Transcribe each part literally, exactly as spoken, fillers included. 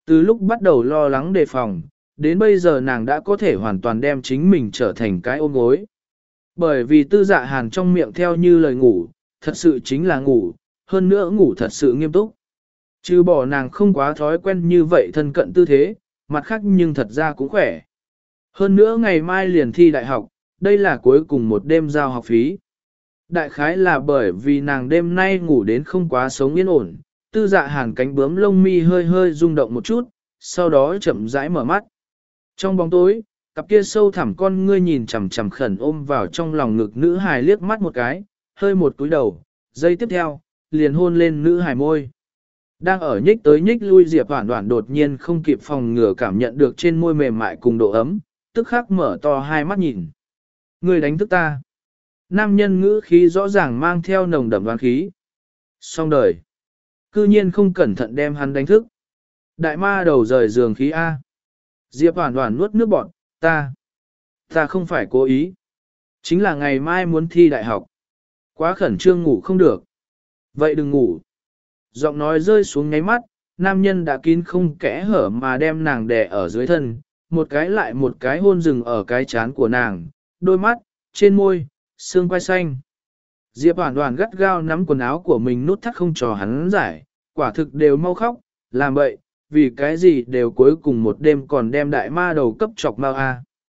Từ lúc bắt đầu lo lắng đề phòng, đến bây giờ nàng đã có thể hoàn toàn đem chính mình trở thành cái ôm gối. Bởi vì tư dạ hàn trong miệng theo như lời ngủ, thật sự chính là ngủ, hơn nữa ngủ thật sự nghiêm túc. Chứ bỏ nàng không quá thói quen như vậy thân cận tư thế, mặt khác nhưng thật ra cũng khỏe. Hơn nữa ngày mai liền thi đại học, đây là cuối cùng một đêm giao học phí. Đại khái là bởi vì nàng đêm nay ngủ đến không quá sống yên ổn, tư dạ hàn cánh bướm lông mi hơi hơi rung động một chút, sau đó chậm rãi mở mắt. Trong bóng tối, cặp kia sâu thẳm con ngươi nhìn chằm chằm khẩn ôm vào trong lòng ngực nữ hài liếc mắt một cái, hơi một cúi đầu, giây tiếp theo, liền hôn lên nữ hài môi. Đang ở nhích tới nhích lui Diệp Hoản Hoản đột nhiên không kịp phòng ngừa cảm nhận được trên môi mềm mại cùng độ ấm, tức khắc mở to hai mắt nhìn. Người đánh thức ta. Nam nhân ngữ khí rõ ràng mang theo nồng đậm đoán khí. Xong đời. Cư nhiên không cẩn thận đem hắn đánh thức. Đại ma đầu rời giường khí A. Diệp Hoản Hoản nuốt nước bọt, ta. Ta không phải cố ý. Chính là ngày mai muốn thi đại học. Quá khẩn trương ngủ không được. Vậy đừng ngủ. Giọng nói rơi xuống ngáy mắt, nam nhân đã kín không kẽ hở mà đem nàng đè ở dưới thân, một cái lại một cái hôn rừng ở cái chán của nàng, đôi mắt, trên môi, xương quai xanh. Diệp Hoản Hoản gắt gao nắm quần áo của mình nút thắt không cho hắn giải, quả thực đều mau khóc, làm vậy, vì cái gì đều cuối cùng một đêm còn đem đại ma đầu cấp chọc mau a.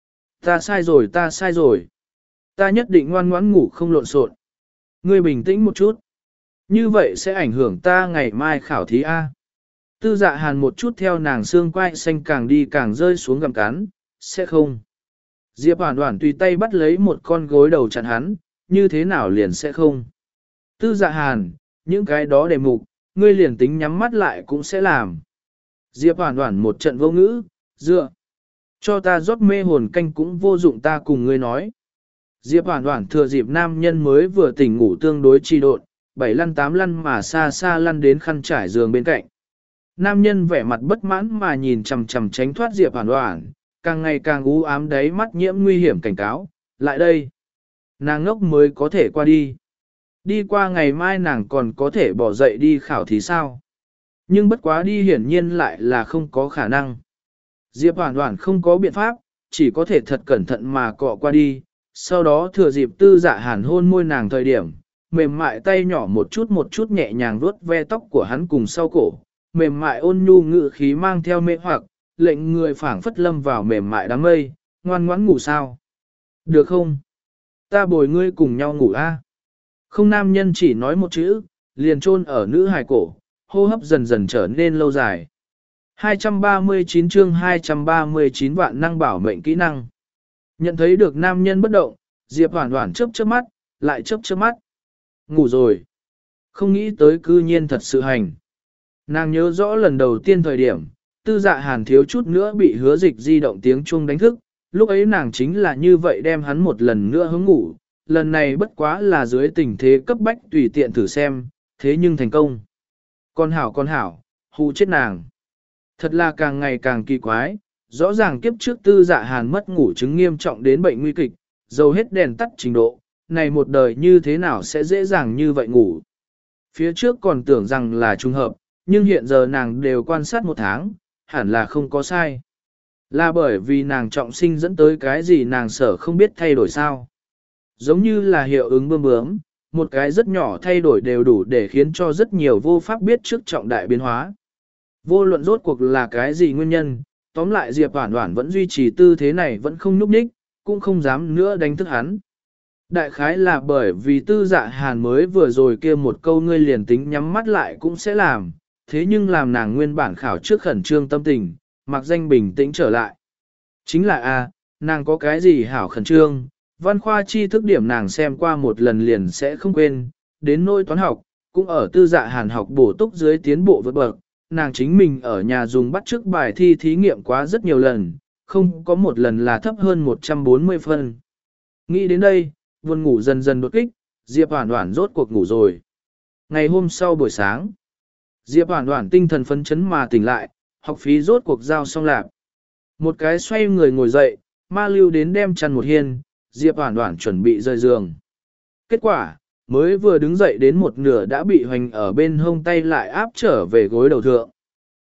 Ta sai rồi, ta sai rồi. Ta nhất định ngoan ngoãn ngủ không lộn xộn. Ngươi bình tĩnh một chút. Như vậy sẽ ảnh hưởng ta ngày mai khảo thí A. Tư dạ hàn một chút theo nàng xương quai xanh càng đi càng rơi xuống gặm cắn, sẽ không. Diệp Hoản Hoản tùy tay bắt lấy một con gối đầu chặn hắn, như thế nào liền sẽ không. Tư dạ hàn, những cái đó đề mục, ngươi liền tính nhắm mắt lại cũng sẽ làm. Diệp Hoản Hoản một trận vô ngữ, dựa. Cho ta rót mê hồn canh cũng vô dụng ta cùng ngươi nói. Diệp Hoản Hoản thừa dịp nam nhân mới vừa tỉnh ngủ tương đối trì độn, bảy lăn tám lăn mà xa xa lăn đến khăn trải giường bên cạnh. Nam nhân vẻ mặt bất mãn mà nhìn chằm chằm tránh thoát Diệp Hoản Hoản, càng ngày càng u ám đáy mắt nhiễm nguy hiểm cảnh cáo, lại đây. Nàng ngốc mới có thể qua đi. Đi qua ngày mai nàng còn có thể bỏ dậy đi khảo thí sao. Nhưng bất quá đi hiển nhiên lại là không có khả năng. Diệp Hoản Hoản không có biện pháp, chỉ có thể thật cẩn thận mà cọ qua đi, sau đó thừa dịp tư dạ hàn hôn môi nàng thời điểm, mềm mại tay nhỏ một chút một chút nhẹ nhàng vuốt ve tóc của hắn cùng sau cổ, mềm mại ôn nhu ngự khí mang theo mê hoặc, lệnh người phảng phất lâm vào mềm mại đám mây, ngoan ngoãn ngủ sao? Được không? Ta bồi ngươi cùng nhau ngủ a. Không, nam nhân chỉ nói một chữ, liền chôn ở nữ hài cổ, hô hấp dần dần trở nên lâu dài. hai trăm ba mươi chín chương hai trăm ba mươi chín vạn năng bảo mệnh kỹ năng. Nhận thấy được nam nhân bất động, Diệp Hoản Hoản chớp chớp mắt, lại chớp chớp mắt. Ngủ rồi. Không nghĩ tới cư nhiên thật sự hành. Nàng nhớ rõ lần đầu tiên thời điểm, tư dạ hàn thiếu chút nữa bị hứa dịch di động tiếng chuông đánh thức, lúc ấy nàng chính là như vậy đem hắn một lần nữa hướng ngủ, lần này bất quá là dưới tình thế cấp bách tùy tiện thử xem, thế nhưng thành công. Con hảo con hảo, hù chết nàng. Thật là càng ngày càng kỳ quái, rõ ràng kiếp trước tư dạ hàn mất ngủ chứng nghiêm trọng đến bệnh nguy kịch, dầu hết đèn tắt trình độ, này một đời như thế nào sẽ dễ dàng như vậy ngủ. Phía trước còn tưởng rằng là trùng hợp, nhưng hiện giờ nàng đều quan sát một tháng, hẳn là không có sai. Là bởi vì nàng trọng sinh dẫn tới cái gì nàng sở không biết thay đổi sao. Giống như là hiệu ứng bơm bướm, một cái rất nhỏ thay đổi đều đủ để khiến cho rất nhiều vô pháp biết trước trọng đại biến hóa. Vô luận rốt cuộc là cái gì nguyên nhân, tóm lại Diệp Hoản Hoản vẫn duy trì tư thế này vẫn không nhúc nhích, cũng không dám nữa đánh thức hắn. Đại khái là bởi vì tư dạ hàn mới vừa rồi kia một câu ngươi liền tính nhắm mắt lại cũng sẽ làm, thế nhưng làm nàng nguyên bản khảo trước khẩn trương tâm tình, mặc danh bình tĩnh trở lại. Chính là a, nàng có cái gì hảo khẩn trương, văn khoa tri thức điểm nàng xem qua một lần liền sẽ không quên, đến nỗi toán học, cũng ở tư dạ hàn học bổ túc dưới tiến bộ vượt bậc, nàng chính mình ở nhà dùng bắt chước bài thi thí nghiệm quá rất nhiều lần, không có một lần là thấp hơn một trăm bốn mươi phân. Nghĩ đến đây, buồn ngủ dần dần đột kích, Diệp Hoản Hoản rốt cuộc ngủ rồi. Ngày hôm sau buổi sáng, Diệp Hoản Hoản tinh thần phấn chấn mà tỉnh lại, học phí rốt cuộc giao xong lạp. Một cái xoay người ngồi dậy, ma lưu đến đem chăn một hiên, Diệp Hoản Hoản chuẩn bị rời giường. Kết quả, mới vừa đứng dậy đến một nửa đã bị hoành ở bên hông tay lại áp trở về gối đầu thượng.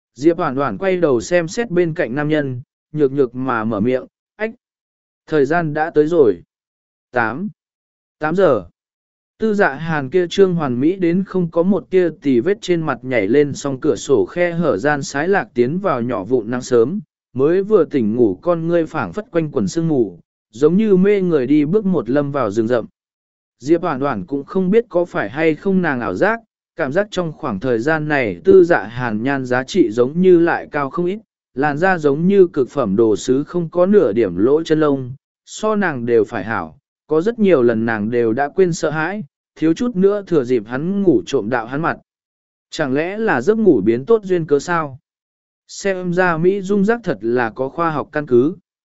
Diệp Hoản Hoản quay đầu xem xét bên cạnh nam nhân, nhược nhược mà mở miệng, ách. Thời gian đã tới rồi. tám. tám giờ. Tư Dạ Hàn kia trương hoàn mỹ đến không có một tia tì vết trên mặt nhảy lên song cửa sổ khe hở gian sái lạc tiến vào nhỏ vụn nắng sớm, mới vừa tỉnh ngủ con ngươi phảng phất quanh quần sương ngủ, giống như mê người đi bước một lâm vào rừng rậm. Diệp Hoản Hoản cũng không biết có phải hay không nàng ảo giác, cảm giác trong khoảng thời gian này Tư Dạ Hàn nhan giá trị giống như lại cao không ít, làn da giống như cực phẩm đồ sứ không có nửa điểm lỗ chân lông, so nàng đều phải hảo, có rất nhiều lần nàng đều đã quên sợ hãi, thiếu chút nữa thừa dịp hắn ngủ trộm đạo hắn mặt. Chẳng lẽ là giấc ngủ biến tốt duyên cớ sao? Xem ra Mỹ Dung giác thật là có khoa học căn cứ.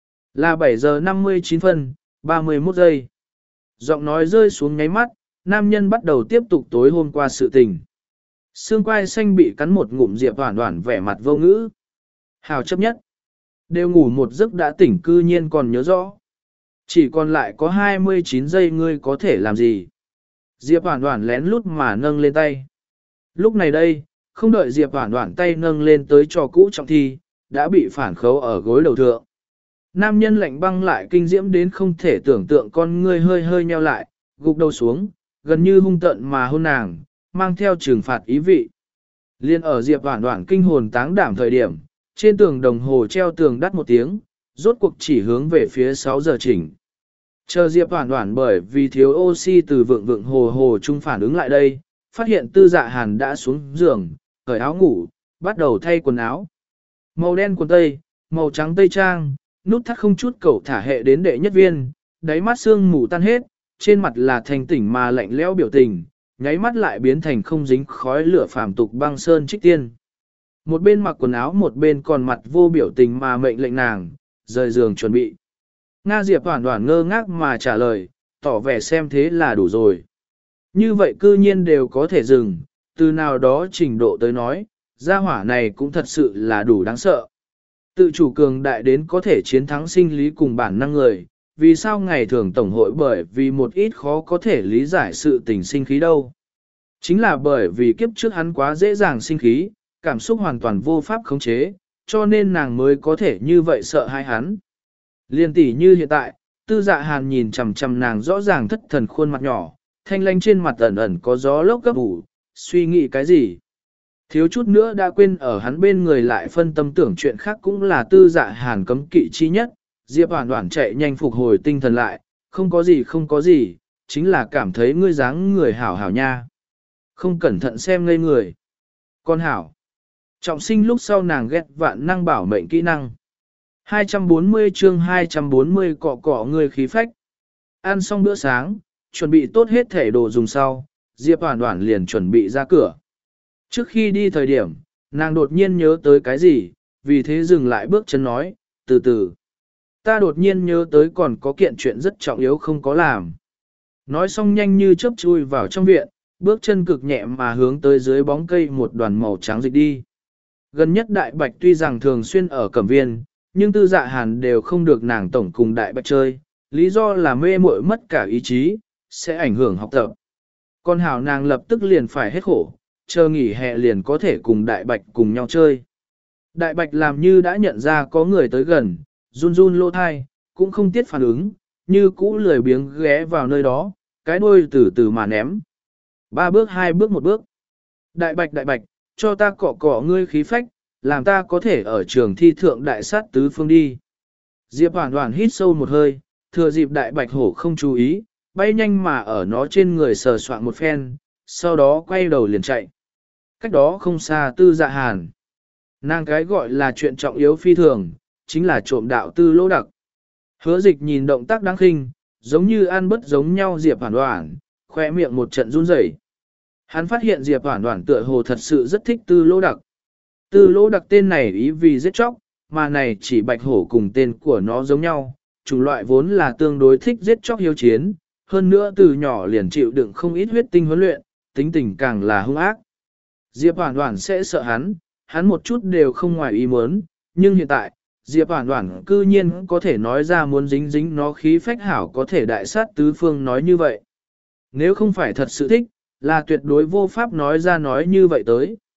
Là bảy giờ năm mươi chín phân, ba mươi mốt giây. Giọng nói rơi xuống nháy mắt, nam nhân bắt đầu tiếp tục tối hôm qua sự tình. Xương quai xanh bị cắn một ngụm Diệp Hoản Hoản vẻ mặt vô ngữ. Hào chấp nhất. Đều ngủ một giấc đã tỉnh cư nhiên còn nhớ rõ. Chỉ còn lại có hai mươi chín giây ngươi có thể làm gì? Diệp Hoản Hoản lén lút mà nâng lên tay. Lúc này đây, không đợi Diệp Hoản Hoản tay nâng lên tới trò cũ trọng thi, đã bị phản khấu ở gối đầu thượng. Nam nhân lạnh băng lại kinh diễm đến không thể tưởng tượng con ngươi hơi hơi nheo lại, gục đầu xuống, gần như hung tợn mà hôn nàng, mang theo trừng phạt ý vị. Liên ở Diệp Hoản Hoản kinh hồn táng đảm thời điểm, trên tường đồng hồ treo tường đắt một tiếng, rốt cuộc chỉ hướng về phía sáu giờ chỉnh. Chờ Diệp Hoản Hoản bởi vì thiếu oxy từ vượng vượng hồ hồ trung phản ứng lại đây, phát hiện Tư Dạ Hàn đã xuống giường, cởi áo ngủ, bắt đầu thay quần áo. Màu đen quần tây, màu trắng tây trang, nút thắt không chút cẩu thả hệ đến đệ nhất viên, đáy mắt xương mù tan hết, trên mặt là thành tỉnh mà lạnh lẽo biểu tình, nháy mắt lại biến thành không dính khói lửa phàm tục băng sơn trích tiên. Một bên mặc quần áo một bên còn mặt vô biểu tình mà mệnh lệnh nàng, rời giường chuẩn bị. Nga Diệp Hoản Hoản ngơ ngác mà trả lời, tỏ vẻ xem thế là đủ rồi. Như vậy cư nhiên đều có thể dừng, từ nào đó trình độ tới nói, gia hỏa này cũng thật sự là đủ đáng sợ. Tự chủ cường đại đến có thể chiến thắng sinh lý cùng bản năng người, vì sao ngày thường tổng hội bởi vì một ít khó có thể lý giải sự tình sinh khí đâu. Chính là bởi vì kiếp trước hắn quá dễ dàng sinh khí, cảm xúc hoàn toàn vô pháp khống chế, cho nên nàng mới có thể như vậy sợ hai hắn. Liên tỷ như hiện tại, Tư Dạ Hàn nhìn chằm chằm nàng rõ ràng thất thần khuôn mặt nhỏ, thanh lanh trên mặt ẩn ẩn có gió lốc gấp ủ, suy nghĩ cái gì. Thiếu chút nữa đã quên ở hắn bên người lại phân tâm tưởng chuyện khác cũng là Tư Dạ Hàn cấm kỵ chi nhất. Diệp Hoản Hoản chạy nhanh phục hồi tinh thần lại, không có gì không có gì, chính là cảm thấy ngươi dáng người hảo hảo nha. Không cẩn thận xem ngây người. Con hảo. Trọng sinh lúc sau nàng ghét vạn năng bảo mệnh kỹ năng. hai trăm bốn mươi chương hai trăm bốn mươi cọ cọ người khí phách. Ăn xong bữa sáng, chuẩn bị tốt hết thể đồ dùng sau, Diệp Hoản Hoản liền chuẩn bị ra cửa. Trước khi đi thời điểm, nàng đột nhiên nhớ tới cái gì, vì thế dừng lại bước chân nói, từ từ. Ta đột nhiên nhớ tới còn có kiện chuyện rất trọng yếu không có làm. Nói xong nhanh như chớp chui vào trong viện, bước chân cực nhẹ mà hướng tới dưới bóng cây một đoàn màu trắng dịch đi. Gần nhất Đại Bạch tuy rằng thường xuyên ở Cẩm Viên, nhưng Tư Dạ Hàn đều không được nàng tổng cùng Đại Bạch chơi, lý do là mê muội mất cả ý chí, sẽ ảnh hưởng học tập. Con hảo nàng lập tức liền phải hết khổ, chờ nghỉ hè liền có thể cùng Đại Bạch cùng nhau chơi. Đại Bạch làm như đã nhận ra có người tới gần, run run lỗ thai, cũng không tiết phản ứng, như cũ lười biếng ghé vào nơi đó, cái đuôi từ từ mà ném. Ba bước hai bước một bước. Đại Bạch Đại Bạch, cho ta cọ cọ ngươi khí phách, làm ta có thể ở trường thi thượng đại sát tứ phương đi. Diệp Hoản Hoản hít sâu một hơi, thừa dịp Đại Bạch hổ không chú ý, bay nhanh mà ở nó trên người sờ soạn một phen, sau đó quay đầu liền chạy. Cách đó không xa Tư Dạ Hàn. Nàng cái gọi là chuyện trọng yếu phi thường, chính là trộm đạo Tư Lỗ Đặc. Hứa Dịch nhìn động tác đáng khinh, giống như ăn bất giống nhau Diệp Hoản Hoản, khỏe miệng một trận run rẩy. Hắn phát hiện Diệp Hoản Hoản tựa hồ thật sự rất thích Tư Lỗ Đặc. Tư Lỗ Đặc tên này ý vì giết chóc, mà này chỉ bạch hổ cùng tên của nó giống nhau, chủng loại vốn là tương đối thích giết chóc hiếu chiến, hơn nữa từ nhỏ liền chịu đựng không ít huyết tinh huấn luyện, tính tình càng là hung ác. Diệp Hoản Hoản sẽ sợ hắn, hắn một chút đều không ngoài ý muốn, nhưng hiện tại, Diệp Hoản Hoản cư nhiên có thể nói ra muốn dính dính nó khí phách hảo có thể đại sát tứ phương nói như vậy. Nếu không phải thật sự thích, là tuyệt đối vô pháp nói ra nói như vậy tới.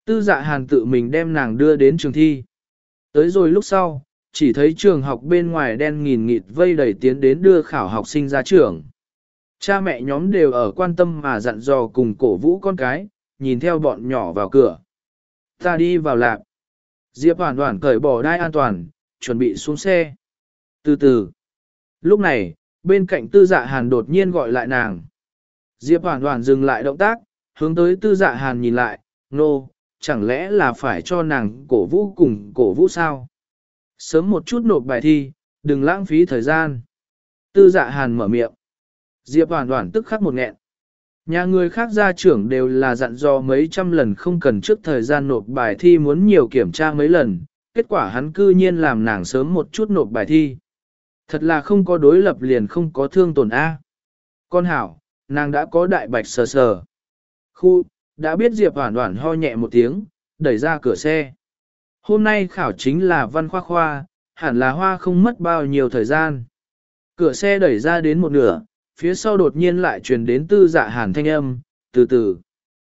Tư Dạ Hàn tự mình đem nàng đưa đến trường thi. Tới rồi lúc sau, chỉ thấy trường học bên ngoài đen nghìn nghịt vây đầy tiến đến đưa khảo học sinh ra trường. Cha mẹ nhóm đều ở quan tâm mà dặn dò cùng cổ vũ con cái, nhìn theo bọn nhỏ vào cửa. Ta đi vào lạp. Diệp Hoàn Hoàn cởi bỏ đai an toàn, chuẩn bị xuống xe. Từ từ. Lúc này, bên cạnh Tư Dạ Hàn đột nhiên gọi lại nàng. Diệp Hoàn Hoàn dừng lại động tác, hướng tới Tư Dạ Hàn nhìn lại, nô, chẳng lẽ là phải cho nàng cổ vũ cùng cổ vũ sao? Sớm một chút nộp bài thi, đừng lãng phí thời gian. Tư Dạ Hàn mở miệng. Diệp Hoàn Hoàn tức khắc một nghẹn. Nhà người khác gia trưởng đều là dặn dò mấy trăm lần không cần trước thời gian nộp bài thi muốn nhiều kiểm tra mấy lần, kết quả hắn cư nhiên làm nàng sớm một chút nộp bài thi. Thật là không có đối lập liền không có thương tổn A. Con hảo, nàng đã có đại bạch sờ sờ. Khu, đã biết Diệp Hoàn Hoàn ho nhẹ một tiếng, đẩy ra cửa xe. Hôm nay khảo chính là văn khoa khoa, hẳn là hoa không mất bao nhiêu thời gian. Cửa xe đẩy ra đến một nửa, phía sau đột nhiên lại truyền đến Tư Dạ Hàn thanh âm, từ từ.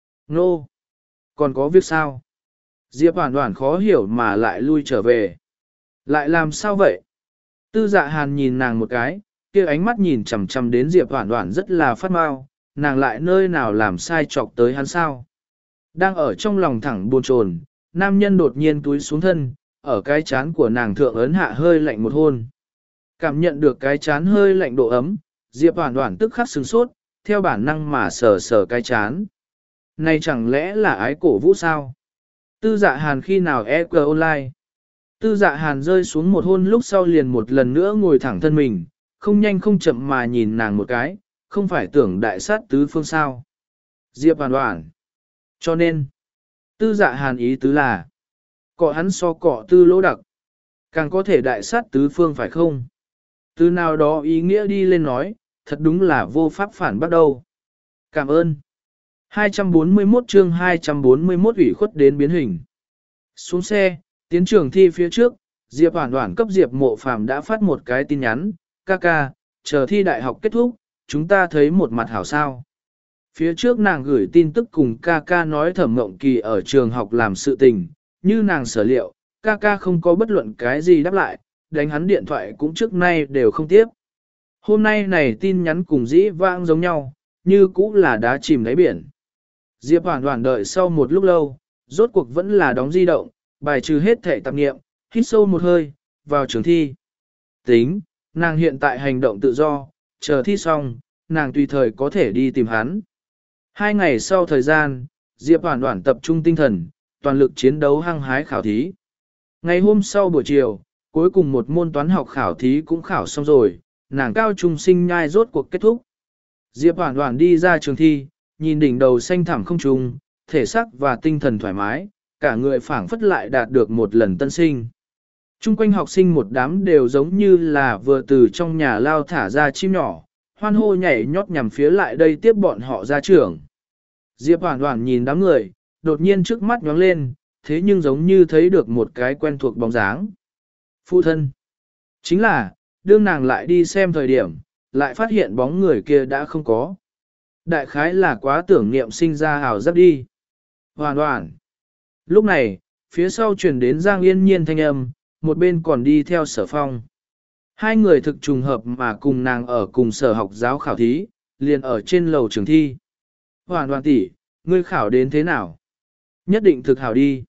Nô! Còn có việc sao? Diệp Hoàn Hoàn khó hiểu mà lại lui trở về. Lại làm sao vậy? Tư Dạ Hàn nhìn nàng một cái, kia ánh mắt nhìn chằm chằm đến Diệp Hoàn Hoàn rất là phát mau, nàng lại nơi nào làm sai chọc tới hắn sao? Đang ở trong lòng thẳng buồn chồn, nam nhân đột nhiên túi xuống thân, ở cái chán của nàng thượng ấn hạ hơi lạnh một hôn. Cảm nhận được cái chán hơi lạnh độ ấm, Diệp Hoàn Hoàn tức khắc sửng sốt, theo bản năng mà sờ sờ cái chán. Này chẳng lẽ là ái cổ vũ sao? Tư Dạ Hàn khi nào e cờ online? Tư Dạ Hàn rơi xuống một hôn lúc sau liền một lần nữa ngồi thẳng thân mình, không nhanh không chậm mà nhìn nàng một cái, không phải tưởng đại sát tứ phương sao. Diệp Hoàn Hoàn. Cho nên, Tư Dạ Hàn ý tứ là, cọ hắn so cọ tư lỗ đặc, càng có thể đại sát tứ phương phải không? Từ nào đó ý nghĩa đi lên nói, thật đúng là vô pháp phản bắt đầu. Cảm ơn. hai trăm bốn mươi mốt chương hai trăm bốn mươi mốt ủy khuất đến biến hình. Xuống xe, tiến trường thi phía trước, Diệp Hoàn Hoàn cấp Diệp Mộ Phàm đã phát một cái tin nhắn, ca ca, chờ thi đại học kết thúc, chúng ta thấy một mặt hảo sao. Phía trước nàng gửi tin tức cùng ca ca nói Thẩm Mộng Kỳ ở trường học làm sự tình, như nàng sở liệu, ca ca không có bất luận cái gì đáp lại, đánh hắn điện thoại cũng trước nay đều không tiếp. Hôm nay này tin nhắn cùng dĩ vãng giống nhau, như cũ là đá chìm đáy biển. Diệp Hoàn Hoàn đợi sau một lúc lâu, rốt cuộc vẫn là đóng di động, bài trừ hết thể tạp nghiệm, hít sâu một hơi, vào trường thi. Tính, nàng hiện tại hành động tự do, chờ thi xong, nàng tùy thời có thể đi tìm hắn. Hai ngày sau thời gian, Diệp Hoàn Hoàn tập trung tinh thần, toàn lực chiến đấu hăng hái khảo thí. Ngày hôm sau buổi chiều, cuối cùng một môn toán học khảo thí cũng khảo xong rồi, nàng cao trung sinh nhai rốt cuộc kết thúc. Diệp Hoàn Hoàn đi ra trường thi, nhìn đỉnh đầu xanh thẳm không trung, thể xác và tinh thần thoải mái, cả người phảng phất lại đạt được một lần tân sinh. Trung quanh học sinh một đám đều giống như là vừa từ trong nhà lao thả ra chim nhỏ, hoan hô nhảy nhót nhằm phía lại đây tiếp bọn họ ra trường. Diệp Hoàn Hoàn nhìn đám người, đột nhiên trước mắt nhóng lên, thế nhưng giống như thấy được một cái quen thuộc bóng dáng. Phụ thân. Chính là, đương nàng lại đi xem thời điểm, lại phát hiện bóng người kia đã không có. Đại khái là quá tưởng niệm sinh ra hào giáp đi. Hoàn Hoàn. Lúc này, phía sau truyền đến Giang Yên Nhiên thanh âm, một bên còn đi theo Sở Phong. Hai người thực trùng hợp mà cùng nàng ở cùng sở học giáo khảo thí, liền ở trên lầu trường thi. Hoàn Hoàn tỷ, ngươi khảo đến thế nào? Nhất định thực hảo đi.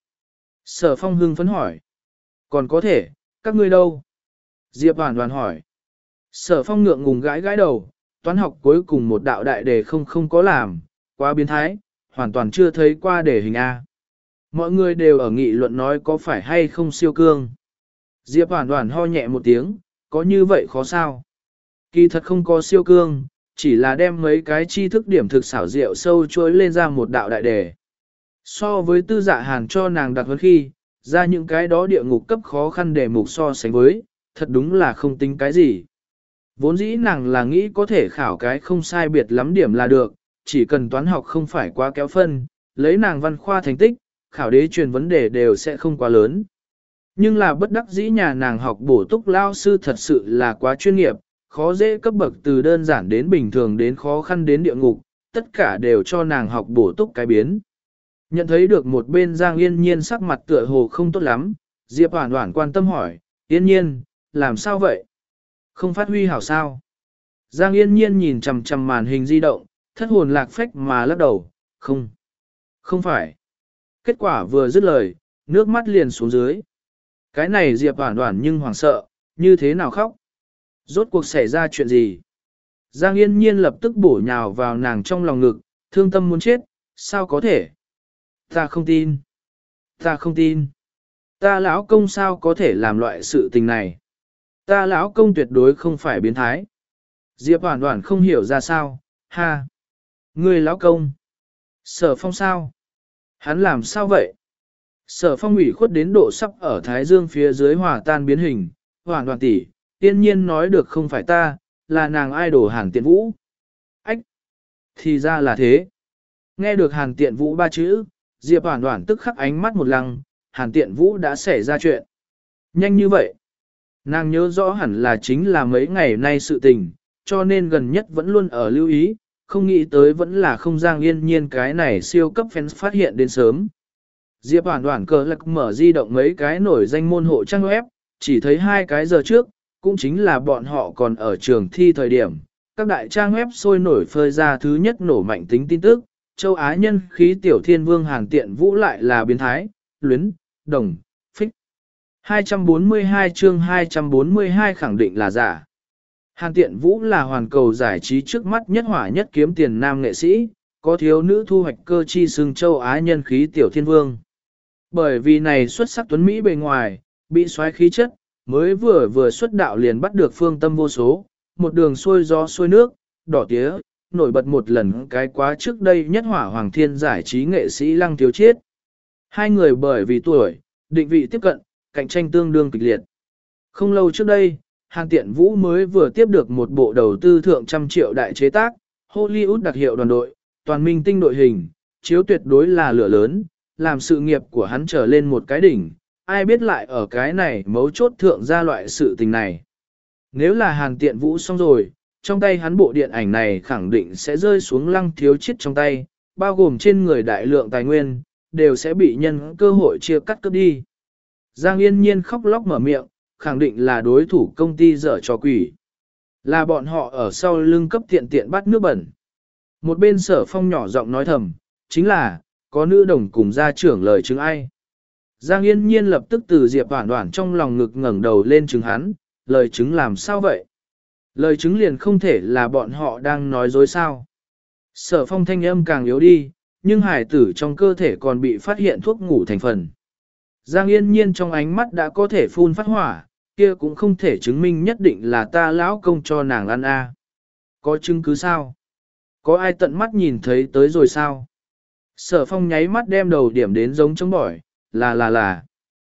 Sở Phong hưng phấn hỏi. Còn có thể, các ngươi đâu? Diệp Hoàn Hoàn hỏi. Sở Phong ngượng ngùng gãi gãi đầu, toán học cuối cùng một đạo đại đề không không có làm, quá biến thái, hoàn toàn chưa thấy qua đề hình A. Mọi người đều ở nghị luận nói có phải hay không siêu cương. Diệp Hoàn Hoàn ho nhẹ một tiếng, có như vậy khó sao? Kỳ thật không có siêu cương, chỉ là đem mấy cái tri thức điểm thực xảo diệu sâu chuối lên ra một đạo đại đề. So với Tư Dạ Hàn cho nàng đặt hơn khi, ra những cái đó địa ngục cấp khó khăn đề mục so sánh với, thật đúng là không tính cái gì. Vốn dĩ nàng là nghĩ có thể khảo cái không sai biệt lắm điểm là được, chỉ cần toán học không phải quá kéo phân, lấy nàng văn khoa thành tích, khảo đế truyền vấn đề đều sẽ không quá lớn. Nhưng là bất đắc dĩ nhà nàng học bổ túc lao sư thật sự là quá chuyên nghiệp, khó dễ cấp bậc từ đơn giản đến bình thường đến khó khăn đến địa ngục, tất cả đều cho nàng học bổ túc cái biến. Nhận thấy được một bên Giang Yên Nhiên sắc mặt tựa hồ không tốt lắm, Diệp Hoản Hoản quan tâm hỏi, Yên Nhiên, làm sao vậy? Không phát huy hảo sao? Giang Yên Nhiên nhìn chằm chằm màn hình di động, thất hồn lạc phách mà lắc đầu, không, không phải. Kết quả vừa dứt lời, nước mắt liền xuống dưới. Cái này Diệp Hoản Hoản nhưng hoảng sợ, như thế nào khóc? Rốt cuộc xảy ra chuyện gì? Giang Yên Nhiên lập tức bổ nhào vào nàng trong lòng ngực, thương tâm muốn chết, sao có thể? Ta không tin. Ta không tin. Ta lão công sao có thể làm loại sự tình này? Ta lão công tuyệt đối không phải biến thái. Diệp Hoản Hoản không hiểu ra sao, ha. Người lão công. Sở Phong sao? Hắn làm sao vậy? Sở Phong ủy khuất đến độ sắp ở Thái Dương phía dưới hòa tan biến hình, Hoản Hoản tỷ, Tiên Nhiên nói được không phải ta, là nàng idol Hàn Tiện Vũ. Ách! Thì ra là thế. Nghe được Hàn Tiện Vũ ba chữ, Diệp Hoản Hoản tức khắc ánh mắt một lăng, Hàn Tiện Vũ đã xảy ra chuyện. Nhanh như vậy. Nàng nhớ rõ hẳn là chính là mấy ngày nay sự tình, cho nên gần nhất vẫn luôn ở lưu ý, không nghĩ tới vẫn là không Giang Yên Nhiên cái này siêu cấp fans phát hiện đến sớm. Diệp Hoản Hoản cờ lạc mở di động mấy cái nổi danh môn hộ trang web, chỉ thấy hai cái giờ trước, cũng chính là bọn họ còn ở trường thi thời điểm. Các đại trang web sôi nổi phơi ra thứ nhất nổ mạnh tính tin tức, châu Á nhân khí tiểu thiên vương Hàn Tiện Vũ lại là biến thái, luyến, đồng, phích. hai trăm bốn mươi hai chương hai trăm bốn mươi hai khẳng định là giả. Hàn Tiện Vũ là hoàn cầu giải trí trước mắt nhất hỏa nhất kiếm tiền nam nghệ sĩ, có thiếu nữ thu hoạch cơ chi xưng châu Á nhân khí tiểu thiên vương. Bởi vì này xuất sắc tuấn Mỹ bề ngoài, bị xoáy khí chất, mới vừa vừa xuất đạo liền bắt được phương tâm vô số, một đường xuôi gió xuôi nước, đỏ tía, nổi bật một lần cái quá trước đây nhất hỏa hoàng thiên giải trí nghệ sĩ Lăng Thiếu Chiết. Hai người bởi vì tuổi, định vị tiếp cận, cạnh tranh tương đương kịch liệt. Không lâu trước đây, Hàn Tiện Vũ mới vừa tiếp được một bộ đầu tư thượng trăm triệu đại chế tác, Hollywood đặc hiệu đoàn đội, toàn minh tinh đội hình, chiếu tuyệt đối là lửa lớn, làm sự nghiệp của hắn trở lên một cái đỉnh, ai biết lại ở cái này mấu chốt thượng ra loại sự tình này. Nếu là Hàn Tiện Vũ xong rồi, trong tay hắn bộ điện ảnh này khẳng định sẽ rơi xuống Lăng Thiếu Chiết trong tay, bao gồm trên người đại lượng tài nguyên, đều sẽ bị nhân cơ hội chia cắt cướp đi. Giang Yên Nhiên khóc lóc mở miệng, khẳng định là đối thủ công ty dở trò quỷ. Là bọn họ ở sau lưng cấp tiện tiện bắt nước bẩn. Một bên Sở Phong nhỏ giọng nói thầm, chính là, có nữ đồng cùng gia trưởng lời chứng ai. Giang Yên Nhiên lập tức từ Diệp Hoản Hoản trong lòng ngực ngẩng đầu lên chứng hắn, lời chứng làm sao vậy? Lời chứng liền không thể là bọn họ đang nói dối sao. Sở Phong thanh âm càng yếu đi, nhưng hải tử trong cơ thể còn bị phát hiện thuốc ngủ thành phần. Giang Yên Nhiên trong ánh mắt đã có thể phun phát hỏa, kia cũng không thể chứng minh nhất định là ta lão công cho nàng ăn a. Có chứng cứ sao? Có ai tận mắt nhìn thấy tới rồi sao? Sở Phong nháy mắt đem đầu điểm đến giống chống bỏi, là là là.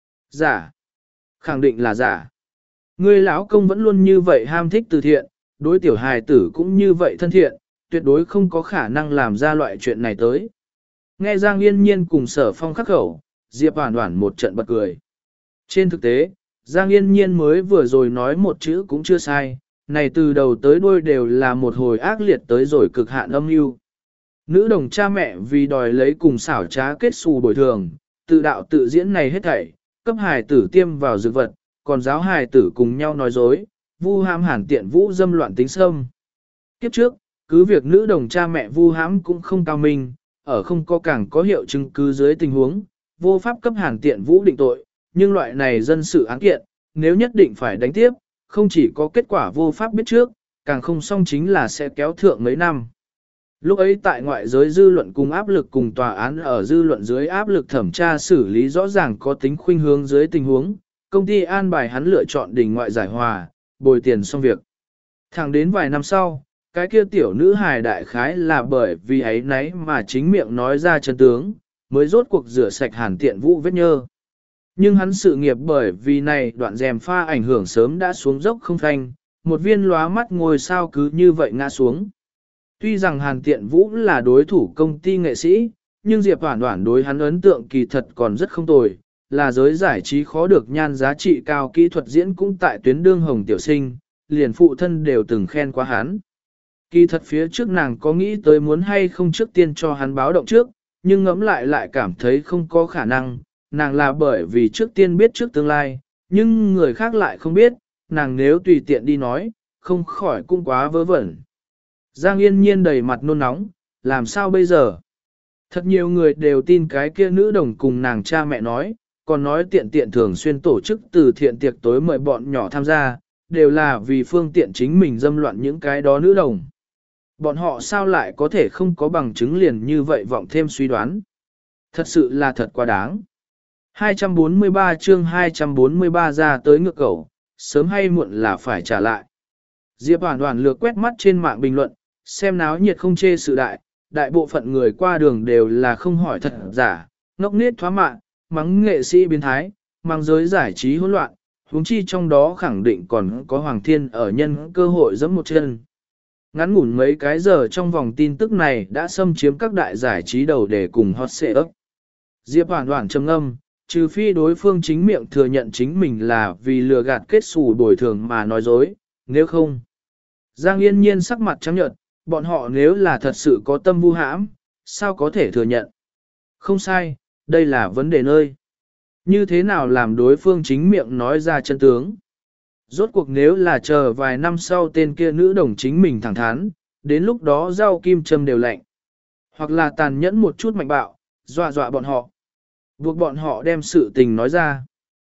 Giả. Khẳng định là giả. Ngươi lão công vẫn luôn như vậy ham thích từ thiện, đối tiểu hài tử cũng như vậy thân thiện, tuyệt đối không có khả năng làm ra loại chuyện này tới. Nghe Giang Yên Nhiên cùng Sở Phong khắc khẩu, Diệp Hoản Hoản một trận bật cười. Trên thực tế, Giang Yên Nhiên mới vừa rồi nói một chữ cũng chưa sai, này từ đầu tới đuôi đều là một hồi ác liệt tới rồi cực hạn âm mưu. Nữ đồng cha mẹ vì đòi lấy cùng xảo trá kết xù bồi thường, tự đạo tự diễn này hết thảy, cấp hài tử tiêm vào dược vật, còn giáo hài tử cùng nhau nói dối, vu hãm Hàn Tiện Vũ dâm loạn tính sâm. Kiếp trước, cứ việc nữ đồng cha mẹ vu hãm cũng không cao minh, ở không có càng có hiệu chứng cứ dưới tình huống, vô pháp cấp Hàn Tiện Vũ định tội, nhưng loại này dân sự án kiện, nếu nhất định phải đánh tiếp, không chỉ có kết quả vô pháp biết trước, càng không xong chính là sẽ kéo thượng mấy năm. Lúc ấy tại ngoại giới dư luận cùng áp lực cùng tòa án ở dư luận dưới áp lực thẩm tra xử lý rõ ràng có tính khuynh hướng dưới tình huống, công ty an bài hắn lựa chọn đình ngoại giải hòa, bồi tiền xong việc. Thẳng đến vài năm sau, cái kia tiểu nữ hài đại khái là bởi vì ấy nấy mà chính miệng nói ra chân tướng, mới rốt cuộc rửa sạch Hàn Tiện Vũ vết nhơ. Nhưng hắn sự nghiệp bởi vì này đoạn rèm pha ảnh hưởng sớm đã xuống dốc không thanh, một viên lóa mắt ngôi sao cứ như vậy ngã xuống. Tuy rằng Hàn Tiện Vũ là đối thủ công ty nghệ sĩ, nhưng Diệp Hoản Hoản đối hắn ấn tượng kỳ thật còn rất không tồi, là giới giải trí khó được nhan giá trị cao kỹ thuật diễn cũng tại tuyến đương hồng tiểu sinh, liền phụ thân đều từng khen quá hắn. Kỳ thật phía trước nàng có nghĩ tới muốn hay không trước tiên cho hắn báo động trước, nhưng ngẫm lại lại cảm thấy không có khả năng, nàng là bởi vì trước tiên biết trước tương lai, nhưng người khác lại không biết, nàng nếu tùy tiện đi nói, không khỏi cũng quá vớ vẩn. Giang Yên Nhiên đầy mặt nôn nóng, làm sao bây giờ? Thật nhiều người đều tin cái kia nữ đồng cùng nàng cha mẹ nói, còn nói tiện tiện thường xuyên tổ chức từ thiện tiệc tối mời bọn nhỏ tham gia, đều là vì phương tiện chính mình dâm loạn những cái đó nữ đồng. Bọn họ sao lại có thể không có bằng chứng liền như vậy vọng thêm suy đoán. Thật sự là thật quá đáng. hai trăm bốn mươi ba chương hai trăm bốn mươi ba ra tới ngược cầu, sớm hay muộn là phải trả lại. Diệp Hoàn Hoàn lược quét mắt trên mạng bình luận, xem náo nhiệt không chê sự đại, đại bộ phận người qua đường đều là không hỏi thật giả, ngốc nết thoá mạn, mắng nghệ sĩ biến thái, mang giới giải trí hỗn loạn, huống chi trong đó khẳng định còn có Hoàng Thiên ở nhân cơ hội giẫm một chân. Ngắn ngủn mấy cái giờ trong vòng tin tức này đã xâm chiếm các đại giải trí đầu để cùng hot search. Diệp Hoàn Hoàn trầm ngâm, trừ phi đối phương chính miệng thừa nhận chính mình là vì lừa gạt kết xù bồi thường mà nói dối, nếu không. Giang Yên Nhiên sắc mặt trắng nhợt, bọn họ nếu là thật sự có tâm vu hãm, sao có thể thừa nhận? Không sai, đây là vấn đề nơi. Như thế nào làm đối phương chính miệng nói ra chân tướng? Rốt cuộc nếu là chờ vài năm sau tên kia nữ đồng chính mình thẳng thắn, đến lúc đó rau kim châm đều lạnh. Hoặc là tàn nhẫn một chút mạnh bạo, dọa dọa bọn họ. Buộc bọn họ đem sự tình nói ra.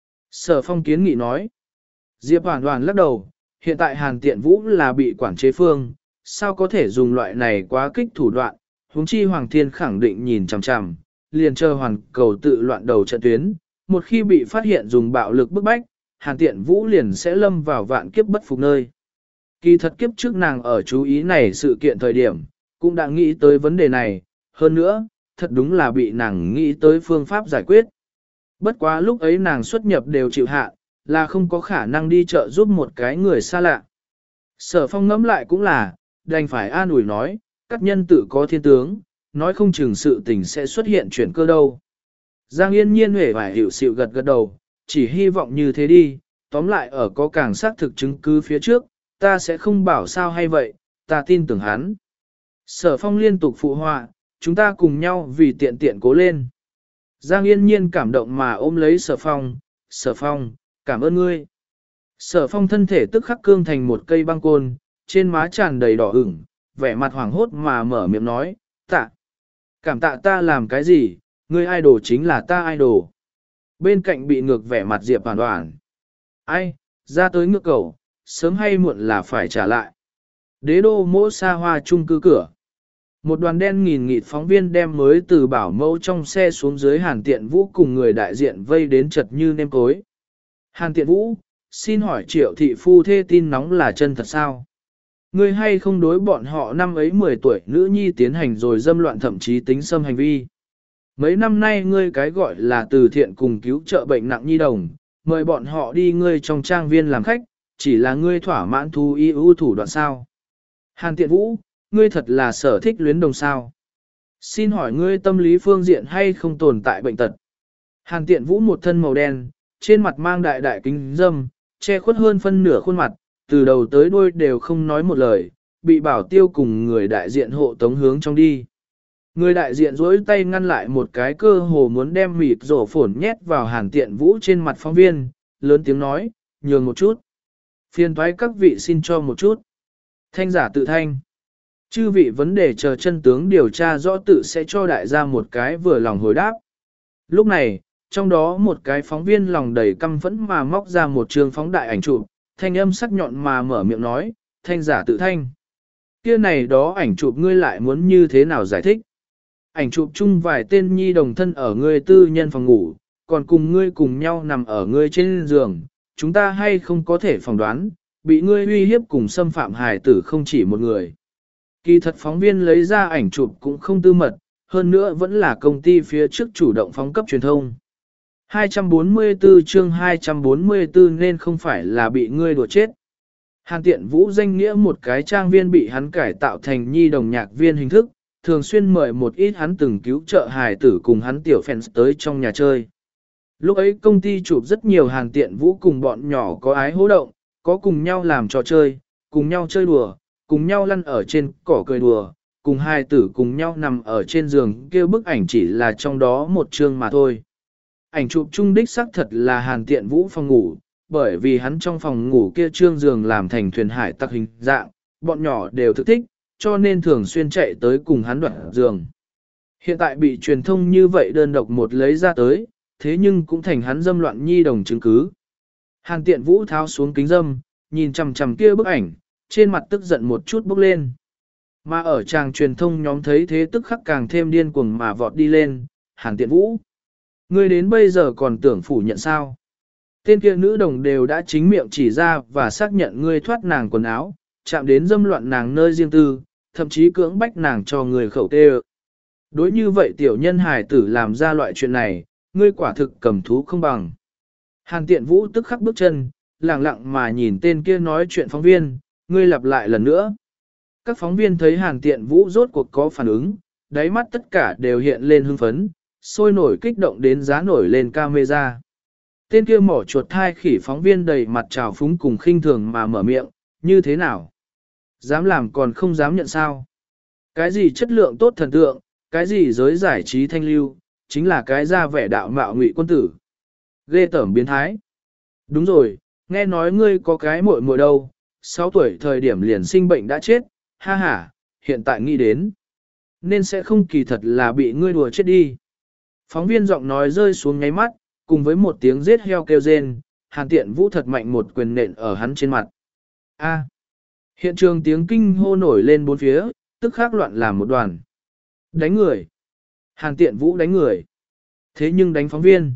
Sở Phong kiến nghị nói. Diệp Hoàn Hoàn lắc đầu, hiện tại Hàn Tiện Vũ là bị quản chế phương, sao có thể dùng loại này quá kích thủ đoạn, huống chi Hoàng Thiên khẳng định nhìn chằm chằm, liền chờ hoàn cầu tự loạn đầu trận tuyến, một khi bị phát hiện dùng bạo lực bức bách, Hàn Tiện Vũ liền sẽ lâm vào vạn kiếp bất phục nơi. Kỳ thật kiếp trước nàng ở chú ý này sự kiện thời điểm, cũng đã nghĩ tới vấn đề này, hơn nữa, thật đúng là bị nàng nghĩ tới phương pháp giải quyết. Bất quá lúc ấy nàng xuất nhập đều chịu hạ, là không có khả năng đi chợ giúp một cái người xa lạ. Sở Phong ngẫm lại cũng là, đành phải an ủi nói, các nhân tự có thiên tướng, nói không chừng sự tình sẽ xuất hiện chuyển cơ đâu. Giang Yên Nhiên huệ vài hiểu xịu gật gật đầu, chỉ hy vọng như thế đi, tóm lại ở có càng xác thực chứng cứ phía trước, ta sẽ không bảo sao hay vậy, ta tin tưởng hắn. Sở Phong liên tục phụ họa, chúng ta cùng nhau vì tiện tiện cố lên. Giang Yên Nhiên cảm động mà ôm lấy Sở Phong, Sở Phong, cảm ơn ngươi. Sở Phong thân thể tức khắc cương thành một cây băng côn, trên má tràn đầy đỏ ửng, vẻ mặt hoảng hốt mà mở miệng nói, tạ. Cảm tạ ta làm cái gì, ngươi idol chính là ta idol. Bên cạnh bị ngược vẻ mặt Diệp Hoàn Hoàn. Ai, ra tới ngược cầu, sớm hay muộn là phải trả lại. Đế đô mỗ xa hoa chung cư cửa. Một đoàn đen nghìn nghịt phóng viên đem mới từ bảo mẫu trong xe xuống dưới Hàn Tiện Vũ cùng người đại diện vây đến chật như nêm cối. Hàn Tiện Vũ, xin hỏi Triệu thị phu thê tin nóng là chân thật sao? Ngươi hay không đối bọn họ năm ấy mười tuổi nữ nhi tiến hành rồi dâm loạn thậm chí tính xâm hành vi? Mấy năm nay ngươi cái gọi là từ thiện cùng cứu trợ bệnh nặng nhi đồng, mời bọn họ đi ngươi trong trang viên làm khách, chỉ là ngươi thỏa mãn thú y ưu thủ đoạn sao? Hàn Tiện Vũ, ngươi thật là sở thích luyến đồng sao? Xin hỏi ngươi tâm lý phương diện hay không tồn tại bệnh tật? Hàn Tiện Vũ một thân màu đen, trên mặt mang đại đại kính dâm, che khuất hơn phân nửa khuôn mặt, từ đầu tới đuôi đều không nói một lời, bị bảo tiêu cùng người đại diện hộ tống hướng trong đi. Người đại diện duỗi tay ngăn lại một cái cơ hồ muốn đem mịt rổ phổn nhét vào Hàn Tiện Vũ trên mặt phóng viên, lớn tiếng nói, nhường một chút. Phiền thoái các vị xin cho một chút. Thanh giả tự thanh. Chư vị vấn đề chờ chân tướng điều tra rõ tự sẽ cho đại gia một cái vừa lòng hồi đáp. Lúc này, trong đó một cái phóng viên lòng đầy căm phẫn mà móc ra một trường phóng đại ảnh chụp, thanh âm sắc nhọn mà mở miệng nói, thanh giả tự thanh. Kia này đó ảnh chụp ngươi lại muốn như thế nào giải thích? Ảnh chụp chung vài tên nhi đồng thân ở ngươi tư nhân phòng ngủ, còn cùng ngươi cùng nhau nằm ở ngươi trên giường, chúng ta hay không có thể phỏng đoán, bị ngươi uy hiếp cùng xâm phạm hài tử không chỉ một người. Kỳ thật phóng viên lấy ra ảnh chụp cũng không tư mật, hơn nữa vẫn là công ty phía trước chủ động phóng cấp truyền thông. hai trăm bốn mươi tư chương hai trăm bốn mươi tư nên không phải là bị ngươi đùa chết. Hàn Tiện Vũ danh nghĩa một cái trang viên bị hắn cải tạo thành nhi đồng nhạc viên hình thức, thường xuyên mời một ít hắn từng cứu trợ hài tử cùng hắn tiểu fans tới trong nhà chơi. Lúc ấy công ty chụp rất nhiều Hàn Tiện Vũ cùng bọn nhỏ có ái hô động, có cùng nhau làm trò chơi, cùng nhau chơi đùa, cùng nhau lăn ở trên cỏ cười đùa, cùng hai tử cùng nhau nằm ở trên giường, kia bức ảnh chỉ là trong đó một chương mà thôi. Ảnh chụp chung đích xác thật là Hàn Tiện Vũ phòng ngủ, bởi vì hắn trong phòng ngủ kia trương giường làm thành thuyền hải tặc hình dạng, bọn nhỏ đều thức thích, cho nên thường xuyên chạy tới cùng hắn đoạt giường. Hiện tại bị truyền thông như vậy đơn độc một lấy ra tới, thế nhưng cũng thành hắn dâm loạn nhi đồng chứng cứ. Hàn Tiện Vũ tháo xuống kính dâm, nhìn chằm chằm kia bức ảnh, trên mặt tức giận một chút bốc lên. Mà ở trang truyền thông nhóm thấy thế tức khắc càng thêm điên cuồng mà vọt đi lên, Hàn Tiện Vũ. Ngươi đến bây giờ còn tưởng phủ nhận sao? Tên kia nữ đồng đều đã chính miệng chỉ ra và xác nhận ngươi thoát nàng quần áo, chạm đến dâm loạn nàng nơi riêng tư, thậm chí cưỡng bách nàng cho người khẩu tê. Đối như vậy tiểu nhân hài tử làm ra loại chuyện này, ngươi quả thực cầm thú không bằng. Hàn Tiện Vũ tức khắc bước chân, lặng lặng mà nhìn tên kia nói chuyện phóng viên, ngươi lặp lại lần nữa. Các phóng viên thấy Hàn Tiện Vũ rốt cuộc có phản ứng, đáy mắt tất cả đều hiện lên hưng phấn, sôi nổi kích động đến giá nổi lên camera. Tên kia mỏ chuột thai khỉ phóng viên đầy mặt trào phúng cùng khinh thường mà mở miệng, như thế nào? Dám làm còn không dám nhận sao? Cái gì chất lượng tốt thần tượng, cái gì giới giải trí thanh lưu, chính là cái ra vẻ đạo mạo ngụy quân tử. Ghê tởm biến thái. Đúng rồi, nghe nói ngươi có cái muội muội đâu, sáu tuổi thời điểm liền sinh bệnh đã chết, ha ha, hiện tại nghĩ đến. Nên sẽ không kỳ thật là bị ngươi đùa chết đi. Phóng viên giọng nói rơi xuống nháy mắt, cùng với một tiếng giết heo kêu rên, Hàn Tiện Vũ thật mạnh một quyền nện ở hắn trên mặt. A. Hiện trường tiếng kinh hô nổi lên bốn phía, tức khắc loạn làm một đoàn. Đánh người. Hàn Tiện Vũ đánh người. Thế nhưng đánh phóng viên.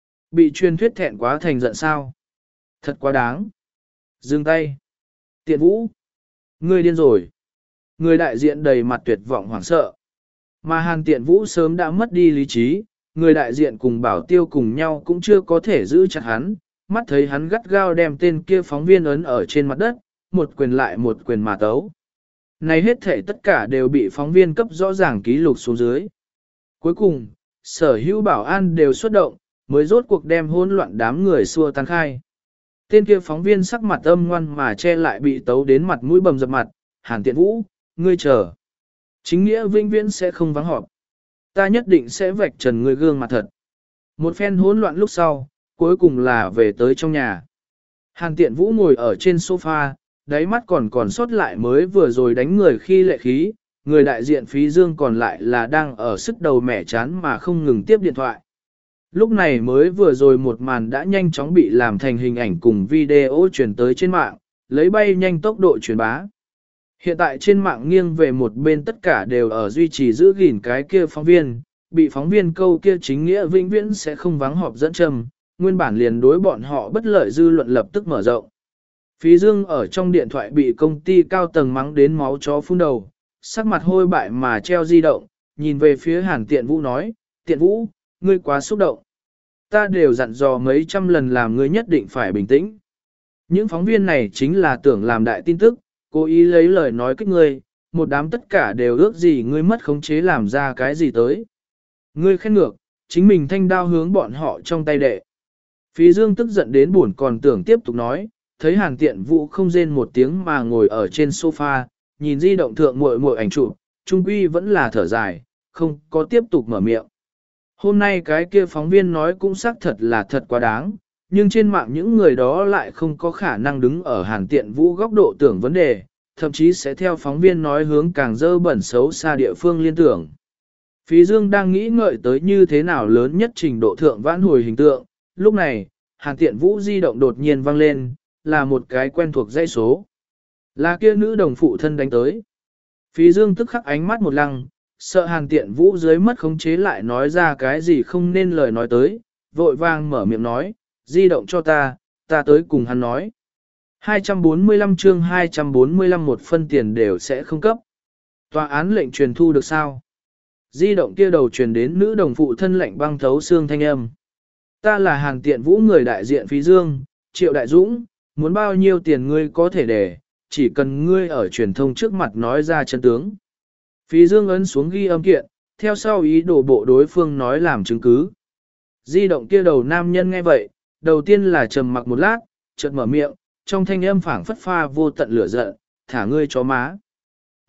Bị truyền thuyết thẹn quá thành giận sao. Thật quá đáng. Dừng tay. Tiện Vũ. Ngươi điên rồi. Người đại diện đầy mặt tuyệt vọng hoảng sợ. Mà Hàn Tiện Vũ sớm đã mất đi lý trí, người đại diện cùng Bảo Tiêu cùng nhau cũng chưa có thể giữ chặt hắn, mắt thấy hắn gắt gao đem tên kia phóng viên ấn ở trên mặt đất, một quyền lại một quyền mà tấu. Này hết thể tất cả đều bị phóng viên cấp rõ ràng ký lục xuống dưới. Cuối cùng, sở hữu bảo an đều xuất động, mới rốt cuộc đem hỗn loạn đám người xua tan khai. Tên kia phóng viên sắc mặt âm ngoan mà che lại bị tấu đến mặt mũi bầm dập mặt, Hàn Tiện Vũ, ngươi chờ. Chính nghĩa vĩnh viễn sẽ không vắng họp. Ta nhất định sẽ vạch trần ngươi gương mặt thật. Một phen hỗn loạn lúc sau, cuối cùng là về tới trong nhà. Hàn Tiện Vũ ngồi ở trên sofa, đáy mắt còn còn sót lại mới vừa rồi đánh người khi lệ khí, người đại diện Phí Dương còn lại là đang ở sức đầu mẻ chán mà không ngừng tiếp điện thoại. Lúc này mới vừa rồi một màn đã nhanh chóng bị làm thành hình ảnh cùng video truyền tới trên mạng, lấy bay nhanh tốc độ truyền bá. Hiện tại trên mạng nghiêng về một bên tất cả đều ở duy trì giữ gìn cái kia phóng viên, bị phóng viên câu kia chính nghĩa vĩnh viễn sẽ không vắng họp dẫn châm, nguyên bản liền đối bọn họ bất lợi dư luận lập tức mở rộng. Phí Dương ở trong điện thoại bị công ty cao tầng mắng đến máu chó phun đầu, sắc mặt hôi bại mà treo di động, nhìn về phía Hàn Tiện Vũ nói, Tiện Vũ, ngươi quá xúc động. Ta đều dặn dò mấy trăm lần làm ngươi nhất định phải bình tĩnh. Những phóng viên này chính là tưởng làm đại tin tức, cố ý lấy lời nói kích ngươi, một đám tất cả đều ước gì ngươi mất khống chế làm ra cái gì tới. Ngươi khen ngược, chính mình thanh đao hướng bọn họ trong tay đệ. Phí Dương tức giận đến buồn còn tưởng tiếp tục nói, thấy Hàn Tiện Vũ không rên một tiếng mà ngồi ở trên sofa, nhìn di động thượng muội muội ảnh chụp, trung quy vẫn là thở dài, không có tiếp tục mở miệng. Hôm nay cái kia phóng viên nói cũng xác thật là thật quá đáng, nhưng trên mạng những người đó lại không có khả năng đứng ở Hàn Tiện Vũ góc độ tưởng vấn đề, thậm chí sẽ theo phóng viên nói hướng càng dơ bẩn xấu xa địa phương liên tưởng. Phí Dương đang nghĩ ngợi tới như thế nào lớn nhất trình độ thượng vãn hồi hình tượng, lúc này, Hàn Tiện Vũ di động đột nhiên vang lên, là một cái quen thuộc dãy số. Là kia nữ đồng phụ thân đánh tới. Phí Dương tức khắc ánh mắt một lăng, sợ Hàn Tiện Vũ dưới mất khống chế lại nói ra cái gì không nên lời nói tới, vội vàng mở miệng nói, di động cho ta, ta tới cùng hắn nói. hai trăm bốn mươi lăm chương hai trăm bốn mươi lăm một phân tiền đều sẽ không cấp. Tòa án lệnh truyền thu được sao? Di động kia đầu truyền đến nữ đồng phụ thân lệnh băng thấu xương thanh âm. Ta là Hàn Tiện Vũ người đại diện Phí Dương, Triệu Đại Dũng, muốn bao nhiêu tiền ngươi có thể để, chỉ cần ngươi ở truyền thông trước mặt nói ra chân tướng. Phí Dương ấn xuống ghi âm kiện, theo sau ý đồ bộ đối phương nói làm chứng cứ. Di động kia đầu nam nhân nghe vậy, đầu tiên là trầm mặc một lát, chợt mở miệng, trong thanh âm phảng phất pha vô tận lửa giận, thả ngươi chó má.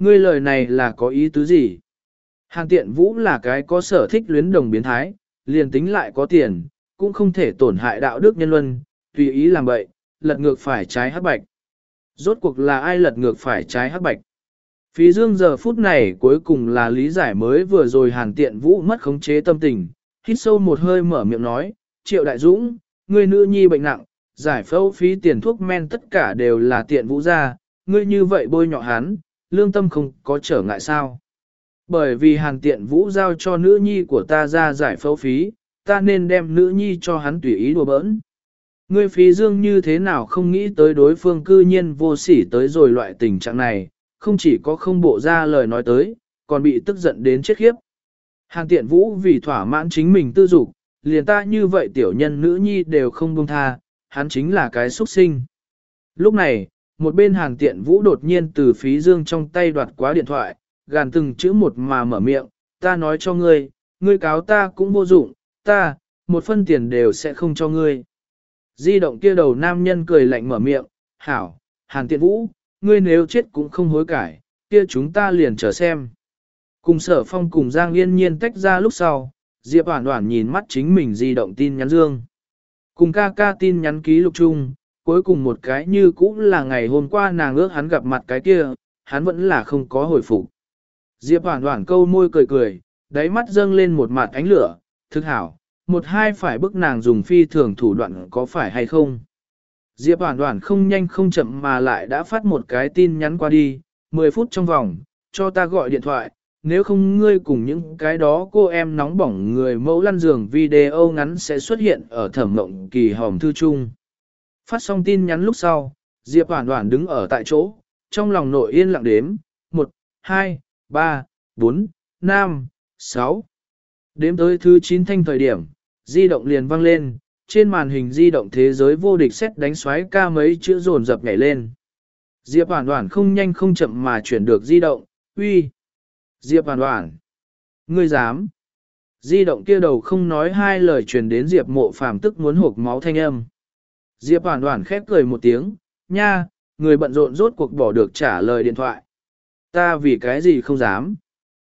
Ngươi lời này là có ý tứ gì? Hàn Tiện Vũ là cái có sở thích luyến đồng biến thái, liền tính lại có tiền, cũng không thể tổn hại đạo đức nhân luân, tùy ý làm bậy, lật ngược phải trái hắc bạch. Rốt cuộc là ai lật ngược phải trái hắc bạch? Phí Dương giờ phút này cuối cùng là lý giải mới vừa rồi Hàn Tiện Vũ mất khống chế tâm tình, hít sâu một hơi mở miệng nói, Triệu Đại Dũng, ngươi nữ nhi bệnh nặng, giải phẫu phí tiền thuốc men tất cả đều là Tiện Vũ ra, ngươi như vậy bôi nhọ hắn, lương tâm không có trở ngại sao? Bởi vì Hàn Tiện Vũ giao cho nữ nhi của ta ra giải phẫu phí, ta nên đem nữ nhi cho hắn tùy ý đùa bỡn. Ngươi Phí Dương như thế nào không nghĩ tới đối phương cư nhiên vô sỉ tới rồi loại tình trạng này, không chỉ có không bộ ra lời nói tới, còn bị tức giận đến chết khiếp. Hàn Tiện Vũ vì thỏa mãn chính mình tư dục, liền ta như vậy tiểu nhân nữ nhi đều không buông tha, hắn chính là cái xuất sinh. Lúc này, một bên Hàn Tiện Vũ đột nhiên từ Phí Dương trong tay đoạt quá điện thoại, gàn từng chữ một mà mở miệng, ta nói cho ngươi, ngươi cáo ta cũng vô dụng, ta, một phân tiền đều sẽ không cho ngươi. Di động kia đầu nam nhân cười lạnh mở miệng, hảo, Hàn Tiện Vũ, ngươi nếu chết cũng không hối cải, kia chúng ta liền chờ xem. Cùng Sở Phong cùng Giang Yên Nhiên tách ra lúc sau, Diệp Hoản Hoản nhìn mắt chính mình di động tin nhắn dương. Cùng ca ca tin nhắn ký lục chung, cuối cùng một cái như cũng là ngày hôm qua nàng ước hắn gặp mặt cái kia, hắn vẫn là không có hồi phục. Diệp Hoản Hoản câu môi cười cười, đáy mắt dâng lên một mặt ánh lửa, thức hảo, một hai phải bức nàng dùng phi thường thủ đoạn có phải hay không. Diệp Hoản Hoản không nhanh không chậm mà lại đã phát một cái tin nhắn qua đi, mười phút trong vòng, cho ta gọi điện thoại, nếu không ngươi cùng những cái đó cô em nóng bỏng người mẫu lăn giường video ngắn sẽ xuất hiện ở Thẩm Mộng Kỳ hòm thư chung. Phát xong tin nhắn lúc sau, Diệp Hoản Hoản đứng ở tại chỗ, trong lòng nội yên lặng đếm, một, hai, ba, bốn, năm, sáu. Đếm tới thứ chín thanh thời điểm, di động liền vang lên, trên màn hình di động thế giới vô địch xét đánh xoáy ca mấy chữ dồn dập nhảy lên. Diệp Hoản Hoản không nhanh không chậm mà chuyển được di động, uy. Diệp Hoản Hoản, ngươi dám. Di động kia đầu không nói hai lời truyền đến Diệp Mộ Phàm tức muốn hộc máu thanh âm. Diệp Hoản Hoản khép cười một tiếng, nha, người bận rộn rốt cuộc bỏ được trả lời điện thoại. Ta vì cái gì không dám.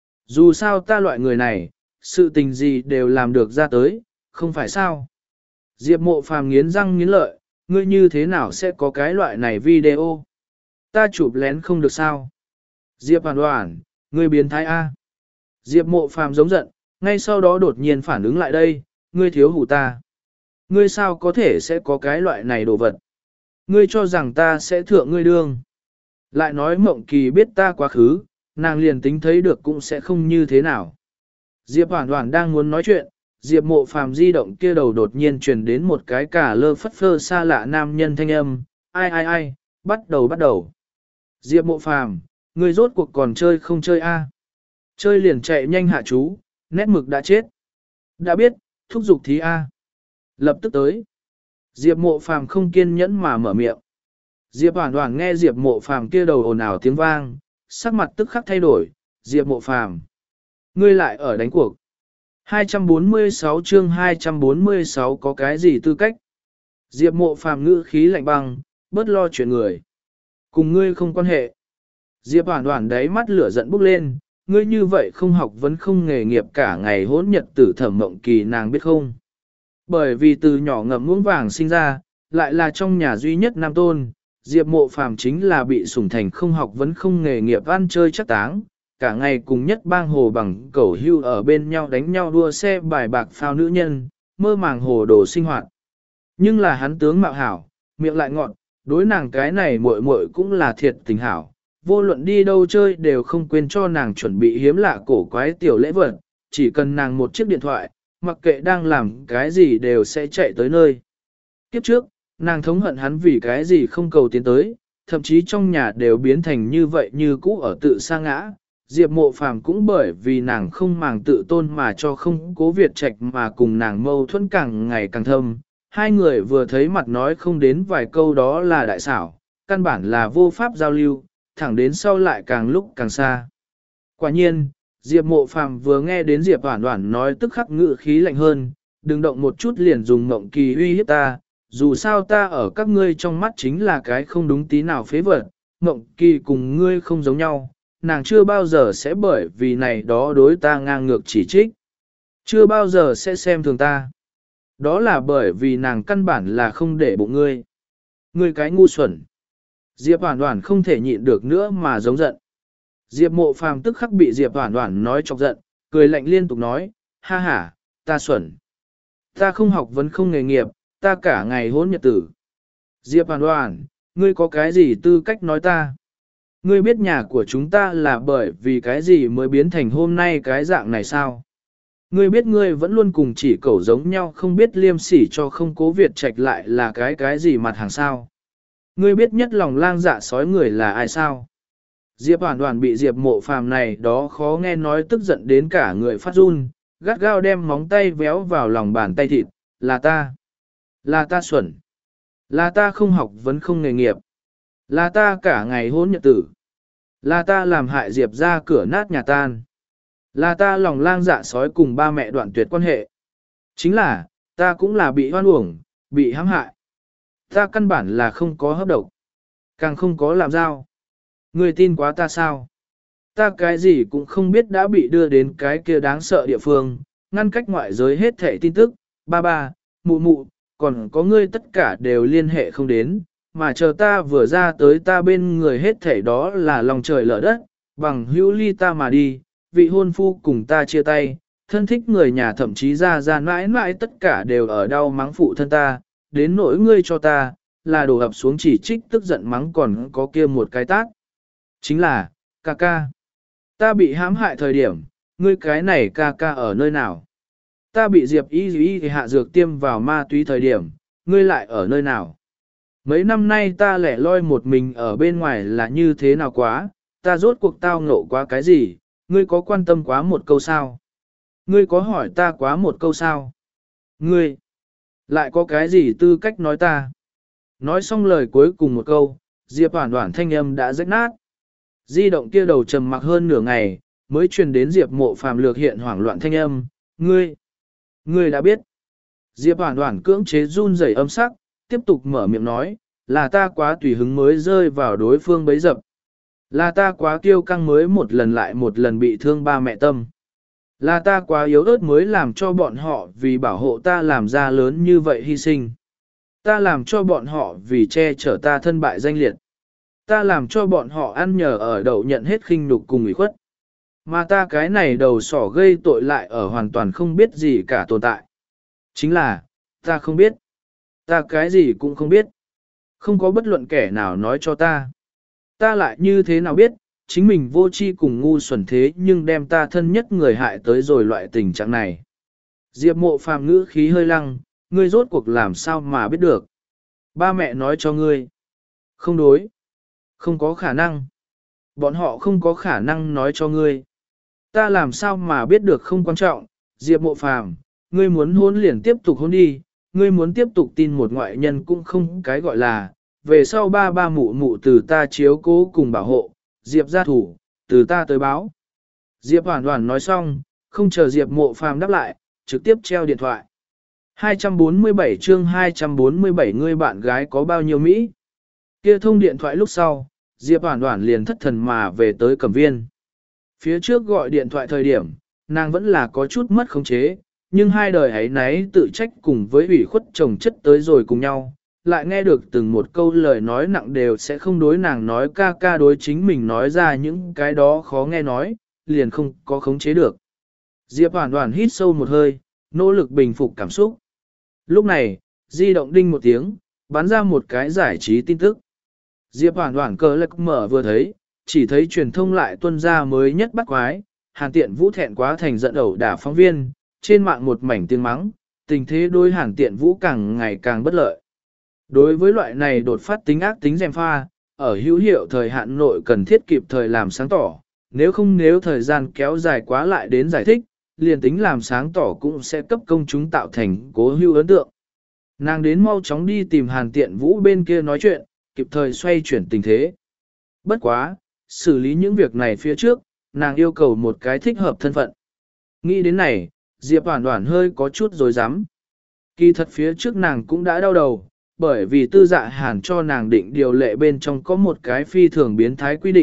Dù sao ta loại người này, sự tình gì đều làm được ra tới, không phải sao. Diệp Mộ Phàm nghiến răng nghiến lợi, ngươi như thế nào sẽ có cái loại này video? Ta chụp lén không được sao? Diệp Hoản Hoản, ngươi biến thái A. Diệp Mộ Phàm giống giận, ngay sau đó đột nhiên phản ứng lại đây, ngươi thiếu hủ ta. Ngươi sao có thể sẽ có cái loại này đồ vật? Ngươi cho rằng ta sẽ thượng ngươi đương. Lại nói Mộng Kỳ biết ta quá khứ, nàng liền tính thấy được cũng sẽ không như thế nào. Diệp Hoản Hoản đang muốn nói chuyện, Diệp Mộ Phàm di động kia đầu đột nhiên truyền đến một cái cả lơ phất phơ xa lạ nam nhân thanh âm, ai ai ai, bắt đầu bắt đầu. Diệp Mộ Phàm, ngươi rốt cuộc còn chơi không chơi a? Chơi liền chạy nhanh hạ chú, nét mực đã chết. Đã biết, thúc giục thí a. Lập tức tới. Diệp Mộ Phàm không kiên nhẫn mà mở miệng. Diệp Hoản Hoản nghe Diệp Mộ Phàm kia đầu ồn ào tiếng vang, sắc mặt tức khắc thay đổi, Diệp Mộ Phàm, ngươi lại ở đánh cuộc. hai trăm bốn mươi sáu chương hai trăm bốn mươi sáu có cái gì tư cách? Diệp Mộ Phàm ngữ khí lạnh băng, bớt lo chuyện người. Cùng ngươi không quan hệ. Diệp Hoản Hoản đáy mắt lửa giận bốc lên, ngươi như vậy không học vấn không nghề nghiệp cả ngày hỗn nhật tử Thẩm Mộng Kỳ nàng biết không? Bởi vì từ nhỏ ngậm muỗng vàng sinh ra, lại là trong nhà duy nhất nam tôn, Diệp Mộ Phàm chính là bị sủng thành không học vấn không nghề nghiệp ăn chơi chắc táng, cả ngày cùng nhất bang hồ bằng cẩu hưu ở bên nhau đánh nhau đua xe bài bạc phao nữ nhân, mơ màng hồ đồ sinh hoạt. Nhưng là hắn tướng mạo hảo, miệng lại ngọn, đối nàng cái này muội muội cũng là thiệt tình hảo, vô luận đi đâu chơi đều không quên cho nàng chuẩn bị hiếm lạ cổ quái tiểu lễ vật, chỉ cần nàng một chiếc điện thoại, mặc kệ đang làm cái gì đều sẽ chạy tới nơi. Kiếp trước, nàng thống hận hắn vì cái gì không cầu tiến tới, thậm chí trong nhà đều biến thành như vậy như cũ ở tự sa ngã. Diệp Mộ Phàm cũng bởi vì nàng không màng tự tôn mà cho không cố Việt Trạch mà cùng nàng mâu thuẫn càng ngày càng thâm. Hai người vừa thấy mặt nói không đến vài câu đó là đại xảo, căn bản là vô pháp giao lưu, thẳng đến sau lại càng lúc càng xa. Quả nhiên, Diệp Mộ Phàm vừa nghe đến Diệp Hoản Hoản nói tức khắc ngự khí lạnh hơn, đừng động một chút liền dùng Mộng Kỳ uy hiếp ta, dù sao ta ở các ngươi trong mắt chính là cái không đúng tí nào phế vật, Mộng Kỳ cùng ngươi không giống nhau, nàng chưa bao giờ sẽ bởi vì này đó đối ta ngang ngược chỉ trích. Chưa bao giờ sẽ xem thường ta. Đó là bởi vì nàng căn bản là không để bụng ngươi. Ngươi cái ngu xuẩn. Diệp Hoản Hoản không thể nhịn được nữa mà giống giận. Diệp Mộ Phàm tức khắc bị Diệp Hoản Hoản nói chọc giận, cười lạnh liên tục nói, ha ha, ta xuẩn. Ta không học vấn không nghề nghiệp, ta cả ngày hỗn nhật tử. Diệp Hoản Hoản, ngươi có cái gì tư cách nói ta? Ngươi biết nhà của chúng ta là bởi vì cái gì mới biến thành hôm nay cái dạng này sao? Ngươi biết ngươi vẫn luôn cùng chỉ cẩu giống nhau không biết liêm sỉ cho không cố Việt Trạch lại là cái cái gì mặt hàng sao? Ngươi biết nhất lòng lang dạ sói người là ai sao? Diệp Hoản Hoản bị Diệp Mộ Phàm này đó khó nghe nói tức giận đến cả người phát run, gắt gao đem móng tay véo vào lòng bàn tay thịt, là ta. Là ta xuẩn. Là ta không học vấn không nghề nghiệp. Là ta cả ngày hôn nhật tử. Là ta làm hại Diệp ra cửa nát nhà tan. Là ta lòng lang dạ sói cùng ba mẹ đoạn tuyệt quan hệ. Chính là, ta cũng là bị hoan uổng, bị hãm hại. Ta căn bản là không có hấp độc. Càng không có làm giao. Ngươi tin quá ta sao? Ta cái gì cũng không biết đã bị đưa đến cái kia đáng sợ địa phương, ngăn cách ngoại giới hết thể tin tức, ba ba, mụ mụ, còn có ngươi tất cả đều liên hệ không đến, mà chờ ta vừa ra tới ta bên người hết thể đó là lòng trời lở đất, bằng hữu ly ta mà đi, vị hôn phu cùng ta chia tay, thân thích người nhà thậm chí ra ra mãi mãi tất cả đều ở đau mắng phụ thân ta, đến nỗi ngươi cho ta, là đổ ập xuống chỉ trích tức giận mắng còn có kia một cái tát. Chính là, ca ca. Ta bị hãm hại thời điểm, ngươi cái này ca ca ở nơi nào? Ta bị Diệp Y Y hạ dược tiêm vào ma túy thời điểm, ngươi lại ở nơi nào? Mấy năm nay ta lẻ loi một mình ở bên ngoài là như thế nào quá, ta rốt cuộc tao ngộ quá cái gì, ngươi có quan tâm quá một câu sao? Ngươi có hỏi ta quá một câu sao? Ngươi, lại có cái gì tư cách nói ta? Nói xong lời cuối cùng một câu, Diệp Hoản Hoản thanh âm đã rách nát. Di động kia đầu trầm mặc hơn nửa ngày, mới truyền đến Diệp Mộ Phàm lược hiện hoảng loạn thanh âm, ngươi, ngươi đã biết. Diệp Hoản Hoản cưỡng chế run rẩy âm sắc, tiếp tục mở miệng nói, là ta quá tùy hứng mới rơi vào đối phương bấy dập. Là ta quá kiêu căng mới một lần lại một lần bị thương ba mẹ tâm. Là ta quá yếu ớt mới làm cho bọn họ vì bảo hộ ta làm ra lớn như vậy hy sinh. Ta làm cho bọn họ vì che chở ta thân bại danh liệt. Ta làm cho bọn họ ăn nhờ ở đậu nhận hết khinh nhục cùng ủy khuất. Mà ta cái này đầu sỏ gây tội lại ở hoàn toàn không biết gì cả tồn tại. Chính là, ta không biết. Ta cái gì cũng không biết. Không có bất luận kẻ nào nói cho ta. Ta lại như thế nào biết, chính mình vô tri cùng ngu xuẩn thế nhưng đem ta thân nhất người hại tới rồi loại tình trạng này. Diệp Mộ Phàm ngữ khí hơi lăng, ngươi rốt cuộc làm sao mà biết được. Ba mẹ nói cho ngươi. Không đối. Không có khả năng. Bọn họ không có khả năng nói cho ngươi. Ta làm sao mà biết được không quan trọng, Diệp Mộ Phàm, ngươi muốn hôn liền tiếp tục hôn đi, ngươi muốn tiếp tục tin một ngoại nhân cũng không cái gọi là, về sau ba ba mụ mụ từ ta chiếu cố cùng bảo hộ, Diệp gia thủ, từ ta tới báo. Diệp Hoản Hoản nói xong, không chờ Diệp Mộ Phàm đáp lại, trực tiếp treo điện thoại. hai trăm bốn mươi bảy chương hai trăm bốn mươi bảy ngươi bạn gái có bao nhiêu Mỹ? Kia thông điện thoại lúc sau, Diệp Hoản Hoản liền thất thần mà về tới Cẩm Viên. Phía trước gọi điện thoại thời điểm, nàng vẫn là có chút mất khống chế, nhưng hai đời ấy nấy tự trách cùng với ủy khuất chồng chất tới rồi cùng nhau, lại nghe được từng một câu lời nói nặng đều sẽ không đối nàng nói ca ca đối chính mình nói ra những cái đó khó nghe nói, liền không có khống chế được. Diệp Hoản Hoản hít sâu một hơi, nỗ lực bình phục cảm xúc. Lúc này, di động đinh một tiếng, bắn ra một cái giải trí tin tức. Diệp Hoản Hoản cờ lạc mở vừa thấy, chỉ thấy truyền thông lại tuân ra mới nhất bắt quái, Hàn Tiện Vũ thẹn quá thành giận ẩu đả phóng viên, trên mạng một mảnh tiếng mắng, tình thế đối Hàn Tiện Vũ càng ngày càng bất lợi. Đối với loại này đột phát tính ác tính gièm pha, ở hữu hiệu thời hạn nội cần thiết kịp thời làm sáng tỏ, nếu không nếu thời gian kéo dài quá lại đến giải thích, liền tính làm sáng tỏ cũng sẽ cấp công chúng tạo thành cố hữu ấn tượng. Nàng đến mau chóng đi tìm Hàn Tiện Vũ bên kia nói chuyện, kịp thời xoay chuyển tình thế. Bất quá, xử lý những việc này phía trước, nàng yêu cầu một cái thích hợp thân phận. Nghĩ đến này, Diệp Hoản Hoản hơi có chút rối rắm. Kỳ thật phía trước nàng cũng đã đau đầu, bởi vì Tư Dạ Hàn cho nàng định điều lệ bên trong có một cái phi thường biến thái quy định,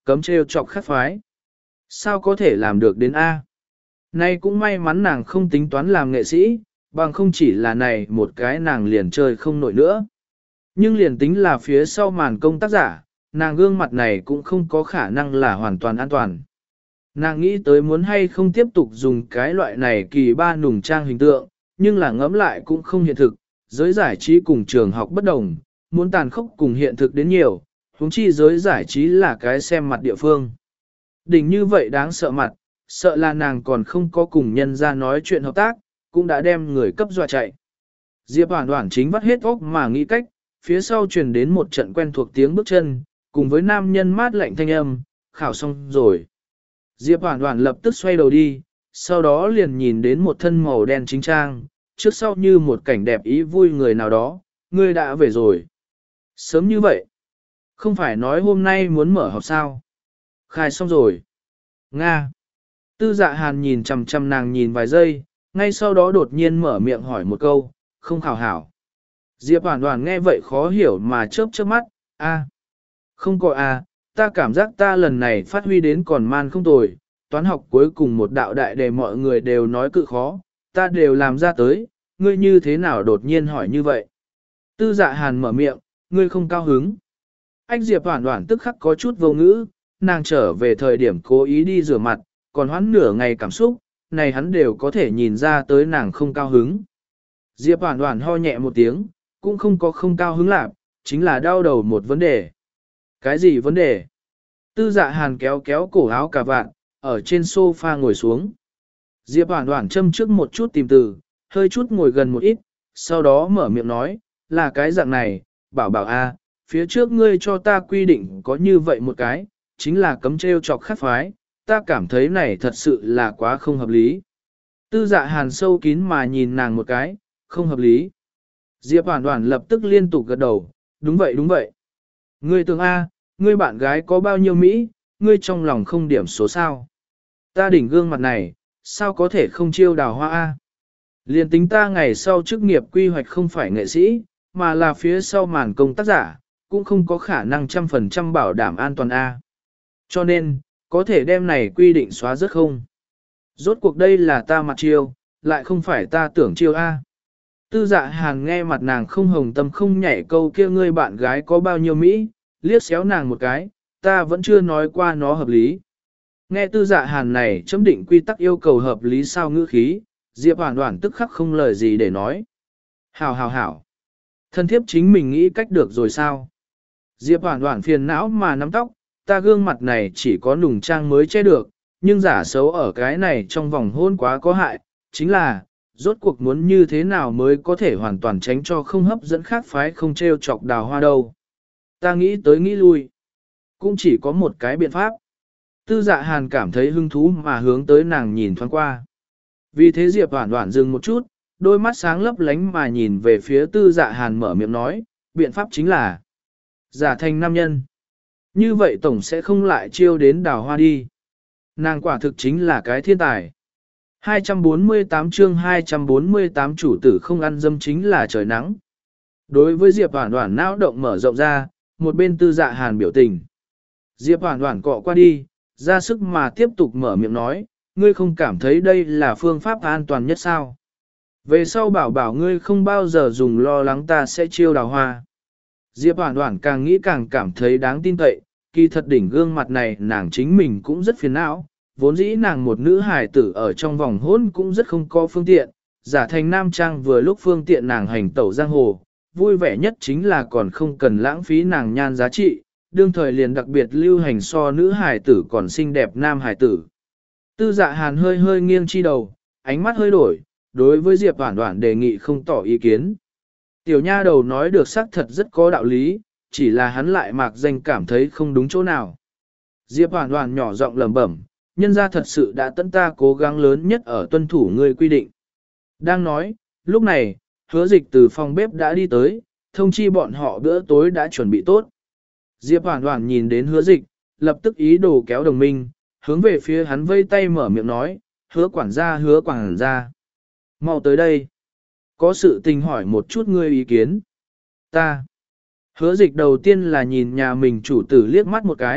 cấm trêu chọc khác phái. Sao có thể làm được đến A? Nay cũng may mắn nàng không tính toán làm nghệ sĩ, bằng không chỉ là này một cái nàng liền chơi không nổi nữa. Nhưng liền tính là phía sau màn công tác giả, nàng gương mặt này cũng không có khả năng là hoàn toàn an toàn. Nàng nghĩ tới muốn hay không tiếp tục dùng cái loại này kỳ ba nùng trang hình tượng, nhưng là ngẫm lại cũng không hiện thực, giới giải trí cùng trường học bất đồng, muốn tàn khốc cùng hiện thực đến nhiều, huống chi giới giải trí là cái xem mặt địa phương. Đỉnh như vậy đáng sợ mặt, sợ là nàng còn không có cùng nhân ra nói chuyện hợp tác, cũng đã đem người cấp dọa chạy. Diệp Hoản Hoản chính vắt hết óc mà nghĩ cách, phía sau truyền đến một trận quen thuộc tiếng bước chân, cùng với nam nhân mát lạnh thanh âm, khảo xong rồi. Diệp Hoản Hoản lập tức xoay đầu đi, sau đó liền nhìn đến một thân màu đen chính trang, trước sau như một cảnh đẹp ý vui người nào đó, ngươi đã về rồi. Sớm như vậy, không phải nói hôm nay muốn mở học sao? Khai xong rồi. Nga. Tư Dạ Hàn nhìn chằm chằm nàng nhìn vài giây, ngay sau đó đột nhiên mở miệng hỏi một câu, không khảo hảo. Diệp Hoản Hoản nghe vậy khó hiểu mà chớp chớp mắt, a, không có a, ta cảm giác ta lần này phát huy đến còn man không tồi, toán học cuối cùng một đạo đại đề mọi người đều nói cự khó, ta đều làm ra tới, ngươi như thế nào đột nhiên hỏi như vậy. Tư Dạ Hàn mở miệng, ngươi không cao hứng. Anh Diệp Hoản Hoản tức khắc có chút vô ngữ, nàng trở về thời điểm cố ý đi rửa mặt, còn hoãn nửa ngày cảm xúc, này hắn đều có thể nhìn ra tới nàng không cao hứng. Diệp Hoản Hoản ho nhẹ một tiếng, cũng không có không cao hứng lạc, chính là đau đầu một vấn đề. Cái gì vấn đề? Tư Dạ Hàn kéo kéo cổ áo cà vạt, ở trên sofa ngồi xuống. Diệp Hoản Hoản châm trước một chút tìm từ, hơi chút ngồi gần một ít, sau đó mở miệng nói, là cái dạng này, bảo bảo a, phía trước ngươi cho ta quy định có như vậy một cái, chính là cấm trêu chọc khác phái, ta cảm thấy này thật sự là quá không hợp lý. Tư Dạ Hàn sâu kín mà nhìn nàng một cái, không hợp lý. Diệp Hoản Hoản lập tức liên tục gật đầu, đúng vậy đúng vậy. Ngươi tưởng A, ngươi bạn gái có bao nhiêu Mỹ, ngươi trong lòng không điểm số sao. Ta đỉnh gương mặt này, sao có thể không chiêu đào hoa A. Liên tính ta ngày sau chức nghiệp quy hoạch không phải nghệ sĩ, mà là phía sau màn công tác giả, cũng không có khả năng trăm phần trăm bảo đảm an toàn A. Cho nên, có thể đem này quy định xóa rất không. Rốt cuộc đây là ta mặt chiêu, lại không phải ta tưởng chiêu A. Tư Dạ Hàn nghe mặt nàng không hồng tâm không nhảy câu kia ngươi bạn gái có bao nhiêu Mỹ, liếc xéo nàng một cái, ta vẫn chưa nói qua nó hợp lý. Nghe Tư Dạ Hàn này chấm định quy tắc yêu cầu hợp lý sao ngữ khí, Diệp Hoản Hoản tức khắc không lời gì để nói. Hảo hảo hảo. Thân thiếp chính mình nghĩ cách được rồi sao? Diệp Hoản Hoản phiền não mà nắm tóc, ta gương mặt này chỉ có nùng trang mới che được, nhưng giả xấu ở cái này trong vòng hôn quá có hại, chính là, rốt cuộc muốn như thế nào mới có thể hoàn toàn tránh cho không hấp dẫn khác phái không trêu chọc đào hoa đâu. Ta nghĩ tới nghĩ lui, cũng chỉ có một cái biện pháp. Tư Dạ Hàn cảm thấy hứng thú mà hướng tới nàng nhìn thoáng qua. Vì thế Diệp Hoản Hoản dừng một chút, đôi mắt sáng lấp lánh mà nhìn về phía Tư Dạ Hàn mở miệng nói, biện pháp chính là giả thành nam nhân. Như vậy tổng sẽ không lại chiêu đến đào hoa đi. Nàng quả thực chính là cái thiên tài. hai trăm bốn mươi tám chương hai trăm bốn mươi tám chủ tử không ăn dâm chính là trời nắng. Đối với Diệp Hoản Hoản não động mở rộng ra, một bên Tư Dạ Hàn biểu tình. Diệp Hoản Hoản cọ qua đi, ra sức mà tiếp tục mở miệng nói, ngươi không cảm thấy đây là phương pháp an toàn nhất sao? Về sau bảo bảo ngươi không bao giờ dùng lo lắng ta sẽ chiêu đào hoa. Diệp Hoản Hoản càng nghĩ càng cảm thấy đáng tin cậy, kỳ thật đỉnh gương mặt này nàng chính mình cũng rất phiền não, vốn dĩ nàng một nữ hài tử ở trong vòng hôn cũng rất không có phương tiện, giả thành nam trang vừa lúc phương tiện nàng hành tẩu giang hồ, vui vẻ nhất chính là còn không cần lãng phí nàng nhan giá trị, đương thời liền đặc biệt lưu hành so nữ hài tử còn xinh đẹp nam hài tử. Tư Dạ Hàn hơi hơi nghiêng chi đầu, ánh mắt hơi đổi, đối với Diệp Hoản Hoản đề nghị không tỏ ý kiến. Tiểu nha đầu nói được xác thật rất có đạo lý, chỉ là hắn lại mạc danh cảm thấy không đúng chỗ nào. Diệp Hoản Hoản nhỏ giọng lẩm bẩm, nhân gia thật sự đã tận ta cố gắng lớn nhất ở tuân thủ ngươi quy định. Đang nói, lúc này, Hứa Dịch từ phòng bếp đã đi tới, thông chi bọn họ bữa tối đã chuẩn bị tốt. Diệp Hoản Hoản nhìn đến Hứa Dịch, lập tức ý đồ kéo đồng minh, hướng về phía hắn vây tay mở miệng nói, Hứa quản gia Hứa quản gia. Mau tới đây. Có sự tình hỏi một chút ngươi ý kiến. Ta. Hứa Dịch đầu tiên là nhìn nhà mình chủ tử liếc mắt một cái,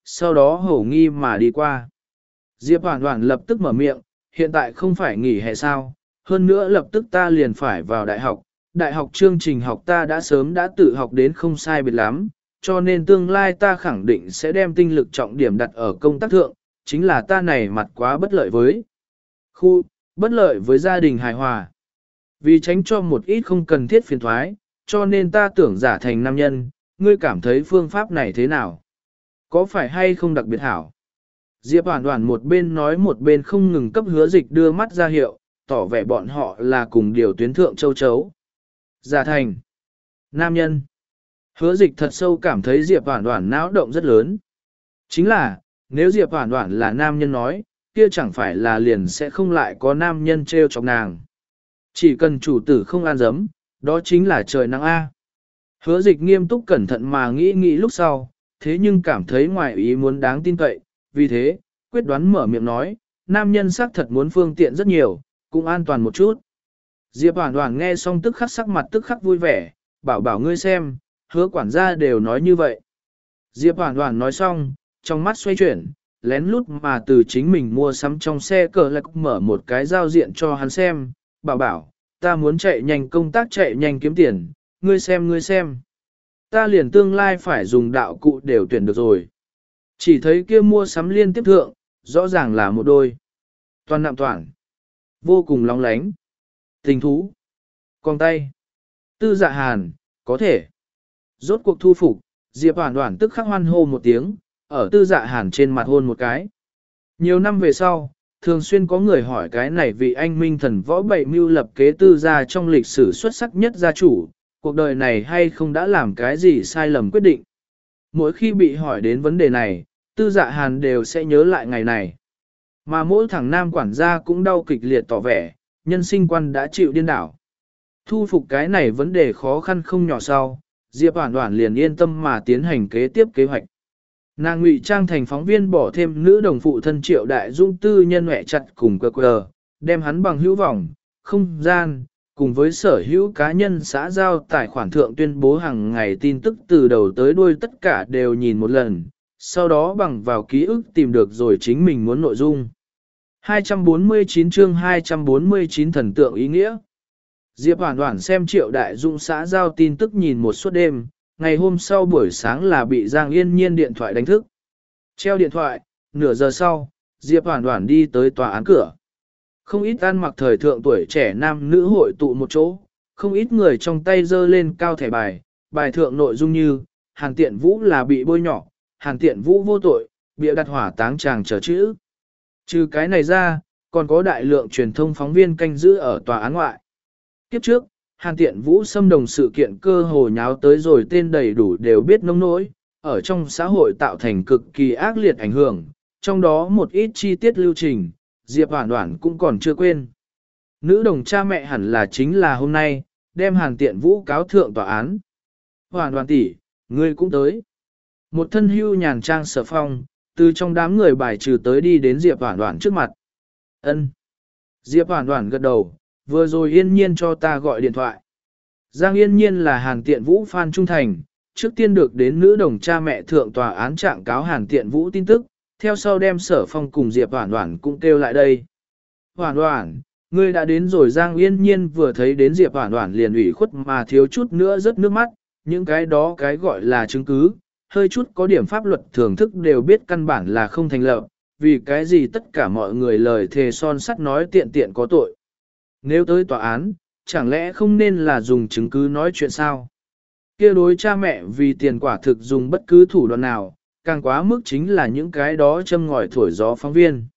sau đó hổ nghi mà đi qua. Diệp Hoản Hoản lập tức mở miệng, hiện tại không phải nghỉ hè sao, hơn nữa lập tức ta liền phải vào đại học, đại học chương trình học ta đã sớm đã tự học đến không sai biệt lắm, cho nên tương lai ta khẳng định sẽ đem tinh lực trọng điểm đặt ở công tác thượng, chính là ta này mặt quá bất lợi với khu, bất lợi với gia đình hài hòa. Vì tránh cho một ít không cần thiết phiền thoái, cho nên ta tưởng giả thành nam nhân, ngươi cảm thấy phương pháp này thế nào? Có phải hay không đặc biệt hảo? Diệp Hoản Hoản một bên nói một bên không ngừng cấp Hứa Dịch đưa mắt ra hiệu, tỏ vẻ bọn họ là cùng điều tuyến thượng châu chấu. Giả thành nam nhân. Hứa Dịch thật sâu cảm thấy Diệp Hoản Hoản não động rất lớn. Chính là, nếu Diệp Hoản Hoản là nam nhân nói, kia chẳng phải là liền sẽ không lại có nam nhân trêu chọc nàng. Chỉ cần chủ tử không an dấm, đó chính là trời nắng A. Hứa Dịch nghiêm túc cẩn thận mà nghĩ nghĩ lúc sau, thế nhưng cảm thấy ngoài ý muốn đáng tin cậy, vì thế, quyết đoán mở miệng nói, nam nhân xác thật muốn phương tiện rất nhiều, cũng an toàn một chút. Diệp Hoản Hoản nghe xong tức khắc sắc mặt tức khắc vui vẻ, bảo bảo ngươi xem, Hứa quản gia đều nói như vậy. Diệp Hoản Hoản nói xong, trong mắt xoay chuyển, lén lút mà từ chính mình mua sắm trong xe cờ lạc mở một cái giao diện cho hắn xem, bảo bảo, ta muốn chạy nhanh công tác chạy nhanh kiếm tiền, ngươi xem ngươi xem. Ta liền tương lai phải dùng đạo cụ đều tuyển được rồi. Chỉ thấy kia mua sắm liên tiếp thượng, rõ ràng là một đôi. Toàn nạm toàn. Vô cùng lóng lánh. Tình thú. Con tay. Tư Dạ Hàn, có thể. Rốt cuộc thu phục, Diệp Hoản Hoản tức khắc hoan hô một tiếng, ở Tư Dạ Hàn trên mặt hôn một cái. Nhiều năm về sau, thường xuyên có người hỏi cái này vị anh minh thần võ bậy mưu lập kế Tư gia trong lịch sử xuất sắc nhất gia chủ, cuộc đời này hay không đã làm cái gì sai lầm quyết định. Mỗi khi bị hỏi đến vấn đề này, Tư Dạ Hàn đều sẽ nhớ lại ngày này. Mà mỗi thằng nam quản gia cũng đau kịch liệt tỏ vẻ, nhân sinh quan đã chịu điên đảo. Thu phục cái này vấn đề khó khăn không nhỏ sau, Diệp Hoản Hoản liền yên tâm mà tiến hành kế tiếp kế hoạch. Nàng ngụy trang thành phóng viên bỏ thêm nữ đồng phụ thân Triệu Đại Dung tư nhân mẹ chặt cùng quờ quờ, đem hắn bằng hữu vọng, không gian, cùng với sở hữu cá nhân xã giao tài khoản thượng tuyên bố hàng ngày tin tức từ đầu tới đuôi tất cả đều nhìn một lần, sau đó bằng vào ký ức tìm được rồi chính mình muốn nội dung. hai trăm bốn mươi chín chương hai trăm bốn mươi chín thần tượng ý nghĩa. Diệp Hoản Hoản xem Triệu Đại Dung xã giao tin tức nhìn một suốt đêm, ngày hôm sau buổi sáng là bị Giang Yên Nhiên điện thoại đánh thức. Treo điện thoại, nửa giờ sau, Diệp Hoản Hoản đi tới tòa án cửa. Không ít ăn mặc thời thượng tuổi trẻ nam nữ hội tụ một chỗ, không ít người trong tay giơ lên cao thẻ bài, bài thượng nội dung như, Hàn Tiện Vũ là bị bôi nhỏ, Hàn Tiện Vũ vô tội, bịa đặt hỏa táng chàng chờ chữ. Trừ cái này ra, còn có đại lượng truyền thông phóng viên canh giữ ở tòa án ngoại. Kiếp trước, Hàn Tiện Vũ xâm đồng sự kiện cơ hồ nháo tới rồi tên đầy đủ đều biết nông nỗi, ở trong xã hội tạo thành cực kỳ ác liệt ảnh hưởng, trong đó một ít chi tiết lưu trình, Diệp Hoản Hoản cũng còn chưa quên. Nữ đồng cha mẹ hẳn là chính là hôm nay, đem Hàn Tiện Vũ cáo thượng tòa án. Hoản Hoản tỷ, ngươi cũng tới. Một thân hưu nhàn trang Sở Phong, từ trong đám người bài trừ tới đi đến Diệp Hoản Hoản trước mặt. Ân. Diệp Hoản Hoản gật đầu, vừa rồi Yên Nhiên cho ta gọi điện thoại. Giang Yên Nhiên là Hàn Tiện Vũ fan trung thành, trước tiên được đến nữ đồng cha mẹ thượng tòa án trạng cáo Hàn Tiện Vũ tin tức, theo sau đem Sở Phong cùng Diệp Hoản Hoản cũng kêu lại đây. Hoản Hoản, ngươi đã đến rồi. Giang Yên Nhiên vừa thấy đến Diệp Hoản Hoản liền ủy khuất mà thiếu chút nữa rớt nước mắt, những cái đó cái gọi là chứng cứ, hơi chút có điểm pháp luật thưởng thức đều biết căn bản là không thành lập, vì cái gì tất cả mọi người lời thề son sắt nói tiện tiện có tội. Nếu tới tòa án, chẳng lẽ không nên là dùng chứng cứ nói chuyện sao? Kia đối cha mẹ vì tiền quả thực dùng bất cứ thủ đoạn nào, càng quá mức chính là những cái đó châm ngòi thổi gió phóng viên.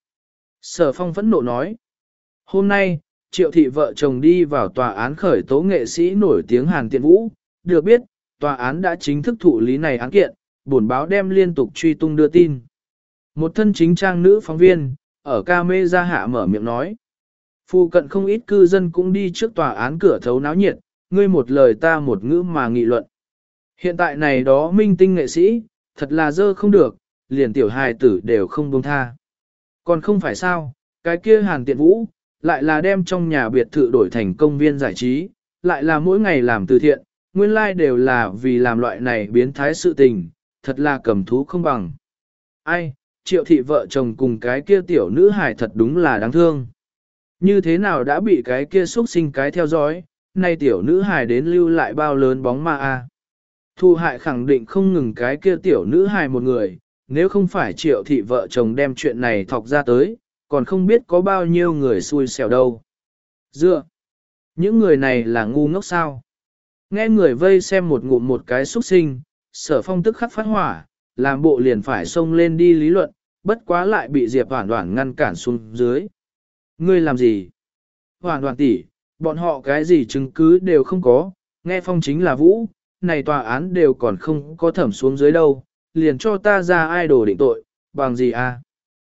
Sở Phong phẫn nộ nói, hôm nay, Triệu thị vợ chồng đi vào tòa án khởi tố nghệ sĩ nổi tiếng Hàn Tiện Vũ, được biết, tòa án đã chính thức thụ lý này án kiện, bổn báo đem liên tục truy tung đưa tin. Một thân chính trang nữ phóng viên, ở ca mê ra hạ mở miệng nói. Phụ cận không ít cư dân cũng đi trước tòa án cửa thấu náo nhiệt, ngươi một lời ta một ngữ mà nghị luận. Hiện tại này đó minh tinh nghệ sĩ, thật là dơ không được, liền tiểu hài tử đều không buông tha. Còn không phải sao, cái kia Hàn Tiện Vũ, lại là đem trong nhà biệt thự đổi thành công viên giải trí, lại là mỗi ngày làm từ thiện, nguyên lai like đều là vì làm loại này biến thái sự tình, thật là cầm thú không bằng. Ai, Triệu thị vợ chồng cùng cái kia tiểu nữ hài thật đúng là đáng thương. Như thế nào đã bị cái kia xuất sinh cái theo dõi, nay tiểu nữ hài đến lưu lại bao lớn bóng ma a. Thu hại khẳng định không ngừng cái kia tiểu nữ hài một người, nếu không phải Triệu thị vợ chồng đem chuyện này thọc ra tới, còn không biết có bao nhiêu người xui xẻo đâu. Dựa, những người này là ngu ngốc sao? Nghe người vây xem một ngụm một cái xuất sinh, Sở Phong tức khắc phát hỏa, làm bộ liền phải xông lên đi lý luận, bất quá lại bị Diệp Hoản Hoản ngăn cản xuống dưới. Ngươi làm gì? Hoản Hoản tỷ, bọn họ cái gì chứng cứ đều không có, nghe phong chính là vũ, này tòa án đều còn không có thẩm xuống dưới đâu, liền cho ta ra idol định tội, bằng gì à?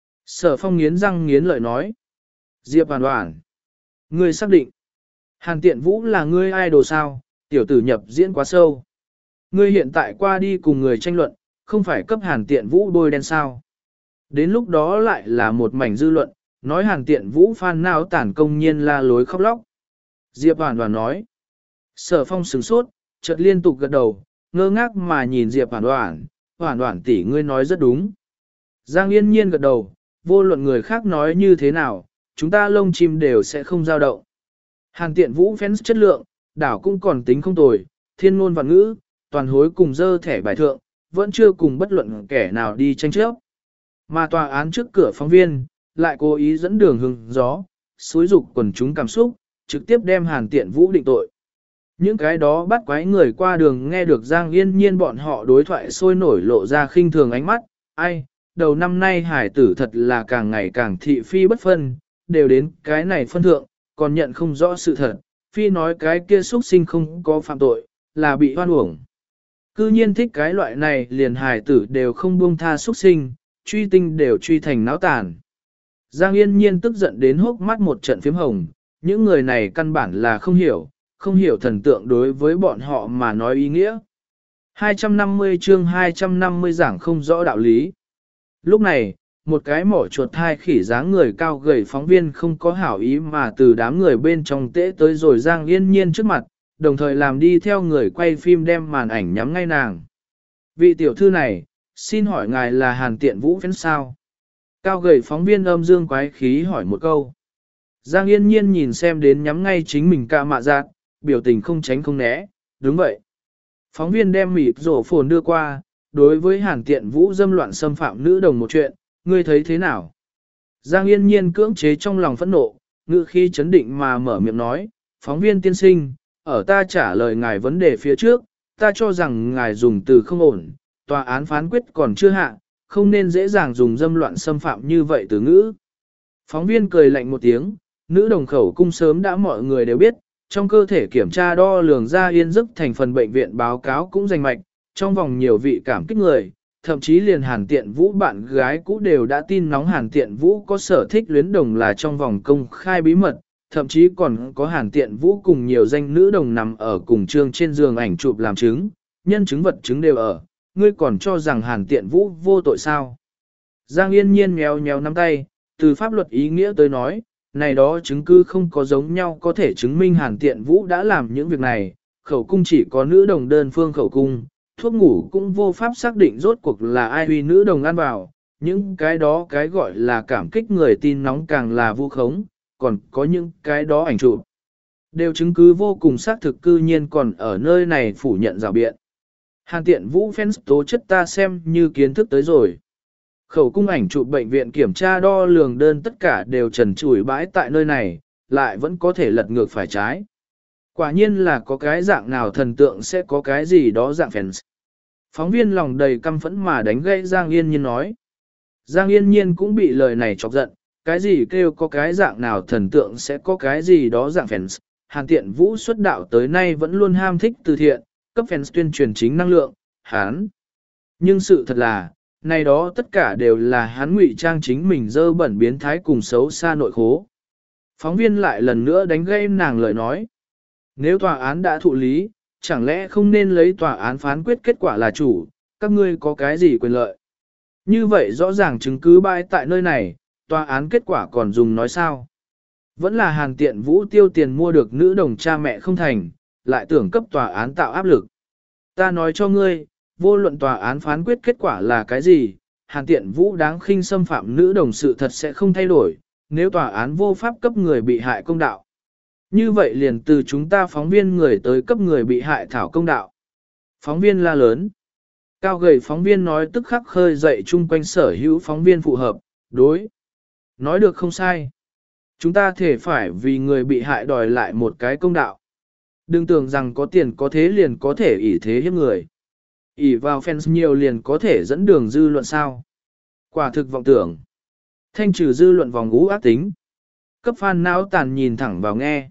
Sở Phong nghiến răng nghiến lợi nói. Diệp Hoản Hoản, ngươi xác định, Hàn Tiện Vũ là ngươi idol sao, tiểu tử nhập diễn quá sâu. Ngươi hiện tại qua đi cùng người tranh luận, không phải cấp Hàn Tiện Vũ bôi đen sao. Đến lúc đó lại là một mảnh dư luận, nói Hàn Tiện Vũ phan não tản công nhiên la lối khóc lóc. Diệp Hoản Hoản nói. Sở Phong sửng sốt, chợt liên tục gật đầu, ngơ ngác mà nhìn Diệp Hoản Hoản, Hoản Hoản tỷ ngươi nói rất đúng. Giang Yên Nhiên gật đầu, vô luận người khác nói như thế nào, chúng ta lông chim đều sẽ không dao động. Hàn Tiện Vũ fans chất lượng, đảo cũng còn tính không tồi, thiên ngôn vạn ngữ, toàn hối cùng dơ thẻ bài thượng, vẫn chưa cùng bất luận kẻ nào đi tranh chấp. Mà tòa án trước cửa phóng viên, lại cố ý dẫn đường hứng gió, xúi dục quần chúng cảm xúc, trực tiếp đem Hàn Tiện Vũ định tội. Những cái đó bắt quái người qua đường nghe được Giang Yên Nhiên bọn họ đối thoại sôi nổi lộ ra khinh thường ánh mắt, ai, đầu năm nay hải tử thật là càng ngày càng thị phi bất phân, đều đến cái này phân thượng, còn nhận không rõ sự thật, phi nói cái kia xuất sinh không có phạm tội, là bị hoan uổng. Cư nhiên thích cái loại này liền hài tử đều không buông tha xuất sinh, truy tinh đều truy thành náo tàn. Giang Yên Nhiên tức giận đến hốc mắt một trận phím hồng, những người này căn bản là không hiểu, không hiểu thần tượng đối với bọn họ mà nói ý nghĩa. hai trăm năm mươi chương hai trăm năm mươi giảng không rõ đạo lý. Lúc này, một cái mỏ chuột thai khỉ dáng người cao gầy phóng viên không có hảo ý mà từ đám người bên trong tễ tới rồi Giang Yên Nhiên trước mặt, đồng thời làm đi theo người quay phim đem màn ảnh nhắm ngay nàng. Vị tiểu thư này, xin hỏi ngài là Hàn Tiện Vũ fan sao? Cao gầy phóng viên âm dương quái khí hỏi một câu. Giang Yên Nhiên nhìn xem đến nhắm ngay chính mình ca mạ giác, biểu tình không tránh không né, đúng vậy. Phóng viên đem mịt rổ phồn đưa qua, đối với Hàn Tiện Vũ dâm loạn xâm phạm nữ đồng một chuyện, ngươi thấy thế nào? Giang Yên Nhiên cưỡng chế trong lòng phẫn nộ, ngữ khí chấn định mà mở miệng nói, phóng viên tiên sinh, ở ta trả lời ngài vấn đề phía trước, ta cho rằng ngài dùng từ không ổn, tòa án phán quyết còn chưa hạ, không nên dễ dàng dùng dâm loạn xâm phạm như vậy từ ngữ. Phóng viên cười lạnh một tiếng, nữ đồng khẩu cung sớm đã mọi người đều biết, trong cơ thể kiểm tra đo lường ra yên giấc thành phần bệnh viện báo cáo cũng rành mạch, trong vòng nhiều vị cảm kích người, thậm chí liền Hàn Tiện Vũ bạn gái cũ đều đã tin nóng Hàn Tiện Vũ có sở thích luyến đồng là trong vòng công khai bí mật, thậm chí còn có Hàn Tiện Vũ cùng nhiều danh nữ đồng nằm ở cùng trương trên giường ảnh chụp làm chứng, nhân chứng vật chứng đều ở, ngươi còn cho rằng Hàn Tiện Vũ vô tội sao? Giang Yên Nhiên nhéo nhéo nắm tay, từ pháp luật ý nghĩa tới nói, này đó chứng cứ không có giống nhau có thể chứng minh Hàn Tiện Vũ đã làm những việc này, khẩu cung chỉ có nữ đồng đơn phương khẩu cung, thuốc ngủ cũng vô pháp xác định rốt cuộc là ai huy nữ đồng ăn vào, những cái đó cái gọi là cảm kích người tin nóng càng là vu khống, còn có những cái đó ảnh chụp. Đều chứng cứ vô cùng xác thực cư nhiên còn ở nơi này phủ nhận rào biện. Hàn Tiện Vũ fans tố chất ta xem như kiến thức tới rồi. Khẩu cung ảnh chụp bệnh viện kiểm tra đo lường đơn tất cả đều trần trụi bãi tại nơi này, lại vẫn có thể lật ngược phải trái. Quả nhiên là có cái dạng nào thần tượng sẽ có cái gì đó dạng fans. Phóng viên lòng đầy căm phẫn mà đánh gãy Giang Yên Nhiên nói. Giang Yên Nhiên cũng bị lời này chọc giận, cái gì kêu có cái dạng nào thần tượng sẽ có cái gì đó dạng fans. Hàn Tiện Vũ xuất đạo tới nay vẫn luôn ham thích từ thiện, cấp fans tuyên truyền chính năng lượng, hắn. Nhưng sự thật là, này đó tất cả đều là hắn ngụy trang chính mình dơ bẩn biến thái cùng xấu xa nội khố. Phóng viên lại lần nữa đánh gây nàng lời nói. Nếu tòa án đã thụ lý, chẳng lẽ không nên lấy tòa án phán quyết kết quả là chủ, các ngươi có cái gì quyền lợi? Như vậy rõ ràng chứng cứ bãi tại nơi này, tòa án kết quả còn dùng nói sao? Vẫn là Hàn Tiện Vũ tiêu tiền mua được nữ đồng cha mẹ không thành, lại tưởng cấp tòa án tạo áp lực. Ta nói cho ngươi, vô luận tòa án phán quyết kết quả là cái gì, Hàn Tiện Vũ đáng khinh xâm phạm nữ đồng sự thật sẽ không thay đổi, nếu tòa án vô pháp cấp người bị hại công đạo. Như vậy liền từ chúng ta phóng viên người tới cấp người bị hại thảo công đạo. Phóng viên la lớn. Cao gầy phóng viên nói tức khắc khơi dậy chung quanh sở hữu phóng viên phù hợp, đối. Nói được không sai. Chúng ta thể phải vì người bị hại đòi lại một cái công đạo. Đừng tưởng rằng có tiền có thế liền có thể ỷ thế hiếp người. ỷ vào fans nhiều liền có thể dẫn đường dư luận sao. Quả thực vọng tưởng. Thanh trừ dư luận vòng ngũ ác tính. Cấp fan não tàn nhìn thẳng vào nghe.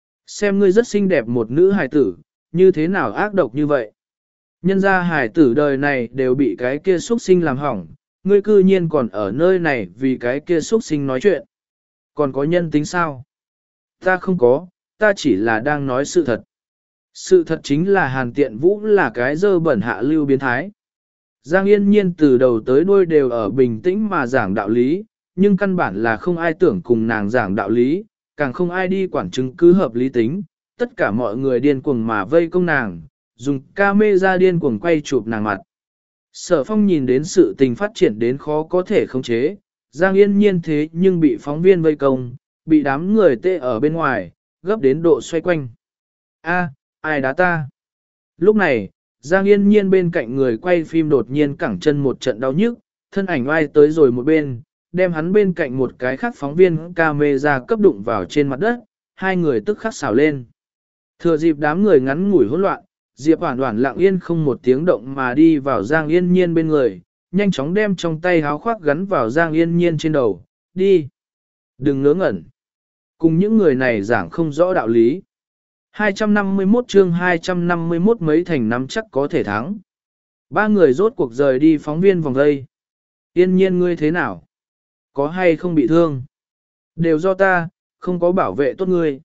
Xem ngươi rất xinh đẹp một nữ hài tử, như thế nào ác độc như vậy. Nhân ra hài tử đời này đều bị cái kia xuất sinh làm hỏng, ngươi cư nhiên còn ở nơi này vì cái kia xuất sinh nói chuyện. Còn có nhân tính sao? Ta không có, ta chỉ là đang nói sự thật. Sự thật chính là Hàn Tiện Vũ là cái dơ bẩn hạ lưu biến thái. Giang Yên Nhiên từ đầu tới đuôi đều ở bình tĩnh mà giảng đạo lý, nhưng căn bản là không ai tưởng cùng nàng giảng đạo lý, càng không ai đi quản chứng cứ hợp lý tính, tất cả mọi người điên cuồng mà vây công nàng, dùng camera điên cuồng quay chụp nàng mặt. Sở Phong nhìn đến sự tình phát triển đến khó có thể khống chế, Giang Yên Nhiên thế nhưng bị phóng viên vây công, bị đám người tê ở bên ngoài, gấp đến độ xoay quanh. A, ai đá ta? Lúc này, Giang Yên Nhiên bên cạnh người quay phim đột nhiên cẳng chân một trận đau nhức, thân ảnh oai tới rồi một bên, đem hắn bên cạnh một cái khác phóng viên camera cấp đụng vào trên mặt đất, hai người tức khắc xào lên. Thừa dịp đám người ngắn ngủi hỗn loạn, Diệp Hoản Hoản lặng yên không một tiếng động mà đi vào Giang Yên Nhiên bên người, nhanh chóng đem trong tay háo khoác gắn vào Giang Yên Nhiên trên đầu, đi. Đừng ngớ ngẩn. Cùng những người này giảng không rõ đạo lý. hai trăm năm mươi mốt chương hai trăm năm mươi mốt mấy thành nắm chắc có thể thắng. Ba người rốt cuộc rời đi phóng viên vòng dây. Yên Nhiên ngươi thế nào? Có hay không bị thương? Đều do ta, không có bảo vệ tốt ngươi.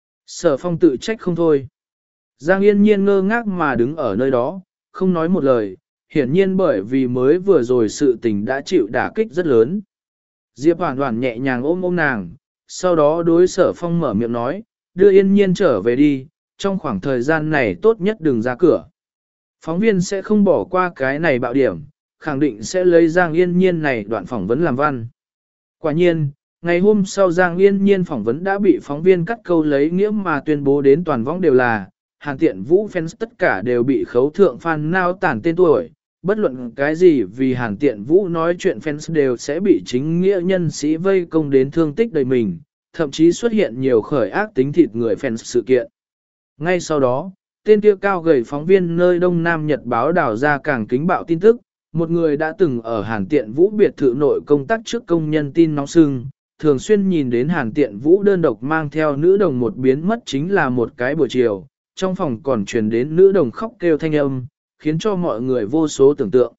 Sở Phong tự trách không thôi. Giang Yên Nhiên ngơ ngác mà đứng ở nơi đó, không nói một lời, hiển nhiên bởi vì mới vừa rồi sự tình đã chịu đả kích rất lớn. Diệp Hoản Hoản nhẹ nhàng ôm ôm nàng, sau đó đối Sở Phong mở miệng nói, đưa Yên Nhiên trở về đi, trong khoảng thời gian này tốt nhất đừng ra cửa. Phóng viên sẽ không bỏ qua cái này bạo điểm, khẳng định sẽ lấy Giang Yên Nhiên này đoạn phỏng vấn làm văn. Quả nhiên, ngày hôm sau Giang Yên Nhiên phỏng vấn đã bị phóng viên cắt câu lấy nghĩa mà tuyên bố đến toàn võng đều là, Hàn Tiện Vũ fans tất cả đều bị khấu thượng fan nao tản tên tuổi, bất luận cái gì vì Hàn Tiện Vũ nói chuyện fans đều sẽ bị chính nghĩa nhân sĩ vây công đến thương tích đầy mình, thậm chí xuất hiện nhiều khởi ác tính thịt người fans sự kiện. Ngay sau đó, tên kia cao gầy phóng viên nơi Đông Nam Nhật báo đào ra càng kính bạo tin tức, một người đã từng ở Hàn Tiện Vũ biệt thự nội công tác trước công nhân tin nóng sưng, thường xuyên nhìn đến Hàn Tiện Vũ đơn độc mang theo nữ đồng một biến mất chính là một cái buổi chiều, trong phòng còn truyền đến nữ đồng khóc kêu thanh âm, khiến cho mọi người vô số tưởng tượng.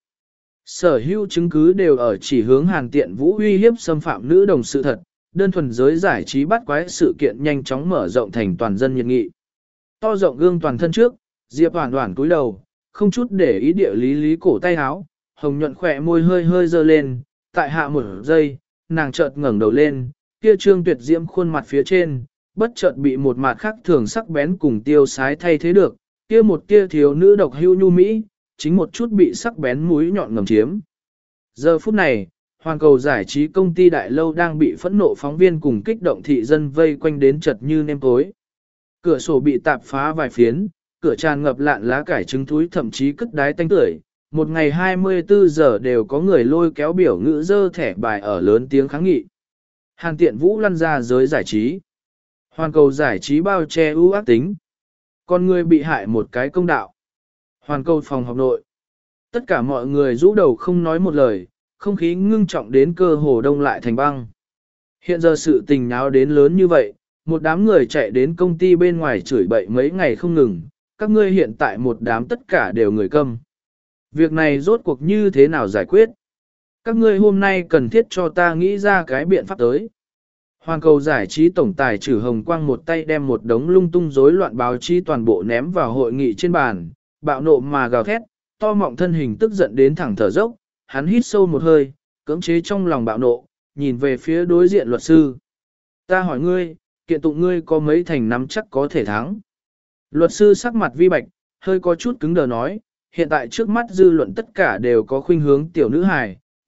Sở hữu chứng cứ đều ở chỉ hướng Hàn Tiện Vũ uy hiếp xâm phạm nữ đồng sự thật, đơn thuần giới giải trí bắt quái sự kiện nhanh chóng mở rộng thành toàn dân nhiệt nghị. To rộng gương toàn thân trước, Diệp Hoản Hoản cúi đầu, không chút để ý địa lý lý cổ tay áo, hồng nhuận khỏe môi hơi hơi dơ lên, tại hạ một giây, nàng chợt ngẩng đầu lên, kia trương tuyệt diễm khuôn mặt phía trên, bất chợt bị một mặt khác thường sắc bén cùng tiêu sái thay thế được, kia một tia thiếu nữ độc hưu nhu mỹ, chính một chút bị sắc bén mũi nhọn ngầm chiếm. Giờ phút này, Hoàn Cầu giải trí công ty đại lâu đang bị phẫn nộ phóng viên cùng kích động thị dân vây quanh đến chật như nêm tối. Cửa sổ bị tạp phá vài phiến, cửa tràn ngập lạn lá cải trứng thúi thậm chí cất đái tanh tưởi. Một ngày hai mươi tư giờ đều có người lôi kéo biểu ngữ dơ thẻ bài ở lớn tiếng kháng nghị. Hàn Tiện Vũ lăn ra giới giải trí. Hoàn Cầu giải trí bao che ưu ác tính. Con người bị hại một cái công đạo. Hoàn Cầu phòng học nội. Tất cả mọi người rũ đầu không nói một lời, không khí ngưng trọng đến cơ hồ đông lại thành băng. Hiện giờ sự tình náo đến lớn như vậy, một đám người chạy đến công ty bên ngoài chửi bậy mấy ngày không ngừng, các ngươi hiện tại một đám tất cả đều người câm. Việc này rốt cuộc như thế nào giải quyết? Các ngươi hôm nay cần thiết cho ta nghĩ ra cái biện pháp tới. Hoàn Cầu giải trí tổng tài Trử Hồng Quang một tay đem một đống lung tung rối loạn báo chí toàn bộ ném vào hội nghị trên bàn, bạo nộ mà gào thét, to mọng thân hình tức giận đến thẳng thở dốc, hắn hít sâu một hơi, cưỡng chế trong lòng bạo nộ, nhìn về phía đối diện luật sư. Ta hỏi ngươi, kiện tụng ngươi có mấy thành nắm chắc có thể thắng? Luật sư sắc mặt vi bạch, hơi có chút cứng đờ nói, hiện tại trước mắt dư luận tất cả đều có khuynh hướng tiểu nữ hài,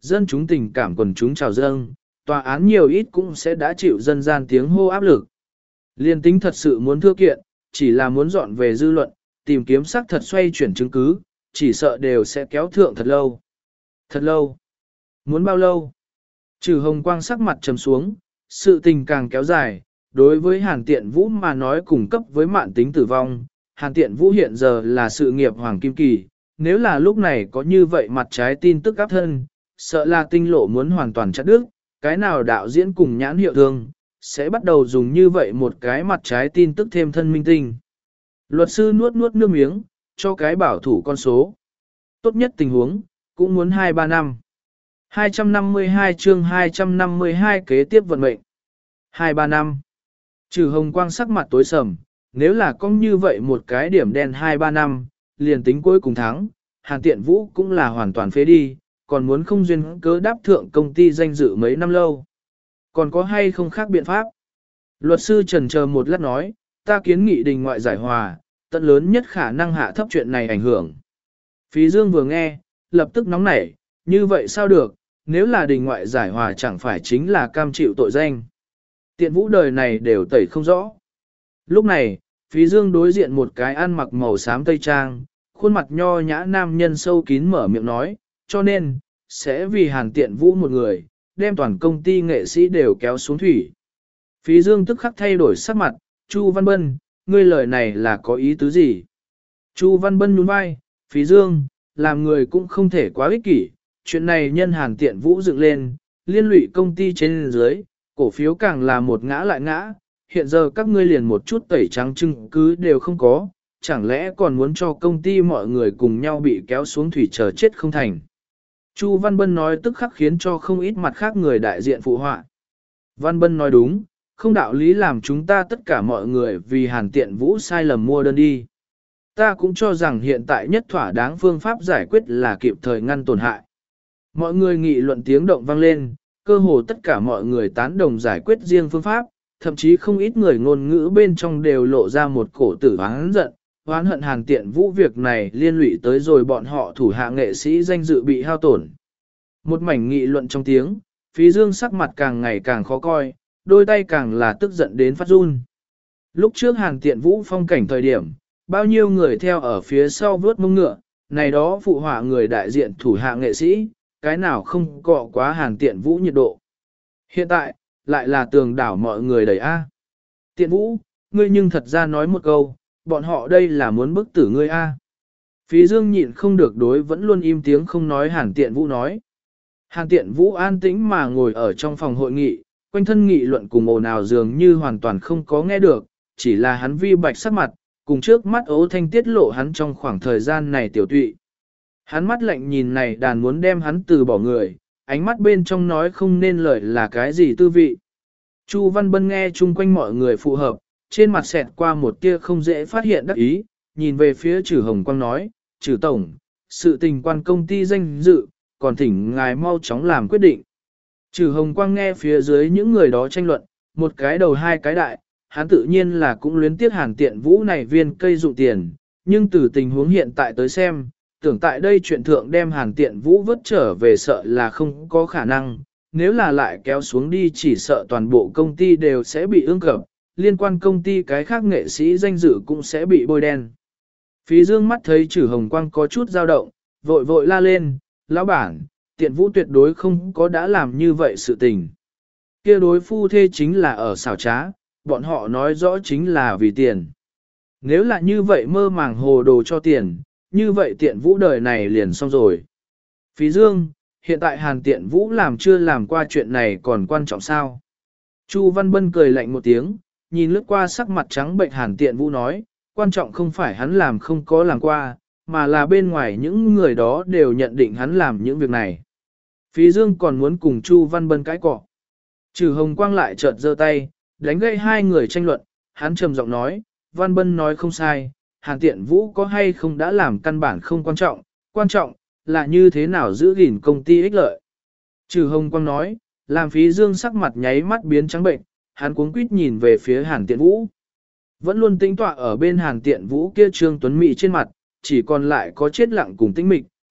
dân chúng tình cảm quần chúng trào dâng, tòa án nhiều ít cũng sẽ đã chịu dân gian tiếng hô áp lực. Liên tính thật sự muốn thưa kiện, chỉ là muốn dọn về dư luận, tìm kiếm xác thật xoay chuyển chứng cứ, chỉ sợ đều sẽ kéo thượng thật lâu. Thật lâu. Muốn bao lâu? Trừ Hồng Quang sắc mặt trầm xuống, sự tình càng kéo dài, đối với Hàn Tiện Vũ mà nói cùng cấp với mạn tính tử vong, Hàn Tiện Vũ hiện giờ là sự nghiệp hoàng kim kỳ, nếu là lúc này có như vậy mặt trái tin tức áp thân, sợ là tinh lộ muốn hoàn toàn chặt đứt, cái nào đạo diễn cùng nhãn hiệu thương, sẽ bắt đầu dùng như vậy một cái mặt trái tin tức thêm thân minh tinh. Luật sư nuốt nuốt nước miếng, cho cái bảo thủ con số. Tốt nhất tình huống, cũng muốn hai ba năm. hai trăm năm mươi hai chương hai trăm năm mươi hai kế tiếp vận mệnh. hai ba năm. Trừ Hồng Quang sắc mặt tối sầm, nếu là có như vậy một cái điểm đen hai ba năm, liền tính cuối cùng thắng, Hàn Tiện Vũ cũng là hoàn toàn phế đi, còn muốn không duyên cớ đáp thượng công ty danh dự mấy năm lâu. Còn có hay không khác biện pháp? Luật sư trần chờ một lát nói, ta kiến nghị đình ngoại giải hòa, tận lớn nhất khả năng hạ thấp chuyện này ảnh hưởng. Phí Dương vừa nghe, lập tức nóng nảy, như vậy sao được, nếu là đình ngoại giải hòa chẳng phải chính là cam chịu tội danh. Tiện Vũ đời này đều tẩy không rõ. Lúc này, Phí Dương đối diện một cái ăn mặc màu xám tây trang, khuôn mặt nho nhã nam nhân sâu kín mở miệng nói, cho nên, sẽ vì Hàn Tiện Vũ một người, đem toàn công ty nghệ sĩ đều kéo xuống thủy. Phí Dương tức khắc thay đổi sắc mặt, Chu Văn Bân, ngươi lời này là có ý tứ gì? Chu Văn Bân nhún vai, Phí Dương, làm người cũng không thể quá ích kỷ, chuyện này nhân Hàn Tiện Vũ dựng lên, liên lụy công ty trên dưới, cổ phiếu càng là một ngã lại ngã, hiện giờ các ngươi liền một chút tẩy trắng chứng cứ đều không có, chẳng lẽ còn muốn cho công ty mọi người cùng nhau bị kéo xuống thủy chờ chết không thành. Chu Văn Bân nói tức khắc khiến cho không ít mặt khác người đại diện phụ họa. Văn Bân nói đúng, không đạo lý làm chúng ta tất cả mọi người vì Hàn Tiện Vũ sai lầm mua đơn đi. Ta cũng cho rằng hiện tại nhất thỏa đáng phương pháp giải quyết là kịp thời ngăn tổn hại. Mọi người nghị luận tiếng động vang lên, cơ hồ tất cả mọi người tán đồng giải quyết riêng phương pháp, thậm chí không ít người ngôn ngữ bên trong đều lộ ra một cổ tử oán giận, oán hận Hàn Tiện Vũ việc này liên lụy tới rồi bọn họ thủ hạ nghệ sĩ danh dự bị hao tổn. Một mảnh nghị luận trong tiếng, Phí Dương sắc mặt càng ngày càng khó coi, đôi tay càng là tức giận đến phát run. Lúc trước Hàn Tiện Vũ phong cảnh thời điểm, bao nhiêu người theo ở phía sau vớt mông ngựa, này đó phụ họa người đại diện thủ hạ nghệ sĩ, cái nào không cọ quá Hàn Tiện Vũ nhiệt độ. Hiện tại, lại là tường đảo mọi người đẩy A. Tiện Vũ, ngươi nhưng thật ra nói một câu, bọn họ đây là muốn bức tử ngươi A. Phí Dương nhịn không được đối vẫn luôn im tiếng không nói Hàn Tiện Vũ nói. Hàn Tiện Vũ an tĩnh mà ngồi ở trong phòng hội nghị, quanh thân nghị luận cùng ồn ào dường như hoàn toàn không có nghe được, chỉ là hắn vi bạch sắc mặt, cùng trước mắt ố thanh tiết lộ hắn trong khoảng thời gian này tiểu tụy. Hắn mắt lạnh nhìn này đàn muốn đem hắn từ bỏ người, ánh mắt bên trong nói không nên lời là cái gì tư vị. Chu Văn Bân nghe chung quanh mọi người phù hợp, trên mặt xẹt qua một tia không dễ phát hiện đắc ý, nhìn về phía Trử Hồng Quang nói, Trử Tổng, sự tình quan công ty danh dự, còn thỉnh ngài mau chóng làm quyết định. Trử Hồng Quang nghe phía dưới những người đó tranh luận, một cái đầu hai cái đại, hắn tự nhiên là cũng luyến tiếc Hàn Tiện Vũ này viên cây dụng tiền, nhưng từ tình huống hiện tại tới xem, tưởng tại đây chuyện thượng đem Hàn Tiện Vũ vớt trở về sợ là không có khả năng, nếu là lại kéo xuống đi chỉ sợ toàn bộ công ty đều sẽ bị ương cập, liên quan công ty cái khác nghệ sĩ danh dự cũng sẽ bị bôi đen. Phí Dương mắt thấy Trử Hồng Quang có chút dao động, vội vội la lên, lão bản, Tiện Vũ tuyệt đối không có đã làm như vậy sự tình. Kia đối phu thê chính là ở xảo trá, bọn họ nói rõ chính là vì tiền. Nếu là như vậy mơ màng hồ đồ cho tiền, như vậy Tiện Vũ đời này liền xong rồi. Phí Dương, hiện tại Hàn Tiện Vũ làm chưa làm qua chuyện này còn quan trọng sao? Chu Văn Bân cười lạnh một tiếng, nhìn lướt qua sắc mặt trắng bệnh Hàn Tiện Vũ nói, quan trọng không phải hắn làm không có làm qua, mà là bên ngoài những người đó đều nhận định hắn làm những việc này. Phí Dương còn muốn cùng Chu Văn Bân cãi cọ. Trừ Hồng Quang lại chợt giơ tay, đánh gây hai người tranh luận, hắn trầm giọng nói, Văn Bân nói không sai, Hàn Tiện Vũ có hay không đã làm căn bản không quan trọng, quan trọng là như thế nào giữ gìn công ty ích lợi. Trừ Hồng Quang nói, làm Phí Dương sắc mặt nháy mắt biến trắng bệnh, hắn cuống quýt nhìn về phía Hàn Tiện Vũ. Vẫn luôn tĩnh tọa ở bên Hàn Tiện Vũ kia Trương Tuấn Mỹ trên mặt, chỉ còn lại có chết lặng cùng tĩnh mịch,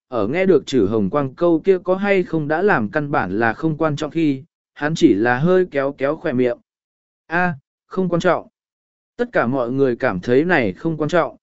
ở nghe được chử hồng quang câu kia có hay không đã làm căn bản là không quan trọng khi, hắn chỉ là hơi kéo kéo khỏe miệng. A, không quan trọng. Tất cả mọi người cảm thấy này không quan trọng.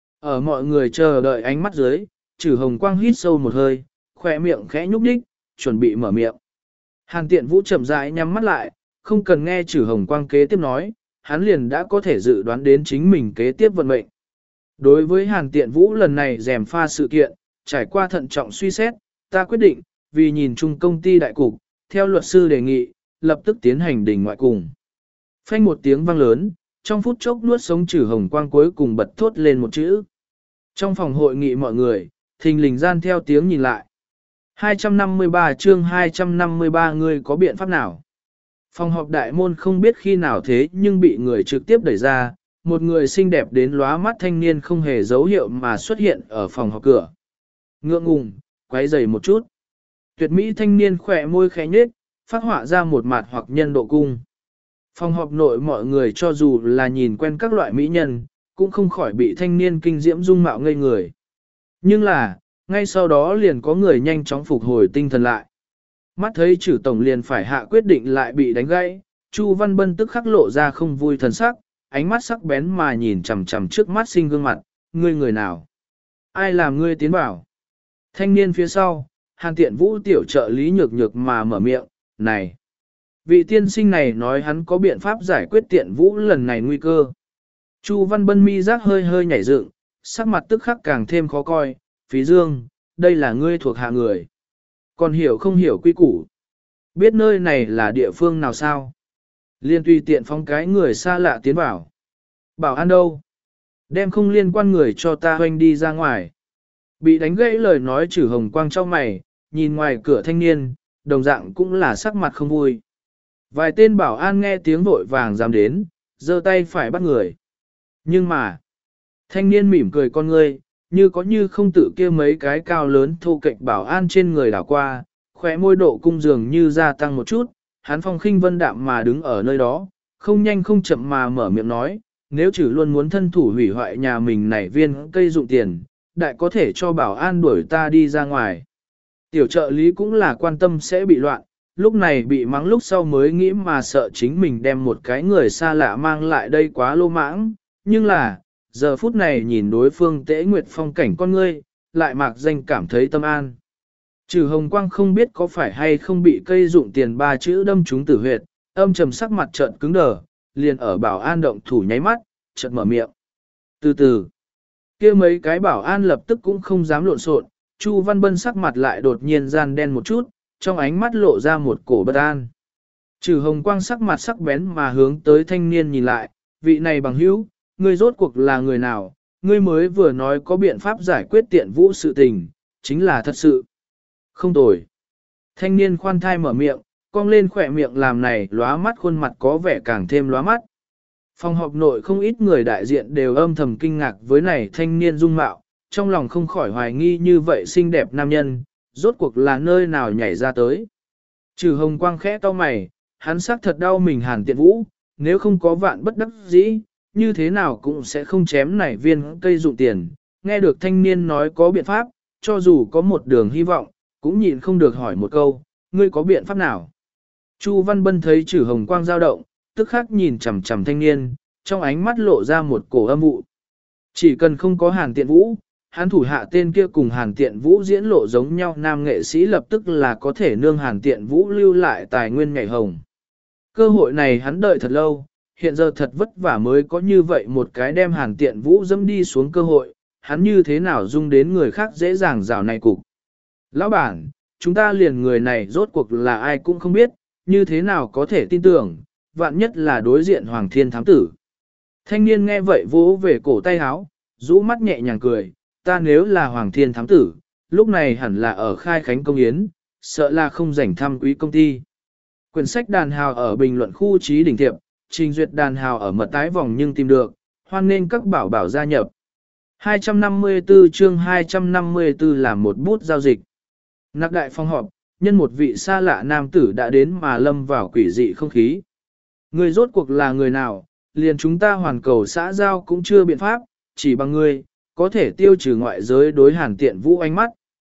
Ở mọi người chờ đợi ánh mắt dưới, chử hồng quang hít sâu một hơi, khỏe miệng khẽ nhúc nhích, chuẩn bị mở miệng. Hàn tiện vũ chậm rãi nhắm mắt lại, không cần nghe chử hồng quang kế tiếp nói, hắn liền đã có thể dự đoán đến chính mình kế tiếp vận mệnh. Đối với hàn tiện vũ lần này rèm pha sự kiện, trải qua thận trọng suy xét, ta quyết định, vì nhìn chung công ty đại cục, theo luật sư đề nghị, lập tức tiến hành đình ngoại cùng. Phanh một tiếng vang lớn, trong phút chốc nuốt sống chử hồng quang cuối cùng bật thốt lên một chữ. Trong phòng hội nghị mọi người, thình lình gian theo tiếng nhìn lại. hai trăm năm mươi ba chương hai trăm năm mươi ba người có biện pháp nào? Phòng họp đại môn không biết khi nào thế nhưng bị người trực tiếp đẩy ra, một người xinh đẹp đến lóa mắt thanh niên không hề dấu hiệu mà xuất hiện ở phòng họp cửa. Ngượng ngùng, quấy rầy một chút. Tuyệt mỹ thanh niên khỏe môi khẽ nhếch, phát họa ra một mặt hoặc nhân độ cung. Phòng họp nội mọi người cho dù là nhìn quen các loại mỹ nhân, cũng không khỏi bị thanh niên kinh diễm dung mạo ngây người. Nhưng là, ngay sau đó liền có người nhanh chóng phục hồi tinh thần lại. Mắt thấy chử tổng liền phải hạ quyết định lại bị đánh gãy, Chu Văn Bân tức khắc lộ ra không vui thần sắc, ánh mắt sắc bén mà nhìn chằm chằm trước mắt sinh gương mặt, ngươi người nào? Ai làm ngươi tiến vào? Thanh niên phía sau, Hàn Tiện Vũ tiểu trợ lý nhược nhược mà mở miệng, này. Vị tiên sinh này nói hắn có biện pháp giải quyết Tiện Vũ lần này nguy cơ. Chu Văn Bân mi giác hơi hơi nhảy dựng, sắc mặt tức khắc càng thêm khó coi, Phí Dương, đây là ngươi thuộc hạ người. Còn hiểu không hiểu quy củ? Biết nơi này là địa phương nào sao? Liên tùy tiện phóng cái người xa lạ tiến vào. Bảo an đâu? Đem không liên quan người cho ta hoanh đi ra ngoài. Bị đánh gãy lời nói chử hồng quang trong mày, nhìn ngoài cửa thanh niên, đồng dạng cũng là sắc mặt không vui. Vài tên bảo an nghe tiếng vội vàng dám đến, giơ tay phải bắt người. Nhưng mà, thanh niên mỉm cười con ngươi, như có như không tự kia mấy cái cao lớn thô kệch bảo an trên người đảo qua, khóe môi độ cung dường như gia tăng một chút, hắn phong khinh vân đạm mà đứng ở nơi đó, không nhanh không chậm mà mở miệng nói, nếu chử luôn muốn thân thủ hủy hoại nhà mình nảy viên cây dụng tiền, đại có thể cho bảo an đuổi ta đi ra ngoài. Tiểu trợ lý cũng là quan tâm sẽ bị loạn, lúc này bị mắng lúc sau mới nghĩ mà sợ chính mình đem một cái người xa lạ mang lại đây quá lô mãng, nhưng là, giờ phút này nhìn đối phương tễ nguyệt phong cảnh con ngươi, lại mạc danh cảm thấy tâm an. Trừ hồng quang không biết có phải hay không bị cây dụng tiền ba chữ đâm trúng tử huyệt, âm trầm sắc mặt trợn cứng đờ, liền ở bảo an động thủ nháy mắt, chợt mở miệng. Từ từ, kia mấy cái bảo an lập tức cũng không dám lộn xộn, Chu Văn Bân sắc mặt lại đột nhiên gian đen một chút, trong ánh mắt lộ ra một cổ bất an. Trừ hồng quang sắc mặt sắc bén mà hướng tới thanh niên nhìn lại, vị này bằng hữu, ngươi rốt cuộc là người nào, ngươi mới vừa nói có biện pháp giải quyết Tiện Vũ sự tình, chính là thật sự. Không tồi. Thanh niên khoan thai mở miệng, cong lên khỏe miệng làm này lóa mắt khuôn mặt có vẻ càng thêm lóa mắt. Phòng họp nội không ít người đại diện đều âm thầm kinh ngạc với này thanh niên dung mạo, trong lòng không khỏi hoài nghi như vậy xinh đẹp nam nhân, rốt cuộc là nơi nào nhảy ra tới. Trừ hồng quang khẽ to mày, hắn xác thật đau mình Hàn Tiện Vũ, nếu không có vạn bất đắc dĩ, như thế nào cũng sẽ không chém nảy viên cây dụng tiền. Nghe được thanh niên nói có biện pháp, cho dù có một đường hy vọng, cũng nhịn không được hỏi một câu, ngươi có biện pháp nào? Chu Văn Bân thấy chử hồng quang dao động, tức khắc nhìn chằm chằm thanh niên, trong ánh mắt lộ ra một cổ âm vụ. Chỉ cần không có Hàn Tiện Vũ, hắn thủ hạ tên kia cùng Hàn Tiện Vũ diễn lộ giống nhau nam nghệ sĩ lập tức là có thể nương Hàn Tiện Vũ lưu lại tài nguyên nhảy hồng. Cơ hội này hắn đợi thật lâu, hiện giờ thật vất vả mới có như vậy một cái đem Hàn Tiện Vũ dẫm đi xuống cơ hội, hắn như thế nào dung đến người khác dễ dàng rào này cục. Lão bản, chúng ta liền người này rốt cuộc là ai cũng không biết, như thế nào có thể tin tưởng, vạn nhất là đối diện Hoàng Thiên Thám Tử. Thanh niên nghe vậy vỗ về cổ tay áo, rũ mắt nhẹ nhàng cười, ta nếu là Hoàng Thiên Thám Tử, lúc này hẳn là ở khai khánh công yến, sợ là không rảnh thăm quý công ty. Quyển sách đàn hào ở bình luận khu trí đỉnh thiệp, trình duyệt đàn hào ở mật tái vòng nhưng tìm được, hoan nên các bảo bảo gia nhập. hai trăm năm mươi tư chương hai trăm năm mươi tư là một bút giao dịch. Nạc đại phòng họp, nhân một vị xa lạ nam tử đã đến mà lâm vào quỷ dị không khí. Người rốt cuộc là người nào, liền chúng ta hoàn cầu xã giao cũng chưa biện pháp, chỉ bằng ngươi, có thể tiêu trừ ngoại giới đối Hàn Tiện Vũ ánh mắt.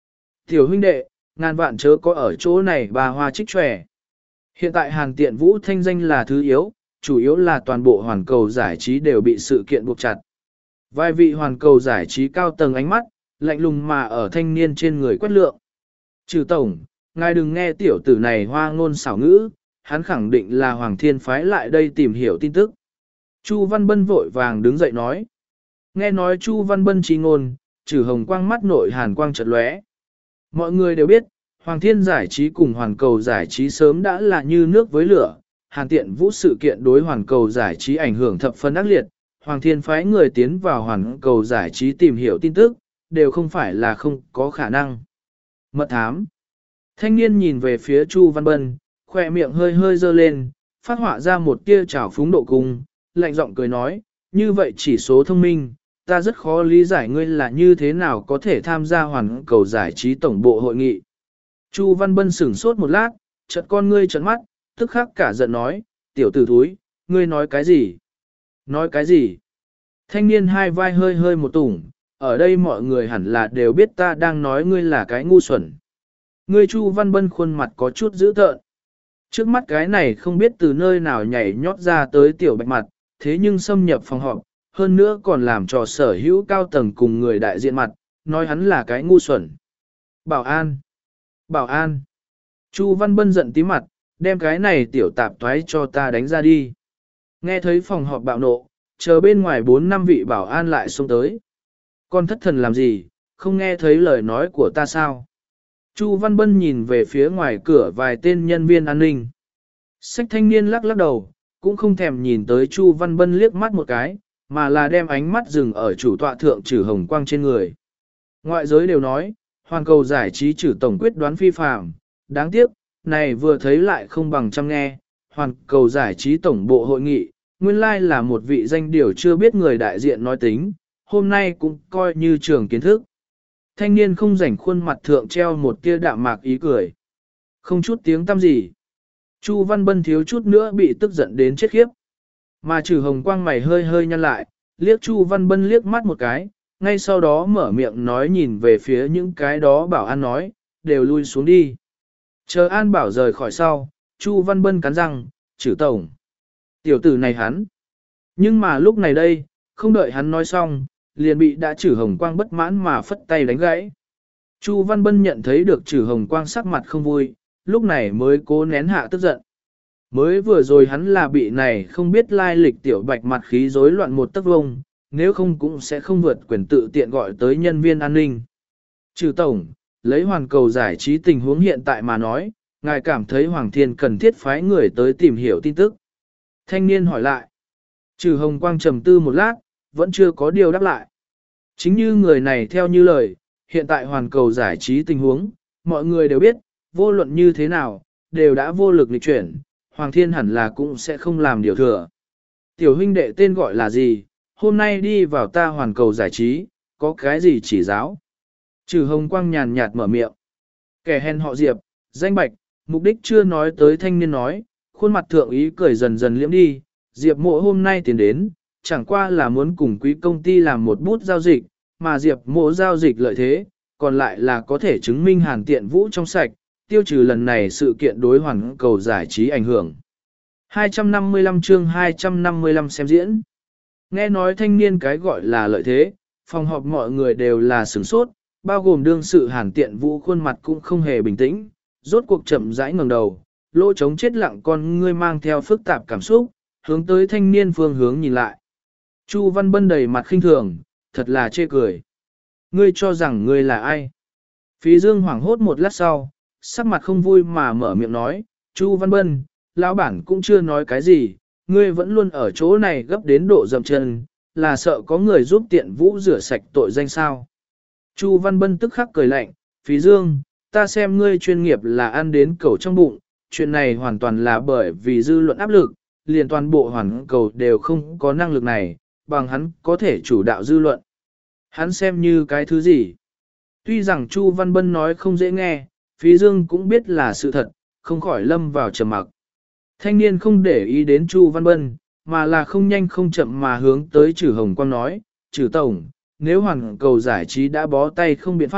Tiểu huynh đệ, ngàn vạn chớ có ở chỗ này bà hoa trích tròe. Hiện tại Hàn Tiện Vũ thanh danh là thứ yếu, chủ yếu là toàn bộ hoàn cầu giải trí đều bị sự kiện buộc chặt. Vài vị hoàn cầu giải trí cao tầng ánh mắt, lạnh lùng mà ở thanh niên trên người quét lượng. Trừ tổng, ngài đừng nghe tiểu tử này hoa ngôn xảo ngữ, hắn khẳng định là Hoàng Thiên phái lại đây tìm hiểu tin tức. Chu Văn Bân vội vàng đứng dậy nói. Nghe nói Chu Văn Bân chi ngôn, trừ hồng quang mắt nội hàn quang chợt lóe. Mọi người đều biết, Hoàng Thiên giải trí cùng hoàn cầu giải trí sớm đã là như nước với lửa, Hàn Tiện Vũ sự kiện đối hoàn cầu giải trí ảnh hưởng thập phân ác liệt, Hoàng Thiên phái người tiến vào hoàn cầu giải trí tìm hiểu tin tức, đều không phải là không có khả năng. Mật thám. Thanh niên nhìn về phía Chu Văn Bân, khỏe miệng hơi hơi dơ lên, phát họa ra một tia trào phúng độ cung, lạnh giọng cười nói, như vậy chỉ số thông minh, ta rất khó lý giải ngươi là như thế nào có thể tham gia hoàn cầu giải trí tổng bộ hội nghị. Chu Văn Bân sửng sốt một lát, chợt con ngươi trợn mắt, tức khắc cả giận nói, tiểu tử thúi, ngươi nói cái gì? Nói cái gì? Thanh niên hai vai hơi hơi một tủng, ở đây mọi người hẳn là đều biết ta đang nói ngươi là cái ngu xuẩn. Ngươi Chu Văn Bân khuôn mặt có chút dữ tợn. Trước mắt cái này không biết từ nơi nào nhảy nhót ra tới tiểu bạch mặt, thế nhưng xâm nhập phòng họp, hơn nữa còn làm trò sở hữu cao tầng cùng người đại diện mặt, nói hắn là cái ngu xuẩn. Bảo an! Bảo an! Chu Văn Bân giận tí mặt, đem cái này tiểu tạp toái cho ta đánh ra đi. Nghe thấy phòng họp bạo nộ, chờ bên ngoài bốn năm vị bảo an lại xông tới. Con thất thần làm gì, không nghe thấy lời nói của ta sao? Chu Văn Bân nhìn về phía ngoài cửa vài tên nhân viên an ninh. Sách thanh niên lắc lắc đầu, cũng không thèm nhìn tới Chu Văn Bân liếc mắt một cái, mà là đem ánh mắt dừng ở chủ tọa thượng trừ hồng quang trên người. Ngoại giới đều nói, hoàn cầu giải trí trừ tổng quyết đoán phi phạm, đáng tiếc, này vừa thấy lại không bằng chăm nghe, hoàn cầu giải trí tổng bộ hội nghị, nguyên lai là một vị danh điều chưa biết người đại diện nói tính, hôm nay cũng coi như trường kiến thức. Thanh niên không rảnh khuôn mặt thượng treo một tia đạm mạc ý cười. Không chút tiếng tăm gì. Chu Văn Bân thiếu chút nữa bị tức giận đến chết khiếp. Mà trừ hồng quang mày hơi hơi nhăn lại, liếc Chu Văn Bân liếc mắt một cái, ngay sau đó mở miệng nói nhìn về phía những cái đó bảo an nói, đều lui xuống đi. Chờ an bảo rời khỏi sau, Chu Văn Bân cắn răng, trừ tổng. Tiểu tử này hắn. Nhưng mà lúc này đây, không đợi hắn nói xong, liền bị đã trừ hồng quang bất mãn mà phất tay đánh gãy. Chu Văn Bân nhận thấy được trừ hồng quang sắc mặt không vui, lúc này mới cố nén hạ tức giận. Mới vừa rồi hắn là bị này không biết lai lịch tiểu bạch mặt khí rối loạn một tấc vông, nếu không cũng sẽ không vượt quyền tự tiện gọi tới nhân viên an ninh. Trừ tổng, lấy hoàn cầu giải trí tình huống hiện tại mà nói, ngài cảm thấy Hoàng Thiên cần thiết phái người tới tìm hiểu tin tức. Thanh niên hỏi lại. Trừ hồng quang trầm tư một lát, vẫn chưa có điều đáp lại. Chính như người này theo như lời, hiện tại hoàn cầu giải trí tình huống, mọi người đều biết, vô luận như thế nào, đều đã vô lực lịch chuyển, Hoàng Thiên hẳn là cũng sẽ không làm điều thừa. Tiểu huynh đệ tên gọi là gì, hôm nay đi vào ta hoàn cầu giải trí, có cái gì chỉ giáo? Trừ hồng quang nhàn nhạt mở miệng. Kẻ hèn họ Diệp, danh bạch, mục đích chưa nói tới thanh niên nói, khuôn mặt thượng ý cười dần dần liễm đi, Diệp mộ hôm nay tiến đến, chẳng qua là muốn cùng quý công ty làm một bút giao dịch, mà Diệp mộ giao dịch lợi thế, còn lại là có thể chứng minh Hàn Tiện Vũ trong sạch, tiêu trừ lần này sự kiện đối hoàn cầu giải trí ảnh hưởng. hai trăm năm mươi lăm chương hai trăm năm mươi lăm xem diễn. Nghe nói thanh niên cái gọi là lợi thế, phòng họp mọi người đều là sửng sốt, bao gồm đương sự Hàn Tiện Vũ khuôn mặt cũng không hề bình tĩnh, rốt cuộc chậm rãi ngẩng đầu, lỗ trống chết lặng con ngươi mang theo phức tạp cảm xúc, hướng tới thanh niên phương hướng nhìn lại. Chu Văn Bân đầy mặt khinh thường, thật là chê cười. Ngươi cho rằng ngươi là ai? Phí Dương hoảng hốt một lát sau, sắc mặt không vui mà mở miệng nói, Chu Văn Bân, lão bản cũng chưa nói cái gì, ngươi vẫn luôn ở chỗ này gấp đến độ dậm chân, là sợ có người giúp Tiện Vũ rửa sạch tội danh sao. Chu Văn Bân tức khắc cười lạnh, Phí Dương, ta xem ngươi chuyên nghiệp là ăn đến cẩu trong bụng, chuyện này hoàn toàn là bởi vì dư luận áp lực, liền toàn bộ hoàn cầu đều không có năng lực này, bằng hắn có thể chủ đạo dư luận. Hắn xem như cái thứ gì? Tuy rằng Chu Văn Bân nói không dễ nghe, Phí Dương cũng biết là sự thật, không khỏi lâm vào trầm mặc. Thanh niên không để ý đến Chu Văn Bân, mà là không nhanh không chậm mà hướng tới Trử Hồng Quang nói, Trử Tổng, nếu hoàn cầu giải trí đã bó tay không biện pháp,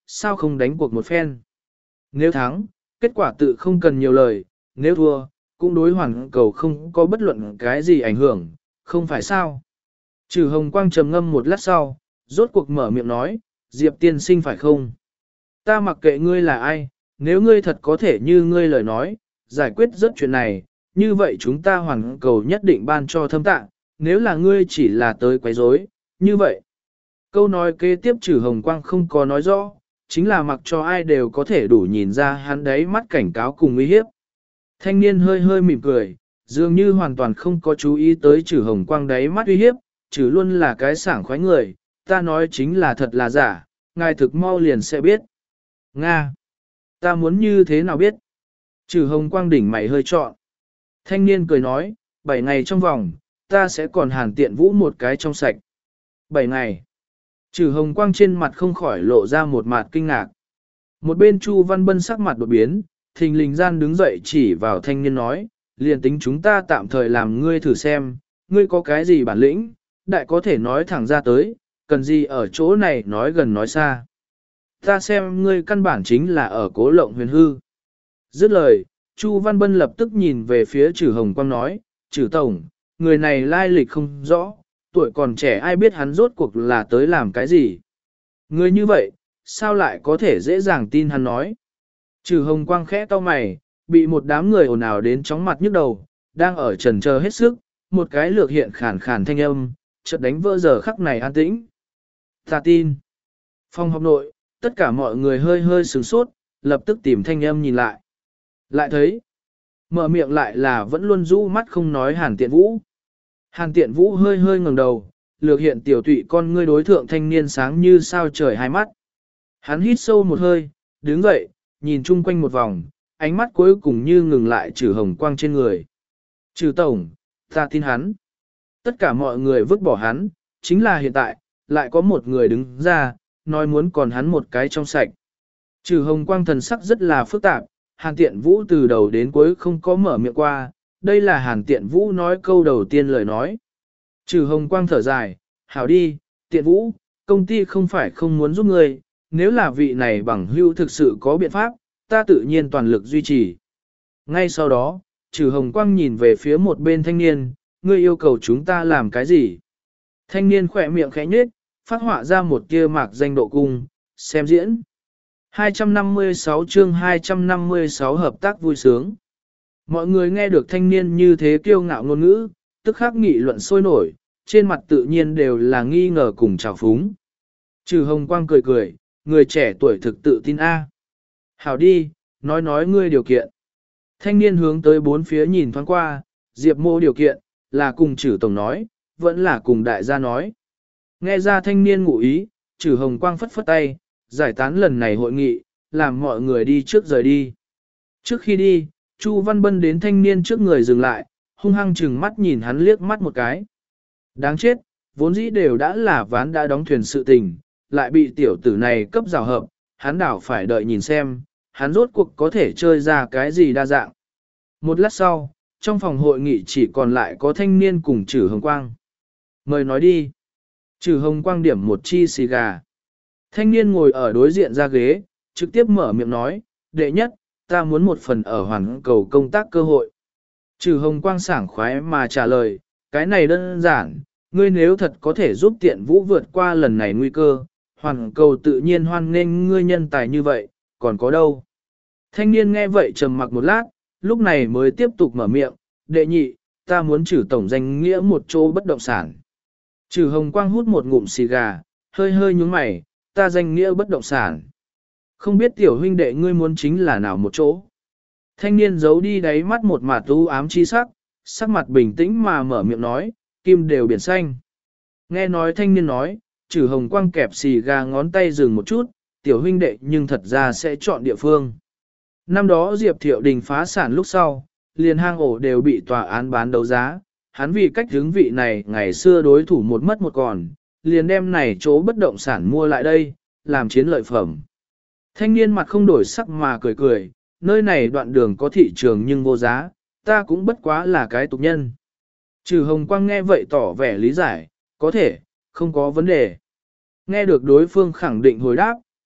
sao không đánh cuộc một phen. Nếu thắng, kết quả tự không cần nhiều lời, nếu thua, cũng đối hoàn cầu không có bất luận cái gì ảnh hưởng, không phải sao. Trừ Hồng Quang trầm ngâm một lát sau, rốt cuộc mở miệng nói, Diệp tiên sinh phải không? Ta mặc kệ ngươi là ai, nếu ngươi thật có thể như ngươi lời nói, giải quyết rất chuyện này, như vậy chúng ta hoàn cầu nhất định ban cho thâm tạng, nếu là ngươi chỉ là tới quấy rối, như vậy. Câu nói kế tiếp Trừ Hồng Quang không có nói rõ, chính là mặc cho ai đều có thể đủ nhìn ra hắn đấy mắt cảnh cáo cùng uy hiếp. Thanh niên hơi hơi mỉm cười, dường như hoàn toàn không có chú ý tới Trừ Hồng Quang đấy mắt uy hiếp, Trừ luôn là cái sảng khoái người, ta nói chính là thật là giả, ngài thực mau liền sẽ biết. Nga! Ta muốn như thế nào biết? Trừ Hồng Quang đỉnh mày hơi trọn. Thanh niên cười nói, bảy ngày trong vòng, ta sẽ còn hàn tiện vũ một cái trong sạch. Bảy ngày. Trừ Hồng Quang trên mặt không khỏi lộ ra một mặt kinh ngạc. Một bên Chu Văn Bân sắc mặt đột biến, thình lình gian đứng dậy chỉ vào thanh niên nói, liền tính chúng ta tạm thời làm ngươi thử xem, ngươi có cái gì bản lĩnh, đại có thể nói thẳng ra tới, cần gì ở chỗ này nói gần nói xa. Ta xem ngươi căn bản chính là ở cố lộng huyền hư. Dứt lời, Chu Văn Bân lập tức nhìn về phía Trừ Hồng Quang nói, Trừ Tổng, người này lai lịch không rõ, tuổi còn trẻ ai biết hắn rốt cuộc là tới làm cái gì. Người như vậy, sao lại có thể dễ dàng tin hắn nói. Trừ Hồng Quang khẽ cau mày, bị một đám người ồn ào đến chóng mặt nhức đầu, đang ở trần chờ hết sức, một cái lược hiện khàn khàn thanh âm, chợt đánh vỡ giờ khắc này an tĩnh. Ta tin. Phòng học nội, tất cả mọi người hơi hơi sửng sốt, lập tức tìm thanh âm nhìn lại. Lại thấy, mở miệng lại là vẫn luôn rũ mắt không nói Hàn Tiện Vũ. Hàn Tiện Vũ hơi hơi ngẩng đầu, lược hiện tiểu tụy con ngươi đối thượng thanh niên sáng như sao trời hai mắt. Hắn hít sâu một hơi, đứng dậy, nhìn chung quanh một vòng, ánh mắt cuối cùng như ngừng lại Trừ Hồng Quang trên người. Trừ Tổng, ta tin hắn. Tất cả mọi người vứt bỏ hắn, chính là hiện tại, lại có một người đứng ra, nói muốn còn hắn một cái trong sạch. Trừ Hồng Quang thần sắc rất là phức tạp, Hàn Tiện Vũ từ đầu đến cuối không có mở miệng qua, đây là Hàn Tiện Vũ nói câu đầu tiên lời nói. Trừ Hồng Quang thở dài, hảo đi, Tiện Vũ, công ty không phải không muốn giúp ngươi, nếu là vị này bằng hữu thực sự có biện pháp, ta tự nhiên toàn lực duy trì. Ngay sau đó, Trừ Hồng Quang nhìn về phía một bên thanh niên, ngươi yêu cầu chúng ta làm cái gì? Thanh niên khỏe miệng khẽ nhếch, phát họa ra một tia mạc danh độ cung, xem diễn. hai trăm năm mươi sáu chương hai trăm năm mươi sáu hợp tác vui sướng. Mọi người nghe được thanh niên như thế kiêu ngạo ngôn ngữ, tức khắc nghị luận sôi nổi, trên mặt tự nhiên đều là nghi ngờ cùng trào phúng. Trừ Hồng Quang cười cười, người trẻ tuổi thực tự tin A. Hảo đi, nói nói ngươi điều kiện. Thanh niên hướng tới bốn phía nhìn thoáng qua, Diệp Mô điều kiện, là cùng Trừ Tổng nói, vẫn là cùng đại gia nói. Nghe ra thanh niên ngụ ý, Trừ Hồng Quang phất phất tay, giải tán lần này hội nghị, làm mọi người đi trước rời đi. Trước khi đi, Chu Văn Bân đến thanh niên trước người dừng lại, hung hăng chừng mắt nhìn hắn liếc mắt một cái. Đáng chết, vốn dĩ đều đã là ván đã đóng thuyền sự tình, lại bị tiểu tử này cấp rào hợp, hắn đảo phải đợi nhìn xem, hắn rốt cuộc có thể chơi ra cái gì đa dạng. Một lát sau, trong phòng hội nghị chỉ còn lại có thanh niên cùng Trừ Hồng Quang. Mời nói đi. Trừ Hồng Quang điểm một chi xì gà. Thanh niên ngồi ở đối diện ra ghế, trực tiếp mở miệng nói, đệ nhất, ta muốn một phần ở hoàn cầu công tác cơ hội. Trừ Hồng Quang sảng khoái mà trả lời, cái này đơn giản, ngươi nếu thật có thể giúp Tiện Vũ vượt qua lần này nguy cơ, hoàn cầu tự nhiên hoan nghênh ngươi nhân tài như vậy, còn có đâu. Thanh niên nghe vậy trầm mặc một lát, lúc này mới tiếp tục mở miệng, đệ nhị, ta muốn Trừ tổng danh nghĩa một chỗ bất động sản. Trừ Hồng Quang hút một ngụm xì gà, hơi hơi nhúng mày, ta danh nghĩa bất động sản. Không biết tiểu huynh đệ ngươi muốn chính là nào một chỗ. Thanh niên giấu đi đáy mắt một mặt u ám chi sắc, sắc mặt bình tĩnh mà mở miệng nói, kim đều biển xanh. Nghe nói thanh niên nói, Trừ Hồng Quang kẹp xì gà ngón tay dừng một chút, tiểu huynh đệ nhưng thật ra sẽ chọn địa phương. Năm đó Diệp Thiệu Đình phá sản lúc sau, liền hang ổ đều bị tòa án bán đấu giá, hắn vì cách hướng vị này ngày xưa đối thủ một mất một còn, liền đem này chỗ bất động sản mua lại đây, làm chiến lợi phẩm. Thanh niên mặt không đổi sắc mà cười cười, nơi này đoạn đường có thị trường nhưng vô giá, ta cũng bất quá là cái tục nhân. Trừ Hồng Quang nghe vậy tỏ vẻ lý giải, có thể, không có vấn đề. Nghe được đối phương khẳng định hồi đáp,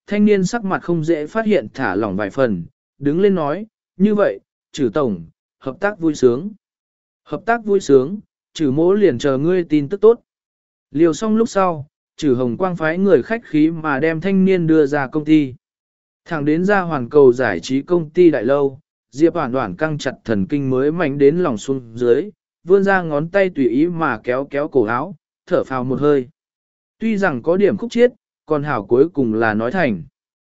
thanh niên sắc mặt không dễ phát hiện thả lỏng vài phần, đứng lên nói, như vậy, trừ tổng, hợp tác vui sướng. Hợp tác vui sướng, trừ mỗ liền chờ ngươi tin tức tốt. Liều xong lúc sau, trừ hồng quang phái người khách khí mà đem thanh niên đưa ra công ty. Thẳng đến ra hoàn cầu giải trí công ty đại lâu, Diệp Hoản Hoản căng chặt thần kinh mới mạnh đến lòng xuống dưới, vươn ra ngón tay tùy ý mà kéo kéo cổ áo, thở phào một hơi. Tuy rằng có điểm khúc chiết, còn hảo cuối cùng là nói thành.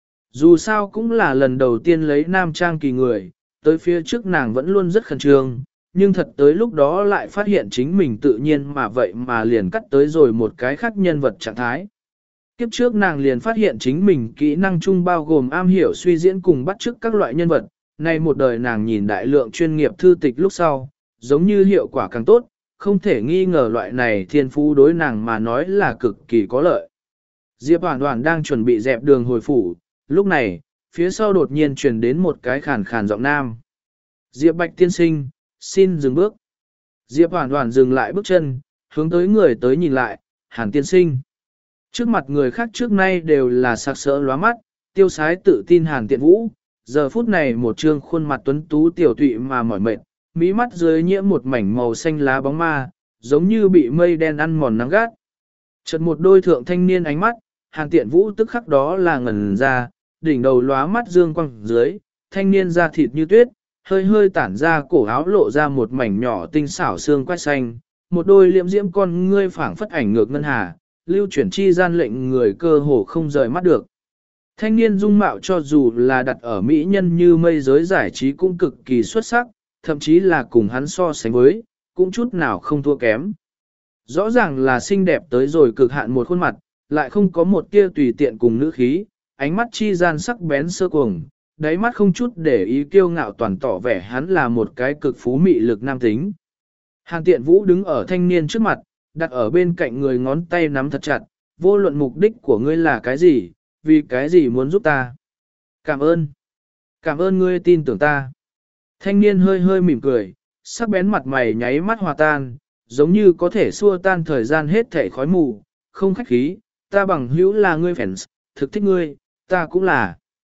Dù sao cũng là lần đầu tiên lấy nam trang kỳ người, tới phía trước nàng vẫn luôn rất khẩn trương, nhưng thật tới lúc đó lại phát hiện chính mình tự nhiên mà vậy mà liền cắt tới rồi một cái khác nhân vật trạng thái. Kiếp trước nàng liền phát hiện chính mình kỹ năng chung bao gồm am hiểu suy diễn cùng bắt chước các loại nhân vật, nay một đời nàng nhìn đại lượng chuyên nghiệp thư tịch lúc sau, giống như hiệu quả càng tốt, không thể nghi ngờ loại này thiên phú đối nàng mà nói là cực kỳ có lợi. Diệp Hoản Hoản đang chuẩn bị dẹp đường hồi phủ, lúc này, phía sau đột nhiên truyền đến một cái khàn khàn giọng nam. Diệp Bạch tiên sinh, xin dừng bước. Diệp Hoản Hoản dừng lại bước chân, hướng tới người tới nhìn lại, Hàn tiên sinh. Trước mặt người khác trước nay đều là sặc sỡ lóa mắt, tiêu sái tự tin Hàn Tiện Vũ, giờ phút này một trương khuôn mặt tuấn tú tiểu tụy mà mỏi mệt, mí mắt dưới nhiễm một mảnh màu xanh lá bóng ma, giống như bị mây đen ăn mòn nắng gắt. Chợt một đôi thượng thanh niên ánh mắt, Hàn Tiện Vũ tức khắc đó là ngẩn ra, đỉnh đầu lóa mắt dương quang dưới, thanh niên da thịt như tuyết, hơi hơi tản ra cổ áo lộ ra một mảnh nhỏ tinh xảo xương quai xanh, một đôi liễm diễm con ngươi phảng phất ảnh ngược ngân hà, lưu chuyển chi gian lệnh người cơ hồ không rời mắt được. Thanh niên dung mạo cho dù là đặt ở mỹ nhân như mây giới giải trí cũng cực kỳ xuất sắc, thậm chí là cùng hắn so sánh với, cũng chút nào không thua kém. Rõ ràng là xinh đẹp tới rồi cực hạn một khuôn mặt, lại không có một tia tùy tiện cùng nữ khí, ánh mắt chi gian sắc bén sơ cuồng, đáy mắt không chút để ý kiêu ngạo toàn tỏ vẻ hắn là một cái cực phú mị lực nam tính. Hàn Tiện Vũ đứng ở thanh niên trước mặt, đặt ở bên cạnh người ngón tay nắm thật chặt, vô luận mục đích của ngươi là cái gì, vì cái gì muốn giúp ta. Cảm ơn. Cảm ơn ngươi tin tưởng ta. Thanh niên hơi hơi mỉm cười, sắc bén mặt mày nháy mắt hòa tan, giống như có thể xua tan thời gian hết thể khói mù, không khách khí, ta bằng hữu là ngươi fans, thực thích ngươi, ta cũng là.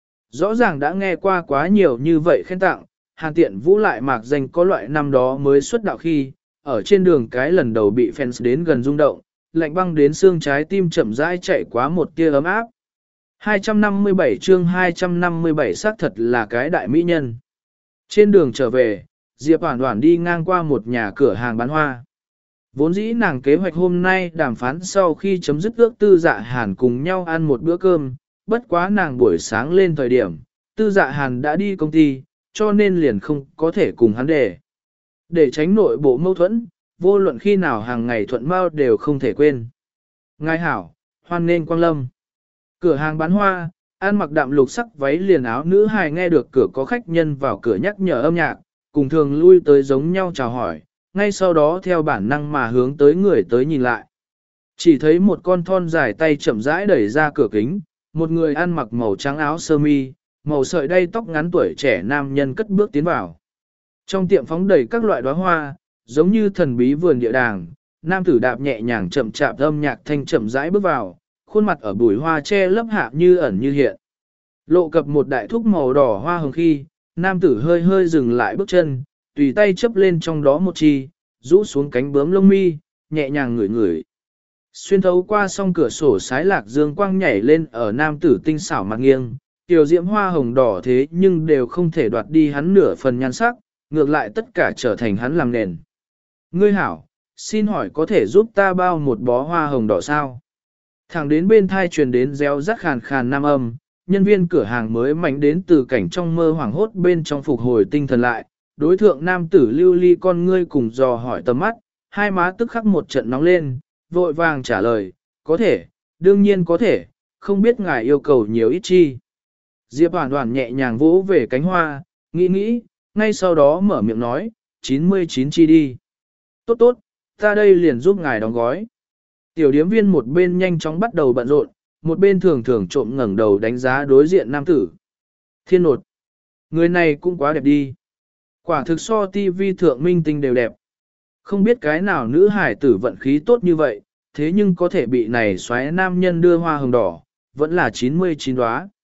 Rõ ràng đã nghe qua quá nhiều như vậy khen tặng, Hàn Tiện Vũ lại mạc danh có loại năm đó mới xuất đạo khi, ở trên đường cái lần đầu bị fans đến gần rung động, lạnh băng đến xương trái tim chậm rãi chạy quá một tia ấm áp. hai trăm năm mươi bảy chương hai trăm năm mươi bảy xác thật là cái đại mỹ nhân. Trên đường trở về, Diệp Hoản Hoản đi ngang qua một nhà cửa hàng bán hoa. Vốn dĩ nàng kế hoạch hôm nay đàm phán sau khi chấm dứt ước Tư Dạ Hàn cùng nhau ăn một bữa cơm, bất quá nàng buổi sáng lên thời điểm, Tư Dạ Hàn đã đi công ty, cho nên liền không có thể cùng hắn để. Để tránh nội bộ mâu thuẫn, vô luận khi nào hàng ngày thuận bao đều không thể quên. Ngài hảo, hoan nên quang lâm. Cửa hàng bán hoa, ăn mặc đạm lục sắc váy liền áo nữ hài nghe được cửa có khách nhân vào cửa nhắc nhở âm nhạc, cùng thường lui tới giống nhau chào hỏi, ngay sau đó theo bản năng mà hướng tới người tới nhìn lại. Chỉ thấy một con thon dài tay chậm rãi đẩy ra cửa kính, một người ăn mặc màu trắng áo sơ mi, màu sợi đay tóc ngắn tuổi trẻ nam nhân cất bước tiến vào. Trong tiệm phóng đầy các loại đóa hoa, giống như thần bí vườn địa đàng, nam tử đạp nhẹ nhàng chậm chạp âm nhạc thanh chậm rãi bước vào, khuôn mặt ở bụi hoa che lấp hạ như ẩn như hiện. Lộ cập một đại thúc màu đỏ hoa hồng khi, nam tử hơi hơi dừng lại bước chân, tùy tay chấp lên trong đó một chi, rũ xuống cánh bướm lông mi, nhẹ nhàng ngửi ngửi. Xuyên thấu qua song cửa sổ sái lạc dương quang nhảy lên ở nam tử tinh xảo mặt nghiêng, tiểu diễm hoa hồng đỏ thế nhưng đều không thể đoạt đi hắn nửa phần nhan sắc, ngược lại tất cả trở thành hắn làm nền. Ngươi hảo, xin hỏi có thể giúp ta bao một bó hoa hồng đỏ sao? Thẳng đến bên thai truyền đến réo rắt khàn khàn nam âm, nhân viên cửa hàng mới mạnh đến từ cảnh trong mơ hoảng hốt bên trong phục hồi tinh thần lại, đối thượng nam tử lưu ly con ngươi cùng dò hỏi tầm mắt, hai má tức khắc một trận nóng lên, vội vàng trả lời, có thể, đương nhiên có thể, không biết ngài yêu cầu nhiều ít chi. Diệp Hoản Hoản nhẹ nhàng vỗ về cánh hoa, nghĩ nghĩ, ngay sau đó mở miệng nói, chín mươi chín chi đi. Tốt tốt, ta đây liền giúp ngài đóng gói. Tiểu điếm viên một bên nhanh chóng bắt đầu bận rộn, một bên thường thường trộm ngẩng đầu đánh giá đối diện nam tử. Thiên nột, người này cũng quá đẹp đi. Quả thực so tivi thượng minh tinh đều đẹp. Không biết cái nào nữ hải tử vận khí tốt như vậy, thế nhưng có thể bị này xoáy nam nhân đưa hoa hồng đỏ, vẫn là chín mươi chín đóa.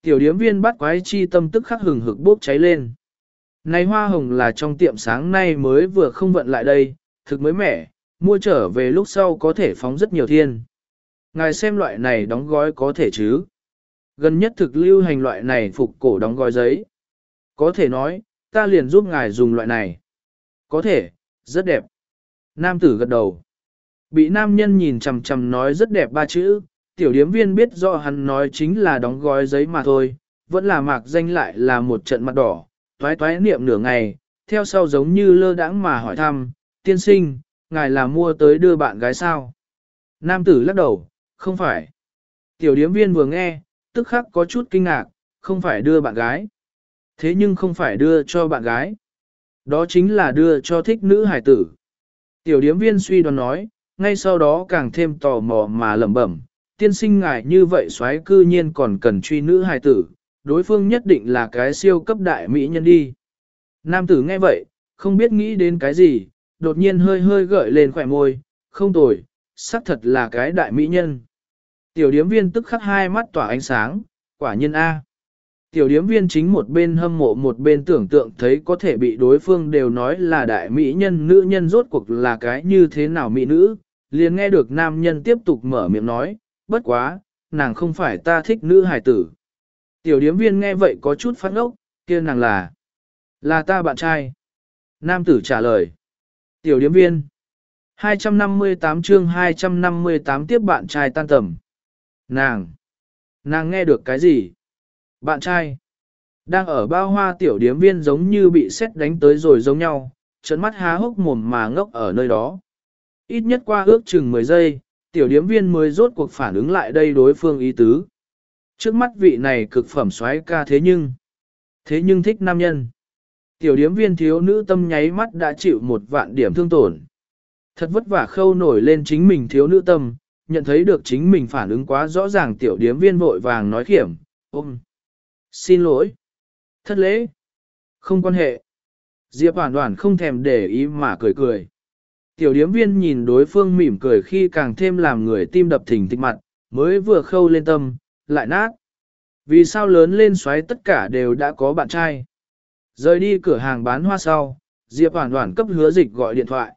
Tiểu điếm viên bắt quái chi tâm tức khắc hừng hực bốc cháy lên. Này hoa hồng là trong tiệm sáng nay mới vừa không vận lại đây, thực mới mẻ, mua trở về lúc sau có thể phóng rất nhiều thiên. Ngài xem loại này đóng gói có thể chứ? Gần nhất thực lưu hành loại này phục cổ đóng gói giấy. Có thể nói, ta liền giúp ngài dùng loại này. Có thể, rất đẹp. Nam tử gật đầu. Bị nam nhân nhìn chằm chằm nói rất đẹp ba chữ, tiểu điếm viên biết rõ hắn nói chính là đóng gói giấy mà thôi, vẫn là mạc danh lại là một trận mặt đỏ, toái toái niệm nửa ngày, theo sau giống như lơ đãng mà hỏi thăm, tiên sinh, ngài là mua tới đưa bạn gái sao? Nam tử lắc đầu, không phải. Tiểu điếm viên vừa nghe, tức khắc có chút kinh ngạc, không phải đưa bạn gái. Thế nhưng không phải đưa cho bạn gái. Đó chính là đưa cho thích nữ hải tử. Tiểu điếm viên suy đoán nói, ngay sau đó càng thêm tò mò mà lẩm bẩm, tiên sinh ngài như vậy xoáy cư nhiên còn cần truy nữ hài tử, đối phương nhất định là cái siêu cấp đại mỹ nhân đi. Nam tử nghe vậy, không biết nghĩ đến cái gì, đột nhiên hơi hơi gợi lên khỏe môi, không tồi, xác thật là cái đại mỹ nhân. Tiểu điếm viên tức khắc hai mắt tỏa ánh sáng, quả nhân A. Tiểu điếm viên chính một bên hâm mộ một bên tưởng tượng thấy có thể bị đối phương đều nói là đại mỹ nhân nữ nhân rốt cuộc là cái như thế nào mỹ nữ, liền nghe được nam nhân tiếp tục mở miệng nói, bất quá, nàng không phải ta thích nữ hài tử. Tiểu điếm viên nghe vậy có chút phát ngốc, kia nàng là, là ta bạn trai. Nam tử trả lời, tiểu điếm viên, hai trăm năm mươi tám chương hai trăm năm mươi tám tiếp bạn trai tan tầm. Nàng, nàng nghe được cái gì? Bạn trai, đang ở bao hoa tiểu điếm viên giống như bị sét đánh tới rồi giống nhau, trợn mắt há hốc mồm mà ngốc ở nơi đó. Ít nhất qua ước chừng mười giây, tiểu điếm viên mới rốt cuộc phản ứng lại đây đối phương ý tứ. Trước mắt vị này cực phẩm soái ca thế nhưng, thế nhưng thích nam nhân. Tiểu điếm viên thiếu nữ tâm nháy mắt đã chịu một vạn điểm thương tổn. Thật vất vả khâu nổi lên chính mình thiếu nữ tâm, nhận thấy được chính mình phản ứng quá rõ ràng tiểu điếm viên vội vàng nói khiểm, ôm. Xin lỗi. Thất lễ. Không quan hệ. Diệp Hoàn Hoàn không thèm để ý mà cười cười. Tiểu điếm viên nhìn đối phương mỉm cười khi càng thêm làm người tim đập thình thịch mặt, mới vừa khâu lên tâm, lại nát. Vì sao lớn lên xoáy tất cả đều đã có bạn trai. Rời đi cửa hàng bán hoa sau, Diệp Hoàn Hoàn cấp hứa dịch gọi điện thoại.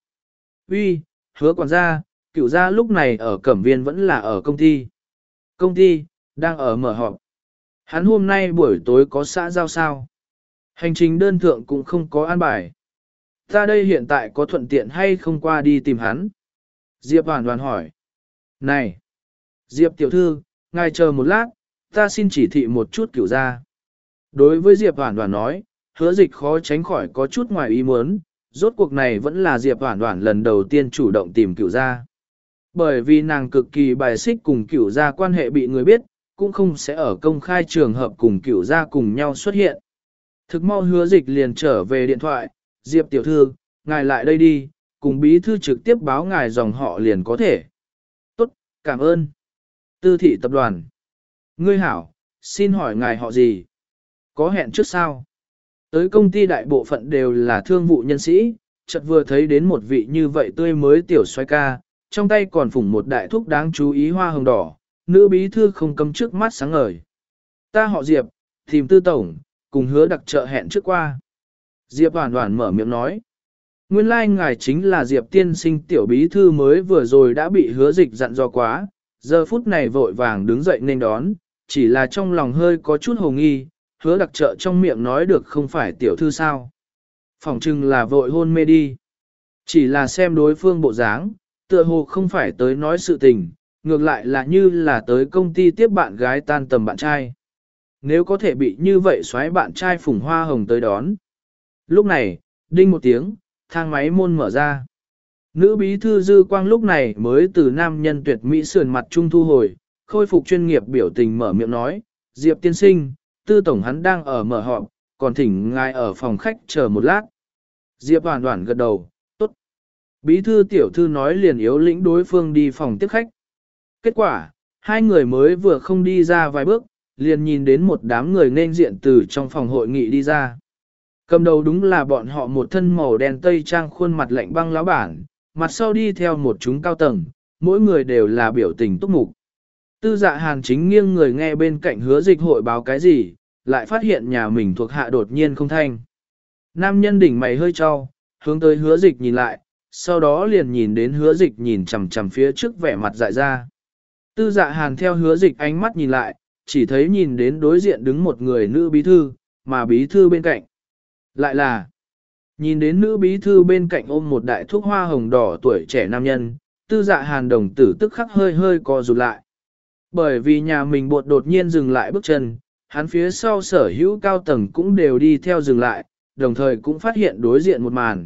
Uy, hứa quản gia, cửu gia lúc này ở Cẩm Viên vẫn là ở công ty. Công ty, đang ở mở họp. Hắn hôm nay buổi tối có xã giao sao? Hành trình đơn thượng cũng không có an bài. Ta đây hiện tại có thuận tiện hay không qua đi tìm hắn? Diệp Hoàn Hoàn hỏi. Này! Diệp tiểu thư, ngài chờ một lát, ta xin chỉ thị một chút cửu gia. Đối với Diệp Hoàn Hoàn nói, hứa dịch khó tránh khỏi có chút ngoài ý muốn, rốt cuộc này vẫn là Diệp Hoàn Hoàn lần đầu tiên chủ động tìm cửu gia. Bởi vì nàng cực kỳ bài xích cùng cửu gia quan hệ bị người biết, cũng không sẽ ở công khai trường hợp cùng cửu gia cùng nhau xuất hiện. Thực mau hứa dịch liền trở về điện thoại, Diệp tiểu thư, ngài lại đây đi, cùng bí thư trực tiếp báo ngài dòng họ liền có thể. Tốt, cảm ơn. Tư thị tập đoàn. Ngươi hảo, xin hỏi ngài họ gì? Có hẹn trước sao? Tới công ty đại bộ phận đều là thương vụ nhân sĩ, chợt vừa thấy đến một vị như vậy tươi mới tiểu xoay ca, trong tay còn phủng một đại thúc đáng chú ý hoa hồng đỏ, nữ bí thư không cấm trước mắt sáng ngời. Ta họ Diệp, tìm tư tổng, cùng hứa đặc trợ hẹn trước qua. Diệp Hoàn Hoàn mở miệng nói. Nguyên lai like ngài chính là Diệp tiên sinh tiểu bí thư mới vừa rồi đã bị hứa dịch dặn dò quá, giờ phút này vội vàng đứng dậy nên đón, chỉ là trong lòng hơi có chút hồ nghi, hứa đặc trợ trong miệng nói được không phải tiểu thư sao. Phỏng chừng là vội hôn mê đi. Chỉ là xem đối phương bộ dáng, tựa hồ không phải tới nói sự tình, ngược lại là như là tới công ty tiếp bạn gái tan tầm bạn trai. Nếu có thể bị như vậy xoáy bạn trai phủng hoa hồng tới đón. Lúc này, đinh một tiếng, thang máy môn mở ra. Nữ bí thư dư quang lúc này mới từ nam nhân tuyệt mỹ sườn mặt trung thu hồi, khôi phục chuyên nghiệp biểu tình mở miệng nói, Diệp tiên sinh, tư tổng hắn đang ở mở họp, còn thỉnh ngài ở phòng khách chờ một lát. Diệp Hoàn Hoàn gật đầu, tốt. Bí thư tiểu thư nói liền yếu lĩnh đối phương đi phòng tiếp khách. Kết quả, hai người mới vừa không đi ra vài bước, liền nhìn đến một đám người nên diện từ trong phòng hội nghị đi ra. Cầm đầu đúng là bọn họ một thân màu đen tây trang khuôn mặt lạnh băng lão bản, mặt sau đi theo một chúng cao tầng, mỗi người đều là biểu tình túc mục. Tư dạ hàn chính nghiêng người nghe bên cạnh hứa dịch hội báo cái gì, lại phát hiện nhà mình thuộc hạ đột nhiên không thanh. Nam nhân đỉnh mày hơi cho, hướng tới hứa dịch nhìn lại, sau đó liền nhìn đến hứa dịch nhìn chằm chằm phía trước vẻ mặt dại ra. Tư dạ hàn theo hứa dịch ánh mắt nhìn lại, chỉ thấy nhìn đến đối diện đứng một người nữ bí thư, mà bí thư bên cạnh. Lại là, nhìn đến nữ bí thư bên cạnh ôm một đại thuốc hoa hồng đỏ tuổi trẻ nam nhân, tư dạ hàn đồng tử tức khắc hơi hơi co rụt lại. Bởi vì nhà mình bột đột nhiên dừng lại bước chân, hắn phía sau sở hữu cao tầng cũng đều đi theo dừng lại, đồng thời cũng phát hiện đối diện một màn.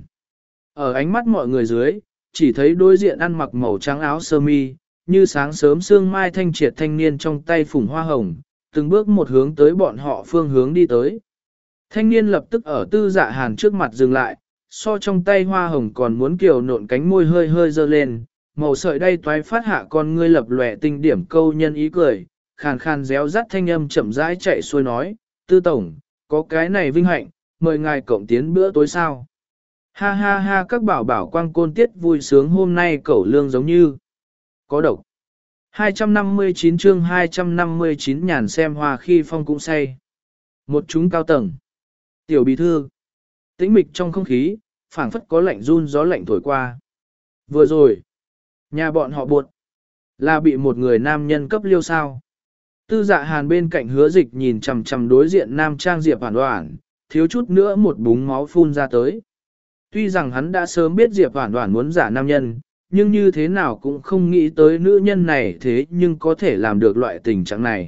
Ở ánh mắt mọi người dưới, chỉ thấy đối diện ăn mặc màu trắng áo sơ mi, như sáng sớm sương mai thanh triệt thanh niên trong tay phủng hoa hồng, từng bước một hướng tới bọn họ phương hướng đi tới. Thanh niên lập tức ở tư dạ hàn trước mặt dừng lại, so trong tay hoa hồng còn muốn kiều nộn cánh môi hơi hơi dơ lên, màu sợi đay toái phát hạ con ngươi lập lòe tinh điểm câu nhân ý cười, khàn khàn réo rắt thanh âm chậm rãi chạy xuôi nói, tư tổng, có cái này vinh hạnh, mời ngài cộng tiến bữa tối sao. Ha ha ha các bảo bảo quang côn tiết vui sướng hôm nay cẩu lương giống như có độc. hai trăm năm mươi chín chương hai trăm năm mươi chín nhàn xem hoa khi phong cũng say. Một chúng cao tầng. Tiểu bí thư. Tĩnh mịch trong không khí, phảng phất có lạnh run gió lạnh thổi qua. Vừa rồi, nhà bọn họ buộc là bị một người nam nhân cấp liêu sao. Tư dạ hàn bên cạnh hứa dịch nhìn chằm chằm đối diện nam trang Diệp Hoản Hoản, thiếu chút nữa một búng máu phun ra tới. Tuy rằng hắn đã sớm biết Diệp Hoản Hoản muốn giả nam nhân, nhưng như thế nào cũng không nghĩ tới nữ nhân này thế nhưng có thể làm được loại tình trạng này.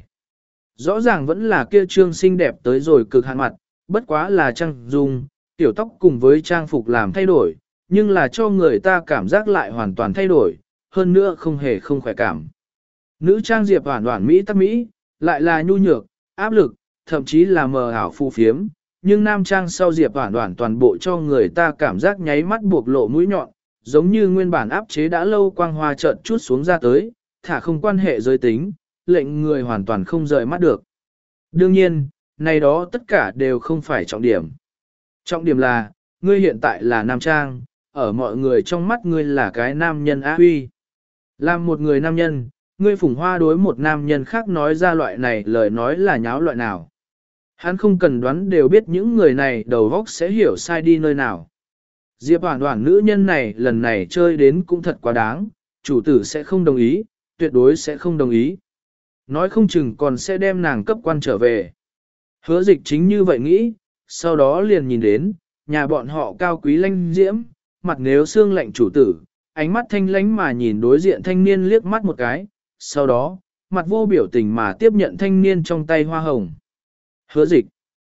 Rõ ràng vẫn là kia trương xinh đẹp tới rồi cực hạn mặt, bất quá là trang dung, tiểu tóc cùng với trang phục làm thay đổi, nhưng là cho người ta cảm giác lại hoàn toàn thay đổi, hơn nữa không hề không khỏe cảm. Nữ trang Diệp Hoản Hoản Mỹ tắc Mỹ, lại là nhu nhược, áp lực, thậm chí là mờ ảo phù phiếm, nhưng nam trang sau Diệp Hoản Hoản toàn bộ cho người ta cảm giác nháy mắt buộc lộ mũi nhọn, giống như nguyên bản áp chế đã lâu quang hoa chợt chút xuống ra tới, thả không quan hệ giới tính, lệnh người hoàn toàn không rời mắt được. Đương nhiên, này đó tất cả đều không phải trọng điểm. Trọng điểm là, ngươi hiện tại là nam trang, ở mọi người trong mắt ngươi là cái nam nhân á huy. Làm một người nam nhân, ngươi phủng hoa đối một nam nhân khác nói ra loại này lời nói là nháo loại nào. Hắn không cần đoán đều biết những người này đầu óc sẽ hiểu sai đi nơi nào. Diệp Hoản Hoản nữ nhân này lần này chơi đến cũng thật quá đáng, chủ tử sẽ không đồng ý, tuyệt đối sẽ không đồng ý. Nói không chừng còn sẽ đem nàng cấp quan trở về. Hứa dịch chính như vậy nghĩ, sau đó liền nhìn đến, nhà bọn họ cao quý lanh diễm, mặt nếu xương lạnh chủ tử, ánh mắt thanh lánh mà nhìn đối diện thanh niên liếc mắt một cái, sau đó, mặt vô biểu tình mà tiếp nhận thanh niên trong tay hoa hồng. Hứa dịch.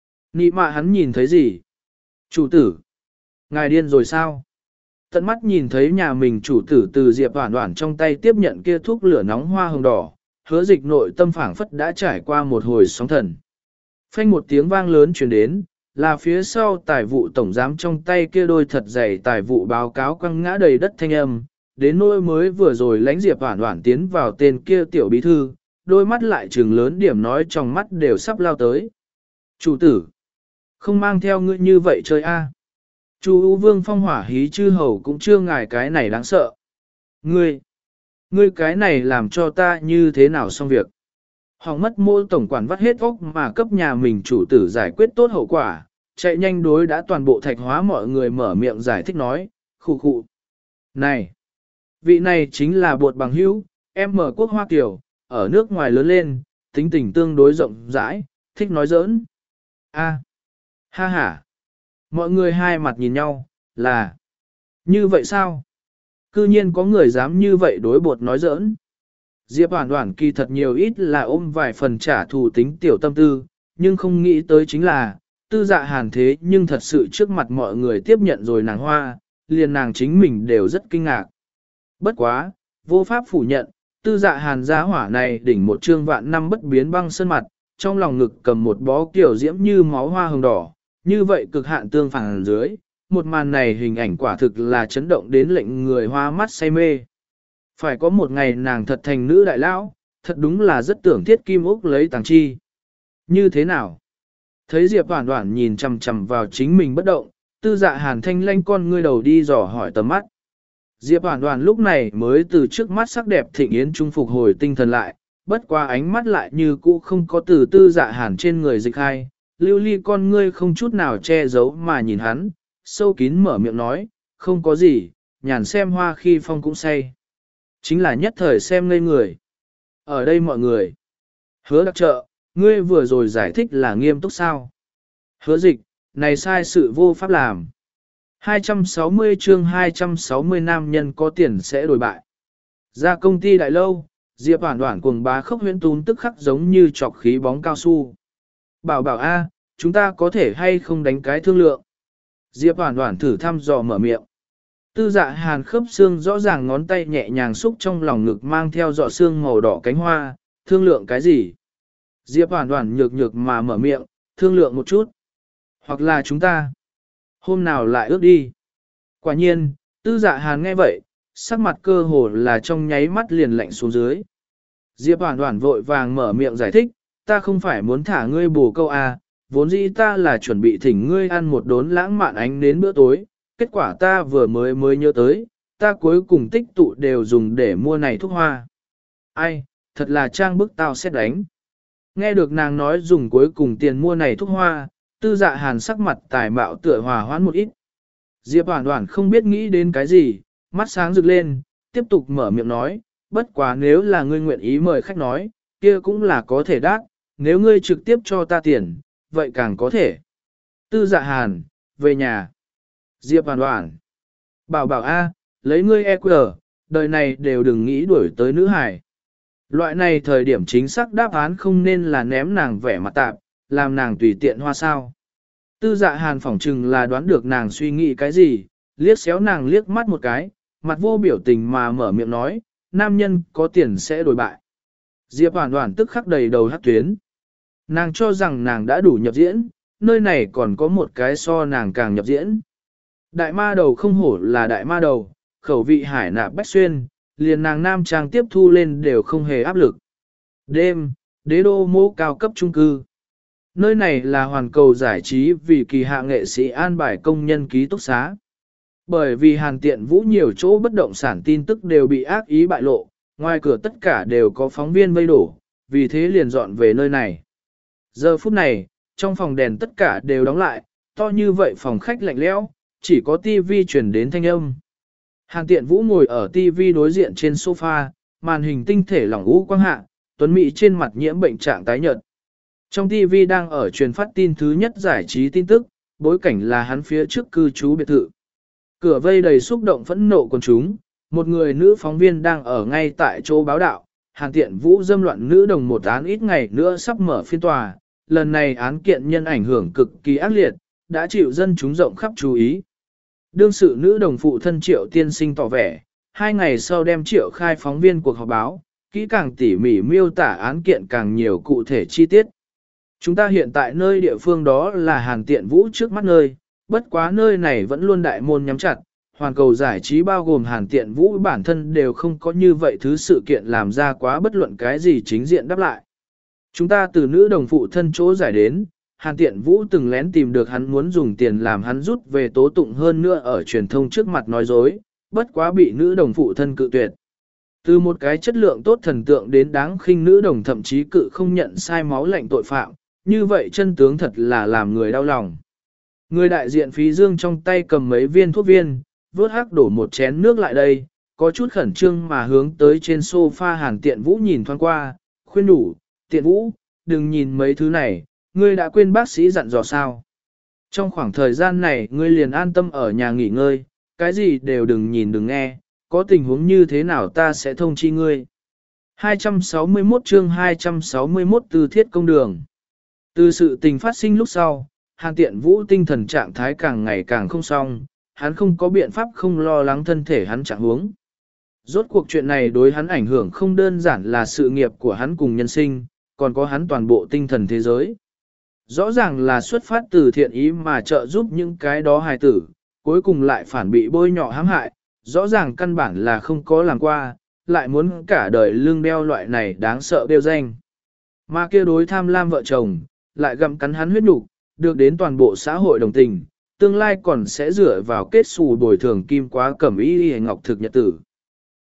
Nị mạ hắn nhìn thấy gì? Chủ tử. Ngài điên rồi sao? Tận mắt nhìn thấy nhà mình chủ tử từ Diệp Hoản Hoản trong tay tiếp nhận kia thuốc lửa nóng hoa hồng đỏ, hứa dịch nội tâm phảng phất đã trải qua một hồi sóng thần. Phanh một tiếng vang lớn truyền đến, là phía sau tài vụ tổng giám trong tay kia đôi thật dày tài vụ báo cáo quăng ngã đầy đất thanh âm, đến nỗi mới vừa rồi lãnh Diệp Hoản Hoản tiến vào tên kia tiểu bí thư, đôi mắt lại trừng lớn điểm nói trong mắt đều sắp lao tới. Chủ tử, không mang theo ngươi như vậy chơi a. Chu U Vương phong hỏa hí chư hầu cũng chưa ngài cái này đáng sợ. Ngươi, ngươi cái này làm cho ta như thế nào xong việc. Hỏng mất mô tổng quản vắt hết óc mà cấp nhà mình chủ tử giải quyết tốt hậu quả, chạy nhanh đối đã toàn bộ thạch hóa mọi người mở miệng giải thích nói, khụ khụ. Này, vị này chính là bột bằng hữu, em mở quốc Hoa Kiều, ở nước ngoài lớn lên, tính tình tương đối rộng rãi, thích nói giỡn. A, ha ha. Mọi người hai mặt nhìn nhau, là như vậy sao? Cư nhiên có người dám như vậy đối bột nói giỡn. Diệp Hoản Hoản kỳ thật nhiều ít là ôm vài phần trả thù tính tiểu tâm tư, nhưng không nghĩ tới chính là, tư dạ hàn thế nhưng thật sự trước mặt mọi người tiếp nhận rồi nàng hoa, liền nàng chính mình đều rất kinh ngạc. Bất quá, vô pháp phủ nhận, tư dạ hàn giá hỏa này đỉnh một trương vạn năm bất biến băng sơn mặt, trong lòng ngực cầm một bó kiểu diễm như máu hoa hồng đỏ, như vậy cực hạn tương phản dưới, một màn này hình ảnh quả thực là chấn động đến lệnh người hoa mắt say mê. Phải có một ngày nàng thật thành nữ đại lão, thật đúng là rất tưởng thiết kim úc lấy tàng chi. Như thế nào? Thấy Diệp Hoản Hoản nhìn chằm chằm vào chính mình bất động, tư dạ hàn thanh lanh con ngươi đầu đi dò hỏi tầm mắt. Diệp Hoản Hoản lúc này mới từ trước mắt sắc đẹp thịnh yến trung phục hồi tinh thần lại, bất qua ánh mắt lại như cũ không có từ tư dạ hàn trên người dịch hai, lưu ly con ngươi không chút nào che giấu mà nhìn hắn, sâu kín mở miệng nói, không có gì, nhàn xem hoa khi phong cũng say. Chính là nhất thời xem ngây người. Ở đây mọi người. Hứa đặc trợ, ngươi vừa rồi giải thích là nghiêm túc sao? Hứa dịch, này sai sự vô pháp làm. hai trăm sáu mươi chương hai trăm sáu mươi nam nhân có tiền sẽ đổi bại. Ra công ty đại lâu, Diệp Hoản Hoản cuồng bá khốc huyễn tún tức khắc giống như chọc khí bóng cao su. Bảo bảo a, chúng ta có thể hay không đánh cái thương lượng. Diệp Hoản Hoản thử thăm dò mở miệng. Tư dạ hàn khớp xương rõ ràng ngón tay nhẹ nhàng xúc trong lòng ngực mang theo giọt xương màu đỏ cánh hoa, thương lượng cái gì? Diệp Hoản Hoản nhược nhược mà mở miệng, thương lượng một chút. Hoặc là chúng ta, hôm nào lại ước đi. Quả nhiên, tư dạ hàn nghe vậy, sắc mặt cơ hồ là trong nháy mắt liền lạnh xuống dưới. Diệp Hoản Hoản vội vàng mở miệng giải thích, ta không phải muốn thả ngươi bổ câu à, vốn dĩ ta là chuẩn bị thỉnh ngươi ăn một đốn lãng mạn ánh đến bữa tối, kết quả ta vừa mới mới nhớ tới, ta cuối cùng tích tụ đều dùng để mua này thuốc hoa. Ai, thật là trang bức tao xét đánh. Nghe được nàng nói dùng cuối cùng tiền mua này thuốc hoa, tư dạ hàn sắc mặt tài mạo tựa hòa hoãn một ít. Diệp Hoản Hoản không biết nghĩ đến cái gì, mắt sáng rực lên, tiếp tục mở miệng nói, bất quá nếu là ngươi nguyện ý mời khách nói, kia cũng là có thể đáp, nếu ngươi trực tiếp cho ta tiền, vậy càng có thể. Tư dạ hàn, về nhà. Diệp Hoản Hoản. Bảo bảo A, lấy ngươi e quy rờ, đời này đều đừng nghĩ đuổi tới nữ hải. Loại này thời điểm chính xác đáp án không nên là ném nàng vẻ mặt tạp, làm nàng tùy tiện hoa sao. Tư dạ hàn phỏng chừng là đoán được nàng suy nghĩ cái gì, liếc xéo nàng liếc mắt một cái, mặt vô biểu tình mà mở miệng nói, nam nhân có tiền sẽ đổi bại. Diệp Hoản Hoản tức khắc đầy đầu hát tuyến. Nàng cho rằng nàng đã đủ nhập diễn, nơi này còn có một cái so nàng càng nhập diễn. Đại ma đầu không hổ là đại ma đầu, khẩu vị hải nạp bách xuyên, liền nàng nam trang tiếp thu lên đều không hề áp lực. Đêm, đế đô mô cao cấp trung cư. Nơi này là hoàn cầu giải trí vì kỳ hạ nghệ sĩ an bài công nhân ký túc xá. Bởi vì Hàn Tiện Vũ nhiều chỗ bất động sản tin tức đều bị ác ý bại lộ, ngoài cửa tất cả đều có phóng viên vây đổ, vì thế liền dọn về nơi này. Giờ phút này, trong phòng đèn tất cả đều đóng lại, to như vậy phòng khách lạnh lẽo, chỉ có tivi truyền đến thanh âm. Hàn Tiện Vũ ngồi ở tivi đối diện trên sofa, màn hình tinh thể lỏng u quang hạ, tuấn mỹ trên mặt nhiễm bệnh trạng tái nhợt. Trong tivi đang ở truyền phát tin thứ nhất giải trí tin tức, bối cảnh là hắn phía trước cư trú biệt thự. Cửa vây đầy xúc động phẫn nộ quần chúng, một người nữ phóng viên đang ở ngay tại chỗ báo đạo, Hàn Tiện Vũ dâm loạn nữ đồng một án ít ngày nữa sắp mở phiên tòa, lần này án kiện nhân ảnh hưởng cực kỳ ác liệt, đã chịu dân chúng rộng khắp chú ý. Đương sự nữ đồng phụ thân Triệu tiên sinh tỏ vẻ, hai ngày sau đem Triệu khai phóng viên cuộc họp báo, kỹ càng tỉ mỉ miêu tả án kiện càng nhiều cụ thể chi tiết. Chúng ta hiện tại nơi địa phương đó là Hàn Tiện Vũ trước mắt nơi, bất quá nơi này vẫn luôn đại môn nhắm chặt, hoàn cầu giải trí bao gồm Hàn Tiện Vũ bản thân đều không có như vậy thứ sự kiện làm ra quá bất luận cái gì chính diện đáp lại. Chúng ta từ nữ đồng phụ thân chỗ giải đến, Hàn Tiện Vũ từng lén tìm được hắn muốn dùng tiền làm hắn rút về tố tụng hơn nữa ở truyền thông trước mặt nói dối, bất quá bị nữ đồng phụ thân cự tuyệt. Từ một cái chất lượng tốt thần tượng đến đáng khinh nữ đồng thậm chí cự không nhận sai máu lạnh tội phạm, như vậy chân tướng thật là làm người đau lòng. Người đại diện phí dương trong tay cầm mấy viên thuốc viên, vớt hắc đổ một chén nước lại đây, có chút khẩn trương mà hướng tới trên sofa Hàn Tiện Vũ nhìn thoáng qua, khuyên đủ, Tiện Vũ, đừng nhìn mấy thứ này, ngươi đã quên bác sĩ dặn dò sao. Trong khoảng thời gian này ngươi liền an tâm ở nhà nghỉ ngơi, cái gì đều đừng nhìn đừng nghe, có tình huống như thế nào ta sẽ thông chi ngươi. hai trăm sáu mươi mốt chương hai trăm sáu mươi mốt từ thiết công đường. Từ sự tình phát sinh lúc sau, Hàn Tiện Vũ tinh thần trạng thái càng ngày càng không xong, hắn không có biện pháp không lo lắng thân thể hắn trạng huống. Rốt cuộc chuyện này đối hắn ảnh hưởng không đơn giản là sự nghiệp của hắn cùng nhân sinh, còn có hắn toàn bộ tinh thần thế giới. Rõ ràng là xuất phát từ thiện ý mà trợ giúp những cái đó hài tử, cuối cùng lại phản bị bôi nhọ hãm hại, rõ ràng căn bản là không có làm qua, lại muốn cả đời lưng đeo loại này đáng sợ đeo danh. Mà kia đối tham lam vợ chồng, lại gặm cắn hắn huyết nục, được đến toàn bộ xã hội đồng tình, tương lai còn sẽ dựa vào kết xù bồi thường kim quá cẩm y y ngọc thực nhật tử.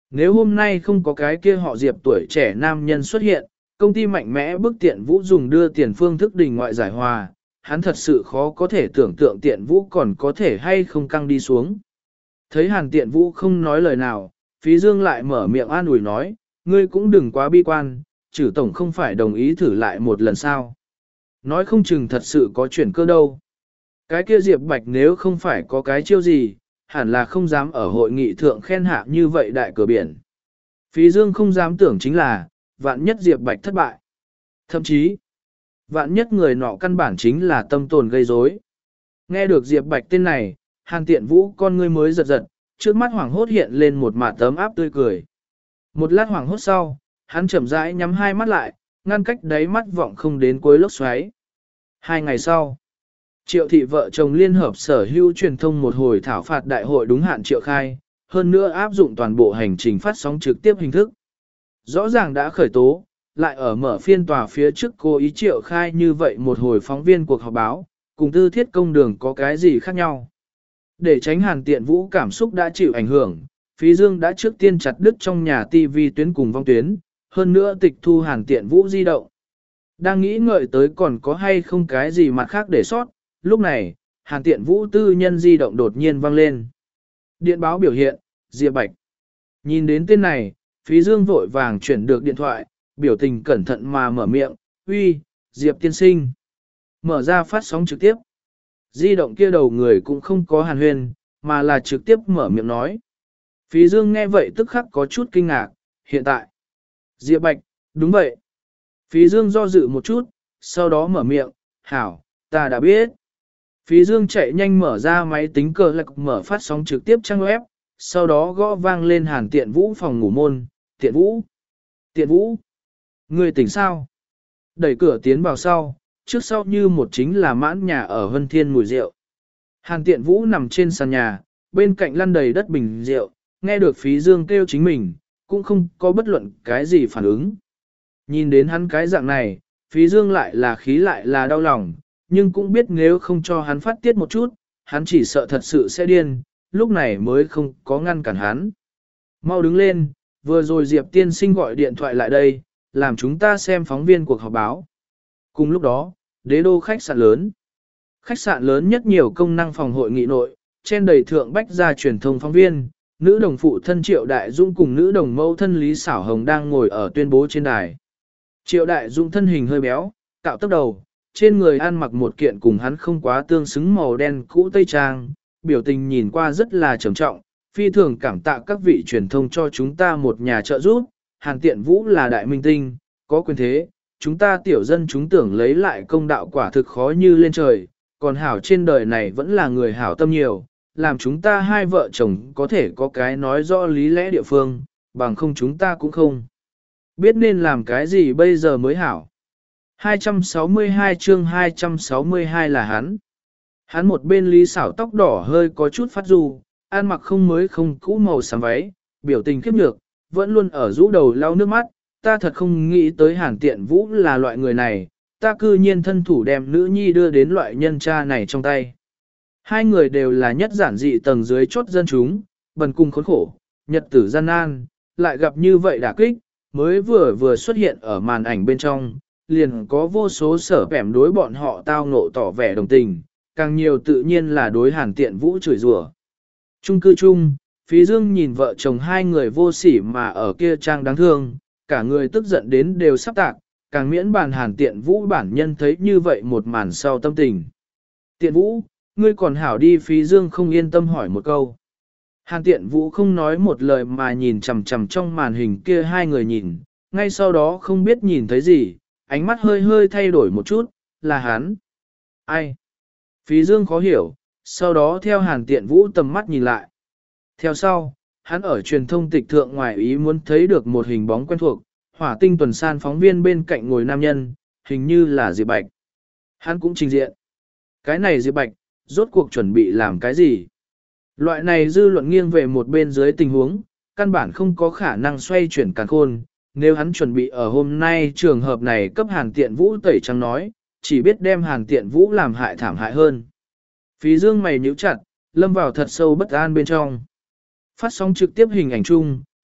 Nếu hôm nay không có cái kia họ Diệp tuổi trẻ nam nhân xuất hiện, công ty mạnh mẽ bức Tiện Vũ dùng đưa tiền phương thức đình ngoại giải hòa, hắn thật sự khó có thể tưởng tượng Tiện Vũ còn có thể hay không căng đi xuống. Thấy Hàn Tiện Vũ không nói lời nào, Phí Dương lại mở miệng an ủi nói, ngươi cũng đừng quá bi quan, chử tổng không phải đồng ý thử lại một lần sao. Nói không chừng thật sự có chuyển cơ đâu. Cái kia Diệp Bạch nếu không phải có cái chiêu gì, hẳn là không dám ở hội nghị thượng khen hạ như vậy đại cửa biển. Phí Dương không dám tưởng chính là, vạn nhất Diệp Bạch thất bại. Thậm chí, vạn nhất người nọ căn bản chính là tâm tồn gây rối. Nghe được Diệp Bạch tên này, Hàn Tiện Vũ con ngươi mới giật giật, trước mắt hoảng hốt hiện lên một mạt tấm áp tươi cười. Một lát hoảng hốt sau, hắn chậm rãi nhắm hai mắt lại, ngăn cách đáy mắt vọng không đến cuối lốc xoáy. Hai ngày sau, Triệu thị vợ chồng liên hợp sở hữu truyền thông một hồi thảo phạt đại hội đúng hạn triệu khai, hơn nữa áp dụng toàn bộ hành trình phát sóng trực tiếp hình thức. Rõ ràng đã khởi tố, lại ở mở phiên tòa phía trước cố ý triệu khai như vậy một hồi phóng viên cuộc họp báo, cùng tư thiết công đường có cái gì khác nhau. Để tránh Hàn Tiện Vũ cảm xúc đã chịu ảnh hưởng, Phí Dương đã trước tiên chặt đứt trong nhà ti vi tuyến cùng vong tuyến, hơn nữa tịch thu Hàn Tiện Vũ di động. Đang nghĩ ngợi tới còn có hay không cái gì mặt khác để sót, lúc này, Hàn Tiện Vũ tư nhân di động đột nhiên vang lên. Điện báo biểu hiện, Diệp Bạch. Nhìn đến tên này, Phí Dương vội vàng chuyển được điện thoại, biểu tình cẩn thận mà mở miệng, uy, Diệp tiên sinh. Mở ra phát sóng trực tiếp. Di động kia đầu người cũng không có hàn huyên, mà là trực tiếp mở miệng nói. Phí Dương nghe vậy tức khắc có chút kinh ngạc, hiện tại. Diệp Bạch, đúng vậy. Phí Dương do dự một chút, sau đó mở miệng, hảo, ta đã biết. Phí Dương chạy nhanh mở ra máy tính cờ lạc mở phát sóng trực tiếp trang web, sau đó gõ vang lên Hàn Tiện Vũ phòng ngủ môn, Tiện Vũ, Tiện Vũ, người tỉnh sao? Đẩy cửa tiến vào sau, trước sau như một chính là mãn nhà ở Vân Thiên mùi rượu. Hàn Tiện Vũ nằm trên sàn nhà, bên cạnh lăn đầy đất bình rượu, nghe được Phí Dương kêu chính mình, cũng không có bất luận cái gì phản ứng. Nhìn đến hắn cái dạng này, Phí Dương lại là khí lại là đau lòng, nhưng cũng biết nếu không cho hắn phát tiết một chút, hắn chỉ sợ thật sự sẽ điên, lúc này mới không có ngăn cản hắn. Mau đứng lên, vừa rồi Diệp tiên sinh gọi điện thoại lại đây, làm chúng ta xem phóng viên cuộc họp báo. Cùng lúc đó, đế đô khách sạn lớn. Khách sạn lớn nhất nhiều công năng phòng hội nghị nội, trên đầy thượng bách gia truyền thông phóng viên, nữ đồng phụ thân Triệu Đại Dung cùng nữ đồng mẫu thân Lý Xảo Hồng đang ngồi ở tuyên bố trên đài. Triệu Đại Dung thân hình hơi béo, cạo tóc đầu, trên người ăn mặc một kiện cùng hắn không quá tương xứng màu đen cũ tây trang, biểu tình nhìn qua rất là trầm trọng, phi thường cảm tạ các vị truyền thông cho chúng ta một nhà trợ giúp, Hàn Tiện Vũ là đại minh tinh, có quyền thế, chúng ta tiểu dân chúng tưởng lấy lại công đạo quả thực khó như lên trời, còn hảo trên đời này vẫn là người hảo tâm nhiều, làm chúng ta hai vợ chồng có thể có cái nói rõ lý lẽ địa phương, bằng không chúng ta cũng không biết nên làm cái gì bây giờ mới hảo. hai trăm sáu mươi hai chương hai trăm sáu mươi hai là hắn. Hắn một bên Lý Xảo tóc đỏ hơi có chút phát ru, ăn mặc không mới không cũ màu xám váy, biểu tình khiếp nhược, vẫn luôn ở rũ đầu lau nước mắt, ta thật không nghĩ tới Hàn Tiện Vũ là loại người này, ta cư nhiên thân thủ đem nữ nhi đưa đến loại nhân cha này trong tay. Hai người đều là nhất giản dị tầng dưới chốt dân chúng, bần cùng khốn khổ, nhật tử gian nan, lại gặp như vậy đả kích, mới vừa vừa xuất hiện ở màn ảnh bên trong, liền có vô số sở bẻm đối bọn họ tao ngộ tỏ vẻ đồng tình, càng nhiều tự nhiên là đối Hàn Tiện Vũ chửi rủa. Chung cư chung, Phí Dương nhìn vợ chồng hai người vô sỉ mà ở kia trang đáng thương, cả người tức giận đến đều sắp tạc, càng miễn bàn Hàn Tiện Vũ bản nhân thấy như vậy một màn sau tâm tình. Tiện Vũ, ngươi còn hảo đi. Phí Dương không yên tâm hỏi một câu. Hàn Tiện Vũ không nói một lời mà nhìn chằm chằm trong màn hình kia hai người nhìn, ngay sau đó không biết nhìn thấy gì, ánh mắt hơi hơi thay đổi một chút, là hắn. Ai? Phí Dương khó hiểu, sau đó theo Hàn Tiện Vũ tầm mắt nhìn lại. Theo sau, hắn ở truyền thông tịch thượng ngoài ý muốn thấy được một hình bóng quen thuộc, hỏa tinh tuần san phóng viên bên cạnh ngồi nam nhân, hình như là Diệp Bạch. Hắn cũng trình diện. Cái này Diệp Bạch, rốt cuộc chuẩn bị làm cái gì? Loại này dư luận nghiêng về một bên dưới tình huống, căn bản không có khả năng xoay chuyển càn khôn. Nếu hắn chuẩn bị ở hôm nay trường hợp này cấp Hàn Tiện Vũ tẩy trắng nói, chỉ biết đem Hàn Tiện Vũ làm hại thảm hại hơn. Phí Dương mày nhíu chặt, lâm vào thật sâu bất an bên trong. Phát sóng trực tiếp hình ảnh chung,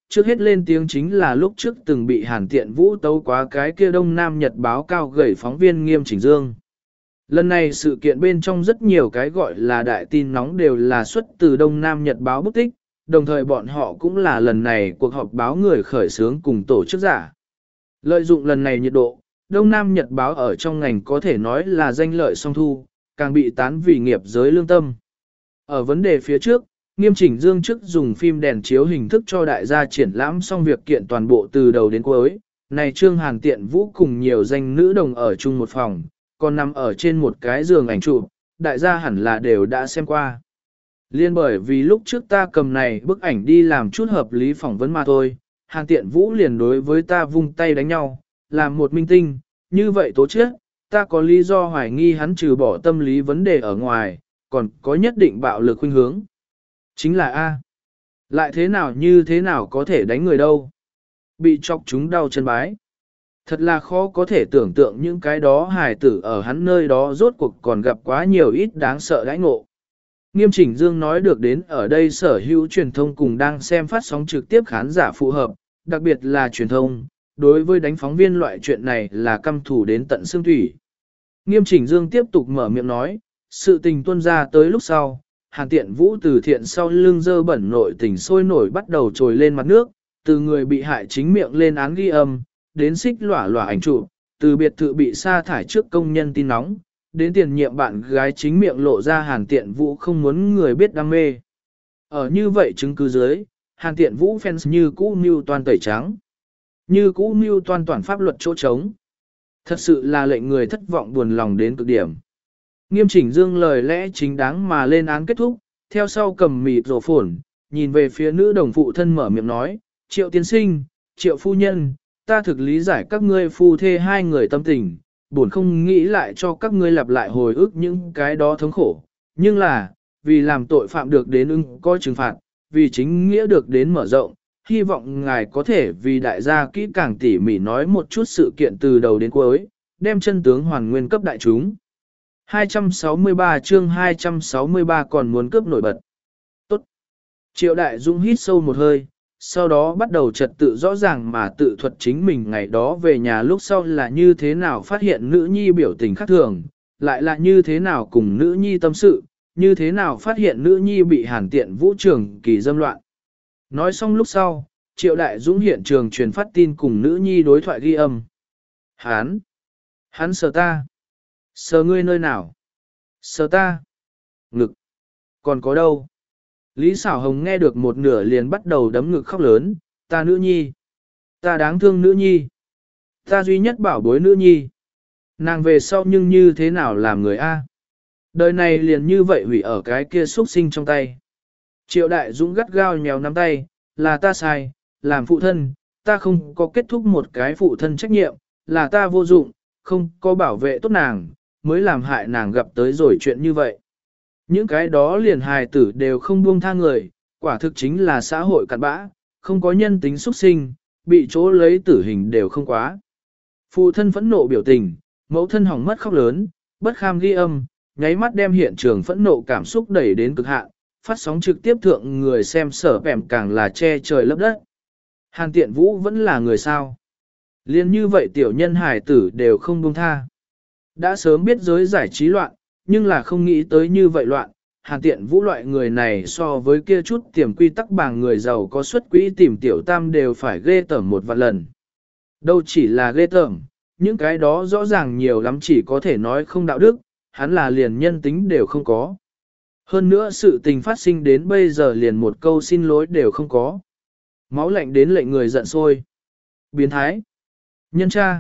trước hết lên tiếng chính là lúc trước từng bị Hàn Tiện Vũ tấu quá cái kia Đông Nam Nhật báo cao gầy phóng viên Nghiêm Chỉnh Dương. Lần này sự kiện bên trong rất nhiều cái gọi là đại tin nóng đều là xuất từ Đông Nam Nhật báo bút tích, đồng thời bọn họ cũng là lần này cuộc họp báo người khởi xướng cùng tổ chức giả. Lợi dụng lần này nhiệt độ, Đông Nam Nhật báo ở trong ngành có thể nói là danh lợi song thu, càng bị tán vì nghiệp giới lương tâm. Ở vấn đề phía trước, Nghiêm Chỉnh Dương trước dùng phim đèn chiếu hình thức cho đại gia triển lãm xong việc kiện toàn bộ từ đầu đến cuối. Này Trương Hàn Tiện Vũ cùng nhiều danh nữ đồng ở chung một phòng, còn nằm ở trên một cái giường ảnh chụp, đại gia hẳn là đều đã xem qua. Liên bởi vì lúc trước ta cầm này bức ảnh đi làm chút hợp lý phỏng vấn mà thôi, Hàn Tiện Vũ liền đối với ta vung tay đánh nhau, làm một minh tinh, như vậy tố chết, ta có lý do hoài nghi hắn trừ bỏ tâm lý vấn đề ở ngoài, còn có nhất định bạo lực khuynh hướng. Chính là A. Lại thế nào như thế nào có thể đánh người đâu. Bị chọc chúng đau chân bái. Thật là khó có thể tưởng tượng những cái đó hài tử ở hắn nơi đó rốt cuộc còn gặp quá nhiều ít đáng sợ đãi ngộ. Nghiêm Chỉnh Dương nói được đến ở đây sở hữu truyền thông cùng đang xem phát sóng trực tiếp khán giả phù hợp, đặc biệt là truyền thông, đối với đánh phóng viên loại chuyện này là căm thù đến tận xương thủy. Nghiêm Chỉnh Dương tiếp tục mở miệng nói, sự tình tuôn ra tới lúc sau, Hàn Tiện Vũ từ thiện sau lưng dơ bẩn nội tình sôi nổi bắt đầu trồi lên mặt nước, từ người bị hại chính miệng lên án ghi âm, đến xích lỏa lỏa ảnh chụp, từ biệt thự bị sa thải trước công nhân tin nóng, đến tiền nhiệm bạn gái chính miệng lộ ra Hàn Tiện Vũ không muốn người biết đam mê. Ở như vậy chứng cứ dưới, Hàn Tiện Vũ fans như cũ mưu toàn tẩy trắng, như cũ mưu toàn toàn pháp luật chỗ trống. Thật sự là lệnh người thất vọng buồn lòng đến cực điểm. Nghiêm Chỉnh Dương lời lẽ chính đáng mà lên án kết thúc, theo sau cầm mịt rổ phổn, nhìn về phía nữ đồng phụ thân mở miệng nói, Triệu tiên sinh, Triệu phu nhân, ta thực lý giải các ngươi phu thê hai người tâm tình, buồn không nghĩ lại cho các ngươi lặp lại hồi ức những cái đó thống khổ, nhưng là, vì làm tội phạm được đến ưng có trừng phạt, vì chính nghĩa được đến mở rộng, hy vọng ngài có thể vì đại gia kỹ càng tỉ mỉ nói một chút sự kiện từ đầu đến cuối, đem chân tướng hoàn nguyên cấp đại chúng. hai trăm sáu mươi ba chương hai trăm sáu mươi ba còn muốn cướp nổi bật. Tốt. Triệu Đại Dũng hít sâu một hơi, sau đó bắt đầu trật tự rõ ràng mà tự thuật chính mình ngày đó về nhà lúc sau là như thế nào phát hiện nữ nhi biểu tình khác thường, lại là như thế nào cùng nữ nhi tâm sự, như thế nào phát hiện nữ nhi bị Hàn Tiện Vũ trường kỳ dâm loạn. Nói xong lúc sau, Triệu Đại Dũng hiện trường truyền phát tin cùng nữ nhi đối thoại ghi âm. Hán! Hắn sờ ta! Sờ ngươi nơi nào? Sờ ta! Ngực! Còn có đâu? Lý Sảo Hồng nghe được một nửa liền bắt đầu đấm ngực khóc lớn, ta nữ nhi! Ta đáng thương nữ nhi! Ta duy nhất bảo bối nữ nhi! Nàng về sau nhưng như thế nào làm người A? Đời này liền như vậy hủy ở cái kia xuất sinh trong tay. Triệu Đại Dũng gắt gao nhéo nắm tay, là ta sai, làm phụ thân, ta không có kết thúc một cái phụ thân trách nhiệm, là ta vô dụng, không có bảo vệ tốt nàng, mới làm hại nàng gặp tới rồi chuyện như vậy. Những cái đó liền hài tử đều không buông tha người, quả thực chính là xã hội cặn bã, không có nhân tính xuất sinh, bị chỗ lấy tử hình đều không quá. Phụ thân phẫn nộ biểu tình, mẫu thân hỏng mất khóc lớn, bất kham ghi âm, nháy mắt đem hiện trường phẫn nộ cảm xúc đẩy đến cực hạn, phát sóng trực tiếp thượng người xem sở bẻm càng là che trời lấp đất. Hàn Tiện Vũ vẫn là người sao. Liên như vậy tiểu nhân hài tử đều không buông tha. Đã sớm biết giới giải trí loạn, nhưng là không nghĩ tới như vậy loạn. Hàn Tiện Vũ loại người này so với kia chút tiềm quy tắc bảng người giàu có xuất quỹ tìm tiểu tam đều phải ghê tởm một vạn lần. Đâu chỉ là ghê tởm, những cái đó rõ ràng nhiều lắm chỉ có thể nói không đạo đức, hắn là liền nhân tính đều không có. Hơn nữa sự tình phát sinh đến bây giờ liền một câu xin lỗi đều không có. Máu lạnh đến lệnh người giận sôi. Biến thái. Nhân cha.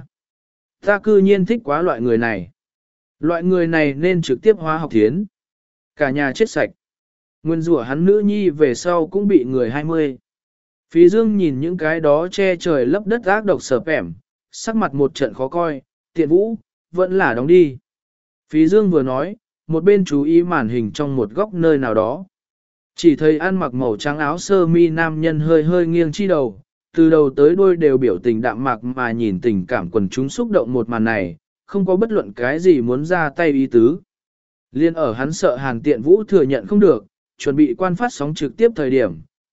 Ta cư nhiên thích quá loại người này. Loại người này nên trực tiếp hóa học thiến. Cả nhà chết sạch. Nguyên rủa hắn nữ nhi về sau cũng bị người hai mươi. Phí Dương nhìn những cái đó che trời lấp đất ác độc sờ ẻm, sắc mặt một trận khó coi, Tiện Vũ, vẫn là đóng đi. Phí Dương vừa nói, một bên chú ý màn hình trong một góc nơi nào đó. Chỉ thấy ăn mặc màu trắng áo sơ mi nam nhân hơi hơi nghiêng chi đầu, từ đầu tới đuôi đều biểu tình đạm mạc mà nhìn tình cảm quần chúng xúc động một màn này, không có bất luận cái gì muốn ra tay ý tứ. Liên ở hắn sợ Hàn Tiện Vũ thừa nhận không được, chuẩn bị quan phát sóng trực tiếp thời điểm,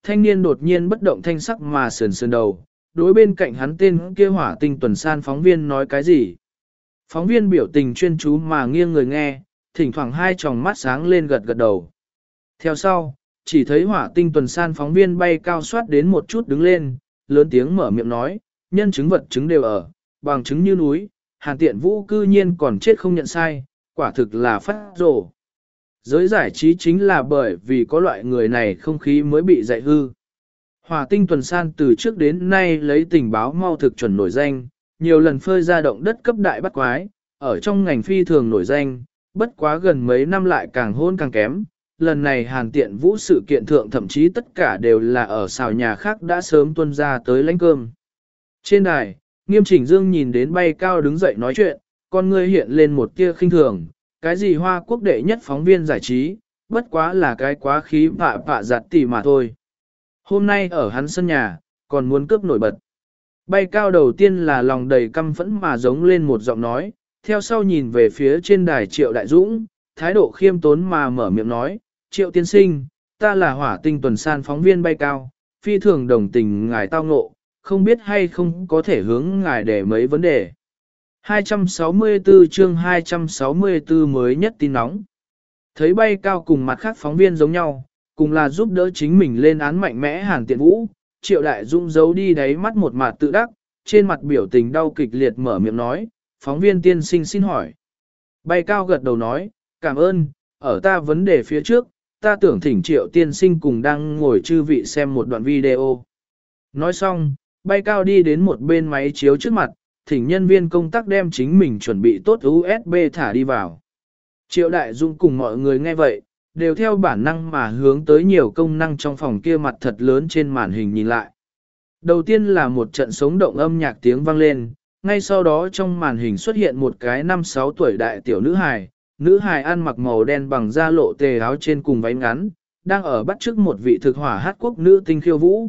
thanh niên đột nhiên bất động thanh sắc mà sườn sườn đầu, đối bên cạnh hắn tên kia hỏa tinh tuần san phóng viên nói cái gì. Phóng viên biểu tình chuyên chú mà nghiêng người nghe, thỉnh thoảng hai tròng mắt sáng lên gật gật đầu. Theo sau, chỉ thấy hỏa tinh tuần san phóng viên bay cao soát đến một chút đứng lên, lớn tiếng mở miệng nói, nhân chứng vật chứng đều ở, bằng chứng như núi, Hàn Tiện Vũ cư nhiên còn chết không nhận sai, quả thực là phát rồ. Giới giải trí chính là bởi vì có loại người này không khí mới bị dạy hư. Hỏa tinh tuần san từ trước đến nay lấy tình báo mau thực chuẩn nổi danh, nhiều lần phơi ra động đất cấp đại bắt quái, ở trong ngành phi thường nổi danh, bất quá gần mấy năm lại càng hôn càng kém. Lần này Hàn Tiện Vũ sự kiện thượng thậm chí tất cả đều là ở xào nhà khác đã sớm tuân ra tới lãnh cơm. Trên đài, Nghiêm Chỉnh Dương nhìn đến bay cao đứng dậy nói chuyện, con ngươi hiện lên một tia khinh thường, cái gì Hoa Quốc đệ nhất phóng viên giải trí, bất quá là cái quá khí phạ phạ giặt tỉ mà thôi. Hôm nay ở hắn sân nhà, còn muốn cướp nổi bật. Bay cao đầu tiên là lòng đầy căm phẫn mà giống lên một giọng nói, theo sau nhìn về phía trên đài Triệu Đại Dũng, thái độ khiêm tốn mà mở miệng nói, Triệu tiên sinh, ta là hỏa tinh tuần san phóng viên bay cao, phi thường đồng tình ngài tao ngộ, không biết hay không có thể hướng ngài để mấy vấn đề. hai trăm sáu mươi tư chương hai trăm sáu mươi tư mới nhất tin nóng. Thấy bay cao cùng mặt khác phóng viên giống nhau, cùng là giúp đỡ chính mình lên án mạnh mẽ Hàn Tiện Vũ, Triệu Đại Dũng giấu đi đáy mắt một mặt tự đắc, trên mặt biểu tình đau kịch liệt mở miệng nói, phóng viên tiên sinh xin hỏi. Bay cao gật đầu nói, cảm ơn, ở ta vấn đề phía trước, ta tưởng thỉnh Triệu tiên sinh cùng đang ngồi chư vị xem một đoạn video. Nói xong, bay cao đi đến một bên máy chiếu trước mặt, thỉnh nhân viên công tác đem chính mình chuẩn bị tốt u ét bê thả đi vào. Triệu Đại Dũng cùng mọi người nghe vậy, đều theo bản năng mà hướng tới nhiều công năng trong phòng kia mặt thật lớn trên màn hình nhìn lại. Đầu tiên là một trận sống động âm nhạc tiếng vang lên, ngay sau đó trong màn hình xuất hiện một cái năm sáu tuổi đại tiểu nữ hài, nữ hài ăn mặc màu đen bằng da lộ tề áo trên cùng váy ngắn, đang ở bắt chước một vị thực hỏa hát quốc nữ tinh khiêu vũ.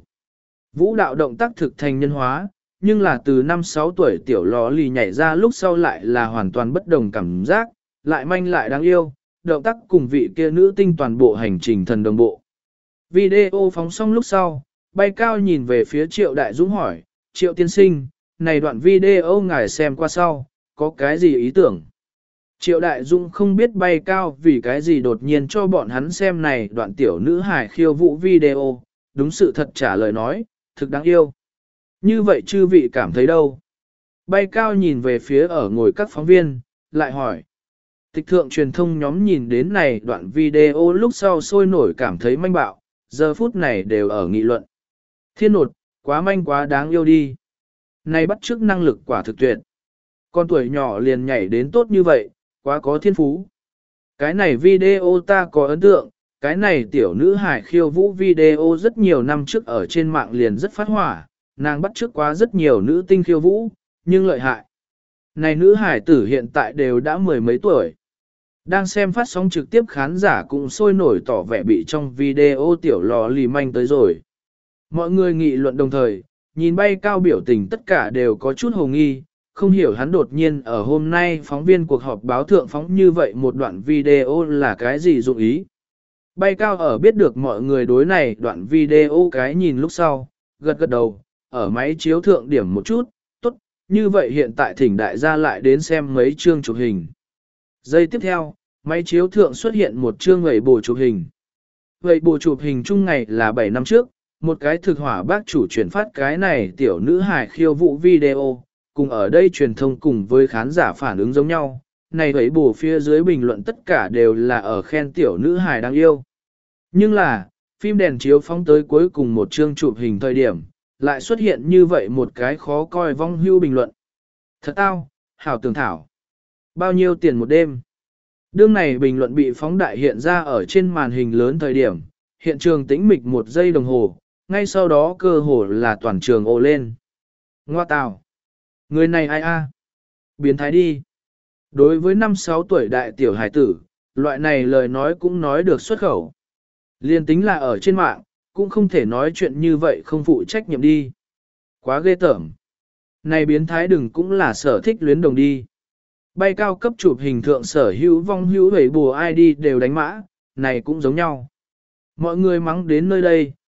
Vũ đạo động tác thực thành nhân hóa, nhưng là từ năm sáu tuổi tiểu lò lì nhảy ra lúc sau lại là hoàn toàn bất đồng cảm giác, lại manh lại đáng yêu, động tác cùng vị kia nữ tinh toàn bộ hành trình thần đồng bộ. Video phóng xong lúc sau, bay cao nhìn về phía Triệu Đại Dũng hỏi, Triệu tiên sinh, này đoạn video ngài xem qua sau, có cái gì ý tưởng? Triệu Đại Dũng không biết bay cao vì cái gì đột nhiên cho bọn hắn xem này đoạn tiểu nữ hài khiêu vũ video, đúng sự thật trả lời nói, thực đáng yêu. Như vậy chư vị cảm thấy đâu? Bay cao nhìn về phía ở ngồi các phóng viên, lại hỏi. Tịch thượng truyền thông nhóm nhìn đến này đoạn video lúc sau sôi nổi cảm thấy manh bạo, giờ phút này đều ở nghị luận. Thiên nột, quá manh quá đáng yêu đi. Này bắt chước năng lực quả thực tuyệt. Con tuổi nhỏ liền nhảy đến tốt như vậy, quá có thiên phú. Cái này video ta có ấn tượng, cái này tiểu nữ hải khiêu vũ video rất nhiều năm trước ở trên mạng liền rất phát hỏa, nàng bắt chước quá rất nhiều nữ tinh khiêu vũ, nhưng lợi hại. Này nữ hải tử hiện tại đều đã mười mấy tuổi. Đang xem phát sóng trực tiếp khán giả cũng sôi nổi tỏ vẻ bị trong video tiểu lò lì manh tới rồi. Mọi người nghị luận đồng thời, nhìn bay cao biểu tình tất cả đều có chút hồ nghi, không hiểu hắn đột nhiên ở hôm nay phóng viên cuộc họp báo thượng phóng như vậy một đoạn video là cái gì dụng ý. Bay cao ở biết được mọi người đối này đoạn video cái nhìn lúc sau, gật gật đầu, ở máy chiếu thượng điểm một chút, tốt, như vậy hiện tại thỉnh đại gia lại đến xem mấy chương chụp hình. Giây tiếp theo, máy chiếu thượng xuất hiện một chương vậy bổ chụp hình. Vậy bổ chụp hình chung ngày là bảy năm trước, một cái thực hỏa bác chủ chuyển phát cái này tiểu nữ hài khiêu vũ video, cùng ở đây truyền thông cùng với khán giả phản ứng giống nhau. Này vậy bổ phía dưới bình luận tất cả đều là ở khen tiểu nữ hài đáng yêu. Nhưng là, phim đèn chiếu phóng tới cuối cùng một chương chụp hình thời điểm, lại xuất hiện như vậy một cái khó coi vong hưu bình luận. Thật tao, hảo tường thảo. Bao nhiêu tiền một đêm? Đương này bình luận bị phóng đại hiện ra ở trên màn hình lớn thời điểm, hiện trường tĩnh mịch một giây đồng hồ, ngay sau đó cơ hồ là toàn trường ồ lên. Ngoa tào! Người này ai a? Biến thái đi! Đối với năm sáu tuổi đại tiểu hải tử, loại này lời nói cũng nói được xuất khẩu. Liên tính là ở trên mạng, cũng không thể nói chuyện như vậy không phụ trách nhiệm đi. Quá ghê tởm. Này biến thái đừng cũng là sở thích luyến đồng đi. Bay cao cấp chụp hình thượng sở hữu vong hữu hủy bùa ai đi đều đánh mã, này cũng giống nhau. Mọi người mắng đến nơi đây,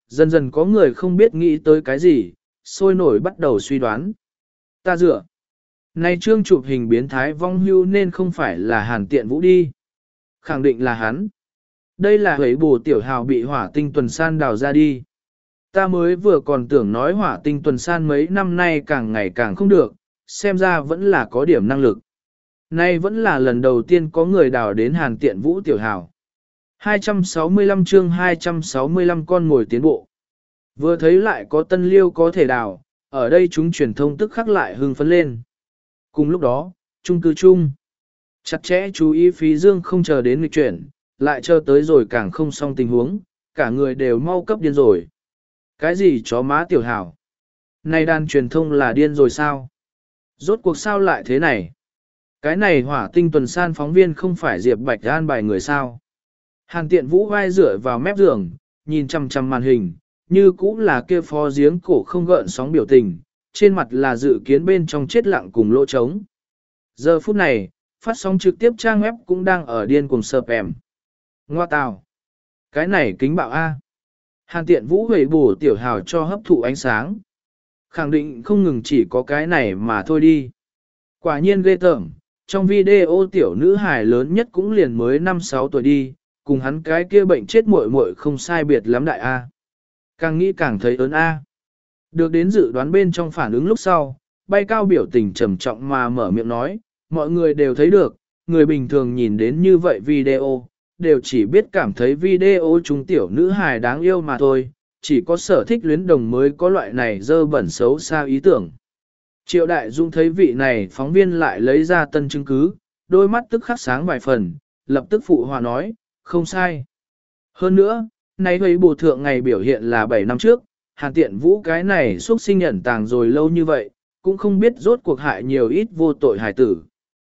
dần dần có người không biết nghĩ tới cái gì, sôi nổi bắt đầu suy đoán. Ta dựa. Này trương chụp hình biến thái vong hưu nên không phải là Hàn Tiện Vũ đi. Khẳng định là hắn. Đây là hấy bù tiểu hào bị hỏa tinh tuần san đào ra đi. Ta mới vừa còn tưởng nói hỏa tinh tuần san mấy năm nay càng ngày càng không được, xem ra vẫn là có điểm năng lực. Nay vẫn là lần đầu tiên có người đào đến Hàn Tiện Vũ tiểu hào. hai trăm sáu mươi lăm chương hai trăm sáu mươi lăm con ngồi tiến bộ. Vừa thấy lại có tân liêu có thể đào, ở đây chúng truyền thông tức khắc lại hưng phấn lên. Cùng lúc đó, chung cư chung. Chặt chẽ chú ý phí dương không chờ đến nghịch chuyển, lại chờ tới rồi càng không xong tình huống, cả người đều mau cấp điên rồi. Cái gì chó má tiểu hảo? Này đàn truyền thông là điên rồi sao? Rốt cuộc sao lại thế này? Cái này hỏa tinh tuần san phóng viên không phải Diệp Bạch an bài người sao? Hàn Tiện Vũ vai dựa vào mép giường, nhìn chăm chăm màn hình, như cũng là kia phó giếng cổ không gợn sóng biểu tình, trên mặt là dự kiến bên trong chết lặng cùng lỗ trống. Giờ phút này, phát sóng trực tiếp trang web cũng đang ở điên cùng sợp em. Ngoa tào! Cái này kính bạo A. Hàn Tiện Vũ hầy bổ tiểu hào cho hấp thụ ánh sáng. Khẳng định không ngừng chỉ có cái này mà thôi đi. Quả nhiên ghê tởm, trong video tiểu nữ hài lớn nhất cũng liền mới năm sáu tuổi đi, cùng hắn cái kia bệnh chết muội muội không sai biệt lắm đại A. Càng nghĩ càng thấy ớn A. Được đến dự đoán bên trong phản ứng lúc sau, bay cao biểu tình trầm trọng mà mở miệng nói, mọi người đều thấy được, người bình thường nhìn đến như vậy video, đều chỉ biết cảm thấy video chúng tiểu nữ hài đáng yêu mà thôi, chỉ có sở thích luyến đồng mới có loại này dơ bẩn xấu xa ý tưởng. Triệu Đại Dung thấy vị này phóng viên lại lấy ra tân chứng cứ, đôi mắt tức khắc sáng vài phần, lập tức phụ hòa nói, không sai. Hơn nữa, này thấy bổ thượng ngày biểu hiện là bảy năm trước, Hàn Tiện Vũ cái này xuất sinh ẩn tàng rồi lâu như vậy, cũng không biết rốt cuộc hại nhiều ít vô tội hài tử.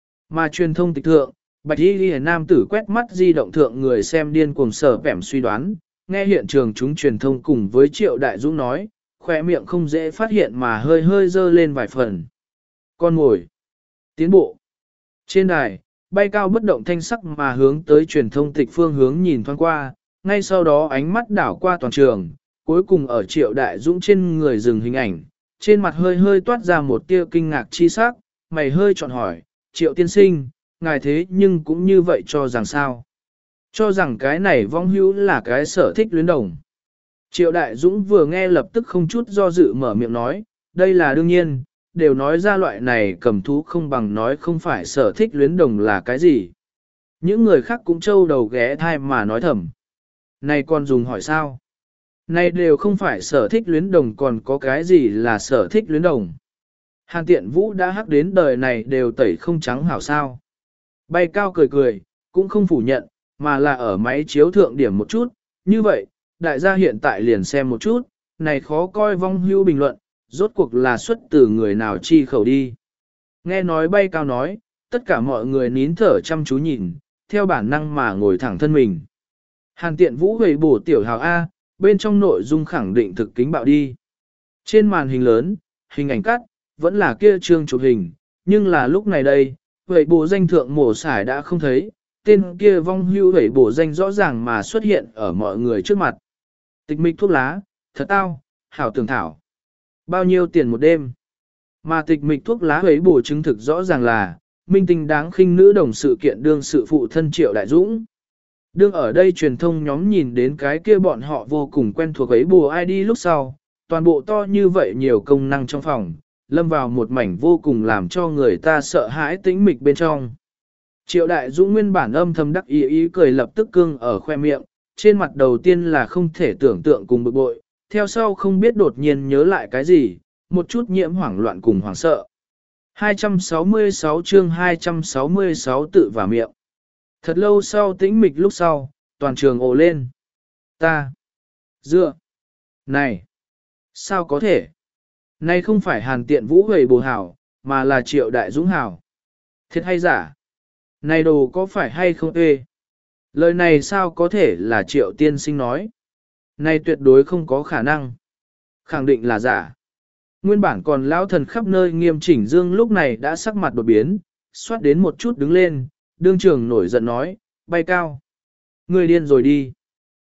Mà truyền thông tịch thượng, Bạch Y Liễu nam tử quét mắt di động thượng người xem điên cuồng sở vẻm suy đoán, nghe hiện trường chúng truyền thông cùng với Triệu Đại Dũng nói, khỏe miệng không dễ phát hiện mà hơi hơi dơ lên vài phần. Con ngồi, tiến bộ. Trên đài, bay cao bất động thanh sắc mà hướng tới truyền thông tịch phương hướng nhìn thoáng qua, ngay sau đó ánh mắt đảo qua toàn trường, cuối cùng ở Triệu Đại Dũng trên người dừng hình ảnh, trên mặt hơi hơi toát ra một tia kinh ngạc chi sắc, mày hơi chọn hỏi, Triệu tiên sinh, ngài thế nhưng cũng như vậy cho rằng sao? Cho rằng cái này vong hữu là cái sở thích luyến đồng. Triệu Đại Dũng vừa nghe lập tức không chút do dự mở miệng nói, đây là đương nhiên, đều nói ra loại này cầm thú không bằng nói không phải sở thích luyến đồng là cái gì. Những người khác cũng trâu đầu ghé thai mà nói thầm. Này còn dùng hỏi sao? Này đều không phải sở thích luyến đồng còn có cái gì là sở thích luyến đồng. Hàn Tiện Vũ đã hắc đến đời này đều tẩy không trắng hảo sao. Bay cao cười cười, cũng không phủ nhận, mà là ở máy chiếu thượng điểm một chút. Như vậy, đại gia hiện tại liền xem một chút, này khó coi vong hưu bình luận, rốt cuộc là xuất từ người nào chi khẩu đi. Nghe nói bay cao nói, tất cả mọi người nín thở chăm chú nhìn, theo bản năng mà ngồi thẳng thân mình. Hàn Tiện Vũ hầy bổ tiểu hào A, bên trong nội dung khẳng định thực kính bạo đi. Trên màn hình lớn, hình ảnh cắt, vẫn là kia trương chụp hình, nhưng là lúc này đây, vậy bổ danh thượng mổ sải đã không thấy, tên kia vong hưu vậy bổ danh rõ ràng mà xuất hiện ở mọi người trước mặt. Tịch mịch thuốc lá, thật tao, hảo tường thảo. Bao nhiêu tiền một đêm? Mà tịch mịch thuốc lá vậy bổ chứng thực rõ ràng là, minh tinh đáng khinh nữ đồng sự kiện đương sự phụ thân Triệu Đại Dũng. Đương ở đây truyền thông nhóm nhìn đến cái kia bọn họ vô cùng quen thuộc ấy bùa ai đi lúc sau, toàn bộ to như vậy nhiều công năng trong phòng, lâm vào một mảnh vô cùng làm cho người ta sợ hãi tĩnh mịch bên trong. Triệu Đại Dũng nguyên bản âm thầm đắc ý ý cười lập tức cương ở khoe miệng, trên mặt đầu tiên là không thể tưởng tượng cùng bực bội, theo sau không biết đột nhiên nhớ lại cái gì, một chút nhiễm hoảng loạn cùng hoảng sợ. hai trăm sáu mươi sáu chương hai trăm sáu mươi sáu tự vào miệng. Thật lâu sau tĩnh mịch lúc sau, toàn trường ồ lên. Ta. Dựa. Này. Sao có thể? Này không phải Hàn Tiện Vũ hầy bồ hảo, mà là Triệu Đại Dũng hảo. Thiệt hay giả? Này đồ có phải hay không ê? Lời này sao có thể là Triệu tiên sinh nói? Này tuyệt đối không có khả năng. Khẳng định là giả. Nguyên bản còn lão thần khắp nơi nghiêm chỉnh dương lúc này đã sắc mặt đột biến, xoát đến một chút đứng lên, đương trường nổi giận nói, bay cao. Người điên rồi đi.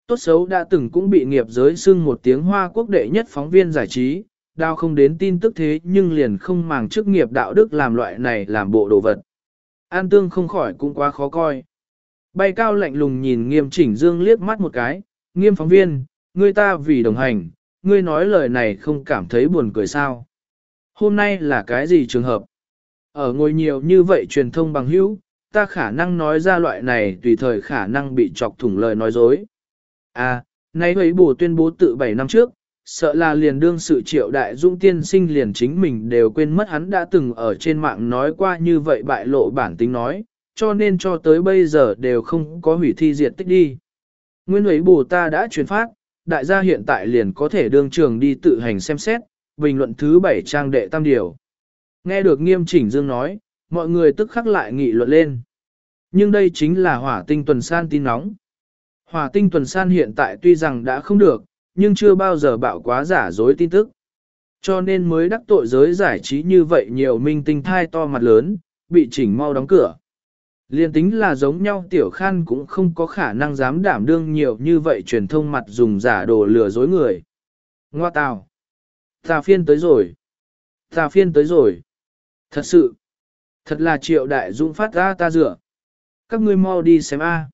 Tốt xấu đã từng cũng bị nghiệp giới xưng một tiếng Hoa Quốc đệ nhất phóng viên giải trí, đao không đến tin tức thế nhưng liền không màng chức nghiệp đạo đức làm loại này làm bộ đồ vật. An Tương không khỏi cũng quá khó coi. Bay cao lạnh lùng nhìn Nghiêm Chỉnh Dương liếc mắt một cái, Nghiêm phóng viên, ngươi ta vì đồng hành, ngươi nói lời này không cảm thấy buồn cười sao. Hôm nay là cái gì trường hợp? Ở ngồi nhiều như vậy truyền thông bằng hữu, ta khả năng nói ra loại này tùy thời khả năng bị chọc thủng lời nói dối. À, nay ấy bổ tuyên bố tự bảy năm trước, sợ là liền đương sự Triệu Đại Dũng tiên sinh liền chính mình đều quên mất hắn đã từng ở trên mạng nói qua như vậy bại lộ bản tính nói, cho nên cho tới bây giờ đều không có hủy thi diệt tích đi. Nguyên ấy bổ ta đã truyền phát, đại gia hiện tại liền có thể đương trường đi tự hành xem xét, bình luận thứ bảy trang đệ tam điều. Nghe được Nghiêm Chỉnh Dương nói, mọi người tức khắc lại nghị luận lên. Nhưng đây chính là hỏa tinh tuần san tin nóng. Hỏa tinh tuần san hiện tại tuy rằng đã không được, nhưng chưa bao giờ bạo quá giả dối tin tức. Cho nên mới đắc tội giới giải trí như vậy nhiều minh tinh thai to mặt lớn, bị chỉnh mau đóng cửa. Liên tính là giống nhau Tiểu Khan cũng không có khả năng dám đảm đương nhiều như vậy truyền thông mặt dùng giả đồ lừa dối người. Ngoa tào! Tà phiên tới rồi! Tà phiên tới rồi! Thật sự! Thật là Triệu Đại Dũng phát ra ta dựa! Các ngươi mau đi xem A.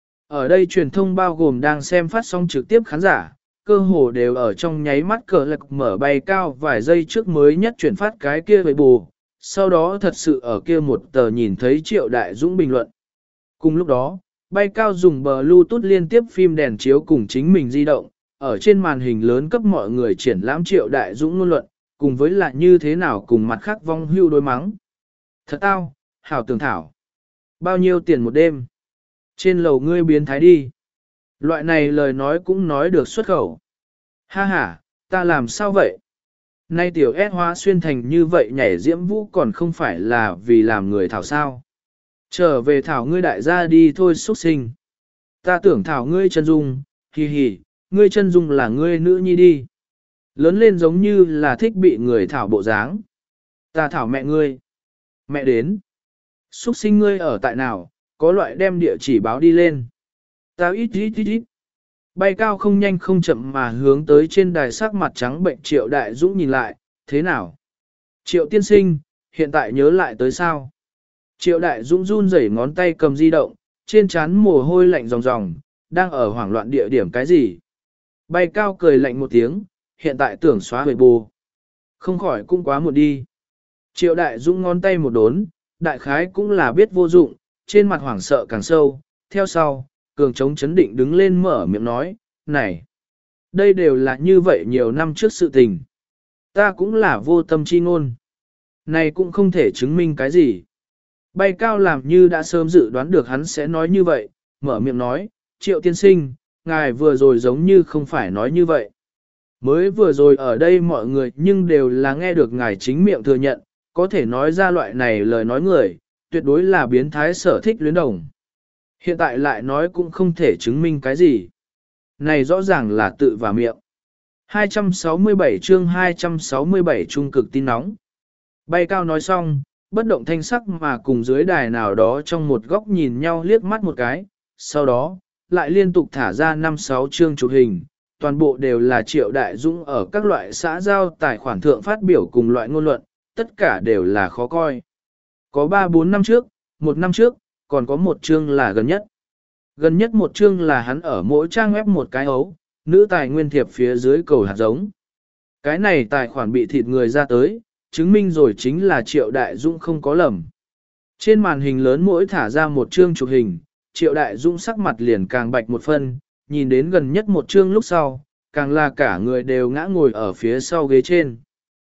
Ở đây truyền thông bao gồm đang xem phát sóng trực tiếp khán giả, cơ hồ đều ở trong nháy mắt cờ lạc mở bay cao vài giây trước mới nhất chuyển phát cái kia về bù, sau đó thật sự ở kia một tờ nhìn thấy Triệu Đại Dũng bình luận. Cùng lúc đó, bay cao dùng Bluetooth liên tiếp phim đèn chiếu cùng chính mình di động, ở trên màn hình lớn cấp mọi người triển lãm Triệu Đại Dũng ngôn luận, cùng với là như thế nào cùng mặt khác vong hưu đối mắng. Thật tao, hảo tưởng thảo. Bao nhiêu tiền một đêm? Trên lầu ngươi biến thái đi. Loại này lời nói cũng nói được xuất khẩu. Ha ha, ta làm sao vậy? Nay tiểu ép hóa xuyên thành như vậy nhảy diễm vũ còn không phải là vì làm người thảo sao. Trở về thảo ngươi đại gia đi thôi xuất sinh. Ta tưởng thảo ngươi chân dung, hì hì, ngươi chân dung là ngươi nữ nhi đi. Lớn lên giống như là thích bị người thảo bộ dáng. Ta thảo mẹ ngươi. Mẹ đến. Xuất sinh ngươi ở tại nào, có loại đem địa chỉ báo đi lên. Ta ít ít ít ít. Bay cao không nhanh không chậm mà hướng tới trên đài sắc mặt trắng bệnh Triệu Đại Dũng nhìn lại, thế nào? Triệu tiên sinh, hiện tại nhớ lại tới sao? Triệu Đại Dũng run rẩy ngón tay cầm di động, trên trán mồ hôi lạnh ròng ròng, đang ở hoảng loạn địa điểm cái gì? Bay cao cười lạnh một tiếng, hiện tại tưởng xóa huệ bù. Không khỏi cũng quá muộn đi. Triệu Đại Dũng ngón tay một đốn, đại khái cũng là biết vô dụng, trên mặt hoảng sợ càng sâu, theo sau. Cường chống chấn định đứng lên mở miệng nói, này, đây đều là như vậy nhiều năm trước sự tình. Ta cũng là vô tâm chi ngôn. Này cũng không thể chứng minh cái gì. Bay cao làm như đã sớm dự đoán được hắn sẽ nói như vậy, mở miệng nói, Triệu tiên sinh, ngài vừa rồi giống như không phải nói như vậy. Mới vừa rồi ở đây mọi người nhưng đều là nghe được ngài chính miệng thừa nhận, có thể nói ra loại này lời nói người, tuyệt đối là biến thái sở thích luyến đồng. Hiện tại lại nói cũng không thể chứng minh cái gì. Này rõ ràng là tự vào miệng. hai trăm sáu mươi bảy chương hai trăm sáu mươi bảy trung cực tin nóng. Bay cao nói xong, bất động thanh sắc mà cùng dưới đài nào đó trong một góc nhìn nhau liếc mắt một cái, sau đó, lại liên tục thả ra năm sáu chương chụp hình, toàn bộ đều là Triệu Đại Dũng ở các loại xã giao tài khoản thượng phát biểu cùng loại ngôn luận, tất cả đều là khó coi. Có ba bốn năm trước, một năm trước, còn có một chương là gần nhất. Gần nhất một chương là hắn ở mỗi trang web một cái ấu, nữ tài nguyên thiệp phía dưới cầu hạt giống. Cái này tài khoản bị thịt người ra tới, chứng minh rồi chính là Triệu Đại Dũng không có lầm. Trên màn hình lớn mỗi thả ra một chương chụp hình, Triệu Đại Dũng sắc mặt liền càng bạch một phân, nhìn đến gần nhất một chương lúc sau, càng là cả người đều ngã ngồi ở phía sau ghế trên.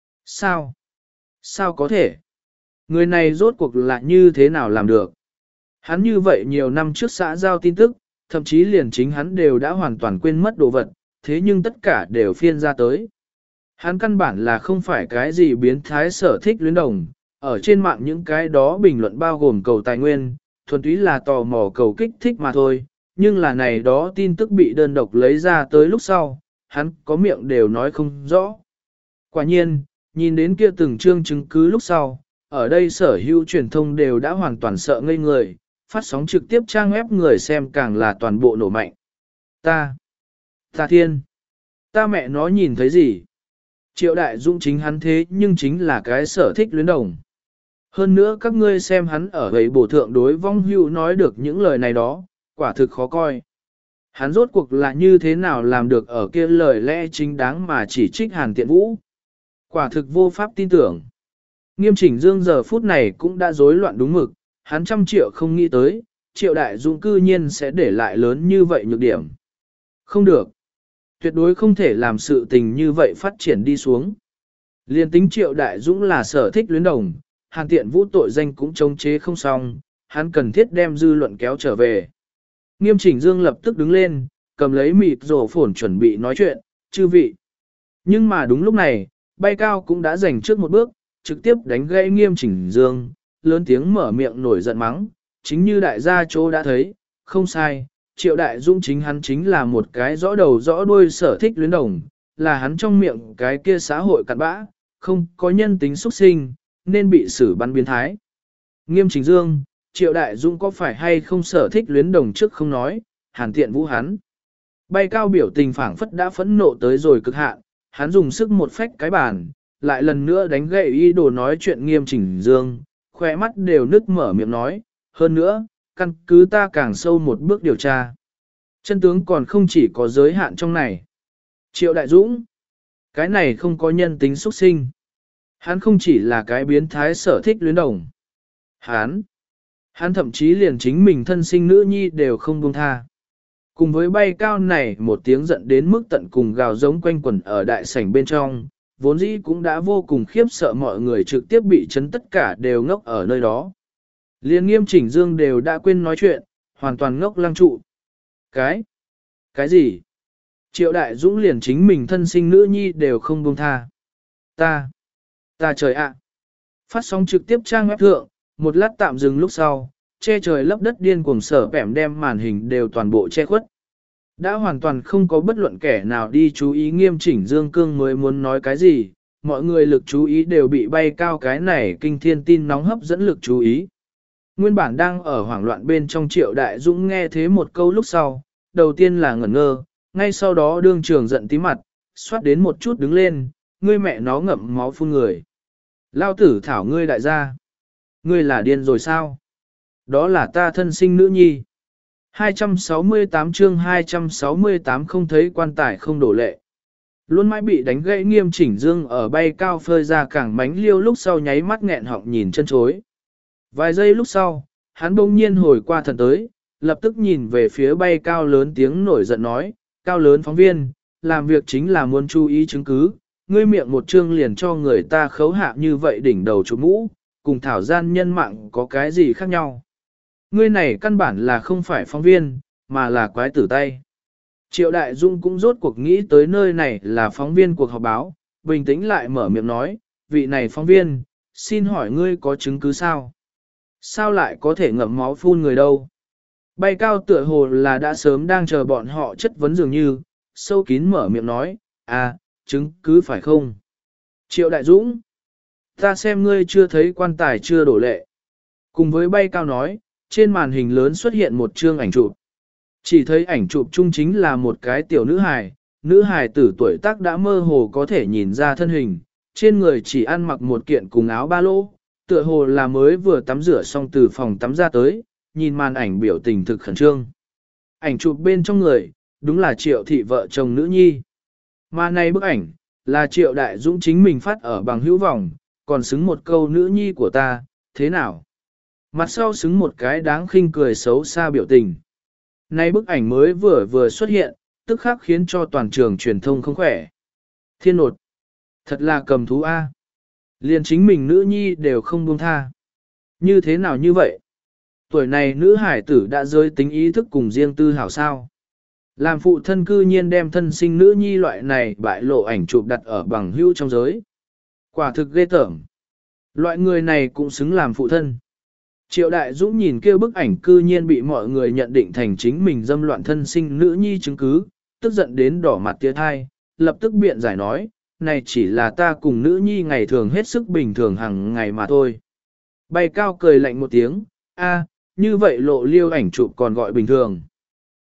Sao? Sao có thể? Người này rốt cuộc là như thế nào làm được? Hắn như vậy nhiều năm trước xã giao tin tức, thậm chí liền chính hắn đều đã hoàn toàn quên mất đồ vật, thế nhưng tất cả đều phiên ra tới. Hắn căn bản là không phải cái gì biến thái sở thích luyến đồng, ở trên mạng những cái đó bình luận bao gồm cầu tài nguyên, thuần túy là tò mò cầu kích thích mà thôi, nhưng là này đó tin tức bị đơn độc lấy ra tới lúc sau, hắn có miệng đều nói không rõ. Quả nhiên, nhìn đến kia từng chương chứng cứ lúc sau, ở đây sở hữu truyền thông đều đã hoàn toàn sợ ngây người, phát sóng trực tiếp trang web người xem càng là toàn bộ nổ mạnh. Ta, Ta thiên! Ta mẹ nó nhìn thấy gì? Triệu Đại Dũng chính hắn thế nhưng chính là cái sở thích luyến đồng. Hơn nữa các ngươi xem hắn ở gầy bổ thượng đối vong hưu nói được những lời này đó, quả thực khó coi. Hắn rốt cuộc là như thế nào làm được ở kia lời lẽ chính đáng mà chỉ trích Hàn Tiện Vũ. Quả thực vô pháp tin tưởng. Nghiêm Chỉnh Dương giờ phút này cũng đã rối loạn đúng mực, hắn trăm triệu không nghĩ tới, Triệu Đại Dũng cư nhiên sẽ để lại lớn như vậy nhược điểm. Không được. Tuyệt đối không thể làm sự tình như vậy phát triển đi xuống. Liên tính Triệu Đại Dũng là sở thích luyến đồng, Hàn Tiện Vũ tội danh cũng chống chế không xong, hắn cần thiết đem dư luận kéo trở về. Nghiêm Chỉnh Dương lập tức đứng lên, cầm lấy mịt rổ phổn chuẩn bị nói chuyện, chư vị. Nhưng mà đúng lúc này, Bay Cao cũng đã giành trước một bước, trực tiếp đánh gãy Nghiêm Chỉnh Dương, lớn tiếng mở miệng nổi giận mắng, chính như đại gia chỗ đã thấy, không sai, Triệu Đại Dũng chính hắn chính là một cái rõ đầu rõ đuôi sở thích luyến đồng, là hắn trong miệng cái kia xã hội cặn bã, không có nhân tính xuất sinh, nên bị xử bắn biến thái. Nghiêm Chỉnh Dương, Triệu Đại Dũng có phải hay không sở thích luyến đồng trước không nói, Hàn Tiện Vũ hắn. Bay Cao biểu tình phảng phất đã phẫn nộ tới rồi cực hạn, hắn dùng sức một phách cái bàn, lại lần nữa đánh gậy ý đồ nói chuyện Nghiêm Chỉnh Dương, khỏe mắt đều nứt mở miệng nói, hơn nữa, căn cứ ta càng sâu một bước điều tra. Chân tướng còn không chỉ có giới hạn trong này. Triệu Đại Dũng, cái này không có nhân tính xuất sinh. Hắn không chỉ là cái biến thái sở thích luyến đồng. Hắn, hắn thậm chí liền chính mình thân sinh nữ nhi đều không buông tha. Cùng với Bay Cao này một tiếng giận đến mức tận cùng gào giống quanh quẩn ở đại sảnh bên trong, vốn dĩ cũng đã vô cùng khiếp sợ mọi người trực tiếp bị chấn tất cả đều ngốc ở nơi đó. Liên Nghiêm Chỉnh Dương đều đã quên nói chuyện, hoàn toàn ngốc lăng trụ. Cái? Cái gì? Triệu Đại Dũng liền chính mình thân sinh nữ nhi đều không buông tha. Ta! Ta trời ạ! Phát sóng trực tiếp trang web thượng, một lát tạm dừng lúc sau, che trời lấp đất điên cuồng sở bẻm đem màn hình đều toàn bộ che khuất. Đã hoàn toàn không có bất luận kẻ nào đi chú ý Nghiêm Chỉnh Dương cương mới muốn nói cái gì, mọi người lực chú ý đều bị Bay Cao cái này kinh thiên tin nóng hấp dẫn lực chú ý. Nguyên bản đang ở hoảng loạn bên trong Triệu Đại Dũng nghe thế một câu lúc sau, đầu tiên là ngẩn ngơ, ngay sau đó đương trường giận tí mặt, xoát đến một chút đứng lên, ngươi mẹ nó ngậm máu phun người. Lao tử thảo ngươi đại gia. Ngươi là điên rồi sao? Đó là ta thân sinh nữ nhi. hai trăm sáu mươi tám chương hai trăm sáu mươi tám không thấy quan tài không đổ lệ. Luôn mãi bị đánh gãy Nghiêm Chỉnh Dương ở Bay Cao phơi ra càng mánh liêu lúc sau nháy mắt nghẹn họng nhìn chân chối. Vài giây lúc sau, hắn bỗng nhiên hồi qua thần tới, lập tức nhìn về phía Bay Cao lớn tiếng nổi giận nói, Cao lớn phóng viên, làm việc chính là muốn chú ý chứng cứ, ngươi miệng một chương liền cho người ta khấu hạ như vậy đỉnh đầu chụp mũ, cùng thảo gian nhân mạng có cái gì khác nhau. Ngươi này căn bản là không phải phóng viên, mà là quái tử tay. Triệu Đại Dung cũng rốt cuộc nghĩ tới nơi này là phóng viên cuộc họp báo, bình tĩnh lại mở miệng nói, vị này phóng viên, xin hỏi ngươi có chứng cứ sao? Sao lại có thể ngậm máu phun người đâu? Bay Cao tựa hồ là đã sớm đang chờ bọn họ chất vấn dường như, sâu kín mở miệng nói, à, chứng cứ phải không? Triệu Đại Dũng, ta xem ngươi chưa thấy quan tài chưa đổ lệ. Cùng với Bay Cao nói, trên màn hình lớn xuất hiện một chương ảnh chụp. Chỉ thấy ảnh chụp chung chính là một cái tiểu nữ hài, nữ hài tử tuổi tác đã mơ hồ có thể nhìn ra thân hình, trên người chỉ ăn mặc một kiện cùng áo ba lô, tựa hồ là mới vừa tắm rửa xong từ phòng tắm ra tới, nhìn màn ảnh biểu tình thực khẩn trương. Ảnh chụp bên trong người, đúng là Triệu thị vợ chồng nữ nhi. Mà này bức ảnh, là Triệu Đại Dũng chính mình phát ở bằng hữu vọng, còn xứng một câu nữ nhi của ta, thế nào? Mặt sau xứng một cái đáng khinh cười xấu xa biểu tình. Nay bức ảnh mới vừa vừa xuất hiện, tức khắc khiến cho toàn trường truyền thông không khỏe. Thiên nột! Thật là cầm thú A. Liền chính mình nữ nhi đều không buông tha. Như thế nào như vậy? Tuổi này nữ hải tử đã giới tính ý thức cùng riêng tư hảo sao. Làm phụ thân cư nhiên đem thân sinh nữ nhi loại này bại lộ ảnh chụp đặt ở bằng hữu trong giới. Quả thực ghê tởm. Loại người này cũng xứng làm phụ thân. Triệu Đại Dũng nhìn kêu bức ảnh cư nhiên bị mọi người nhận định thành chính mình dâm loạn thân sinh nữ nhi chứng cứ, tức giận đến đỏ mặt tía thai, lập tức biện giải nói, này chỉ là ta cùng nữ nhi ngày thường hết sức bình thường hàng ngày mà thôi. Bay Cao cười lạnh một tiếng, a, như vậy lộ liêu ảnh chụp còn gọi bình thường.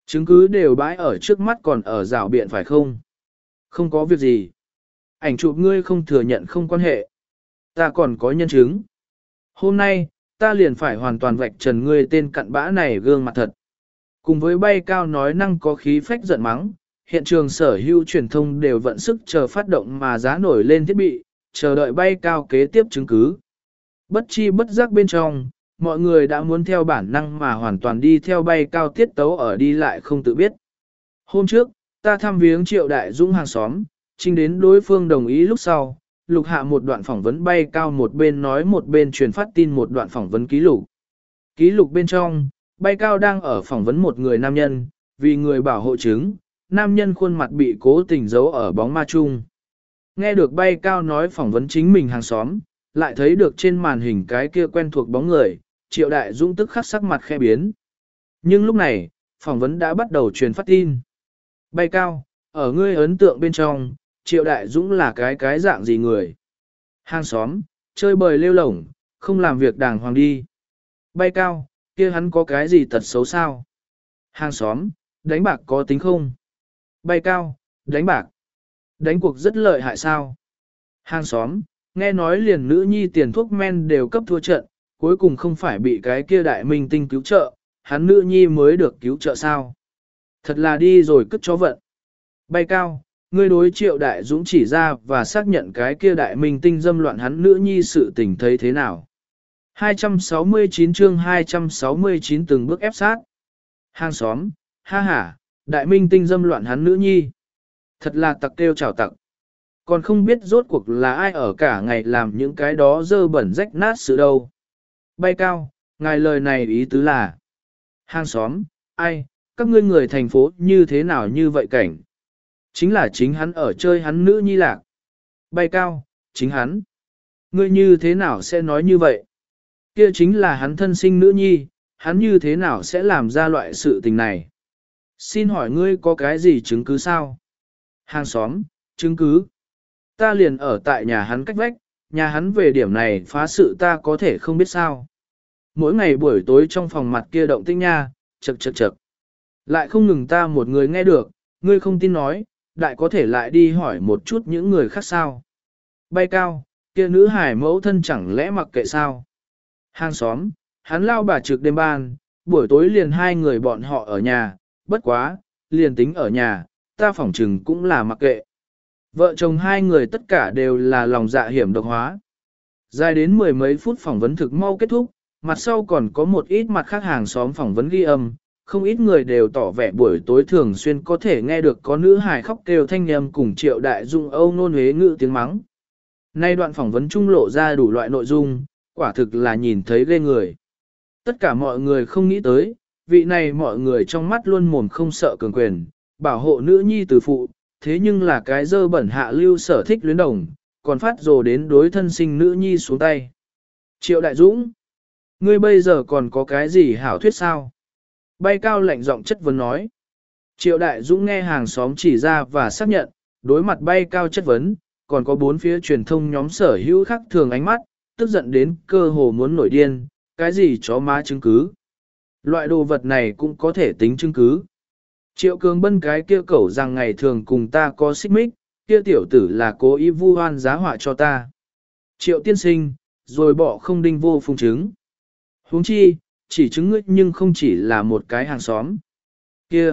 Chứng cứ đều bãi ở trước mắt còn ở rào biện phải không? Không có việc gì. Ảnh chụp ngươi không thừa nhận không quan hệ. Ta còn có nhân chứng. Hôm nay, ta liền phải hoàn toàn vạch trần ngươi tên cặn bã này gương mặt thật. Cùng với bay cao nói năng có khí phách giận mắng, hiện trường sở hữu truyền thông đều vận sức chờ phát động mà giá nổi lên thiết bị, chờ đợi bay cao kế tiếp chứng cứ. Bất chi bất giác bên trong, mọi người đã muốn theo bản năng mà hoàn toàn đi theo bay cao tiết tấu ở đi lại không tự biết. Hôm trước, ta thăm viếng Triệu Đại Dũng hàng xóm, trinh đến đối phương đồng ý lúc sau, lục hạ một đoạn phỏng vấn bay cao một bên nói một bên truyền phát tin một đoạn phỏng vấn ký lục. Ký lục bên trong, bay cao đang ở phỏng vấn một người nam nhân, vì người bảo hộ chứng, nam nhân khuôn mặt bị cố tình giấu ở bóng ma chung. Nghe được bay cao nói phỏng vấn chính mình hàng xóm, lại thấy được trên màn hình cái kia quen thuộc bóng người, Triệu Đại Dũng tức khắc sắc mặt khe biến. Nhưng lúc này, phỏng vấn đã bắt đầu truyền phát tin. Bay cao, ở ngươi ấn tượng bên trong, Triệu Đại Dũng là cái cái dạng gì người? Hàng xóm, chơi bời lêu lổng, không làm việc đàng hoàng đi. Bay cao, kia hắn có cái gì tật xấu sao? Hàng xóm, đánh bạc có tính không? Bay cao, đánh bạc. Đánh cuộc rất lợi hại sao? Hàng xóm, nghe nói liền nữ nhi tiền thuốc men đều cấp thua trận, cuối cùng không phải bị cái kia đại minh tinh cứu trợ, hắn nữ nhi mới được cứu trợ sao? Thật là đi rồi cất chó vận. Bay cao, ngươi đối Triệu Đại Dũng chỉ ra và xác nhận cái kia đại minh tinh dâm loạn hắn nữ nhi sự tình thấy thế nào? hai trăm sáu mươi chín chương hai trăm sáu mươi chín từng bước ép sát. Hàng xóm, ha ha, đại minh tinh dâm loạn hắn nữ nhi. Thật là tặc kêu chào tặc. Còn không biết rốt cuộc là ai ở cả ngày làm những cái đó dơ bẩn rách nát sự đâu. Bay cao, ngài lời này ý tứ là. Hàng xóm, ai, các ngươi người thành phố như thế nào như vậy cảnh. Chính là chính hắn ở chơi hắn nữ nhi lạc. Bay cao, chính hắn. Ngươi như thế nào sẽ nói như vậy? Kia chính là hắn thân sinh nữ nhi, hắn như thế nào sẽ làm ra loại sự tình này? Xin hỏi ngươi có cái gì chứng cứ sao? Hàng xóm, chứng cứ. Ta liền ở tại nhà hắn cách vách, nhà hắn về điểm này phá sự ta có thể không biết sao. Mỗi ngày buổi tối trong phòng mặt kia động tĩnh nha, chật chật chật. Lại không ngừng ta một người nghe được, ngươi không tin nói, đại có thể lại đi hỏi một chút những người khác sao. Bay cao, kia nữ hải mẫu thân chẳng lẽ mặc kệ sao. Hàng xóm, hắn lao bà trực đêm ban, buổi tối liền hai người bọn họ ở nhà, bất quá, liền tính ở nhà, ta phỏng chừng cũng là mặc kệ. Vợ chồng hai người tất cả đều là lòng dạ hiểm độc hóa. Dài đến mười mấy phút phỏng vấn thực mau kết thúc, mặt sau còn có một ít mặt khác hàng xóm phỏng vấn ghi âm, không ít người đều tỏ vẻ buổi tối thường xuyên có thể nghe được có nữ hài khóc kêu thanh âm cùng Triệu Đại Dũng âu nôn huế ngữ tiếng mắng. Nay đoạn phỏng vấn trung lộ ra đủ loại nội dung, quả thực là nhìn thấy ghê người. Tất cả mọi người không nghĩ tới, vị này mọi người trong mắt luôn mồm không sợ cường quyền, bảo hộ nữ nhi từ phụ, thế nhưng là cái dơ bẩn hạ lưu sở thích luyến đồng, còn phát rồ đến đối thân sinh nữ nhi xuống tay. Triệu Đại Dũng, ngươi bây giờ còn có cái gì hảo thuyết sao? Bay cao lạnh giọng chất vấn nói. Triệu Đại Dũng nghe hàng xóm chỉ ra và xác nhận, đối mặt bay cao chất vấn, còn có bốn phía truyền thông nhóm sở hữu khác thường ánh mắt, tức giận đến cơ hồ muốn nổi điên, cái gì chó má chứng cứ. Loại đồ vật này cũng có thể tính chứng cứ. Triệu Cường Bân cái kia cẩu rằng ngày thường cùng ta có xích mích, kia tiểu tử là cố ý vu oan giá họa cho ta. Triệu tiên sinh, rồi bỏ không đinh vô phùng chứng. Huống chi, chỉ chứng ngươi nhưng không chỉ là một cái hàng xóm. Kia,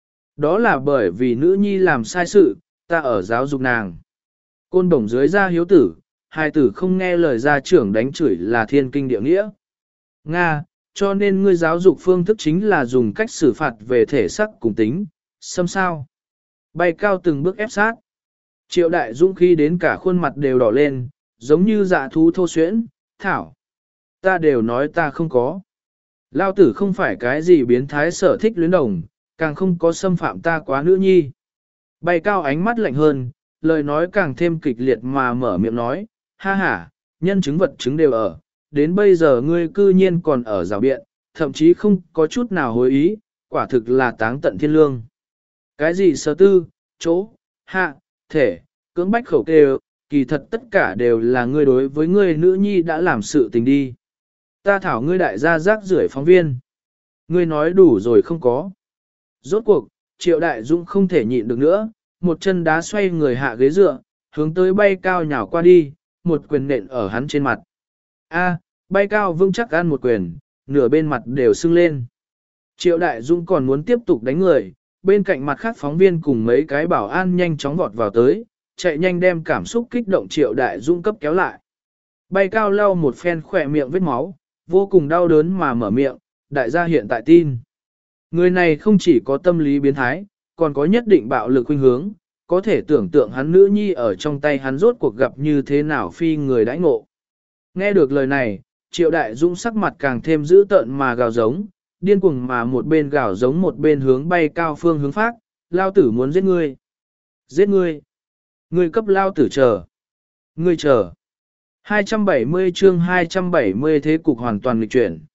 đó là bởi vì nữ nhi làm sai sự, ta ở giáo dục nàng. Côn đồng dưới ra hiếu tử, hai tử không nghe lời gia trưởng đánh chửi là thiên kinh địa nghĩa. Nga, cho nên ngươi giáo dục phương thức chính là dùng cách xử phạt về thể sắc cùng tính, xâm sao. Bay cao từng bước ép sát. Triệu Đại Dũng khi đến cả khuôn mặt đều đỏ lên, giống như dạ thú thô xuyễn, thảo. Ta đều nói ta không có. Lao tử không phải cái gì biến thái sở thích luyến đồng, càng không có xâm phạm ta quá nữ nhi. Bay cao ánh mắt lạnh hơn, lời nói càng thêm kịch liệt mà mở miệng nói, ha ha, nhân chứng vật chứng đều ở, đến bây giờ ngươi cư nhiên còn ở rào biện, thậm chí không có chút nào hối ý, quả thực là táng tận thiên lương. Cái gì sơ tư, chỗ, hạ, thể, cưỡng bách khẩu kêu, kỳ thật tất cả đều là ngươi đối với ngươi nữ nhi đã làm sự tình đi. Ta thảo ngươi đại gia rác rưởi phóng viên. Ngươi nói đủ rồi không có. Rốt cuộc, Triệu Đại Dũng không thể nhịn được nữa, một chân đá xoay người hạ ghế dựa, hướng tới bay cao nhào qua đi, một quyền nện ở hắn trên mặt. A, bay cao vững chắc ăn một quyền, nửa bên mặt đều sưng lên. Triệu Đại Dũng còn muốn tiếp tục đánh người, bên cạnh mặt khác phóng viên cùng mấy cái bảo an nhanh chóng vọt vào tới, chạy nhanh đem cảm xúc kích động Triệu Đại Dũng cấp kéo lại. Bay cao lau một phen khỏe miệng vết máu, vô cùng đau đớn mà mở miệng, đại gia hiện tại tin. Người này không chỉ có tâm lý biến thái, còn có nhất định bạo lực khuynh hướng, có thể tưởng tượng hắn nữ nhi ở trong tay hắn rốt cuộc gặp như thế nào phi người đãi ngộ. Nghe được lời này, Triệu Đại Dũng sắc mặt càng thêm dữ tợn mà gào giống, điên cuồng mà một bên gào giống một bên hướng bay cao phương hướng phát, lao tử muốn giết ngươi. Giết ngươi. Ngươi cấp lao tử chờ. Ngươi chờ. hai trăm bảy mươi chương hai trăm bảy mươi thế cục hoàn toàn nghịch chuyển.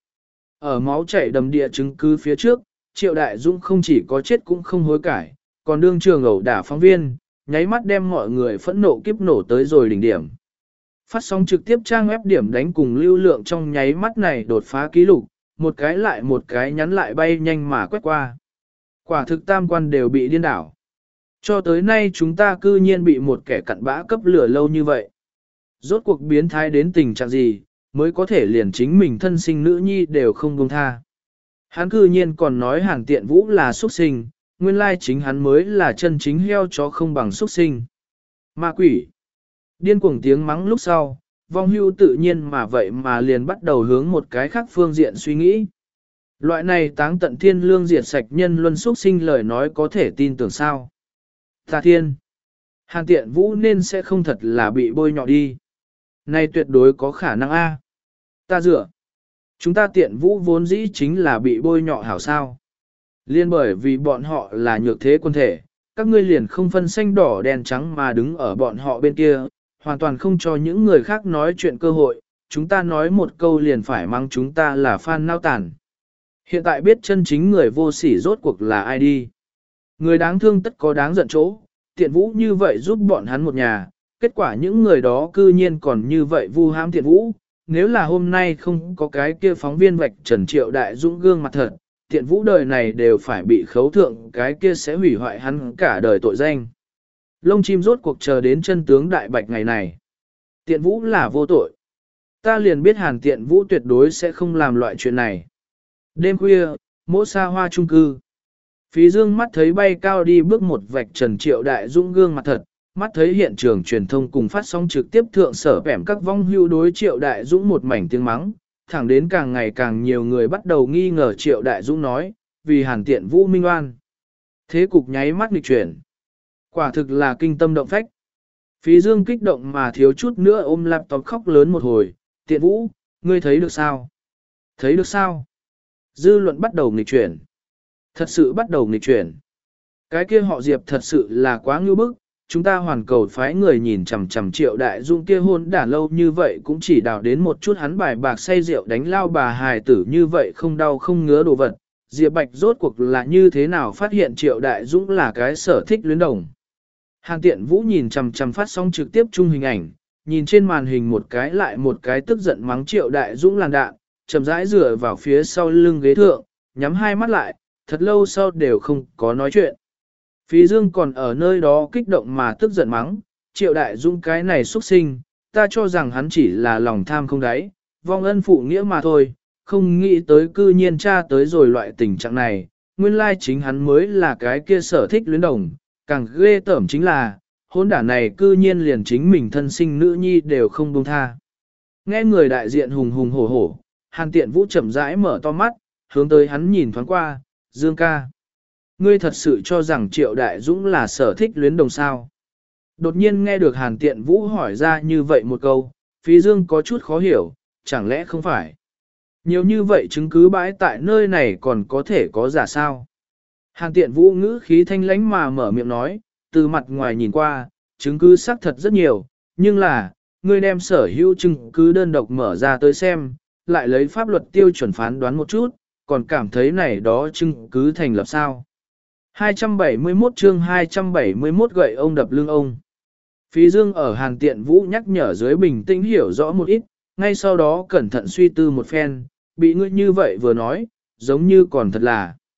Ở máu chảy đầm địa chứng cứ phía trước, Triệu Đại Dũng không chỉ có chết cũng không hối cải, còn đương trường ẩu đả phóng viên, nháy mắt đem mọi người phẫn nộ kiếp nổ tới rồi đỉnh điểm. Phát sóng trực tiếp trang web điểm đánh cùng lưu lượng trong nháy mắt này đột phá kỷ lục, một cái lại một cái nhắn lại bay nhanh mà quét qua. Quả thực tam quan đều bị điên đảo. Cho tới nay chúng ta cư nhiên bị một kẻ cặn bã cấp lửa lâu như vậy. Rốt cuộc biến thái đến tình trạng gì, mới có thể liền chính mình thân sinh nữ nhi đều không buông tha. Hắn cư nhiên còn nói Hàn Tiện Vũ là xuất sinh, nguyên lai chính hắn mới là chân chính heo chó không bằng xuất sinh. Ma quỷ. Điên cuồng tiếng mắng lúc sau, vong hưu tự nhiên mà vậy mà liền bắt đầu hướng một cái khác phương diện suy nghĩ. Loại này táng tận thiên lương diệt sạch nhân luân xuất sinh lời nói có thể tin tưởng sao. Ta thiên. Hàn Tiện Vũ nên sẽ không thật là bị bôi nhọ đi. Này tuyệt đối có khả năng A. Ta dựa. Chúng ta Tiện Vũ vốn dĩ chính là bị bôi nhọ hảo sao. Liên bởi vì bọn họ là nhược thế quân thể, các ngươi liền không phân xanh đỏ đen trắng mà đứng ở bọn họ bên kia, hoàn toàn không cho những người khác nói chuyện cơ hội, chúng ta nói một câu liền phải mắng chúng ta là fan nao tản. Hiện tại biết chân chính người vô sỉ rốt cuộc là ai đi. Người đáng thương tất có đáng giận chỗ, Tiện Vũ như vậy giúp bọn hắn một nhà, kết quả những người đó cư nhiên còn như vậy vu hãm Tiện Vũ. Nếu là hôm nay không có cái kia phóng viên vạch Trần Triệu Đại Dũng gương mặt thật, Tiện Vũ đời này đều phải bị khấu thượng, cái kia sẽ hủy hoại hắn cả đời tội danh. Lông chim rốt cuộc chờ đến chân tướng đại bạch ngày này. Tiện Vũ là vô tội. Ta liền biết Hàn Tiện Vũ tuyệt đối sẽ không làm loại chuyện này. Đêm khuya, mỗ xa hoa trung cư. Phí Dương mắt thấy bay cao đi bước một vạch Trần Triệu Đại Dũng gương mặt thật, mắt thấy hiện trường truyền thông cùng phát sóng trực tiếp thượng sở bẻm các vong hưu đối Triệu Đại Dũng một mảnh tiếng mắng, thẳng đến càng ngày càng nhiều người bắt đầu nghi ngờ Triệu Đại Dũng nói, vì Hàn Tiện Vũ minh oan. Thế cục nháy mắt nghịch chuyển. Quả thực là kinh tâm động phách. Phí Dương kích động mà thiếu chút nữa ôm laptop khóc lớn một hồi, Tiện Vũ, ngươi thấy được sao? Thấy được sao? Dư luận bắt đầu nghịch chuyển. Thật sự bắt đầu nghịch chuyển. Cái kia họ Diệp thật sự là quá ngưu bức, chúng ta hoàn cầu phái người nhìn chằm chằm Triệu Đại Dũng kia hôn đã lâu như vậy cũng chỉ đào đến một chút hắn bài bạc say rượu đánh lao bà hài tử như vậy không đau không ngứa đồ vật. Diệp Bạch rốt cuộc là như thế nào phát hiện Triệu Đại Dũng là cái sở thích luyến đồng. Hàn Tiện Vũ nhìn chằm chằm phát sóng trực tiếp chung hình ảnh, nhìn trên màn hình một cái lại một cái tức giận mắng Triệu Đại Dũng làn đạn, chậm rãi dựa vào phía sau lưng ghế thượng, nhắm hai mắt lại, thật lâu sau đều không có nói chuyện. Phí Dương còn ở nơi đó kích động mà tức giận mắng, Triệu Đại Dũng cái này xuất sinh, ta cho rằng hắn chỉ là lòng tham không đáy, vong ân phụ nghĩa mà thôi, không nghĩ tới cư nhiên tra tới rồi loại tình trạng này, nguyên lai chính hắn mới là cái kia sở thích luyến đồng, càng ghê tởm chính là, hôn đả này cư nhiên liền chính mình thân sinh nữ nhi đều không buông tha. Nghe người đại diện hùng hùng hổ hổ, Hàn Tiện Vũ chậm rãi mở to mắt, hướng tới hắn nhìn thoáng qua, Dương ca. Ngươi thật sự cho rằng Triệu Đại Dũng là sở thích luyến đồng sao? Đột nhiên nghe được Hàn Tiện Vũ hỏi ra như vậy một câu, Phí Dương có chút khó hiểu, chẳng lẽ không phải? Nhiều như vậy chứng cứ bãi tại nơi này còn có thể có giả sao? Hàn Tiện Vũ ngữ khí thanh lãnh mà mở miệng nói, từ mặt ngoài nhìn qua, chứng cứ xác thật rất nhiều, nhưng là, ngươi đem sở hữu chứng cứ đơn độc mở ra tới xem, lại lấy pháp luật tiêu chuẩn phán đoán một chút, còn cảm thấy này đó chứng cứ thành lập sao? hai trăm bảy mươi mốt chương hai trăm bảy mươi mốt gậy ông đập lưng ông. Phí Dương ở Hàn Tiện Vũ nhắc nhở dưới bình tĩnh hiểu rõ một ít, ngay sau đó cẩn thận suy tư một phen, bị ngươi như vậy vừa nói, giống như còn thật là.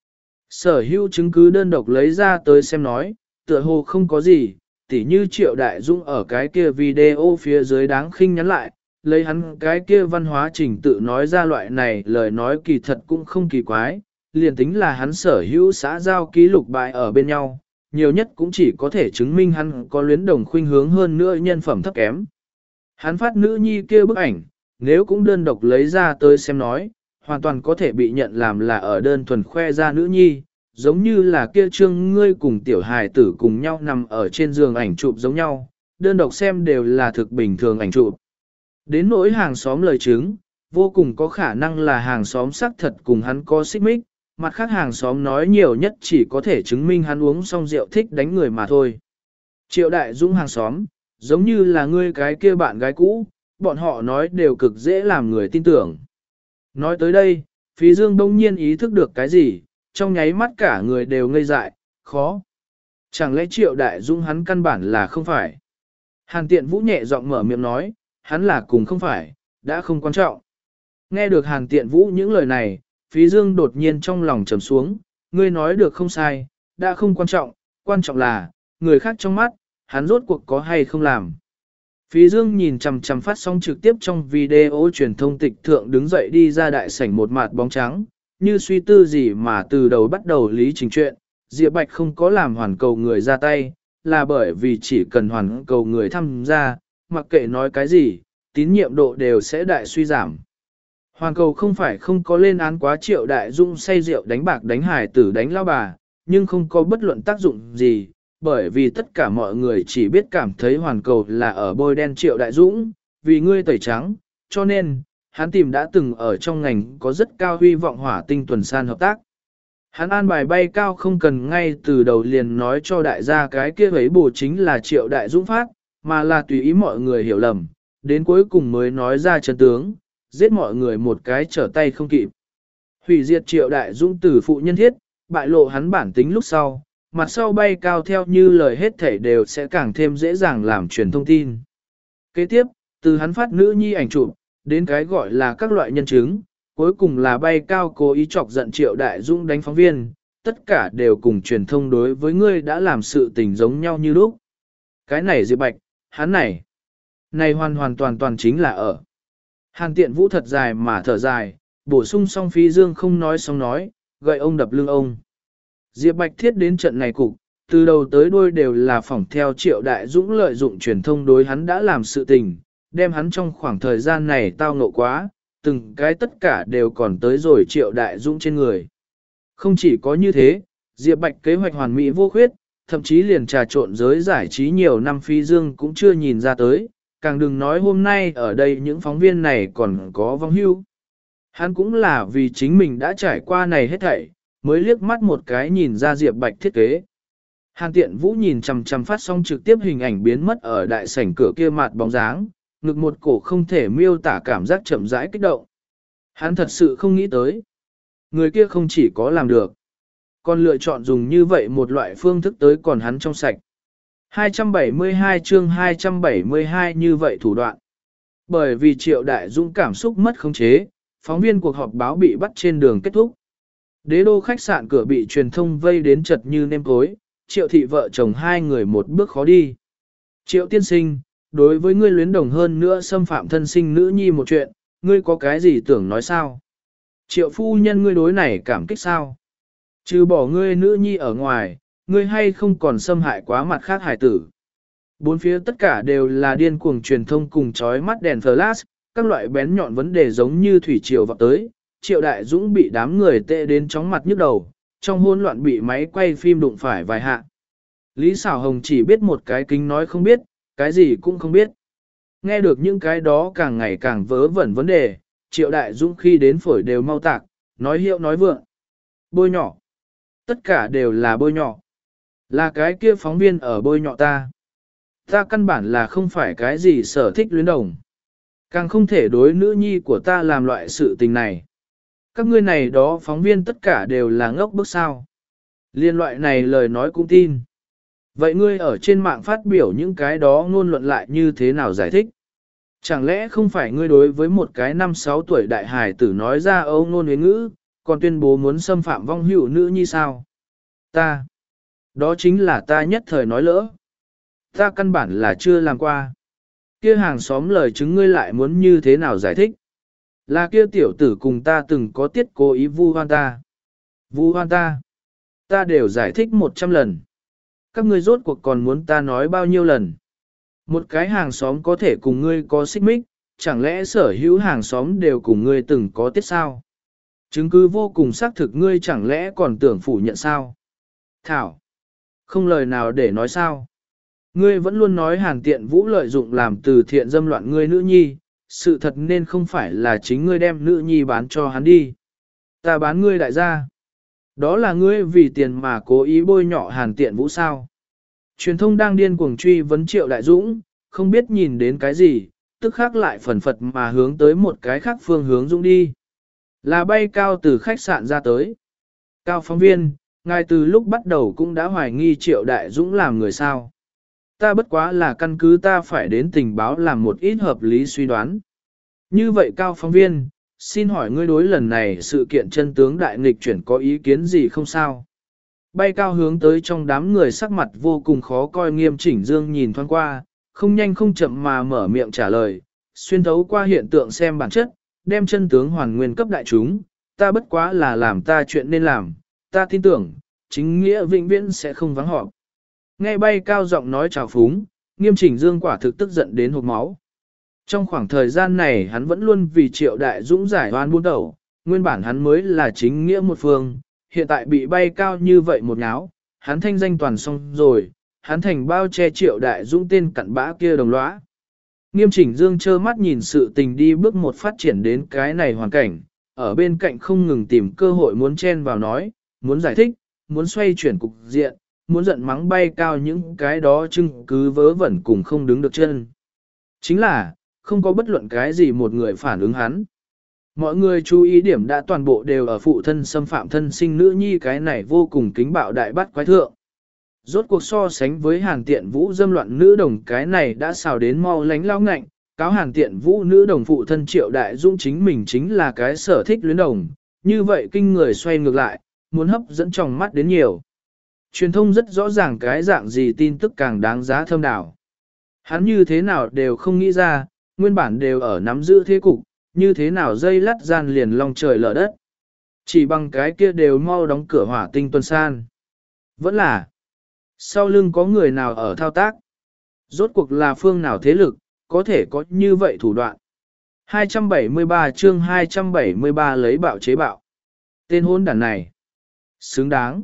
Sở hữu chứng cứ đơn độc lấy ra tới xem nói, tựa hồ không có gì, tỉ như Triệu Đại Dũng ở cái kia video phía dưới đáng khinh nhắn lại, lấy hắn cái kia văn hóa trình tự nói ra loại này lời nói kỳ thật cũng không kỳ quái, liền tính là hắn sở hữu xã giao ký lục bại ở bên nhau, nhiều nhất cũng chỉ có thể chứng minh hắn có luyến đồng khuynh hướng hơn nữa nhân phẩm thấp kém. Hắn phát nữ nhi kia bức ảnh, nếu cũng đơn độc lấy ra tới xem nói, hoàn toàn có thể bị nhận làm là ở đơn thuần khoe ra nữ nhi, giống như là kia trương ngươi cùng tiểu hài tử cùng nhau nằm ở trên giường ảnh chụp giống nhau, đơn độc xem đều là thực bình thường ảnh chụp. Đến nỗi hàng xóm lời chứng, vô cùng có khả năng là hàng xóm xác thật cùng hắn có xích mích, mặt khác hàng xóm nói nhiều nhất chỉ có thể chứng minh hắn uống xong rượu thích đánh người mà thôi. Triệu Đại Dũng hàng xóm, giống như là ngươi cái kia bạn gái cũ, bọn họ nói đều cực dễ làm người tin tưởng. Nói tới đây, Phí Dương đông nhiên ý thức được cái gì, trong nháy mắt cả người đều ngây dại, khó. Chẳng lẽ Triệu Đại Dũng hắn căn bản là không phải. Hàn Tiện Vũ nhẹ giọng mở miệng nói, hắn là cùng không phải, đã không quan trọng. Nghe được Hàn Tiện Vũ những lời này, Phí Dương đột nhiên trong lòng trầm xuống, ngươi nói được không sai, đã không quan trọng, quan trọng là, người khác trong mắt, hắn rốt cuộc có hay không làm. Phí Dương nhìn chằm chằm phát sóng trực tiếp trong video truyền thông tịch thượng đứng dậy đi ra đại sảnh một mặt bóng trắng, như suy tư gì mà từ đầu bắt đầu lý trình chuyện, Diệp Bạch không có làm hoàn cầu người ra tay, là bởi vì chỉ cần hoàn cầu người tham gia, mặc kệ nói cái gì, tín nhiệm độ đều sẽ đại suy giảm. Hoàn cầu không phải không có lên án quá Triệu Đại Dũng say rượu đánh bạc đánh hài tử đánh lao bà, nhưng không có bất luận tác dụng gì, bởi vì tất cả mọi người chỉ biết cảm thấy hoàn cầu là ở bôi đen Triệu Đại Dũng, vì ngươi tẩy trắng, cho nên, hắn tìm đã từng ở trong ngành có rất cao hy vọng hỏa tinh tuần san hợp tác. Hắn an bài bay cao không cần ngay từ đầu liền nói cho đại gia cái kia ấy bổ chính là Triệu Đại Dũng phát, mà là tùy ý mọi người hiểu lầm, đến cuối cùng mới nói ra chân tướng, giết mọi người một cái trở tay không kịp. Hủy diệt Triệu Đại Dũng từ phụ nhân thiết, bại lộ hắn bản tính lúc sau, mặt sau bay cao theo như lời hết thảy đều sẽ càng thêm dễ dàng làm truyền thông tin. Kế tiếp, từ hắn phát nữ nhi ảnh chụp, đến cái gọi là các loại nhân chứng, cuối cùng là bay cao cố ý chọc giận Triệu Đại Dũng đánh phóng viên, tất cả đều cùng truyền thông đối với ngươi đã làm sự tình giống nhau như lúc. Cái này Diệp Bạch, hắn này, này hoàn hoàn toàn toàn chính là ở. Hàn Tiện Vũ thật dài mà thở dài, bổ sung xong Phí Dương không nói xong nói, gậy ông đập lưng ông. Diệp Bạch thiết đến trận này cục, từ đầu tới đuôi đều là phỏng theo Triệu Đại Dũng lợi dụng truyền thông đối hắn đã làm sự tình, đem hắn trong khoảng thời gian này tao ngộ quá, từng cái tất cả đều còn tới rồi Triệu Đại Dũng trên người. Không chỉ có như thế, Diệp Bạch kế hoạch hoàn mỹ vô khuyết, thậm chí liền trà trộn giới giải trí nhiều năm Phí Dương cũng chưa nhìn ra tới, càng đừng nói hôm nay ở đây những phóng viên này còn có vong hưu. Hắn cũng là vì chính mình đã trải qua này hết thảy, mới liếc mắt một cái nhìn ra Diệp Bạch thiết kế. Hàn Tiện Vũ nhìn chằm chằm phát xong trực tiếp hình ảnh biến mất ở đại sảnh cửa kia mặt bóng dáng, ngực một cổ không thể miêu tả cảm giác chậm rãi kích động. Hắn thật sự không nghĩ tới. Người kia không chỉ có làm được, còn lựa chọn dùng như vậy một loại phương thức tới còn hắn trong sạch. hai trăm bảy mươi hai chương hai trăm bảy mươi hai như vậy thủ đoạn. Bởi vì Triệu Đại Dũng cảm xúc mất khống chế, phóng viên cuộc họp báo bị bắt trên đường kết thúc. Đế đô khách sạn cửa bị truyền thông vây đến chật như nêm cối, Triệu thị vợ chồng hai người một bước khó đi. Triệu tiên sinh, đối với ngươi luyến đồng hơn nữa xâm phạm thân sinh nữ nhi một chuyện, ngươi có cái gì tưởng nói sao? Triệu phu nhân ngươi đối này cảm kích sao? Trừ bỏ ngươi nữ nhi ở ngoài, ngươi hay không còn xâm hại quá mặt khác hải tử. Bốn phía tất cả đều là điên cuồng truyền thông cùng chói mắt đèn flash, các loại bén nhọn vấn đề giống như thủy triều vọt tới. Triệu Đại Dũng bị đám người tệ đến chóng mặt nhức đầu, trong hỗn loạn bị máy quay phim đụng phải vài hạ. Lý Sảo Hồng chỉ biết một cái kính nói không biết, cái gì cũng không biết. Nghe được những cái đó càng ngày càng vớ vẩn vấn đề, Triệu Đại Dũng khi đến phổi đều mau tạc, nói hiệu nói vượng. Bôi nhỏ. Tất cả đều là bôi nhỏ. Là cái kia phóng viên ở bôi nhọ ta. Ta căn bản là không phải cái gì sở thích luyến đồng. Càng không thể đối nữ nhi của ta làm loại sự tình này. Các ngươi này đó phóng viên tất cả đều là ngốc bức sao. Liên loại này lời nói cũng tin. Vậy ngươi ở trên mạng phát biểu những cái đó ngôn luận lại như thế nào giải thích? Chẳng lẽ không phải ngươi đối với một cái năm sáu tuổi đại hài tử nói ra âu ngôn huế ngữ, còn tuyên bố muốn xâm phạm vong hữu nữ nhi sao? Ta, đó chính là ta nhất thời nói lỡ. Ta căn bản là chưa làm qua. Kia hàng xóm lời chứng ngươi lại muốn như thế nào giải thích? Là kia tiểu tử cùng ta từng có tiết cố ý vu hoan ta. Vu hoan ta. Ta đều giải thích một trăm lần. Các ngươi rốt cuộc còn muốn ta nói bao nhiêu lần? Một cái hàng xóm có thể cùng ngươi có xích mích, chẳng lẽ sở hữu hàng xóm đều cùng ngươi từng có tiết sao? Chứng cứ vô cùng xác thực ngươi chẳng lẽ còn tưởng phủ nhận sao? Thảo. Không lời nào để nói sao? Ngươi vẫn luôn nói Hàn Tiện Vũ lợi dụng làm từ thiện dâm loạn ngươi nữ nhi, sự thật nên không phải là chính ngươi đem nữ nhi bán cho hắn đi. Ta bán ngươi đại gia. Đó là ngươi vì tiền mà cố ý bôi nhọ Hàn Tiện Vũ sao. Truyền thông đang điên cuồng truy vấn Triệu Đại Dũng, không biết nhìn đến cái gì, tức khác lại phần phật mà hướng tới một cái khác phương hướng Dũng đi. Là bay cao từ khách sạn ra tới. Cao phóng viên, ngài từ lúc bắt đầu cũng đã hoài nghi Triệu Đại Dũng làm người sao. Ta bất quá là căn cứ ta phải đến tình báo làm một ít hợp lý suy đoán. Như vậy Cao phóng viên, xin hỏi ngươi đối lần này sự kiện chân tướng đại nghịch chuyển có ý kiến gì không sao? Bay cao hướng tới trong đám người sắc mặt vô cùng khó coi Nghiêm Chỉnh Dương nhìn thoáng qua, không nhanh không chậm mà mở miệng trả lời, xuyên thấu qua hiện tượng xem bản chất, đem chân tướng hoàn nguyên cấp đại chúng, ta bất quá là làm ta chuyện nên làm, ta tin tưởng, chính nghĩa vĩnh viễn sẽ không vắng họp. Nghe bay cao giọng nói chào phúng, Nghiêm Chỉnh Dương quả thực tức giận đến hộc máu. Trong khoảng thời gian này hắn vẫn luôn vì Triệu Đại Dũng giải oan buôn đầu, nguyên bản hắn mới là chính nghĩa một phương, hiện tại bị bay cao như vậy một nháo, hắn thanh danh toàn xong rồi, hắn thành bao che Triệu Đại Dũng tên cặn bã kia đồng lõa. Nghiêm Chỉnh Dương trơ mắt nhìn sự tình đi bước một phát triển đến cái này hoàn cảnh, ở bên cạnh không ngừng tìm cơ hội muốn chen vào nói, muốn giải thích, muốn xoay chuyển cục diện, muốn giận mắng bay cao những cái đó chứng cứ vớ vẩn cùng không đứng được chân. Chính là, không có bất luận cái gì một người phản ứng hắn. Mọi người chú ý điểm đã toàn bộ đều ở phụ thân xâm phạm thân sinh nữ nhi cái này vô cùng kính bạo đại bắt quái thượng. Rốt cuộc so sánh với Hàn Tiện Vũ dâm loạn nữ đồng cái này đã xào đến mau lánh lao ngạnh, cáo Hàn Tiện Vũ nữ đồng phụ thân Triệu Đại Dũng chính mình chính là cái sở thích luyến đồng, như vậy kinh người xoay ngược lại, muốn hấp dẫn trong mắt đến nhiều. Truyền thông rất rõ ràng cái dạng gì tin tức càng đáng giá thâm đảo. Hắn như thế nào đều không nghĩ ra, nguyên bản đều ở nắm giữ thế cục, như thế nào dây lắt gian liền long trời lở đất. Chỉ bằng cái kia đều mau đóng cửa hỏa tinh tuần san. Vẫn là, sau lưng có người nào ở thao tác. Rốt cuộc là phương nào thế lực, có thể có như vậy thủ đoạn. hai trăm bảy mươi ba chương hai trăm bảy mươi ba lấy bạo chế bạo. Tên hôn đàn này. Xứng đáng.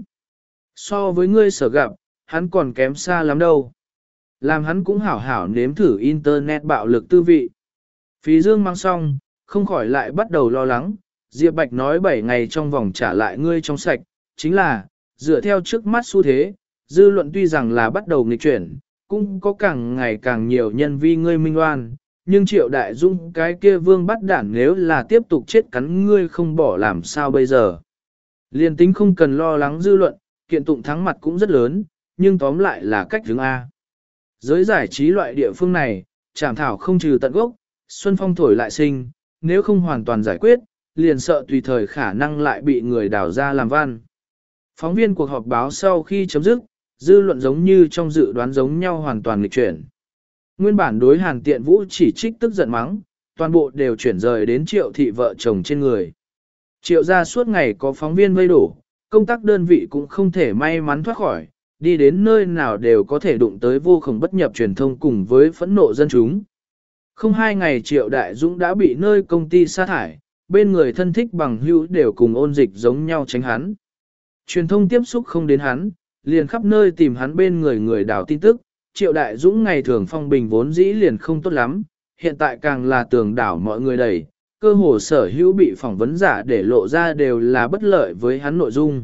So với ngươi sở gặp, hắn còn kém xa lắm đâu. Làm hắn cũng hảo hảo nếm thử internet bạo lực tư vị. Phí Dương mang xong, không khỏi lại bắt đầu lo lắng. Diệp Bạch nói bảy ngày trong vòng trả lại ngươi trong sạch, chính là, dựa theo trước mắt xu thế, dư luận tuy rằng là bắt đầu nghịch chuyển, cũng có càng ngày càng nhiều nhân vi ngươi minh oan, nhưng Triệu Đại Dũng cái kia vương bắt đản nếu là tiếp tục chết cắn ngươi không bỏ làm sao bây giờ. Liên tính không cần lo lắng dư luận, kiện tụng thắng mặt cũng rất lớn, nhưng tóm lại là cách hướng A. Giới giải trí loại địa phương này, chảm thảo không trừ tận gốc, xuân phong thổi lại sinh, nếu không hoàn toàn giải quyết, liền sợ tùy thời khả năng lại bị người đào ra làm văn. Phóng viên cuộc họp báo sau khi chấm dứt, dư luận giống như trong dự đoán giống nhau hoàn toàn nghịch chuyển. Nguyên bản đối Hàn Tiện Vũ chỉ trích tức giận mắng, toàn bộ đều chuyển rời đến Triệu thị vợ chồng trên người. Triệu ra suốt ngày có phóng viên vây đổ, công tác đơn vị cũng không thể may mắn thoát khỏi, đi đến nơi nào đều có thể đụng tới vô khổng bất nhập truyền thông cùng với phẫn nộ dân chúng. Không hai ngày Triệu Đại Dũng đã bị nơi công ty sa thải, bên người thân thích bằng hữu đều cùng ôn dịch giống nhau tránh hắn. Truyền thông tiếp xúc không đến hắn, liền khắp nơi tìm hắn bên người người đảo tin tức, Triệu Đại Dũng ngày thường phong bình vốn dĩ liền không tốt lắm, hiện tại càng là tường đảo mọi người đẩy, cơ hồ sở hữu bị phỏng vấn giả để lộ ra đều là bất lợi với hắn nội dung.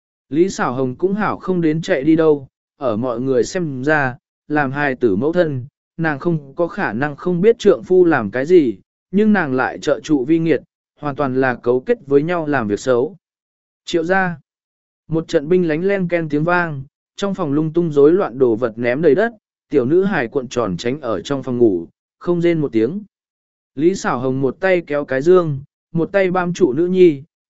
Lý Sảo Hồng cũng hảo không đến chạy đi đâu, ở mọi người xem ra, làm hài tử mẫu thân, nàng không có khả năng không biết trượng phu làm cái gì, nhưng nàng lại trợ trụ vi nghiệt, hoàn toàn là cấu kết với nhau làm việc xấu. Triệu ra, một trận binh lánh len ken tiếng vang, trong phòng lung tung rối loạn đồ vật ném đầy đất, tiểu nữ hài cuộn tròn tránh ở trong phòng ngủ, không rên một tiếng. Lý Sảo Hồng một tay kéo cái dương, một tay bám trụ nữ nhi,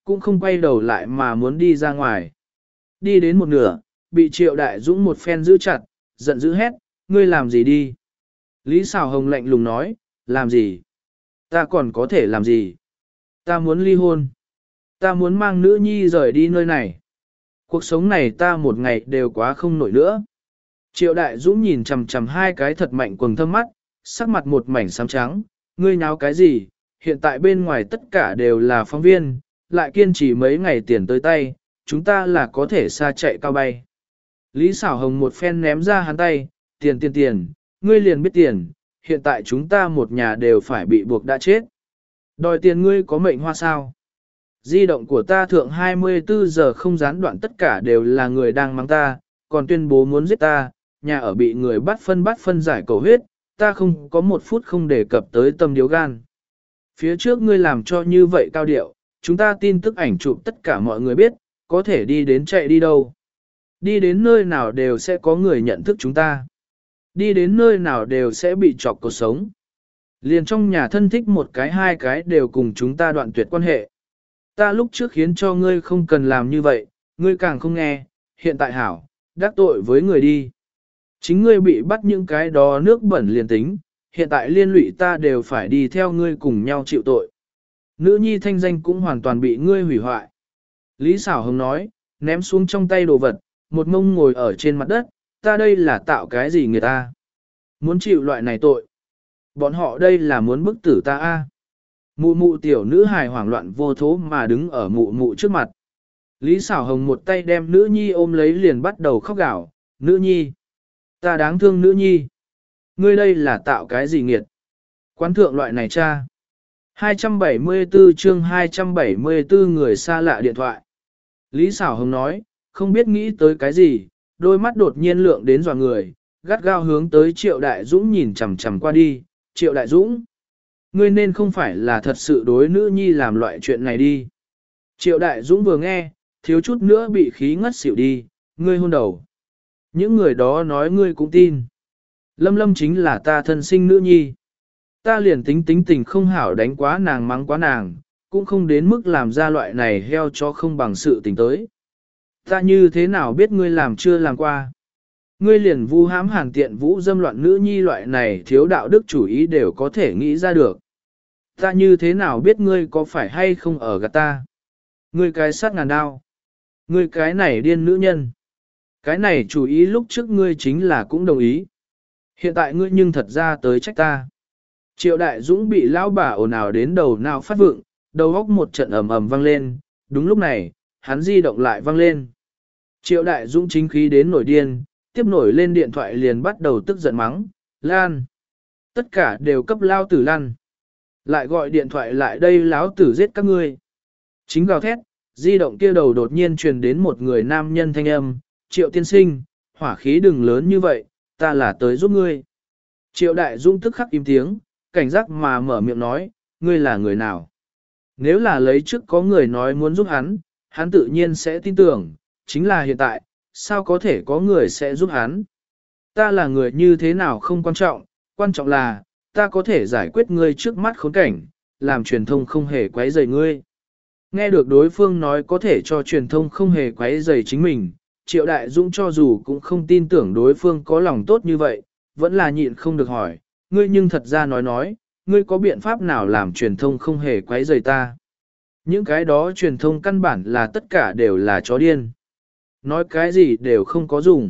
cũng không quay đầu lại mà muốn đi ra ngoài. Đi đến một nửa, bị Triệu Đại Dũng một phen giữ chặt, giận dữ hét, ngươi làm gì đi? Lý Sảo Hồng lạnh lùng nói, làm gì? Ta còn có thể làm gì? Ta muốn ly hôn. Ta muốn mang nữ nhi rời đi nơi này. Cuộc sống này ta một ngày đều quá không nổi nữa. Triệu Đại Dũng nhìn chằm chằm hai cái thật mạnh quầng thâm mắt, sắc mặt một mảnh xám trắng, ngươi nháo cái gì? Hiện tại bên ngoài tất cả đều là phóng viên, lại kiên trì mấy ngày tiền tới tay, chúng ta là có thể xa chạy cao bay. Lý Sảo Hồng một phen ném ra hắn tay, tiền tiền tiền, ngươi liền biết tiền, hiện tại chúng ta một nhà đều phải bị buộc đã chết. Đòi tiền ngươi có mệnh hoa sao? Di động của ta thượng hai mươi bốn giờ không gián đoạn tất cả đều là người đang mắng ta, còn tuyên bố muốn giết ta, nhà ở bị người bắt phân bắt phân giải cầu huyết, ta không có một phút không đề cập tới tâm điếu gan. Phía trước ngươi làm cho như vậy cao điệu, chúng ta tin tức ảnh chụp tất cả mọi người biết, có thể đi đến chạy đi đâu. Đi đến nơi nào đều sẽ có người nhận thức chúng ta. Đi đến nơi nào đều sẽ bị chọc cuộc sống. Liền trong nhà thân thích một cái hai cái đều cùng chúng ta đoạn tuyệt quan hệ. Ta lúc trước khiến cho ngươi không cần làm như vậy, ngươi càng không nghe, hiện tại hảo, đắc tội với người đi. Chính ngươi bị bắt những cái đó nước bẩn liền tính, hiện tại liên lụy ta đều phải đi theo ngươi cùng nhau chịu tội. Nữ nhi thanh danh cũng hoàn toàn bị ngươi hủy hoại. Lý Sảo Hồng nói, ném xuống trong tay đồ vật, một mông ngồi ở trên mặt đất, ta đây là tạo cái gì người ta? Muốn chịu loại này tội. Bọn họ đây là muốn bức tử ta a. Mụ mụ tiểu nữ hài hoảng loạn vô thố mà đứng ở mụ mụ trước mặt. Lý Sảo Hồng một tay đem nữ nhi ôm lấy liền bắt đầu khóc gào, nữ nhi. Ta đáng thương nữ nhi. Ngươi đây là tạo cái gì nghiệt? Quán thượng loại này cha. hai trăm bảy mươi tư chương hai trăm bảy mươi tư người xa lạ điện thoại. Lý Sảo Hồng nói, không biết nghĩ tới cái gì, đôi mắt đột nhiên lượng đến dò người, gắt gao hướng tới Triệu Đại Dũng nhìn chằm chằm qua đi. Triệu Đại Dũng, ngươi nên không phải là thật sự đối nữ nhi làm loại chuyện này đi. Triệu Đại Dũng vừa nghe, thiếu chút nữa bị khí ngất xỉu đi, ngươi hôn đầu. Những người đó nói ngươi cũng tin. Lâm Lâm chính là ta thân sinh nữ nhi. Ta liền tính tính tình không hảo đánh quá nàng mắng quá nàng, cũng không đến mức làm ra loại này heo cho không bằng sự tình tới. Ta như thế nào biết ngươi làm chưa làm qua. Ngươi liền vu hãm hàn tiện vũ dâm loạn nữ nhi loại này thiếu đạo đức chủ ý đều có thể nghĩ ra được. Ta như thế nào biết ngươi có phải hay không ở gạt ta. Ngươi cái sát ngàn đao. Ngươi cái này điên nữ nhân. Cái này chủ ý lúc trước ngươi chính là cũng đồng ý. Hiện tại ngươi nhưng thật ra tới trách ta. Triệu Đại Dũng bị lão bà ồn ào đến đầu nào phát vượng, đầu óc một trận ầm ầm vang lên, đúng lúc này, hắn di động lại vang lên. Triệu Đại Dũng chính khí đến nổi điên, tiếp nổi lên điện thoại liền bắt đầu tức giận mắng, Lan. Tất cả đều cấp lao tử Lan. Lại gọi điện thoại lại đây lão tử giết các ngươi. Chính gào thét, di động kia đầu đột nhiên truyền đến một người nam nhân thanh âm, Triệu tiên sinh, hỏa khí đừng lớn như vậy, ta là tới giúp ngươi. Triệu Đại Dũng tức khắc im tiếng, cảnh giác mà mở miệng nói, ngươi là người nào? Nếu là lấy trước có người nói muốn giúp hắn, hắn tự nhiên sẽ tin tưởng, chính là hiện tại, sao có thể có người sẽ giúp hắn? Ta là người như thế nào không quan trọng, quan trọng là, ta có thể giải quyết ngươi trước mắt khốn cảnh, làm truyền thông không hề quấy rầy ngươi. Nghe được đối phương nói có thể cho truyền thông không hề quấy rầy chính mình, Triệu Đại Dũng cho dù cũng không tin tưởng đối phương có lòng tốt như vậy, vẫn là nhịn không được hỏi, ngươi nhưng thật ra nói nói, ngươi có biện pháp nào làm truyền thông không hề quấy rầy ta? Những cái đó truyền thông căn bản là tất cả đều là chó điên. Nói cái gì đều không có dùng.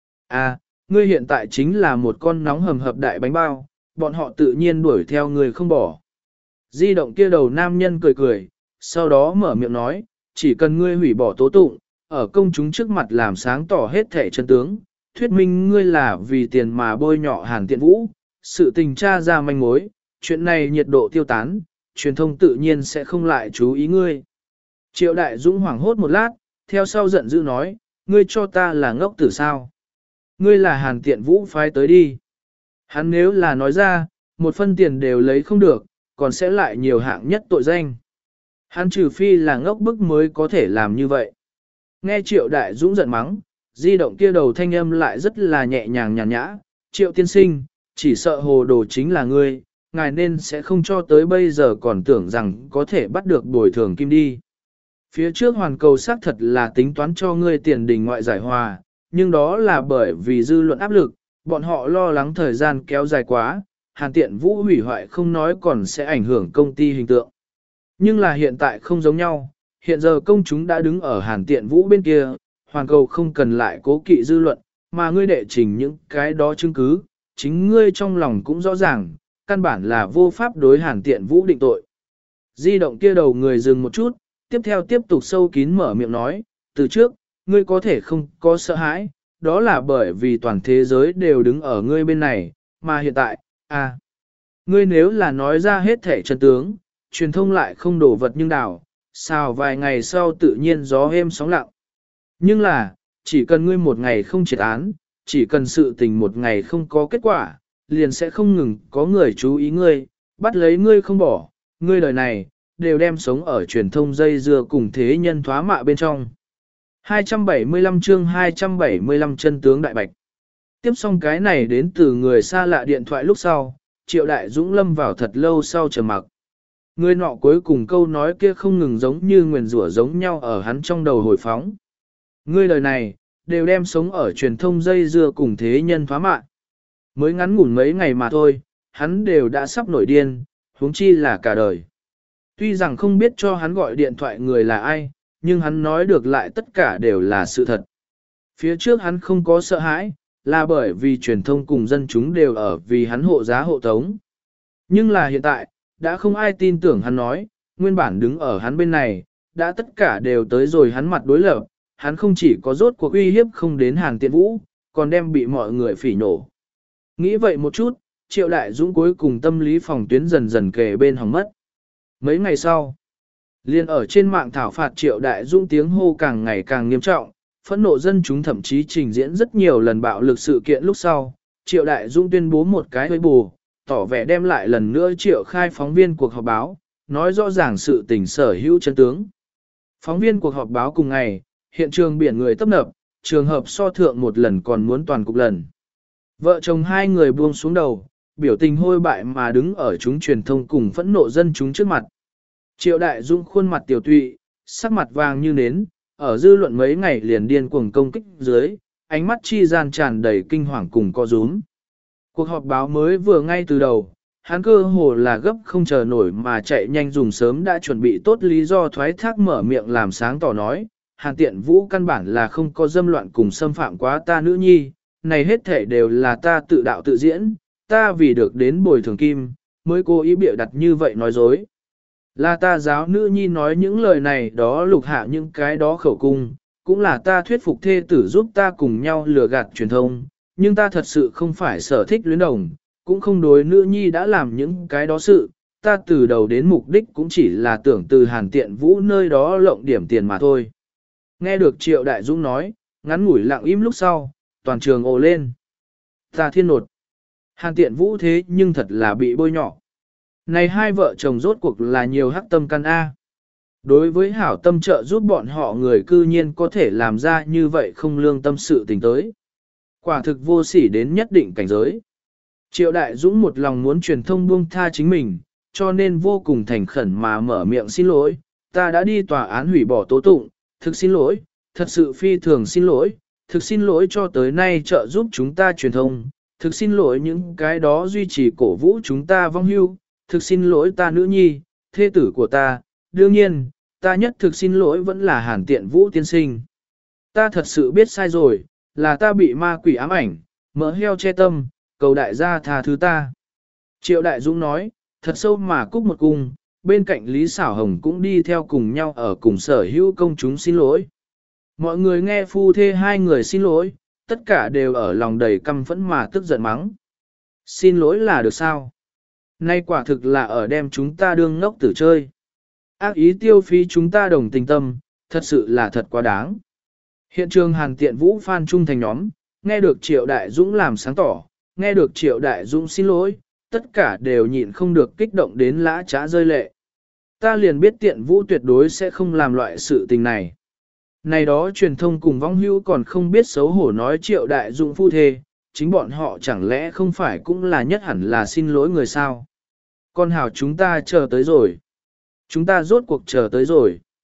À, ngươi hiện tại chính là một con nóng hầm hập đại bánh bao, bọn họ tự nhiên đuổi theo ngươi không bỏ. Di động kia đầu nam nhân cười cười, sau đó mở miệng nói, chỉ cần ngươi hủy bỏ tố tụng, ở công chúng trước mặt làm sáng tỏ hết thể chân tướng, thuyết minh ngươi là vì tiền mà bôi nhọ Hàn Tiện Vũ, sự tình tra ra manh mối, chuyện này nhiệt độ tiêu tán, truyền thông tự nhiên sẽ không lại chú ý ngươi. Triệu Đại Dũng hoảng hốt một lát, theo sau giận dữ nói, ngươi cho ta là ngốc tử sao? Ngươi là Hàn Tiện Vũ phái tới đi. Hắn nếu là nói ra, một phân tiền đều lấy không được, còn sẽ lại nhiều hạng nhất tội danh. Hắn trừ phi là ngốc bức mới có thể làm như vậy. Nghe Triệu Đại Dũng giận mắng, di động kia đầu thanh âm lại rất là nhẹ nhàng nhàn nhã. Triệu tiên sinh, chỉ sợ hồ đồ chính là ngươi, ngài nên sẽ không cho tới bây giờ còn tưởng rằng có thể bắt được bồi thường kim đi. Phía trước hoàn cầu xác thật là tính toán cho ngươi tiền đình ngoại giải hòa, nhưng đó là bởi vì dư luận áp lực, bọn họ lo lắng thời gian kéo dài quá, Hàn Tiện Vũ hủy hoại không nói còn sẽ ảnh hưởng công ty hình tượng. Nhưng là hiện tại không giống nhau, hiện giờ công chúng đã đứng ở Hàn Tiện Vũ bên kia, hoàn cầu không cần lại cố kỵ dư luận, mà ngươi đệ trình những cái đó chứng cứ, chính ngươi trong lòng cũng rõ ràng, căn bản là vô pháp đối Hàn Tiện Vũ định tội. Di động kia đầu người dừng một chút, tiếp theo tiếp tục sâu kín mở miệng nói, từ trước, ngươi có thể không có sợ hãi, đó là bởi vì toàn thế giới đều đứng ở ngươi bên này, mà hiện tại, à, ngươi nếu là nói ra hết thể chân tướng, truyền thông lại không đổ vật nhưng đảo, sao vài ngày sau tự nhiên gió êm sóng lặng. Nhưng là, chỉ cần ngươi một ngày không triệt án, chỉ cần sự tình một ngày không có kết quả, liền sẽ không ngừng có người chú ý ngươi, bắt lấy ngươi không bỏ, ngươi đời này, đều đem sống ở truyền thông dây dưa cùng thế nhân thoá mạ bên trong. hai trăm bảy mươi lăm chương hai trăm bảy mươi lăm chân tướng đại bạch. Tiếp xong cái này đến từ người xa lạ điện thoại lúc sau, Triệu Đại Dũng lâm vào thật lâu sau trầm mặc. Người nọ cuối cùng câu nói kia không ngừng giống như nguyền rủa giống nhau ở hắn trong đầu hồi phóng. Ngươi đời này, đều đem sống ở truyền thông dây dưa cùng thế nhân thoá mạ. Mới ngắn ngủn mấy ngày mà thôi, hắn đều đã sắp nổi điên, huống chi là cả đời. Tuy rằng không biết cho hắn gọi điện thoại người là ai, nhưng hắn nói được lại tất cả đều là sự thật. Phía trước hắn không có sợ hãi, là bởi vì truyền thông cùng dân chúng đều ở vì hắn hộ giá hộ tống. Nhưng là hiện tại, đã không ai tin tưởng hắn nói, nguyên bản đứng ở hắn bên này, đã tất cả đều tới rồi hắn mặt đối lập, hắn không chỉ có rốt cuộc uy hiếp không đến Hàn Tiện Vũ, còn đem bị mọi người phỉ nổ. Nghĩ vậy một chút, Triệu Đại Dũng cuối cùng tâm lý phòng tuyến dần dần kề bên hỏng mất. Mấy ngày sau, liên ở trên mạng thảo phạt Triệu Đại Dũng tiếng hô càng ngày càng nghiêm trọng, phẫn nộ dân chúng thậm chí trình diễn rất nhiều lần bạo lực sự kiện lúc sau, Triệu Đại Dũng tuyên bố một cái hơi bù, tỏ vẻ đem lại lần nữa triệu khai phóng viên cuộc họp báo, nói rõ ràng sự tình sở hữu chân tướng. Phóng viên cuộc họp báo cùng ngày, hiện trường biển người tấp nập, trường hợp so thượng một lần còn muốn toàn cục lần. Vợ chồng hai người buông xuống đầu, biểu tình hôi bại mà đứng ở chúng truyền thông cùng phẫn nộ dân chúng trước mặt. Triệu Đại Dũng khuôn mặt tiểu tụy, sắc mặt vàng như nến, ở dư luận mấy ngày liền điên cuồng công kích dưới, ánh mắt chi gian tràn đầy kinh hoàng cùng co rúm. Cuộc họp báo mới vừa ngay từ đầu, hắn cơ hồ là gấp không chờ nổi mà chạy nhanh dùng sớm đã chuẩn bị tốt lý do thoái thác mở miệng làm sáng tỏ nói, Hàn Tiện Vũ căn bản là không có dâm loạn cùng xâm phạm quá ta nữ nhi, này hết thể đều là ta tự đạo tự diễn, ta vì được đến bồi thường kim, mới cố ý bịa đặt như vậy nói dối. Là ta giáo nữ nhi nói những lời này đó lục hạ những cái đó khẩu cung, cũng là ta thuyết phục thê tử giúp ta cùng nhau lừa gạt truyền thông, nhưng ta thật sự không phải sở thích luyến đồng, cũng không đối nữ nhi đã làm những cái đó sự, ta từ đầu đến mục đích cũng chỉ là tưởng từ Hàn Tiện Vũ nơi đó lộng điểm tiền mà thôi. Nghe được Triệu Đại Dũng nói, ngắn ngủi lặng im lúc sau, toàn trường ồ lên. Ta thiên nột. Hàn Tiện Vũ thế nhưng thật là bị bôi nhỏ. Này hai vợ chồng rốt cuộc là nhiều hắc tâm căn A. Đối với hảo tâm trợ giúp bọn họ người cư nhiên có thể làm ra như vậy không lương tâm sự tình tới. Quả thực vô sỉ đến nhất định cảnh giới. Triệu Đại Dũng một lòng muốn truyền thông buông tha chính mình, cho nên vô cùng thành khẩn mà mở miệng xin lỗi. Ta đã đi tòa án hủy bỏ tố tụng, thực xin lỗi, thật sự phi thường xin lỗi, thực xin lỗi cho tới nay trợ giúp chúng ta truyền thông, thực xin lỗi những cái đó duy trì cổ vũ chúng ta vong hưu, thực xin lỗi ta nữ nhi, thê tử của ta, đương nhiên, ta nhất thực xin lỗi vẫn là Hàn Tiện Vũ tiên sinh. Ta thật sự biết sai rồi, là ta bị ma quỷ ám ảnh, mỡ heo che tâm, cầu đại gia tha thứ ta. Triệu Đại Dũng nói, thật sâu mà cúc một cung, bên cạnh Lý Xảo Hồng cũng đi theo cùng nhau ở cùng sở hữu công chúng xin lỗi. Mọi người nghe phu thê hai người xin lỗi, tất cả đều ở lòng đầy căm phẫn mà tức giận mắng. Xin lỗi là được sao? Nay quả thực là ở đem chúng ta đương ngốc tử chơi. Ác ý tiêu phí chúng ta đồng tình tâm, thật sự là thật quá đáng. Hiện trường Hàn Tiện Vũ fan trung thành nhóm, nghe được Triệu Đại Dũng làm sáng tỏ, nghe được Triệu Đại Dũng xin lỗi, tất cả đều nhịn không được kích động đến lã trá rơi lệ. Ta liền biết Tiện Vũ tuyệt đối sẽ không làm loại sự tình này. Này đó truyền thông cùng vong hữu còn không biết xấu hổ nói Triệu Đại Dũng phu thê, chính bọn họ chẳng lẽ không phải cũng là nhất hẳn là xin lỗi người sao? Con hảo chúng ta chờ tới rồi. Chúng ta rốt cuộc chờ tới rồi.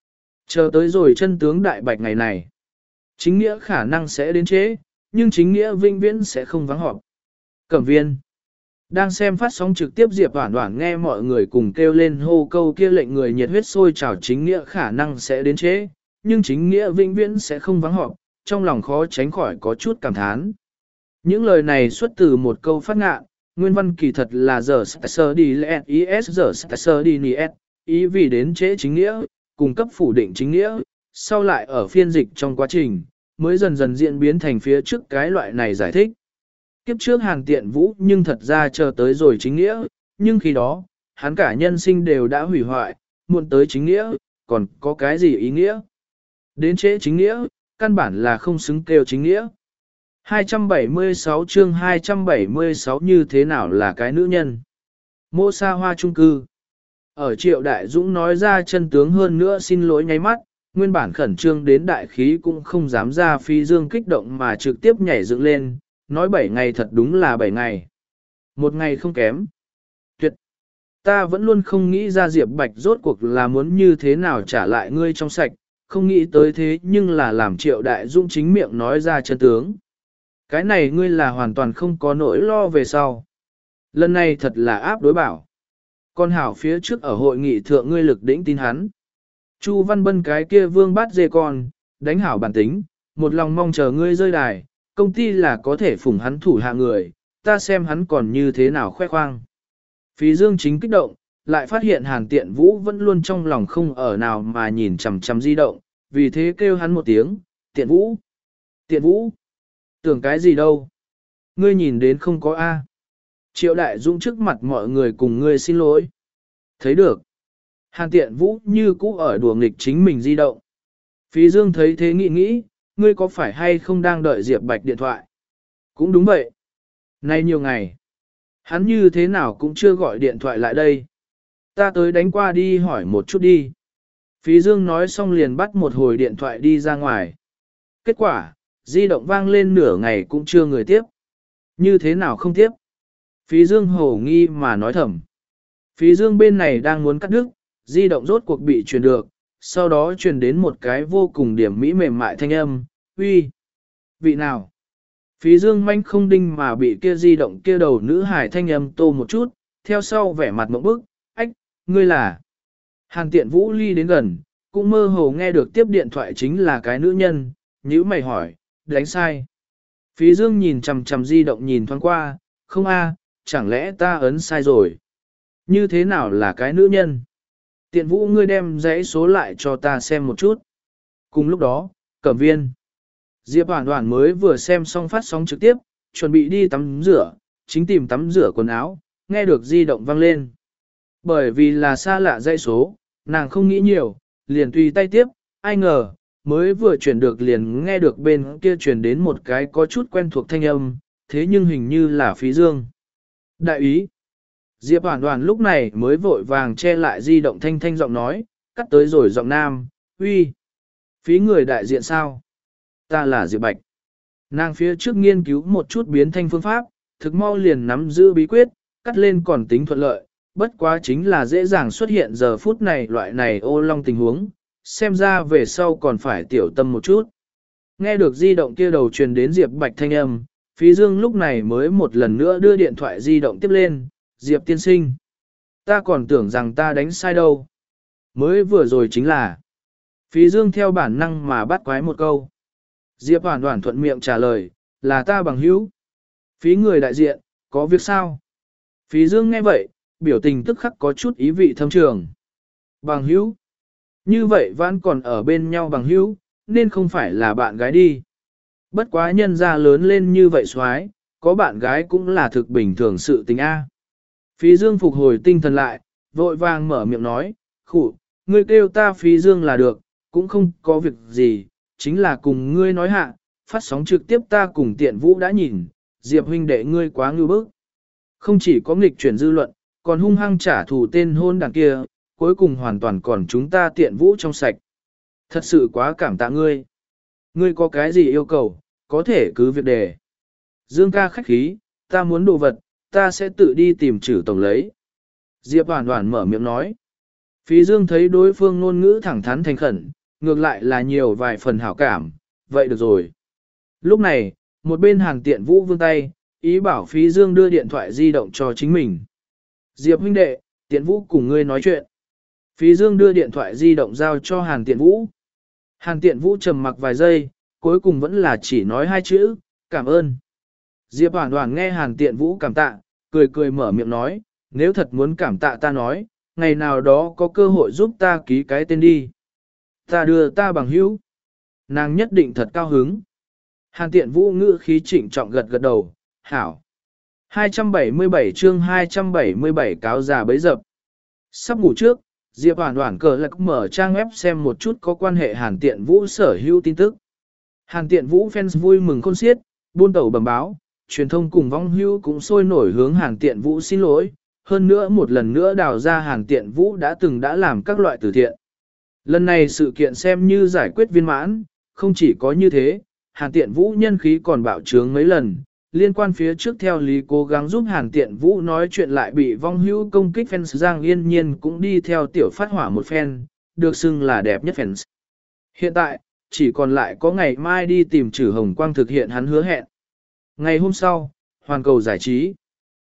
Chờ tới rồi chân tướng đại bạch ngày này. Chính nghĩa khả năng sẽ đến chế, nhưng chính nghĩa vinh viễn sẽ không vắng họp. Cẩm viên. Đang xem phát sóng trực tiếp Diệp Hoản Hoản nghe mọi người cùng kêu lên hô câu kia lệnh người nhiệt huyết sôi trào chính nghĩa khả năng sẽ đến chế, nhưng chính nghĩa vĩnh viễn sẽ không vắng họp, trong lòng khó tránh khỏi có chút cảm thán. Những lời này xuất từ một câu phát ngạn, nguyên văn kỳ thật là giờ sơ đi lẹ is giờ sơ đi nies, ý vì đến chế chính nghĩa, cung cấp phủ định chính nghĩa, sau lại ở phiên dịch trong quá trình, mới dần dần diễn biến thành phía trước cái loại này giải thích. Kiếp trước Hàn Tiện Vũ nhưng thật ra chờ tới rồi chính nghĩa, nhưng khi đó, hắn cả nhân sinh đều đã hủy hoại, muộn tới chính nghĩa, còn có cái gì ý nghĩa? Đến trễ chính nghĩa, căn bản là không xứng kêu chính nghĩa. hai trăm bảy mươi sáu chương hai trăm bảy mươi sáu như thế nào là cái nữ nhân? Mô Sa Hoa Trung Cư. Ở Triệu Đại Dũng nói ra chân tướng hơn nữa xin lỗi nháy mắt, nguyên bản khẩn trương đến đại khí cũng không dám ra phi dương kích động mà trực tiếp nhảy dựng lên, nói bảy ngày thật đúng là bảy ngày. Một ngày không kém. Tuyệt. Ta vẫn luôn không nghĩ ra Diệp Bạch rốt cuộc là muốn như thế nào trả lại ngươi trong sạch, không nghĩ tới thế nhưng là làm Triệu Đại Dũng chính miệng nói ra chân tướng. Cái này ngươi là hoàn toàn không có nỗi lo về sau. Lần này thật là áp đối bảo. Con hảo phía trước ở hội nghị thượng ngươi lực đỉnh tin hắn. Chu Văn Bân cái kia vương bát dê con, đánh hảo bản tính, một lòng mong chờ ngươi rơi đài, công ty là có thể phủng hắn thủ hạ người, ta xem hắn còn như thế nào khoe khoang. Phí Dương chính kích động, lại phát hiện Hàn Tiện Vũ vẫn luôn trong lòng không ở nào mà nhìn chằm chằm di động, vì thế kêu hắn một tiếng, Tiện Vũ, Tiện Vũ, tưởng cái gì đâu, ngươi nhìn đến không có A. Triệu Đại Dũng trước mặt mọi người cùng ngươi xin lỗi. Thấy được. Hàn Tiện Vũ như cũ ở đùa nghịch chính mình di động. Phí Dương thấy thế nghĩ nghĩ, ngươi có phải hay không đang đợi Diệp Bạch điện thoại? Cũng đúng vậy. Nay nhiều ngày, hắn như thế nào cũng chưa gọi điện thoại lại đây. Ta tới đánh qua đi hỏi một chút đi. Phí Dương nói xong liền bắt một hồi điện thoại đi ra ngoài. Kết quả, di động vang lên nửa ngày cũng chưa người tiếp. Như thế nào không tiếp? Phí Dương hổ nghi mà nói thầm. Phí Dương bên này đang muốn cắt đứt, di động rốt cuộc bị truyền được, sau đó truyền đến một cái vô cùng điểm mỹ mềm mại thanh âm, uy, vị nào? Phí Dương manh không đinh mà bị kia di động kia đầu nữ hải thanh âm tô một chút, theo sau vẻ mặt mộng bức, ách, ngươi là. Hàn Tiện Vũ ly đến gần, cũng mơ hồ nghe được tiếp điện thoại chính là cái nữ nhân, nhữ mày hỏi, đánh sai. Phí Dương nhìn chằm chằm di động nhìn thoáng qua, không a, chẳng lẽ ta ấn sai rồi? Như thế nào là cái nữ nhân? Tiện Vũ ngươi đem dãy số lại cho ta xem một chút. Cùng lúc đó, Cẩm Viên. Diệp Hoản Hoản mới vừa xem xong phát sóng trực tiếp, chuẩn bị đi tắm rửa, chính tìm tắm rửa quần áo, nghe được di động vang lên. Bởi vì là xa lạ dãy số, nàng không nghĩ nhiều, liền tùy tay tiếp, ai ngờ, mới vừa chuyển được liền nghe được bên kia chuyển đến một cái có chút quen thuộc thanh âm, thế nhưng hình như là Phí Dương. Đại ý. Diệp Hoản Hoản lúc này mới vội vàng che lại di động thanh thanh giọng nói, cắt tới rồi giọng nam, uy, Phí người đại diện sao? Ta là Diệp Bạch. Nàng phía trước nghiên cứu một chút biến thanh phương pháp, thực mau liền nắm giữ bí quyết, cắt lên còn tính thuận lợi, bất quá chính là dễ dàng xuất hiện giờ phút này loại này ô long tình huống, xem ra về sau còn phải tiểu tâm một chút. Nghe được di động kia đầu truyền đến Diệp Bạch thanh âm, Phí Dương lúc này mới một lần nữa đưa điện thoại di động tiếp lên, Diệp tiên sinh. Ta còn tưởng rằng ta đánh sai đâu. Mới vừa rồi chính là. Phí Dương theo bản năng mà bắt quái một câu. Diệp Hoản Hoản thuận miệng trả lời, là ta bằng hữu. Phí người đại diện, có việc sao? Phí Dương nghe vậy, biểu tình tức khắc có chút ý vị thâm trường. Bằng hữu? Như vậy vẫn còn ở bên nhau bằng hữu, nên không phải là bạn gái đi. Bất quá nhân gia lớn lên như vậy xoái, có bạn gái cũng là thực bình thường sự tình A. Phí Dương phục hồi tinh thần lại, vội vàng mở miệng nói, khụ, ngươi kêu ta Phí Dương là được, cũng không có việc gì, chính là cùng ngươi nói hạ, phát sóng trực tiếp ta cùng Tiện Vũ đã nhìn, Diệp huynh đệ ngươi quá ngưu bức. Không chỉ có nghịch chuyển dư luận, còn hung hăng trả thù tên hôn đàn kia, cuối cùng hoàn toàn còn chúng ta Tiện Vũ trong sạch. Thật sự quá cảm tạ ngươi. Ngươi có cái gì yêu cầu, có thể cứ việc đề. Dương ca khách khí, ta muốn đồ vật, ta sẽ tự đi tìm trừ tổng lấy. Diệp Hoản Hoản mở miệng nói. Phí Dương thấy đối phương ngôn ngữ thẳng thắn thành khẩn, ngược lại là nhiều vài phần hảo cảm, vậy được rồi. Lúc này, một bên Hàn Tiện Vũ vươn tay, ý bảo Phí Dương đưa điện thoại di động cho chính mình. Diệp huynh đệ, Tiện Vũ cùng ngươi nói chuyện. Phí Dương đưa điện thoại di động giao cho Hàn Tiện Vũ. Hàn Tiện Vũ trầm mặc vài giây, cuối cùng vẫn là chỉ nói hai chữ, cảm ơn. Diệp Hoản Hoản nghe Hàn Tiện Vũ cảm tạ, cười cười mở miệng nói, nếu thật muốn cảm tạ ta nói, ngày nào đó có cơ hội giúp ta ký cái tên đi. Ta đưa ta bằng hữu. Nàng nhất định thật cao hứng. Hàn Tiện Vũ ngữ khí trịnh trọng gật gật đầu, hảo. hai trăm bảy mươi bảy chương hai trăm bảy mươi bảy cáo già bấy dập. Sắp ngủ trước, Diệp Hoản Hoản cờ lạc mở trang web xem một chút có quan hệ Hàn Tiện Vũ sở hữu tin tức. Hàn Tiện Vũ fans vui mừng khôn xiết, buôn tẩu bẩm báo, truyền thông cùng vong hữu cũng sôi nổi hướng Hàn Tiện Vũ xin lỗi, hơn nữa một lần nữa đào ra Hàn Tiện Vũ đã từng đã làm các loại từ thiện. Lần này sự kiện xem như giải quyết viên mãn, không chỉ có như thế, Hàn Tiện Vũ nhân khí còn bạo trướng mấy lần, liên quan phía trước theo lý cố gắng giúp Hàn Tiện Vũ nói chuyện lại bị vong hữu công kích fans Giang Yên Nhiên cũng đi theo tiểu phát hỏa một fan, được xưng là đẹp nhất fans. Hiện tại, chỉ còn lại có ngày mai đi tìm Trử Hồng Quang thực hiện hắn hứa hẹn. Ngày hôm sau, hoàn cầu giải trí.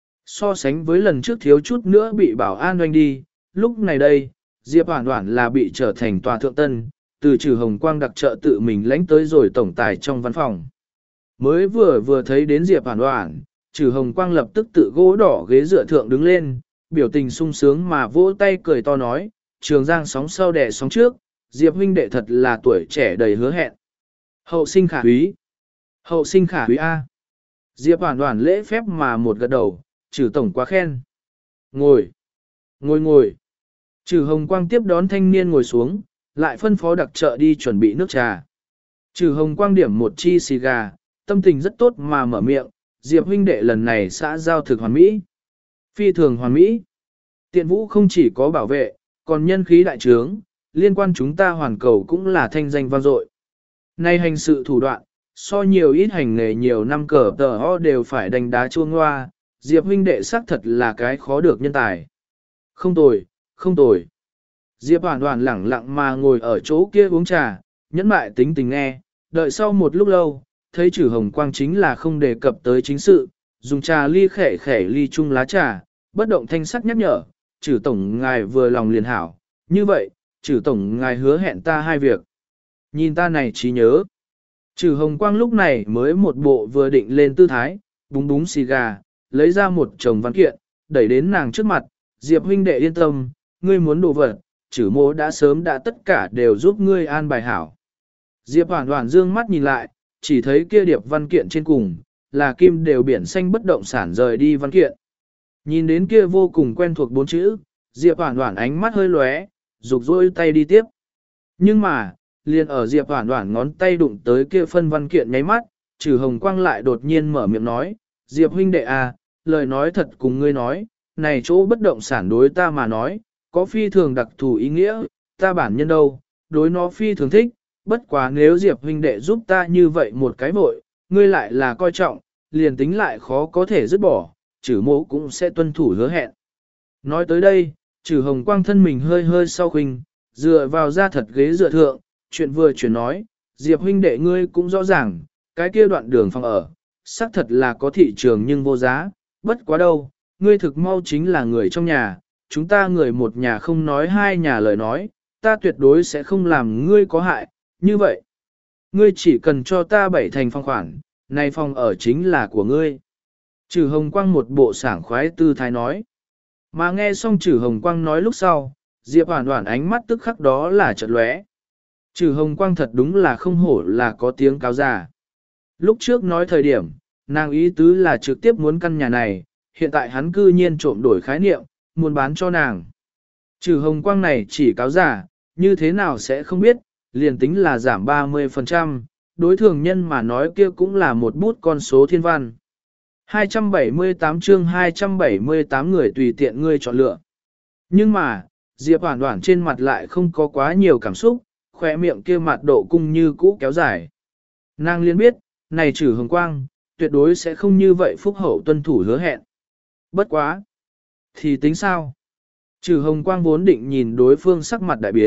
So sánh với lần trước thiếu chút nữa bị bảo an doanh đi, lúc này đây, Diệp Hoản Hoản là bị trở thành tòa thượng tân, từ Trử Hồng Quang đặc trợ tự mình lãnh tới rồi tổng tài trong văn phòng. Mới vừa vừa thấy đến Diệp Hoản Hoản, Trử Hồng Quang lập tức tự gỗ đỏ ghế dựa thượng đứng lên, biểu tình sung sướng mà vỗ tay cười to nói, Trường Giang sóng sau đẻ sóng trước, Diệp huynh đệ thật là tuổi trẻ đầy hứa hẹn. Hậu sinh khả úy. Hậu sinh khả úy A. Diệp Hoản Hoản lễ phép mà một gật đầu, Trử tổng quá khen. Ngồi. Ngồi ngồi. Trử Hồng Quang tiếp đón thanh niên ngồi xuống, lại phân phó đặc trợ đi chuẩn bị nước trà. Trử Hồng Quang điểm một chi xì gà, tâm tình rất tốt mà mở miệng, Diệp huynh đệ lần này xã giao thực hoàn mỹ. Phi thường hoàn mỹ. Tiện Vũ không chỉ có bảo vệ, còn nhân khí đại trướng, liên quan chúng ta hoàn cầu cũng là thanh danh vang dội. Nay hành sự thủ đoạn, so nhiều ít hành nghề nhiều năm cờ tờ ho đều phải đánh đá chuông hoa, Diệp huynh đệ xác thật là cái khó được nhân tài. Không tồi, không tồi. Diệp Hoản Hoản lẳng lặng mà ngồi ở chỗ kia uống trà, nhẫn mại tính tình nghe, đợi sau một lúc lâu, thấy Trử Hồng Quang chính là không đề cập tới chính sự, dùng trà ly khẻ khẻ ly chung lá trà, bất động thanh sắc nhắc nhở, Trử tổng ngài vừa lòng liền hảo, như vậy, Trử tổng ngài hứa hẹn ta hai việc. Nhìn ta này trí nhớ. Trử Hồng Quang lúc này mới một bộ vừa định lên tư thái, búng búng xì gà, lấy ra một chồng văn kiện, đẩy đến nàng trước mặt, Diệp huynh đệ yên tâm, ngươi muốn đồ vật, Trử mô đã sớm đã tất cả đều giúp ngươi an bài hảo. Diệp Hoản Hoản dương mắt nhìn lại, chỉ thấy kia điệp văn kiện trên cùng, là kim đều biển xanh bất động sản rời đi văn kiện. Nhìn đến kia vô cùng quen thuộc bốn chữ, Diệp Hoản Hoản ánh mắt hơi lóe, rục rôi tay đi tiếp. Nhưng mà, liền ở Diệp Hoản Hoản ngón tay đụng tới kia phân văn kiện nháy mắt, Trử Hồng Quang lại đột nhiên mở miệng nói, Diệp huynh đệ à, lời nói thật cùng ngươi nói, này chỗ bất động sản đối ta mà nói, có phi thường đặc thù ý nghĩa, ta bản nhân đâu, đối nó phi thường thích, bất quá nếu Diệp huynh đệ giúp ta như vậy một cái vội, ngươi lại là coi trọng, liền tính lại khó có thể dứt bỏ, Trử mộ cũng sẽ tuân thủ hứa hẹn. Nói tới đây, Trử Hồng Quang thân mình hơi hơi sau khinh, dựa vào ra thật ghế dựa thượng, chuyện vừa chuyển nói, Diệp huynh đệ ngươi cũng rõ ràng, cái kia đoạn đường phòng ở, xác thật là có thị trường nhưng vô giá, bất quá đâu, ngươi thực mau chính là người trong nhà, chúng ta người một nhà không nói hai nhà lời nói, ta tuyệt đối sẽ không làm ngươi có hại, như vậy. Ngươi chỉ cần cho ta bảy thành phong khoản, này phòng ở chính là của ngươi. Trử Hồng Quang một bộ sảng khoái tư thái nói. Mà nghe xong Trử Hồng Quang nói lúc sau, Diệp Hoản Hoản ánh mắt tức khắc đó là chợt lóe. Trử Hồng Quang thật đúng là không hổ là có tiếng cáo già. Lúc trước nói thời điểm, nàng ý tứ là trực tiếp muốn căn nhà này, hiện tại hắn cư nhiên trộm đổi khái niệm, muốn bán cho nàng. Trử Hồng Quang này chỉ cáo giả, như thế nào sẽ không biết, liền tính là giảm ba mươi phần trăm, đối thường nhân mà nói kia cũng là một bút con số thiên văn. hai trăm bảy mươi tám chương hai trăm bảy mươi tám người tùy tiện ngươi chọn lựa. Nhưng mà, Diệp Hoản Hoản trên mặt lại không có quá nhiều cảm xúc, khóe miệng kia mặt độ cung như cũ kéo dài. Nàng liên biết, này Trử Hồng Quang, tuyệt đối sẽ không như vậy phúc hậu tuân thủ hứa hẹn. Bất quá. Thì tính sao? Trử Hồng Quang vốn định nhìn đối phương sắc mặt đại biến,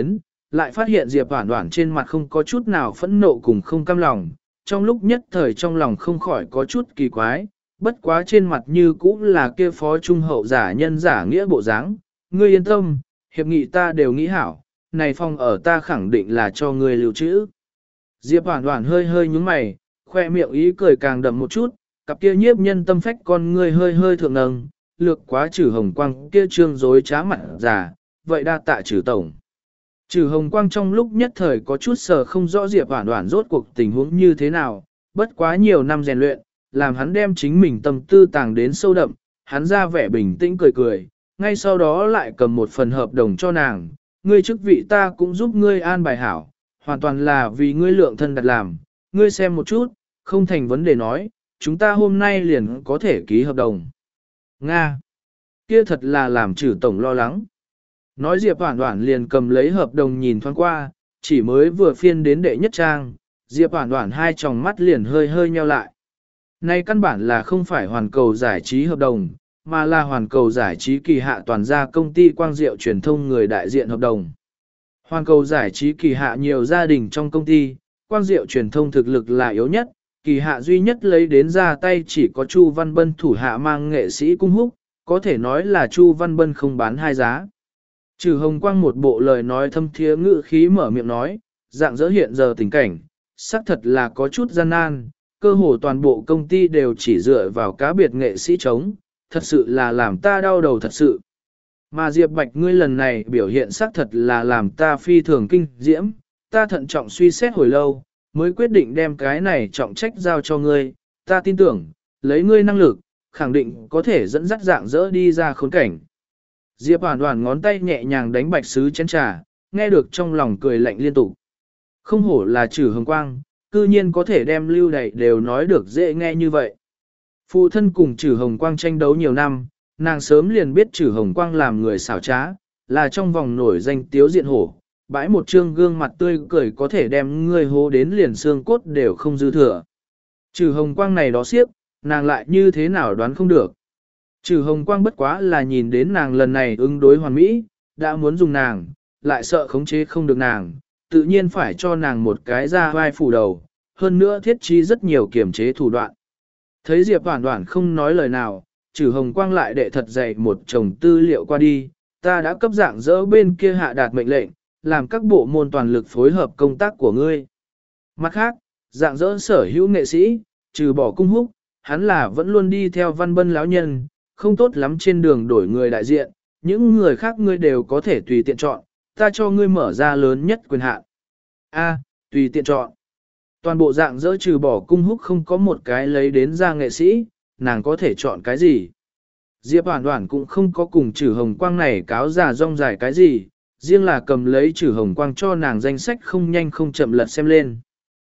lại phát hiện Diệp Hoản Hoản trên mặt không có chút nào phẫn nộ cùng không cam lòng, trong lúc nhất thời trong lòng không khỏi có chút kỳ quái, bất quá trên mặt như cũ là kia phó trung hậu giả nhân giả nghĩa bộ dáng. Ngươi yên tâm, hiệp nghị ta đều nghĩ hảo, này phòng ở ta khẳng định là cho ngươi lưu trữ. Diệp Hoản Hoản hơi hơi nhướng mày, khoe miệng ý cười càng đậm một chút, cặp kia nhiếp nhân tâm phách con ngươi hơi hơi thượng nâng, lược quá Trử Hồng Quang kia trương dối trá mặt giả, vậy đa tạ Trử tổng. Trử Hồng Quang trong lúc nhất thời có chút sờ không rõ Diệp Hoản Hoản rốt cuộc tình huống như thế nào, bất quá nhiều năm rèn luyện, làm hắn đem chính mình tâm tư tàng đến sâu đậm, hắn ra vẻ bình tĩnh cười cười, ngay sau đó lại cầm một phần hợp đồng cho nàng, ngươi chức vị ta cũng giúp ngươi an bài hảo, hoàn toàn là vì ngươi lượng thân đặt làm, ngươi xem một chút, không thành vấn đề nói, chúng ta hôm nay liền có thể ký hợp đồng. Nga! Kia thật là làm Trử tổng lo lắng. Nói Diệp Hoản Hoản liền cầm lấy hợp đồng nhìn thoáng qua, chỉ mới vừa phiên đến đệ nhất trang, Diệp Hoản Hoản hai tròng mắt liền hơi hơi nheo lại. Này căn bản là không phải hoàn cầu giải trí hợp đồng, mà là hoàn cầu giải trí kỳ hạ toàn gia công ty Quang Diệu truyền thông người đại diện hợp đồng. Hoàn cầu giải trí kỳ hạ nhiều gia đình trong công ty, Quang Diệu truyền thông thực lực là yếu nhất, kỳ hạ duy nhất lấy đến ra tay chỉ có Chu Văn Bân thủ hạ mang nghệ sĩ cung húc, có thể nói là Chu Văn Bân không bán hai giá. Trừ Hồng Quang một bộ lời nói thâm thiế ngữ khí mở miệng nói, dạng dỡ hiện giờ tình cảnh, xác thật là có chút gian nan, cơ hồ toàn bộ công ty đều chỉ dựa vào cá biệt nghệ sĩ chống, thật sự là làm ta đau đầu thật sự. Mà Diệp Bạch ngươi lần này biểu hiện xác thật là làm ta phi thường kinh diễm, ta thận trọng suy xét hồi lâu, mới quyết định đem cái này trọng trách giao cho ngươi, ta tin tưởng, lấy ngươi năng lực, khẳng định có thể dẫn dắt dạng dỡ đi ra khốn cảnh. Diệp Hoản Hoản ngón tay nhẹ nhàng đánh bạch sứ chén trà, nghe được trong lòng cười lạnh liên tục. Không hổ là Trử Hồng Quang, cư nhiên có thể đem lưu đầy đều nói được dễ nghe như vậy. Phụ thân cùng Trử Hồng Quang tranh đấu nhiều năm, nàng sớm liền biết Trử Hồng Quang làm người xảo trá, là trong vòng nổi danh tiếu diện hổ, bãi một trương gương mặt tươi cười có thể đem người hố đến liền xương cốt đều không dư thừa. Trử Hồng Quang này đó xiếp, nàng lại như thế nào đoán không được. Trừ Hồng Quang bất quá là nhìn đến nàng lần này ứng đối hoàn mỹ, đã muốn dùng nàng, lại sợ khống chế không được nàng, tự nhiên phải cho nàng một cái ra vai phủ đầu, hơn nữa thiết trí rất nhiều kiểm chế thủ đoạn. Thấy Diệp Hoản Hoản không nói lời nào, Trừ Hồng Quang lại đệ thật dày một chồng tư liệu qua đi, ta đã cấp dạng dỡ bên kia hạ đạt mệnh lệnh, làm các bộ môn toàn lực phối hợp công tác của ngươi. Mặt khác, dạng dỡ sở hữu nghệ sĩ, trừ bỏ cung húc, hắn là vẫn luôn đi theo Văn Bân lão nhân, không tốt lắm trên đường đổi người đại diện, những người khác ngươi đều có thể tùy tiện chọn, ta cho ngươi mở ra lớn nhất quyền hạn. A, tùy tiện chọn. Toàn bộ dạng dỡ trừ bỏ cung húc không có một cái lấy đến ra nghệ sĩ, nàng có thể chọn cái gì. Diệp Hoản Hoản cũng không có cùng Trử Hồng Quang này cáo già rong dài cái gì, riêng là cầm lấy Trử Hồng Quang cho nàng danh sách không nhanh không chậm lật xem lên.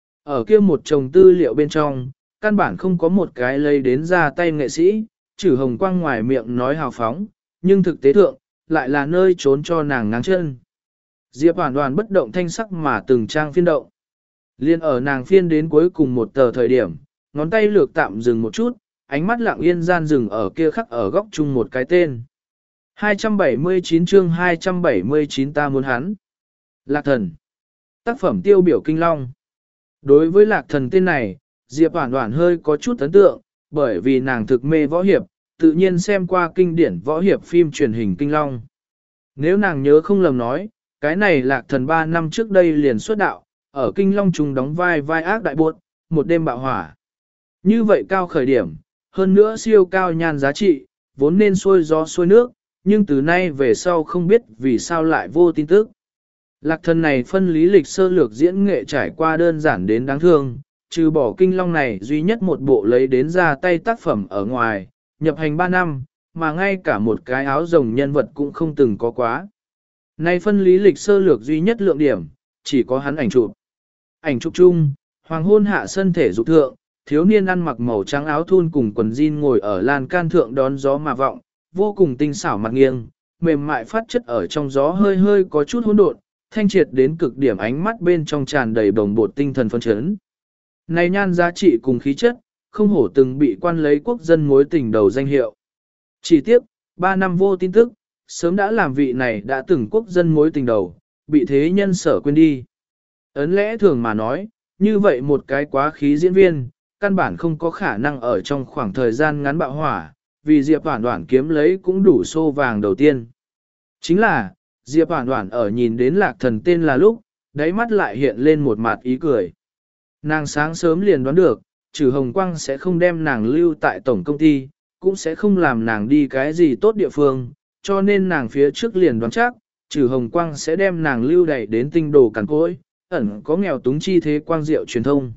Ở kia một chồng tư liệu bên trong, căn bản không có một cái lấy đến ra tay nghệ sĩ, Trử Hồng Quang ngoài miệng nói hào phóng, nhưng thực tế thượng, lại là nơi trốn cho nàng ngáng chân. Diệp Hoản Hoản bất động thanh sắc mà từng trang phiên động. Liên ở nàng phiên đến cuối cùng một tờ thời điểm, ngón tay lược tạm dừng một chút, ánh mắt lặng yên gian dừng ở kia khắc ở góc chung một cái tên. hai trăm bảy mươi chín chương hai trăm bảy mươi chín ta muốn hắn. Lạc Thần. Tác phẩm tiêu biểu Kinh Long. Đối với Lạc Thần tên này, Diệp Hoản Hoản hơi có chút ấn tượng, bởi vì nàng thực mê võ hiệp, tự nhiên xem qua kinh điển võ hiệp phim truyền hình Kinh Long. Nếu nàng nhớ không lầm nói, cái này Lạc Thần ba năm trước đây liền xuất đạo, ở Kinh Long trùng đóng vai vai ác đại buốt, một đêm bạo hỏa. Như vậy cao khởi điểm, hơn nữa siêu cao nhan giá trị, vốn nên xuôi gió xuôi nước, nhưng từ nay về sau không biết vì sao lại vô tin tức. Lạc Thần này phân lý lịch sơ lược diễn nghệ trải qua đơn giản đến đáng thương, trừ bỏ Kinh Long này duy nhất một bộ lấy đến ra tay tác phẩm ở ngoài, nhập hành ba năm, mà ngay cả một cái áo rồng nhân vật cũng không từng có quá. Này phân lý lịch sơ lược duy nhất lượng điểm, chỉ có hắn ảnh chụp. Ảnh chụp chung, hoàng hôn hạ sân thể dục thượng, thiếu niên ăn mặc màu trắng áo thun cùng quần jean ngồi ở lan can thượng đón gió mà vọng, vô cùng tinh xảo mặt nghiêng, mềm mại phát chất ở trong gió hơi hơi có chút hỗn độn, thanh triệt đến cực điểm ánh mắt bên trong tràn đầy bồng bột tinh thần phấn chấn. Này nhan giá trị cùng khí chất, không hổ từng bị quan lấy quốc dân mối tình đầu danh hiệu. Chỉ tiếc, ba năm vô tin tức, sớm đã làm vị này đã từng quốc dân mối tình đầu, bị thế nhân sở quên đi. Ấn lẽ thường mà nói, như vậy một cái quá khí diễn viên, căn bản không có khả năng ở trong khoảng thời gian ngắn bạo hỏa, vì Diệp Hoản Hoản kiếm lấy cũng đủ xô vàng đầu tiên. Chính là, Diệp Hoản Hoản ở nhìn đến Lạc Thần tên là lúc, đáy mắt lại hiện lên một mặt ý cười. Nàng sáng sớm liền đoán được, trừ Hồng Quang sẽ không đem nàng lưu tại tổng công ty, cũng sẽ không làm nàng đi cái gì tốt địa phương, cho nên nàng phía trước liền đoán chắc, trừ Hồng Quang sẽ đem nàng lưu đẩy đến tinh đồ cằn cỗi, ẩn có nghèo túng chi thế quang diệu truyền thông.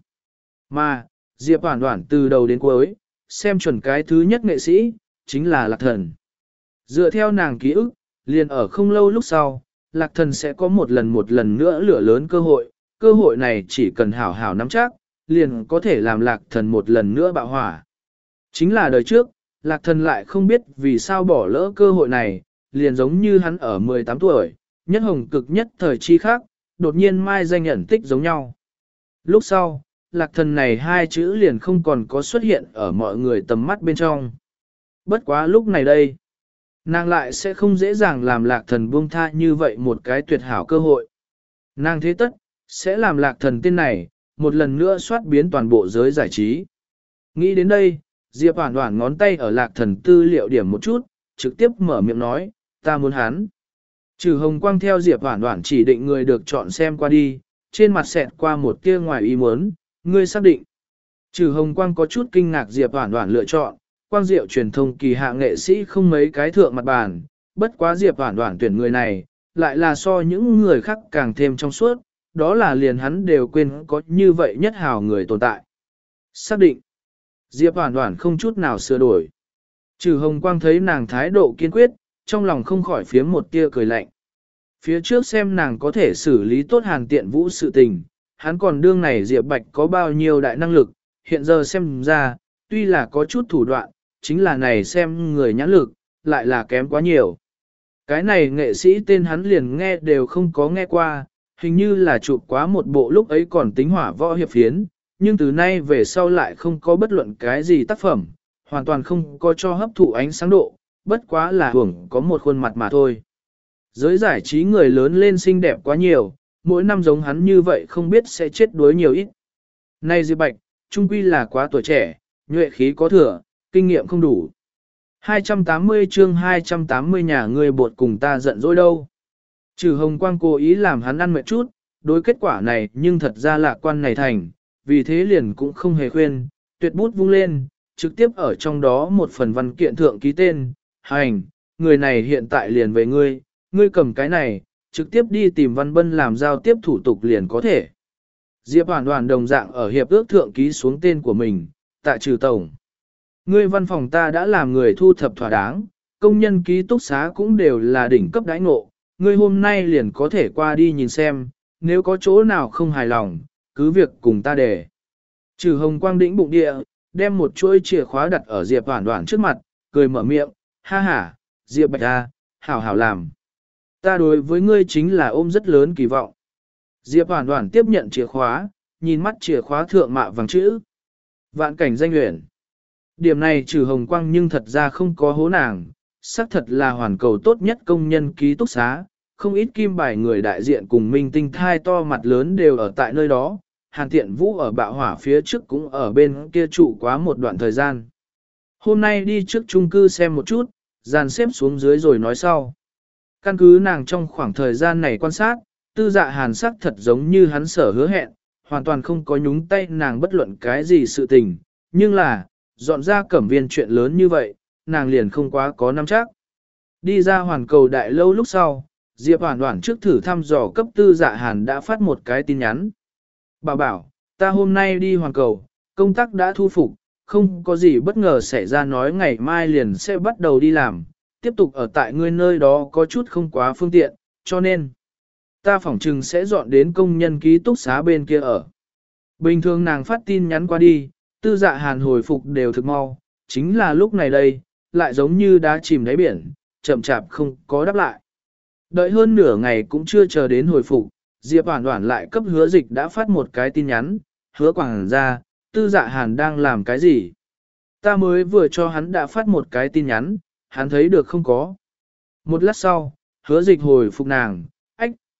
Mà, Diệp Hoản Hoản từ đầu đến cuối, xem chuẩn cái thứ nhất nghệ sĩ, chính là Lạc Thần. Dựa theo nàng ký ức, liền ở không lâu lúc sau, Lạc Thần sẽ có một lần một lần nữa lửa lớn cơ hội, cơ hội này chỉ cần hảo hảo nắm chắc, liền có thể làm Lạc Thần một lần nữa bạo hỏa. Chính là đời trước, Lạc Thần lại không biết vì sao bỏ lỡ cơ hội này, liền giống như hắn ở mười tám tuổi, nhất hồng cực nhất thời chi khác, đột nhiên mai danh nhận tích giống nhau. Lúc sau, Lạc Thần này hai chữ liền không còn có xuất hiện ở mọi người tầm mắt bên trong. Bất quá lúc này đây, nàng lại sẽ không dễ dàng làm Lạc Thần buông tha như vậy một cái tuyệt hảo cơ hội. Nàng thế tất, sẽ làm Lạc Thần tên này, một lần nữa soát biến toàn bộ giới giải trí. Nghĩ đến đây, Diệp Hoản Hoản ngón tay ở Lạc Thần tư liệu điểm một chút, trực tiếp mở miệng nói, ta muốn hắn. Trừ Hồng Quang theo Diệp Hoản Hoản chỉ định người được chọn xem qua đi, trên mặt xẹt qua một tia ngoài ý muốn, ngươi xác định. Trừ Hồng Quang có chút kinh ngạc Diệp Hoản Hoản lựa chọn, quang diệu truyền thông kỳ hạ nghệ sĩ không mấy cái thượng mặt bàn, bất quá Diệp Hoản Hoản tuyển người này, lại là so những người khác càng thêm trong suốt, đó là liền hắn đều quên có như vậy nhất hào người tồn tại. Xác định. Diệp Hoản Hoản không chút nào sửa đổi. Trừ Hồng Quang thấy nàng thái độ kiên quyết, trong lòng không khỏi phiếm một tia cười lạnh. Phía trước xem nàng có thể xử lý tốt Hàn Tiện Vũ sự tình, hắn còn đương này Diệp Bạch có bao nhiêu đại năng lực, hiện giờ xem ra, tuy là có chút thủ đoạn, chính là này xem người nhãn lực, lại là kém quá nhiều. Cái này nghệ sĩ tên hắn liền nghe đều không có nghe qua, hình như là chụp quá một bộ lúc ấy còn tính hỏa võ hiệp phiến, nhưng từ nay về sau lại không có bất luận cái gì tác phẩm, hoàn toàn không có cho hấp thụ ánh sáng độ, bất quá là hưởng có một khuôn mặt mà thôi. Giới giải trí người lớn lên xinh đẹp quá nhiều, mỗi năm giống hắn như vậy không biết sẽ chết đuối nhiều ít. Nay Diệp Bạch, trung quy là quá tuổi trẻ, nhuệ khí có thừa, kinh nghiệm không đủ. hai trăm tám mươi chương hai trăm tám mươi nhà người bột cùng ta giận dỗi đâu. Trừ Hồng Quang cố ý làm hắn ăn mệt chút, đối kết quả này nhưng thật ra lạc quan này thành, vì thế liền cũng không hề khuyên, tuyệt bút vung lên, trực tiếp ở trong đó một phần văn kiện thượng ký tên, hành, người này hiện tại liền về ngươi, ngươi cầm cái này, trực tiếp đi tìm Văn Bân làm giao tiếp thủ tục liền có thể. Diệp Hoản Hoản đồng dạng ở hiệp ước thượng ký xuống tên của mình, tại Trừ tổng. Ngươi văn phòng ta đã làm người thu thập thỏa đáng, công nhân ký túc xá cũng đều là đỉnh cấp đãi ngộ, ngươi hôm nay liền có thể qua đi nhìn xem, nếu có chỗ nào không hài lòng, cứ việc cùng ta để. Trừ Hồng Quang đĩnh bụng địa, đem một chuỗi chìa khóa đặt ở Diệp Hoản Hoản trước mặt, cười mở miệng, ha ha, Diệp Bạch A, hảo hảo làm. Ta đối với ngươi chính là ôm rất lớn kỳ vọng. Diệp Hoản Hoản tiếp nhận chìa khóa, nhìn mắt chìa khóa thượng mạ vàng chữ. Vạn cảnh danh luyện. Điểm này Trừ Hồng Quang nhưng thật ra không có hố nàng, xác thật là hoàn cầu tốt nhất công nhân ký túc xá, không ít kim bài người đại diện cùng minh tinh thai to mặt lớn đều ở tại nơi đó. Hàn Tiện Vũ ở bạo hỏa phía trước cũng ở bên kia trụ quá một đoạn thời gian. Hôm nay đi trước chung cư xem một chút, dàn xếp xuống dưới rồi nói sau. Căn cứ nàng trong khoảng thời gian này quan sát, Tư Dạ Hàn sắc thật giống như hắn sở hứa hẹn, hoàn toàn không có nhúng tay nàng bất luận cái gì sự tình, nhưng là, dọn ra cẩm viên chuyện lớn như vậy, nàng liền không quá có nắm chắc. Đi ra hoàn cầu đại lâu lúc sau, Diệp Hoản Hoản trước thử thăm dò cấp Tư Dạ Hàn đã phát một cái tin nhắn. Bảo bảo, ta hôm nay đi hoàn cầu, công tác đã thu phục, không có gì bất ngờ xảy ra nói ngày mai liền sẽ bắt đầu đi làm, tiếp tục ở tại ngươi nơi đó có chút không quá phương tiện, cho nên ta phỏng chừng sẽ dọn đến công nhân ký túc xá bên kia ở. Bình thường nàng phát tin nhắn qua đi, Tư Dạ Hàn hồi phục đều thực mau, chính là lúc này đây, lại giống như đá chìm đáy biển, chậm chạp không có đáp lại. Đợi hơn nửa ngày cũng chưa chờ đến hồi phục, Diệp Hoản Hoản lại cấp Hứa Dịch đã phát một cái tin nhắn, hứa quảng ra, Tư Dạ Hàn đang làm cái gì? Ta mới vừa cho hắn đã phát một cái tin nhắn, hắn thấy được không có. Một lát sau, Hứa Dịch hồi phục nàng, ách,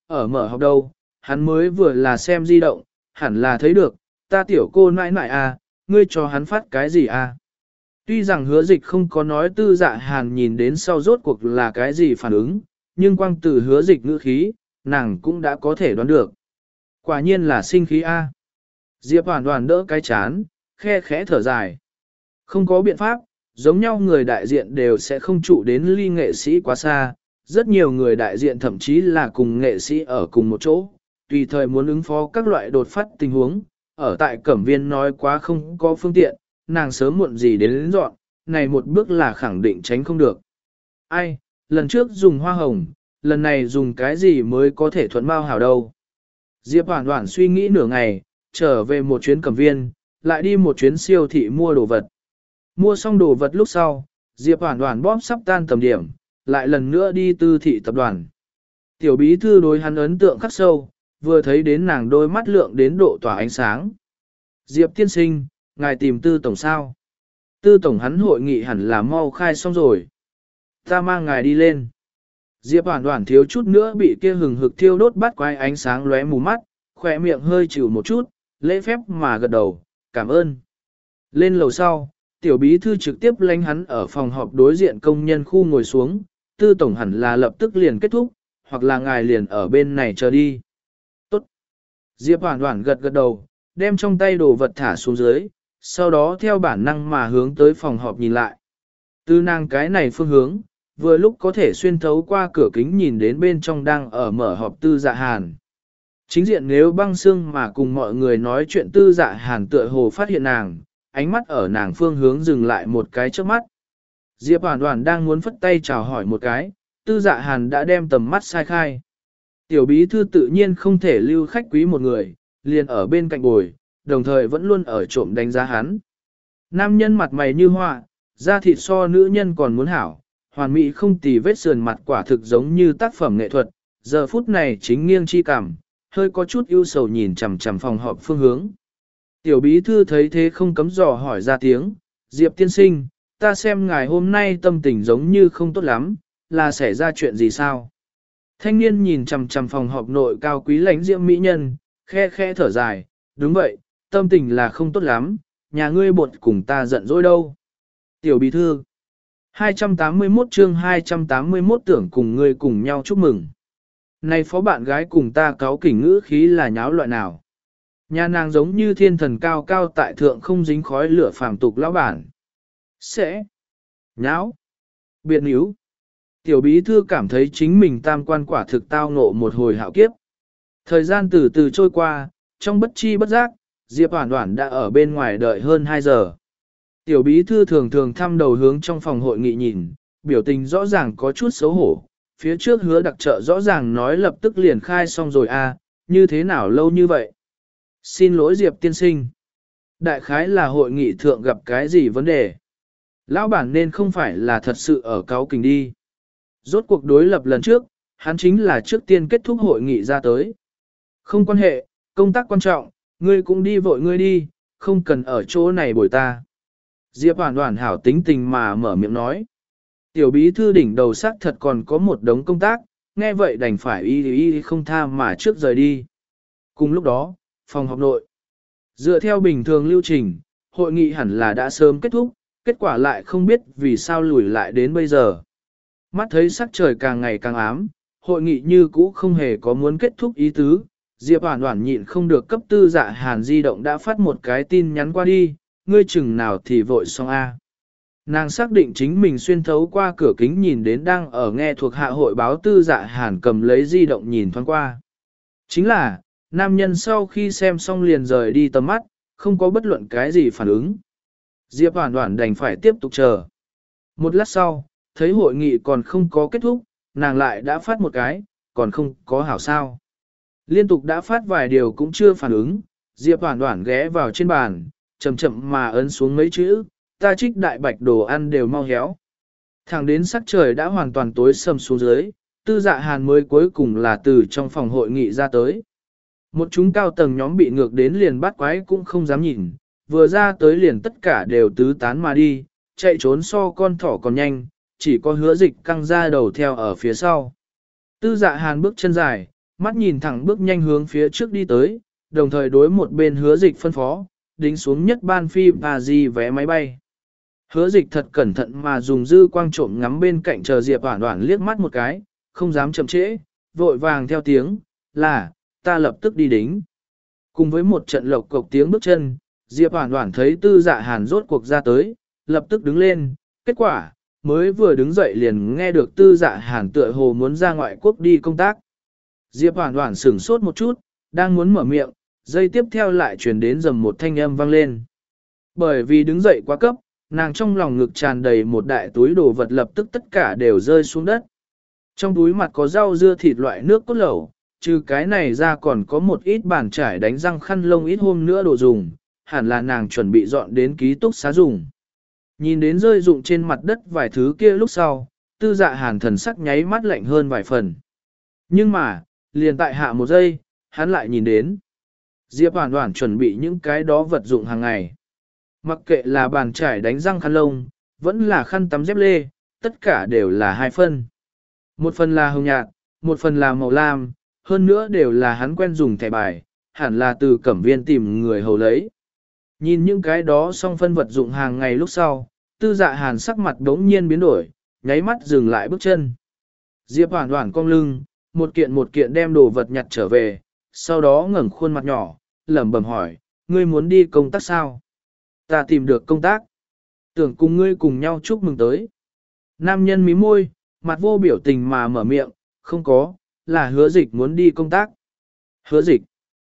ở mở học đâu, hắn mới vừa là xem di động, hẳn là thấy được, ta tiểu cô nãi nãi à, ngươi cho hắn phát cái gì à. Tuy rằng hứa dịch không có nói tư dạ hàn nhìn đến sau rốt cuộc là cái gì phản ứng, nhưng quang từ hứa dịch ngữ khí, nàng cũng đã có thể đoán được. Quả nhiên là sinh khí A. Diệp hoàn toàn đỡ cái chán, khe khẽ thở dài. Không có biện pháp, giống nhau người đại diện đều sẽ không trụ đến ly nghệ sĩ quá xa. Rất nhiều người đại diện thậm chí là cùng nghệ sĩ ở cùng một chỗ, tùy thời muốn ứng phó các loại đột phát tình huống. Ở tại Cẩm Viên nói quá không có phương tiện, nàng sớm muộn gì đến, đến dọn, này một bước là khẳng định tránh không được. Ai, lần trước dùng hoa hồng, lần này dùng cái gì mới có thể thuận bao hảo đâu. Diệp Hoản Hoản suy nghĩ nửa ngày, trở về một chuyến Cẩm Viên, lại đi một chuyến siêu thị mua đồ vật. Mua xong đồ vật lúc sau, Diệp Hoản Hoản bóp sắp tan tầm điểm, lại lần nữa đi tư thị tập đoàn. Tiểu bí thư đối hắn ấn tượng khắc sâu, vừa thấy đến nàng đôi mắt lượng đến độ tỏa ánh sáng. Diệp tiên sinh, ngài tìm tư tổng sao? Tư tổng hắn hội nghị hẳn là mau khai xong rồi. Ta mang ngài đi lên. Diệp Hoản Hoản thiếu chút nữa bị kia hừng hực thiêu đốt bắt quái ánh sáng lóe mù mắt, khỏe miệng hơi chịu một chút, lễ phép mà gật đầu, cảm ơn. Lên lầu sau, tiểu bí thư trực tiếp lánh hắn ở phòng họp đối diện công nhân khu ngồi xuống, tư tổng hẳn là lập tức liền kết thúc, hoặc là ngài liền ở bên này chờ đi. Tốt. Diệp Hoản Hoản gật gật đầu, đem trong tay đồ vật thả xuống dưới, sau đó theo bản năng mà hướng tới phòng họp nhìn lại. Từ nàng cái này phương hướng, vừa lúc có thể xuyên thấu qua cửa kính nhìn đến bên trong đang ở mở họp tư dạ hàn. Chính diện nếu băng xương mà cùng mọi người nói chuyện tư dạ hàn tựa hồ phát hiện nàng, ánh mắt ở nàng phương hướng dừng lại một cái trước mắt. Diệp Hoàn Hoàn đang muốn phất tay chào hỏi một cái, tư dạ hàn đã đem tầm mắt sai khai. Tiểu bí thư tự nhiên không thể lưu khách quý một người, liền ở bên cạnh bồi, đồng thời vẫn luôn ở trộm đánh giá hắn. Nam nhân mặt mày như họa, da thịt so nữ nhân còn muốn hảo, hoàn mỹ không tì vết sườn mặt quả thực giống như tác phẩm nghệ thuật, giờ phút này chính nghiêng chi cảm, hơi có chút ưu sầu nhìn chằm chằm phòng họp phương hướng. Tiểu bí thư thấy thế không cấm dò hỏi ra tiếng, Diệp tiên sinh, ta xem ngài hôm nay tâm tình giống như không tốt lắm, là xảy ra chuyện gì sao? Thanh niên nhìn chằm chằm phòng họp nội cao quý lãnh diễm mỹ nhân, khe khe thở dài, đúng vậy, tâm tình là không tốt lắm, nhà ngươi bột cùng ta giận dỗi đâu. Tiểu bí thư, hai trăm tám mươi mốt chương hai trăm tám mươi mốt tưởng cùng ngươi cùng nhau chúc mừng. Này phó bạn gái cùng ta cáo kỉnh ngữ khí là nháo loại nào? Nhà nàng giống như thiên thần cao cao tại thượng không dính khói lửa phàm tục lão bản. Sẽ nháo, biệt níu. Tiểu bí thư cảm thấy chính mình tam quan quả thực tao ngộ một hồi hạo kiếp. Thời gian từ từ trôi qua, trong bất chi bất giác, Diệp Hoản Hoản đã ở bên ngoài đợi hơn hai giờ. Tiểu bí thư thường thường thăm đầu hướng trong phòng hội nghị nhìn, biểu tình rõ ràng có chút xấu hổ. Phía trước hứa đặc trợ rõ ràng nói lập tức liền khai xong rồi à, như thế nào lâu như vậy? Xin lỗi Diệp tiên sinh. Đại khái là hội nghị thượng gặp cái gì vấn đề? Lão bản nên không phải là thật sự ở cáo kình đi. Rốt cuộc đối lập lần trước, hắn chính là trước tiên kết thúc hội nghị ra tới. Không quan hệ, công tác quan trọng, ngươi cũng đi vội ngươi đi, không cần ở chỗ này bồi ta. Diệp Hoàn Hoàn hảo tính tình mà mở miệng nói. Tiểu bí thư đỉnh đầu sắc thật còn có một đống công tác, nghe vậy đành phải y y không tha mà trước rời đi. Cùng lúc đó, phòng họp nội. Dựa theo bình thường lưu trình, hội nghị hẳn là đã sớm kết thúc, kết quả lại không biết vì sao lùi lại đến bây giờ. Mắt thấy sắc trời càng ngày càng ám, hội nghị như cũ không hề có muốn kết thúc ý tứ. Diệp Hoàn Hoàn nhịn không được cấp tư dạ hàn di động đã phát một cái tin nhắn qua đi, ngươi chừng nào thì vội xong a. Nàng xác định chính mình xuyên thấu qua cửa kính nhìn đến đang ở nghe thuộc hạ hội báo tư dạ hàn cầm lấy di động nhìn thoáng qua. Chính là, nam nhân sau khi xem xong liền rời đi tầm mắt, không có bất luận cái gì phản ứng. Diệp Hoàn Hoàn đành phải tiếp tục chờ. Một lát sau, thấy hội nghị còn không có kết thúc, nàng lại đã phát một cái, còn không có hảo sao. Liên tục đã phát vài điều cũng chưa phản ứng, Diệp Hoàn Hoàn ghé vào trên bàn, chậm chậm mà ấn xuống mấy chữ, ta trích đại bạch đồ ăn đều mau héo. Thẳng đến sắc trời đã hoàn toàn tối sầm xuống dưới, tư dạ hàn mới cuối cùng là từ trong phòng hội nghị ra tới. Một chúng cao tầng nhóm bị ngược đến liền bắt quái cũng không dám nhìn, vừa ra tới liền tất cả đều tứ tán mà đi, chạy trốn so con thỏ còn nhanh, chỉ có hứa dịch căng ra đầu theo ở phía sau. Tư dạ hàn bước chân dài, mắt nhìn thẳng bước nhanh hướng phía trước đi tới, đồng thời đối một bên hứa dịch phân phó, đính xuống nhất ban phi và gì vé máy bay. Hứa dịch thật cẩn thận mà dùng dư quang trộm ngắm bên cạnh chờ Diệp Hoản Hoản liếc mắt một cái, không dám chậm trễ, vội vàng theo tiếng, là, ta lập tức đi đính. Cùng với một trận lộc cộc tiếng bước chân, Diệp Hoản Hoản thấy Tư Dạ Hàn rốt cuộc ra tới, lập tức đứng lên, kết quả, mới vừa đứng dậy liền nghe được Tư Dạ Hàn tựa hồ muốn ra ngoại quốc đi công tác. Diệp Hoản Hoản sửng sốt một chút, đang muốn mở miệng, giây tiếp theo lại truyền đến rầm một thanh âm vang lên. Bởi vì đứng dậy quá cấp, nàng trong lòng ngực tràn đầy một đại túi đồ vật lập tức tất cả đều rơi xuống đất. Trong túi mặt có rau dưa thịt loại nước cốt lẩu, trừ cái này ra còn có một ít bàn trải đánh răng khăn lông ít hôm nữa đồ dùng, hẳn là nàng chuẩn bị dọn đến ký túc xá dùng. Nhìn đến rơi rụng trên mặt đất vài thứ kia lúc sau, Tư Dạ Hàn thần sắc nháy mắt lạnh hơn vài phần. Nhưng mà, liền tại hạ một giây, hắn lại nhìn đến. Diệp Hoản Hoản chuẩn bị những cái đó vật dụng hàng ngày. Mặc kệ là bàn trải đánh răng khăn lông, vẫn là khăn tắm dép lê, tất cả đều là hai phân. Một phần là hồng nhạt, một phần là màu lam, hơn nữa đều là hắn quen dùng thẻ bài, hẳn là từ cẩm viên tìm người hầu lấy. Nhìn những cái đó xong phân vật dụng hàng ngày lúc sau, Tư Dạ Hàn sắc mặt đống nhiên biến đổi, nháy mắt dừng lại bước chân. Diệp Hoản Hoản cong lưng, một kiện một kiện đem đồ vật nhặt trở về, sau đó ngẩng khuôn mặt nhỏ, lẩm bẩm hỏi, ngươi muốn đi công tác sao? Ta tìm được công tác. Tưởng cùng ngươi cùng nhau chúc mừng tới. Nam nhân mí môi, mặt vô biểu tình mà mở miệng, không có, là hứa dịch muốn đi công tác. Hứa dịch.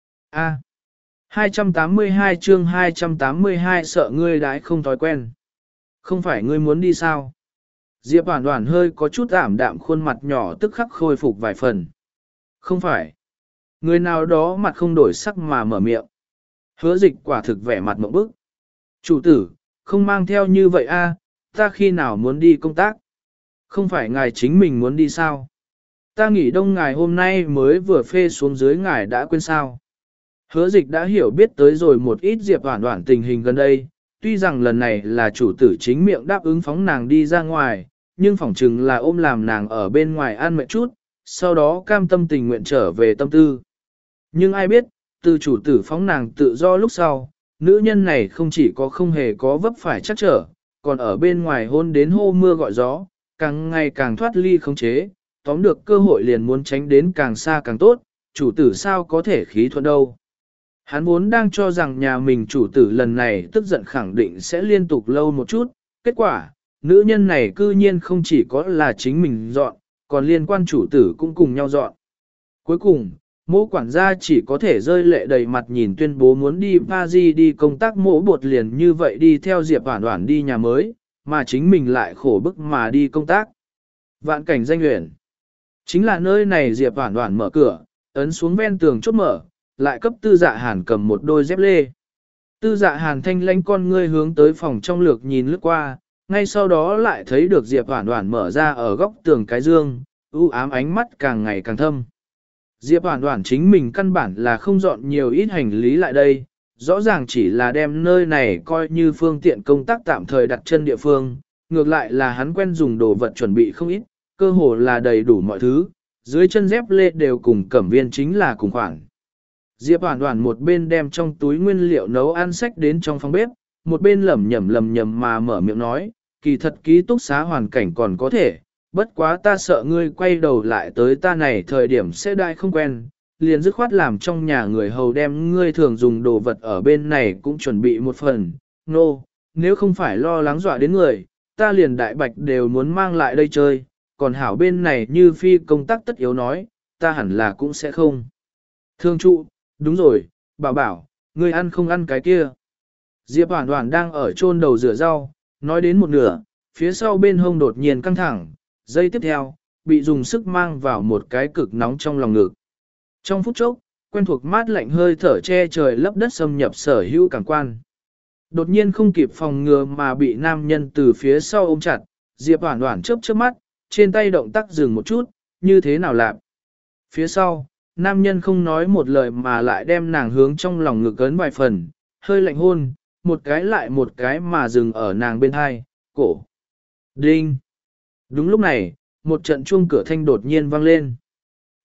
A. hai trăm tám mươi hai chương hai trăm tám mươi hai sợ ngươi đãi không thói quen. Không phải ngươi muốn đi sao? Diệp Hoản Hoản hơi có chút ảm đạm khuôn mặt nhỏ tức khắc khôi phục vài phần. Không phải. Người nào đó mặt không đổi sắc mà mở miệng. Hứa dịch quả thực vẻ mặt mộng bức. Chủ tử, không mang theo như vậy a, ta khi nào muốn đi công tác? Không phải ngài chính mình muốn đi sao? Ta nghĩ đông ngài hôm nay mới vừa phê xuống dưới ngài đã quên sao? Hứa dịch đã hiểu biết tới rồi một ít Diệp Hoản Hoản tình hình gần đây, tuy rằng lần này là chủ tử chính miệng đáp ứng phóng nàng đi ra ngoài, nhưng phỏng chừng là ôm làm nàng ở bên ngoài ăn mệt chút, sau đó cam tâm tình nguyện trở về tâm tư. Nhưng ai biết, từ chủ tử phóng nàng tự do lúc sau, nữ nhân này không chỉ có không hề có vấp phải chắc trở, còn ở bên ngoài hôn đến hô mưa gọi gió, càng ngày càng thoát ly khống chế, tóm được cơ hội liền muốn tránh đến càng xa càng tốt, chủ tử sao có thể khí thuận đâu. Hắn vốn đang cho rằng nhà mình chủ tử lần này tức giận khẳng định sẽ liên tục lâu một chút, kết quả, nữ nhân này cư nhiên không chỉ có là chính mình dọn, còn liên quan chủ tử cũng cùng nhau dọn. Cuối cùng, mỗ quản gia chỉ có thể rơi lệ đầy mặt nhìn tuyên bố muốn đi Paris đi công tác mỗ bột liền như vậy đi theo Diệp Hoản Hoản đi nhà mới, mà chính mình lại khổ bức mà đi công tác. Vạn cảnh danh luyện. Chính là nơi này Diệp Hoản Hoản mở cửa, ấn xuống ven tường chốt mở, lại cấp Tư Dạ Hàn cầm một đôi dép lê. Tư Dạ Hàn thanh lãnh con ngươi hướng tới phòng trong lược nhìn lướt qua, ngay sau đó lại thấy được Diệp Hoản Hoản mở ra ở góc tường cái dương, u ám ánh mắt càng ngày càng thâm. Diệp Hoản Hoản chính mình căn bản là không dọn nhiều ít hành lý lại đây, rõ ràng chỉ là đem nơi này coi như phương tiện công tác tạm thời đặt chân địa phương, ngược lại là hắn quen dùng đồ vật chuẩn bị không ít, cơ hồ là đầy đủ mọi thứ, dưới chân dép lê đều cùng cẩm viên chính là cùng khoảng. Diệp Hoản Hoản một bên đem trong túi nguyên liệu nấu ăn sách đến trong phòng bếp, một bên lẩm nhẩm lẩm nhẩm mà mở miệng nói, kỳ thật ký túc xá hoàn cảnh còn có thể, bất quá ta sợ ngươi quay đầu lại tới ta này thời điểm sẽ đại không quen, liền dứt khoát làm trong nhà người hầu đem ngươi thường dùng đồ vật ở bên này cũng chuẩn bị một phần, nô, no, nếu không phải lo lắng dọa đến người, ta liền đại bạch đều muốn mang lại đây chơi, còn hảo bên này như phi công tác tất yếu nói, ta hẳn là cũng sẽ không. Thương trụ, đúng rồi, bảo bảo, ngươi ăn không ăn cái kia. Diệp Hoản Hoản đang ở chôn đầu rửa rau, nói đến một nửa, phía sau bên hông đột nhiên căng thẳng, giây tiếp theo, bị dùng sức mang vào một cái cực nóng trong lòng ngực. Trong phút chốc, quen thuộc mát lạnh hơi thở che trời lấp đất xâm nhập sở hữu cảm quan. Đột nhiên không kịp phòng ngừa mà bị nam nhân từ phía sau ôm chặt, Diệp Hoản Hoản chớp chớp mắt, trên tay động tác dừng một chút, như thế nào làm. Phía sau, nam nhân không nói một lời mà lại đem nàng hướng trong lòng ngực ấn vài phần, hơi lạnh hôn, một cái lại một cái mà dừng ở nàng bên hai, cổ. Đinh! Đúng lúc này, một trận chuông cửa thanh đột nhiên vang lên.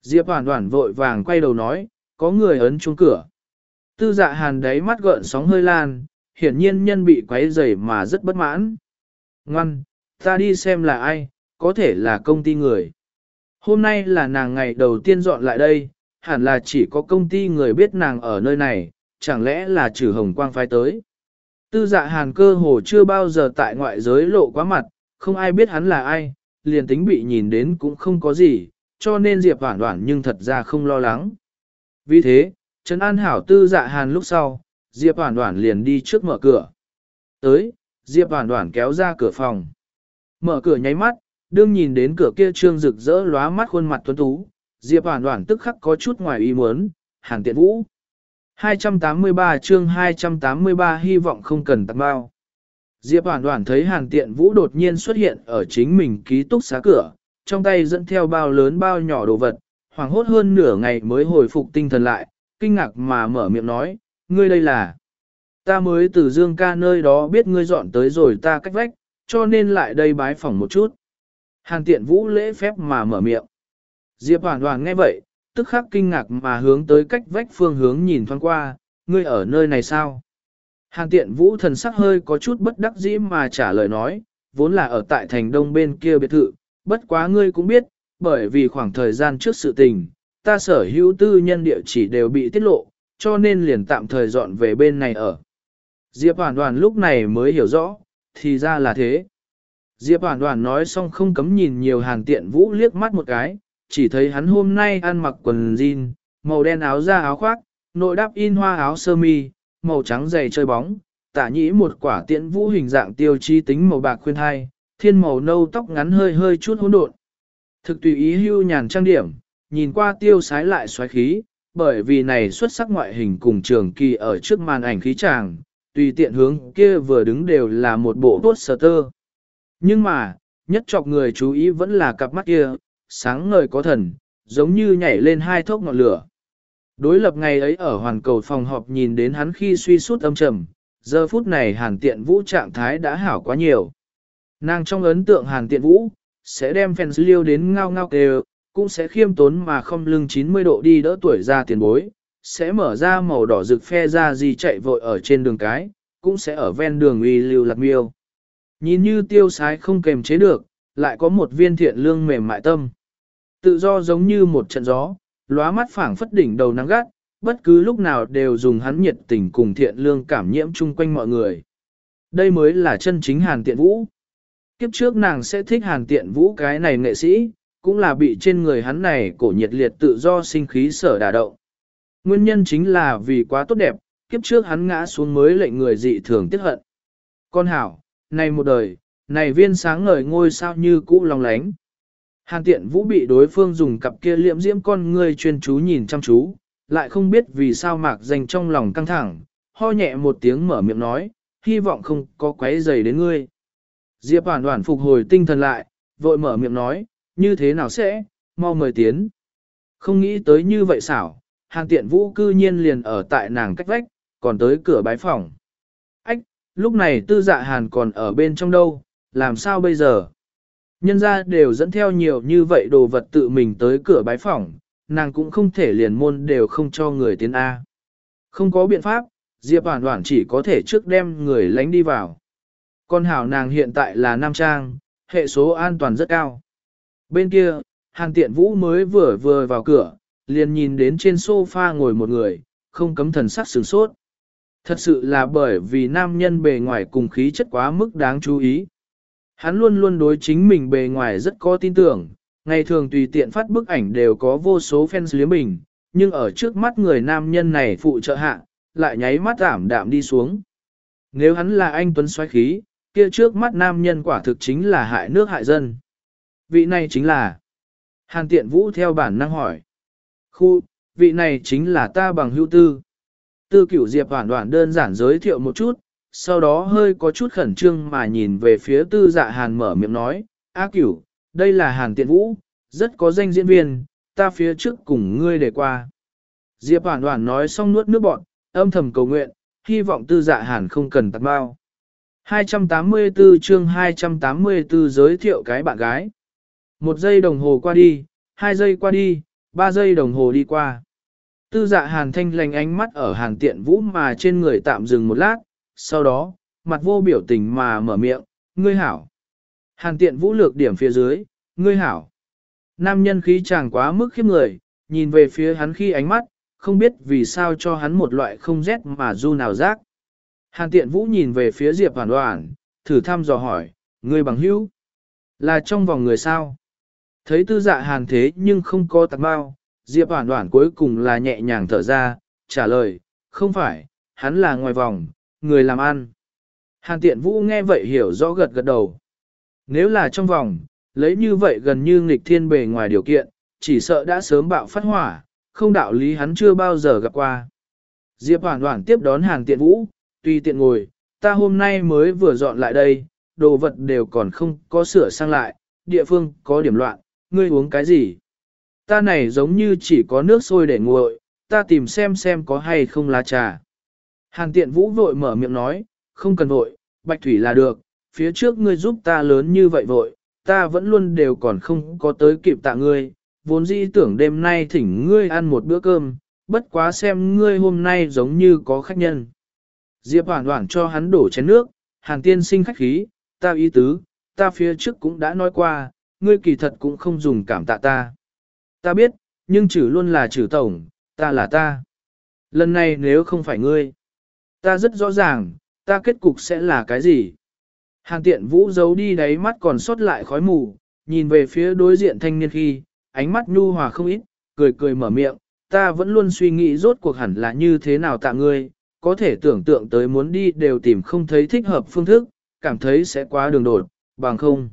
Diệp Hoản Hoản vội vàng quay đầu nói, có người ấn chuông cửa. Tư Dạ Hàn đáy mắt gợn sóng hơi lan, hiển nhiên nhân bị quấy rầy mà rất bất mãn. Ngoan, ta đi xem là ai, có thể là công ty người. Hôm nay là nàng ngày đầu tiên dọn lại đây, hẳn là chỉ có công ty người biết nàng ở nơi này, chẳng lẽ là trừ hồng quang phái tới. Tư Dạ Hàn cơ hồ chưa bao giờ tại ngoại giới lộ quá mặt, không ai biết hắn là ai, liền tính bị nhìn đến cũng không có gì, cho nên Diệp Hoản Hoản nhưng thật ra không lo lắng. Vì thế, Trấn An hảo Tư Dạ Hàn lúc sau, Diệp Hoản Hoản liền đi trước mở cửa. Tới, Diệp Hoản Hoản kéo ra cửa phòng. Mở cửa nháy mắt, đương nhìn đến cửa kia trương rực rỡ lóa mắt khuôn mặt tuấn tú, Diệp Hoản Hoản tức khắc có chút ngoài ý muốn, Hàn Tiện Vũ. hai trăm tám mươi ba chương hai trăm tám mươi ba hy vọng không cần tặng bao. Diệp Hoản Hoản thấy Hàn Tiện Vũ đột nhiên xuất hiện ở chính mình ký túc xá cửa, trong tay dẫn theo bao lớn bao nhỏ đồ vật, hoảng hốt hơn nửa ngày mới hồi phục tinh thần lại, kinh ngạc mà mở miệng nói, ngươi đây là... Ta mới từ Dương ca nơi đó biết ngươi dọn tới rồi ta cách vách, cho nên lại đây bái phỏng một chút. Hàn Tiện Vũ lễ phép mà mở miệng. Diệp Hoản Hoản nghe vậy, tức khắc kinh ngạc mà hướng tới cách vách phương hướng nhìn thoáng qua, ngươi ở nơi này sao? Hàn Tiện Vũ thần sắc hơi có chút bất đắc dĩ mà trả lời nói, vốn là ở tại thành đông bên kia biệt thự, bất quá ngươi cũng biết, bởi vì khoảng thời gian trước sự tình, ta sở hữu tư nhân địa chỉ đều bị tiết lộ, cho nên liền tạm thời dọn về bên này ở. Diệp Hoản Hoản lúc này mới hiểu rõ, thì ra là thế. Diệp Hoản Hoản nói xong không cấm nhìn nhiều Hàn Tiện Vũ liếc mắt một cái, chỉ thấy hắn hôm nay ăn mặc quần jean, màu đen áo da áo khoác, nội đắp in hoa áo sơ mi, màu trắng giày chơi bóng, tả nhĩ một quả Tiện Vũ hình dạng tiêu chí tính màu bạc khuyên hai, thiên màu nâu tóc ngắn hơi hơi chút hỗn độn. Thực tùy ý hưu nhàn trang điểm, nhìn qua tiêu sái lại xoáy khí, bởi vì này xuất sắc ngoại hình cùng trường kỳ ở trước màn ảnh khí chàng, tùy tiện hướng kia vừa đứng đều là một bộ poster. Nhưng mà, nhất chọc người chú ý vẫn là cặp mắt kia, sáng ngời có thần, giống như nhảy lên hai thốc ngọn lửa. Đối lập ngày ấy ở hoàn cầu phòng họp nhìn đến hắn khi suy sút âm trầm, giờ phút này Hàn Tiện Vũ trạng thái đã hảo quá nhiều. Nàng trong ấn tượng Hàn Tiện Vũ, sẽ đem fans liêu đến ngao ngao kêu, cũng sẽ khiêm tốn mà không lưng chín mươi độ đi đỡ tuổi ra tiền bối, sẽ mở ra màu đỏ rực phe ra gì chạy vội ở trên đường cái, cũng sẽ ở ven đường uy lưu lạc miêu. Nhìn như tiêu sái không kềm chế được, lại có một viên thiện lương mềm mại tâm. Tự do giống như một trận gió, lóa mắt phảng phất đỉnh đầu nắng gắt, bất cứ lúc nào đều dùng hắn nhiệt tình cùng thiện lương cảm nhiễm chung quanh mọi người. Đây mới là chân chính Hàn Tiện Vũ. Kiếp trước nàng sẽ thích Hàn Tiện Vũ cái này nghệ sĩ, cũng là bị trên người hắn này cổ nhiệt liệt tự do sinh khí sở đả động. Nguyên nhân chính là vì quá tốt đẹp, kiếp trước hắn ngã xuống mới lệnh người dị thường tiếc hận. Con hảo, này một đời, này viên sáng ngời ngôi sao như cũ long lánh. Hàn Tiện Vũ bị đối phương dùng cặp kia liễm diễm con ngươi chuyên chú nhìn chăm chú, lại không biết vì sao mạc danh trong lòng căng thẳng, ho nhẹ một tiếng mở miệng nói, hy vọng không có quấy rầy đến ngươi. Diệp Hoản Hoản phục hồi tinh thần lại, vội mở miệng nói, như thế nào sẽ, mau mời tiến. Không nghĩ tới như vậy xảo, Hàn Tiện Vũ cư nhiên liền ở tại nàng cách vách, còn tới cửa bái phòng. Ách, lúc này Tư Dạ Hàn còn ở bên trong đâu, làm sao bây giờ? Nhân ra đều dẫn theo nhiều như vậy đồ vật tự mình tới cửa bái phòng, nàng cũng không thể liền môn đều không cho người tiến A. Không có biện pháp, Diệp Hoản Hoản chỉ có thể trước đem người lánh đi vào. Con hảo nàng hiện tại là nam trang, hệ số an toàn rất cao. Bên kia, Hàn Tiện Vũ mới vừa vừa vào cửa, liền nhìn đến trên sofa ngồi một người, không cấm thần sắc sửng sốt. Thật sự là bởi vì nam nhân bề ngoài cùng khí chất quá mức đáng chú ý. Hắn luôn luôn đối chính mình bề ngoài rất có tin tưởng, ngày thường tùy tiện phát bức ảnh đều có vô số fans liếm mình, nhưng ở trước mắt người nam nhân này phụ trợ hạ, lại nháy mắt ảm đạm đi xuống. Nếu hắn là anh tuấn xoáy khí, kia trước mắt nam nhân quả thực chính là hại nước hại dân. Vị này chính là... Hàn Tiện Vũ theo bản năng hỏi. Khu, vị này chính là ta bằng hữu Tư. Tư Cửu Diệp Hoản Hoản đơn giản giới thiệu một chút, sau đó hơi có chút khẩn trương mà nhìn về phía Tư Dạ Hàn mở miệng nói, A Cửu, đây là Hàn Tiện Vũ, rất có danh diễn viên, ta phía trước cùng ngươi để qua. Diệp Hoản Hoản nói xong nuốt nước bọt, âm thầm cầu nguyện, hy vọng Tư Dạ Hàn không cần tặng bao. hai trăm tám mươi tư chương hai trăm tám mươi tư giới thiệu cái bạn gái. Một giây đồng hồ qua đi, hai giây qua đi, Ba giây đồng hồ đi qua. Tư dạ hàn thanh lành ánh mắt ở hàn tiện vũ mà trên người tạm dừng một lát, sau đó, mặt vô biểu tình mà mở miệng, ngươi hảo. Hàn tiện vũ lược điểm phía dưới, ngươi hảo. Nam nhân khí chàng quá mức khiếp người, nhìn về phía hắn khi ánh mắt, không biết vì sao cho hắn một loại không rét mà du nào rác. Hàn tiện vũ nhìn về phía Diệp Hoàn Hoàn, thử thăm dò hỏi, ngươi bằng hữu, là trong vòng người sao? Thấy tư dạ hàn thế nhưng không có tạc bao, Diệp Hoàn Hoàn cuối cùng là nhẹ nhàng thở ra, trả lời, không phải, hắn là ngoài vòng, người làm ăn. Hàn tiện vũ nghe vậy hiểu rõ gật gật đầu. Nếu là trong vòng, lấy như vậy gần như nghịch thiên bề ngoài điều kiện, chỉ sợ đã sớm bạo phát hỏa, không đạo lý hắn chưa bao giờ gặp qua. Diệp Hoàn Hoàn tiếp đón Hàn tiện vũ, tùy tiện ngồi, ta hôm nay mới vừa dọn lại đây, đồ vật đều còn không có sửa sang lại, địa phương có điểm loạn, ngươi uống cái gì? Ta này giống như chỉ có nước sôi để nguội, ta tìm xem xem có hay không lá trà. Hàn tiện vũ vội mở miệng nói, không cần vội, bạch thủy là được, phía trước ngươi giúp ta lớn như vậy vội, ta vẫn luôn đều còn không có tới kịp tạ ngươi, vốn dĩ tưởng đêm nay thỉnh ngươi ăn một bữa cơm, bất quá xem ngươi hôm nay giống như có khách nhân. Diệp Hoàn Hoàn cho hắn đổ chén nước, Hàn tiên sinh khách khí, ta ý tứ, ta phía trước cũng đã nói qua, ngươi kỳ thật cũng không dùng cảm tạ ta. Ta biết, nhưng chử luôn là chử tổng, ta là ta. Lần này nếu không phải ngươi, ta rất rõ ràng, ta kết cục sẽ là cái gì. Hàn tiện vũ giấu đi đáy mắt còn sót lại khói mù, nhìn về phía đối diện thanh niên khi, ánh mắt nhu hòa không ít, cười cười mở miệng, ta vẫn luôn suy nghĩ rốt cuộc hẳn là như thế nào tạ ngươi, có thể tưởng tượng tới muốn đi đều tìm không thấy thích hợp phương thức, cảm thấy sẽ quá đường đột, bằng không.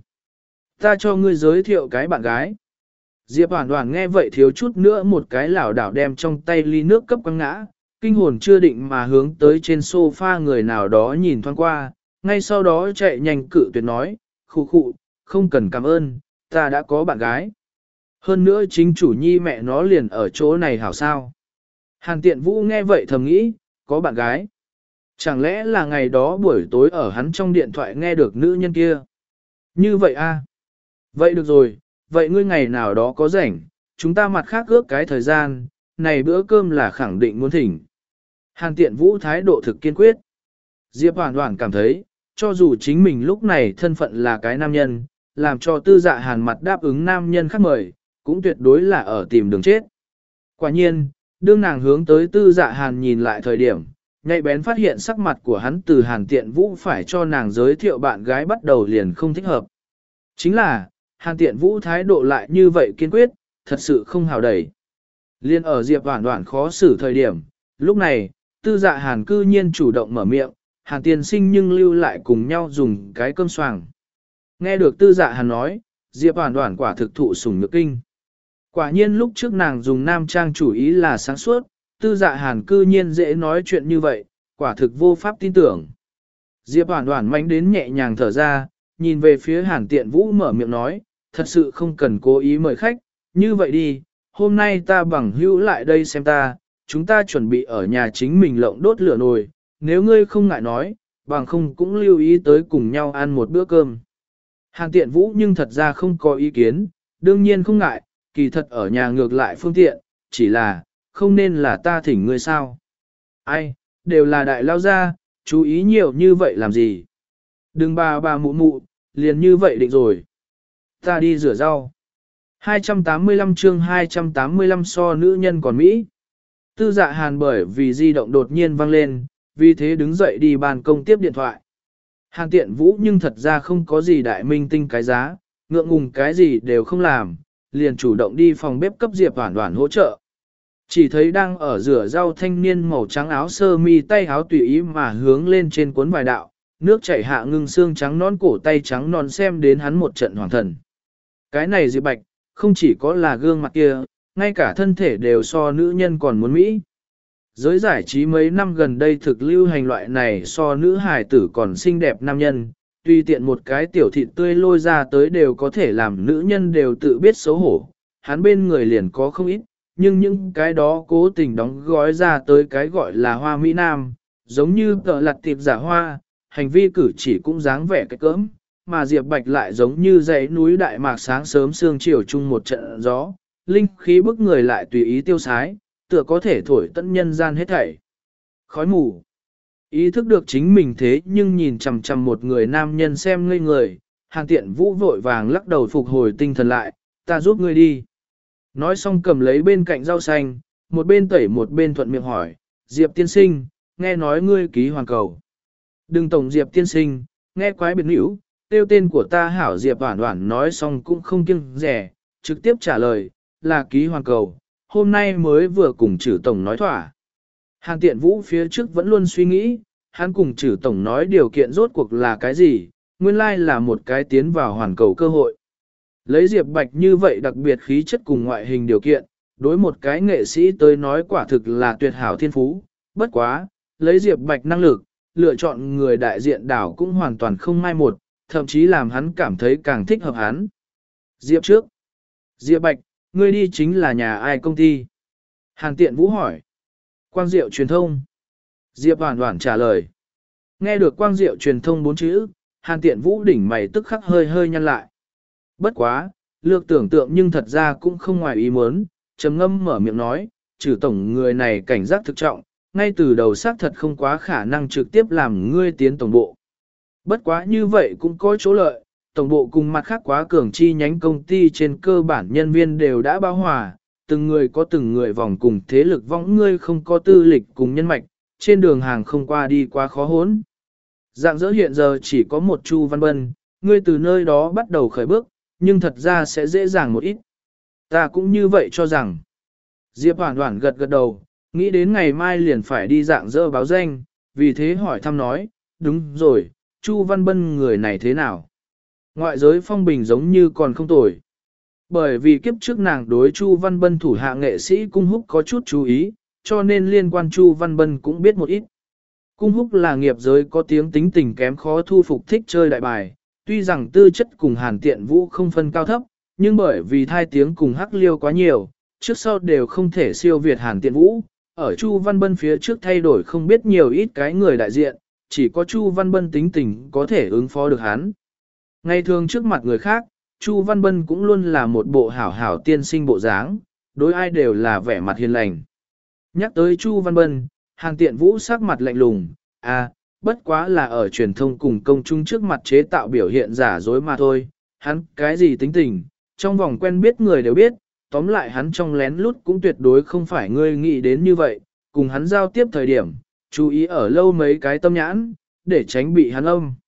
Ta cho ngươi giới thiệu cái bạn gái. Diệp Hoàn Hoàn nghe vậy thiếu chút nữa một cái lảo đảo đem trong tay ly nước cấp quăng ngã, kinh hồn chưa định mà hướng tới trên sofa người nào đó nhìn thoáng qua, ngay sau đó chạy nhanh cự tuyệt nói, khụ khụ, không cần cảm ơn, ta đã có bạn gái. Hơn nữa chính chủ nhi mẹ nó liền ở chỗ này hảo sao. Hàn tiện vũ nghe vậy thầm nghĩ, có bạn gái. Chẳng lẽ là ngày đó buổi tối ở hắn trong điện thoại nghe được nữ nhân kia? Như vậy a? Vậy được rồi, vậy ngươi ngày nào đó có rảnh, chúng ta mặt khác ước cái thời gian, này bữa cơm là khẳng định muốn thỉnh. Hàn tiện vũ thái độ thực kiên quyết. Diệp Hoàn Hoàn cảm thấy, cho dù chính mình lúc này thân phận là cái nam nhân, làm cho tư dạ hàn mặt đáp ứng nam nhân khác mời, cũng tuyệt đối là ở tìm đường chết. Quả nhiên, đương nàng hướng tới tư dạ hàn nhìn lại thời điểm, nhạy bén phát hiện sắc mặt của hắn từ hàn tiện vũ phải cho nàng giới thiệu bạn gái bắt đầu liền không thích hợp. Chính là, hàn tiện vũ thái độ lại như vậy kiên quyết, thật sự không hào đẩy. Liên ở Diệp Hoàn Hoàn khó xử thời điểm, lúc này, tư dạ hàn cư nhiên chủ động mở miệng, hàn tiên sinh nhưng lưu lại cùng nhau dùng cái cơm xoàng. Nghe được tư dạ hàn nói, Diệp Hoàn Hoàn quả thực thụ sủng nhược kinh. Quả nhiên lúc trước nàng dùng nam trang chủ ý là sáng suốt, tư dạ hàn cư nhiên dễ nói chuyện như vậy, quả thực vô pháp tin tưởng. Diệp Hoàn Hoàn mánh đến nhẹ nhàng thở ra, nhìn về phía hàn tiện vũ mở miệng nói, thật sự không cần cố ý mời khách, như vậy đi, hôm nay ta bằng hữu lại đây xem ta, chúng ta chuẩn bị ở nhà chính mình lộng đốt lửa nồi, nếu ngươi không ngại nói, bằng không cũng lưu ý tới cùng nhau ăn một bữa cơm. Hàn tiện vũ nhưng thật ra không có ý kiến, đương nhiên không ngại, kỳ thật ở nhà ngược lại phương tiện, chỉ là, không nên là ta thỉnh ngươi sao. Ai, đều là đại lao gia, chú ý nhiều như vậy làm gì. Đừng bà bà mụ mụ, liền như vậy định rồi. Ta đi rửa rau. hai trăm tám mươi lăm chương hai trăm tám mươi lăm so nữ nhân còn Mỹ. Tư dạ hàn bởi vì di động đột nhiên vang lên, vì thế đứng dậy đi ban công tiếp điện thoại. Hàn tiện vũ nhưng thật ra không có gì đại minh tinh cái giá, ngượng ngùng cái gì đều không làm, liền chủ động đi phòng bếp cấp Diệp Hoàn Hoàn hỗ trợ. Chỉ thấy đang ở rửa rau thanh niên màu trắng áo sơ mi tay áo tùy ý mà hướng lên trên cuốn vài đạo, nước chảy hạ ngưng xương trắng non cổ tay trắng non xem đến hắn một trận hoàng thần. Cái này Diệp Bạch, không chỉ có là gương mặt kia, ngay cả thân thể đều so nữ nhân còn muốn Mỹ. Giới giải trí mấy năm gần đây thực lưu hành loại này so nữ hài tử còn xinh đẹp nam nhân, tuy tiện một cái tiểu thịt tươi lôi ra tới đều có thể làm nữ nhân đều tự biết xấu hổ, hắn bên người liền có không ít, nhưng những cái đó cố tình đóng gói ra tới cái gọi là hoa Mỹ Nam, giống như tợ lặt tiệp giả hoa, hành vi cử chỉ cũng dáng vẻ cái cỡm, mà Diệp Bạch lại giống như dãy núi Đại Mạc sáng sớm sương chiều chung một trận gió, linh khí bức người lại tùy ý tiêu sái, tựa có thể thổi tận nhân gian hết thảy. Khói mù. Ý thức được chính mình thế nhưng nhìn chằm chằm một người nam nhân xem ngây người, Hàn Tiện Vũ vội vàng lắc đầu phục hồi tinh thần lại, ta giúp ngươi đi. Nói xong cầm lấy bên cạnh rau xanh, một bên tẩy một bên thuận miệng hỏi, Diệp tiên sinh, nghe nói ngươi ký hoàn cầu. Đừng tổng Diệp tiên sinh, nghe quái biệt nữ, tiêu tên của ta hảo Diệp Hoản Hoản nói xong cũng không kiêng rẻ, trực tiếp trả lời, là ký hoàn cầu, hôm nay mới vừa cùng chử tổng nói thỏa. Hàn Tiện Vũ phía trước vẫn luôn suy nghĩ, hắn cùng chử tổng nói điều kiện rốt cuộc là cái gì, nguyên lai là một cái tiến vào hoàn cầu cơ hội. Lấy Diệp Bạch như vậy đặc biệt khí chất cùng ngoại hình điều kiện, đối một cái nghệ sĩ tới nói quả thực là tuyệt hảo thiên phú, bất quá, lấy Diệp Bạch năng lực, lựa chọn người đại diện đảo cũng hoàn toàn không mai một, thậm chí làm hắn cảm thấy càng thích hợp hắn. Diệp trước. Diệp Bạch, ngươi đi chính là nhà ai công ty? Hàn Tiện Vũ hỏi. Quang Diệu truyền thông. Diệp Hoản Hoản trả lời. Nghe được Quang Diệu truyền thông bốn chữ, Hàn Tiện Vũ đỉnh mày tức khắc hơi hơi nhăn lại. Bất quá, lược tưởng tượng nhưng thật ra cũng không ngoài ý muốn, trầm ngâm mở miệng nói, trừ tổng người này cảnh giác thực trọng, ngay từ đầu xác thật không quá khả năng trực tiếp làm ngươi tiến tổng bộ. Bất quá như vậy cũng có chỗ lợi, tổng bộ cùng mặt khác quá cường chi nhánh công ty trên cơ bản nhân viên đều đã bao hòa, từng người có từng người vòng cùng thế lực võng ngươi không có tư lịch cùng nhân mạch, trên đường hàng không qua đi quá khó hốn. Dạng dỡ hiện giờ chỉ có một Chu Văn Bân, ngươi từ nơi đó bắt đầu khởi bước, nhưng thật ra sẽ dễ dàng một ít. Ta cũng như vậy cho rằng. Diệp Hoản Hoản gật gật đầu, nghĩ đến ngày mai liền phải đi dạng dỡ báo danh, vì thế hỏi thăm nói, đúng rồi, Chu Văn Bân người này thế nào? Ngoại giới phong bình giống như còn không tồi. Bởi vì kiếp trước nàng đối Chu Văn Bân thủ hạ nghệ sĩ Cung Húc có chút chú ý, cho nên liên quan Chu Văn Bân cũng biết một ít. Cung Húc là nghiệp giới có tiếng tính tình kém khó thu phục thích chơi đại bài, tuy rằng tư chất cùng Hàn Tiện Vũ không phân cao thấp, nhưng bởi vì thai tiếng cùng hắc liêu quá nhiều, trước sau đều không thể siêu việt Hàn Tiện Vũ. Ở Chu Văn Bân phía trước thay đổi không biết nhiều ít cái người đại diện, chỉ có Chu Văn Bân tính tình có thể ứng phó được hắn. Ngày thường trước mặt người khác, Chu Văn Bân cũng luôn là một bộ hảo hảo tiên sinh bộ dáng, đối ai đều là vẻ mặt hiền lành. Nhắc tới Chu Văn Bân, Hàn Tiện Vũ sắc mặt lạnh lùng, à, bất quá là ở truyền thông cùng công chúng trước mặt chế tạo biểu hiện giả dối mà thôi, hắn cái gì tính tình, trong vòng quen biết người đều biết, tóm lại hắn trong lén lút cũng tuyệt đối không phải ngươi nghĩ đến như vậy, cùng hắn giao tiếp thời điểm, chú ý ở lâu mấy cái tâm nhãn, để tránh bị hắn âm.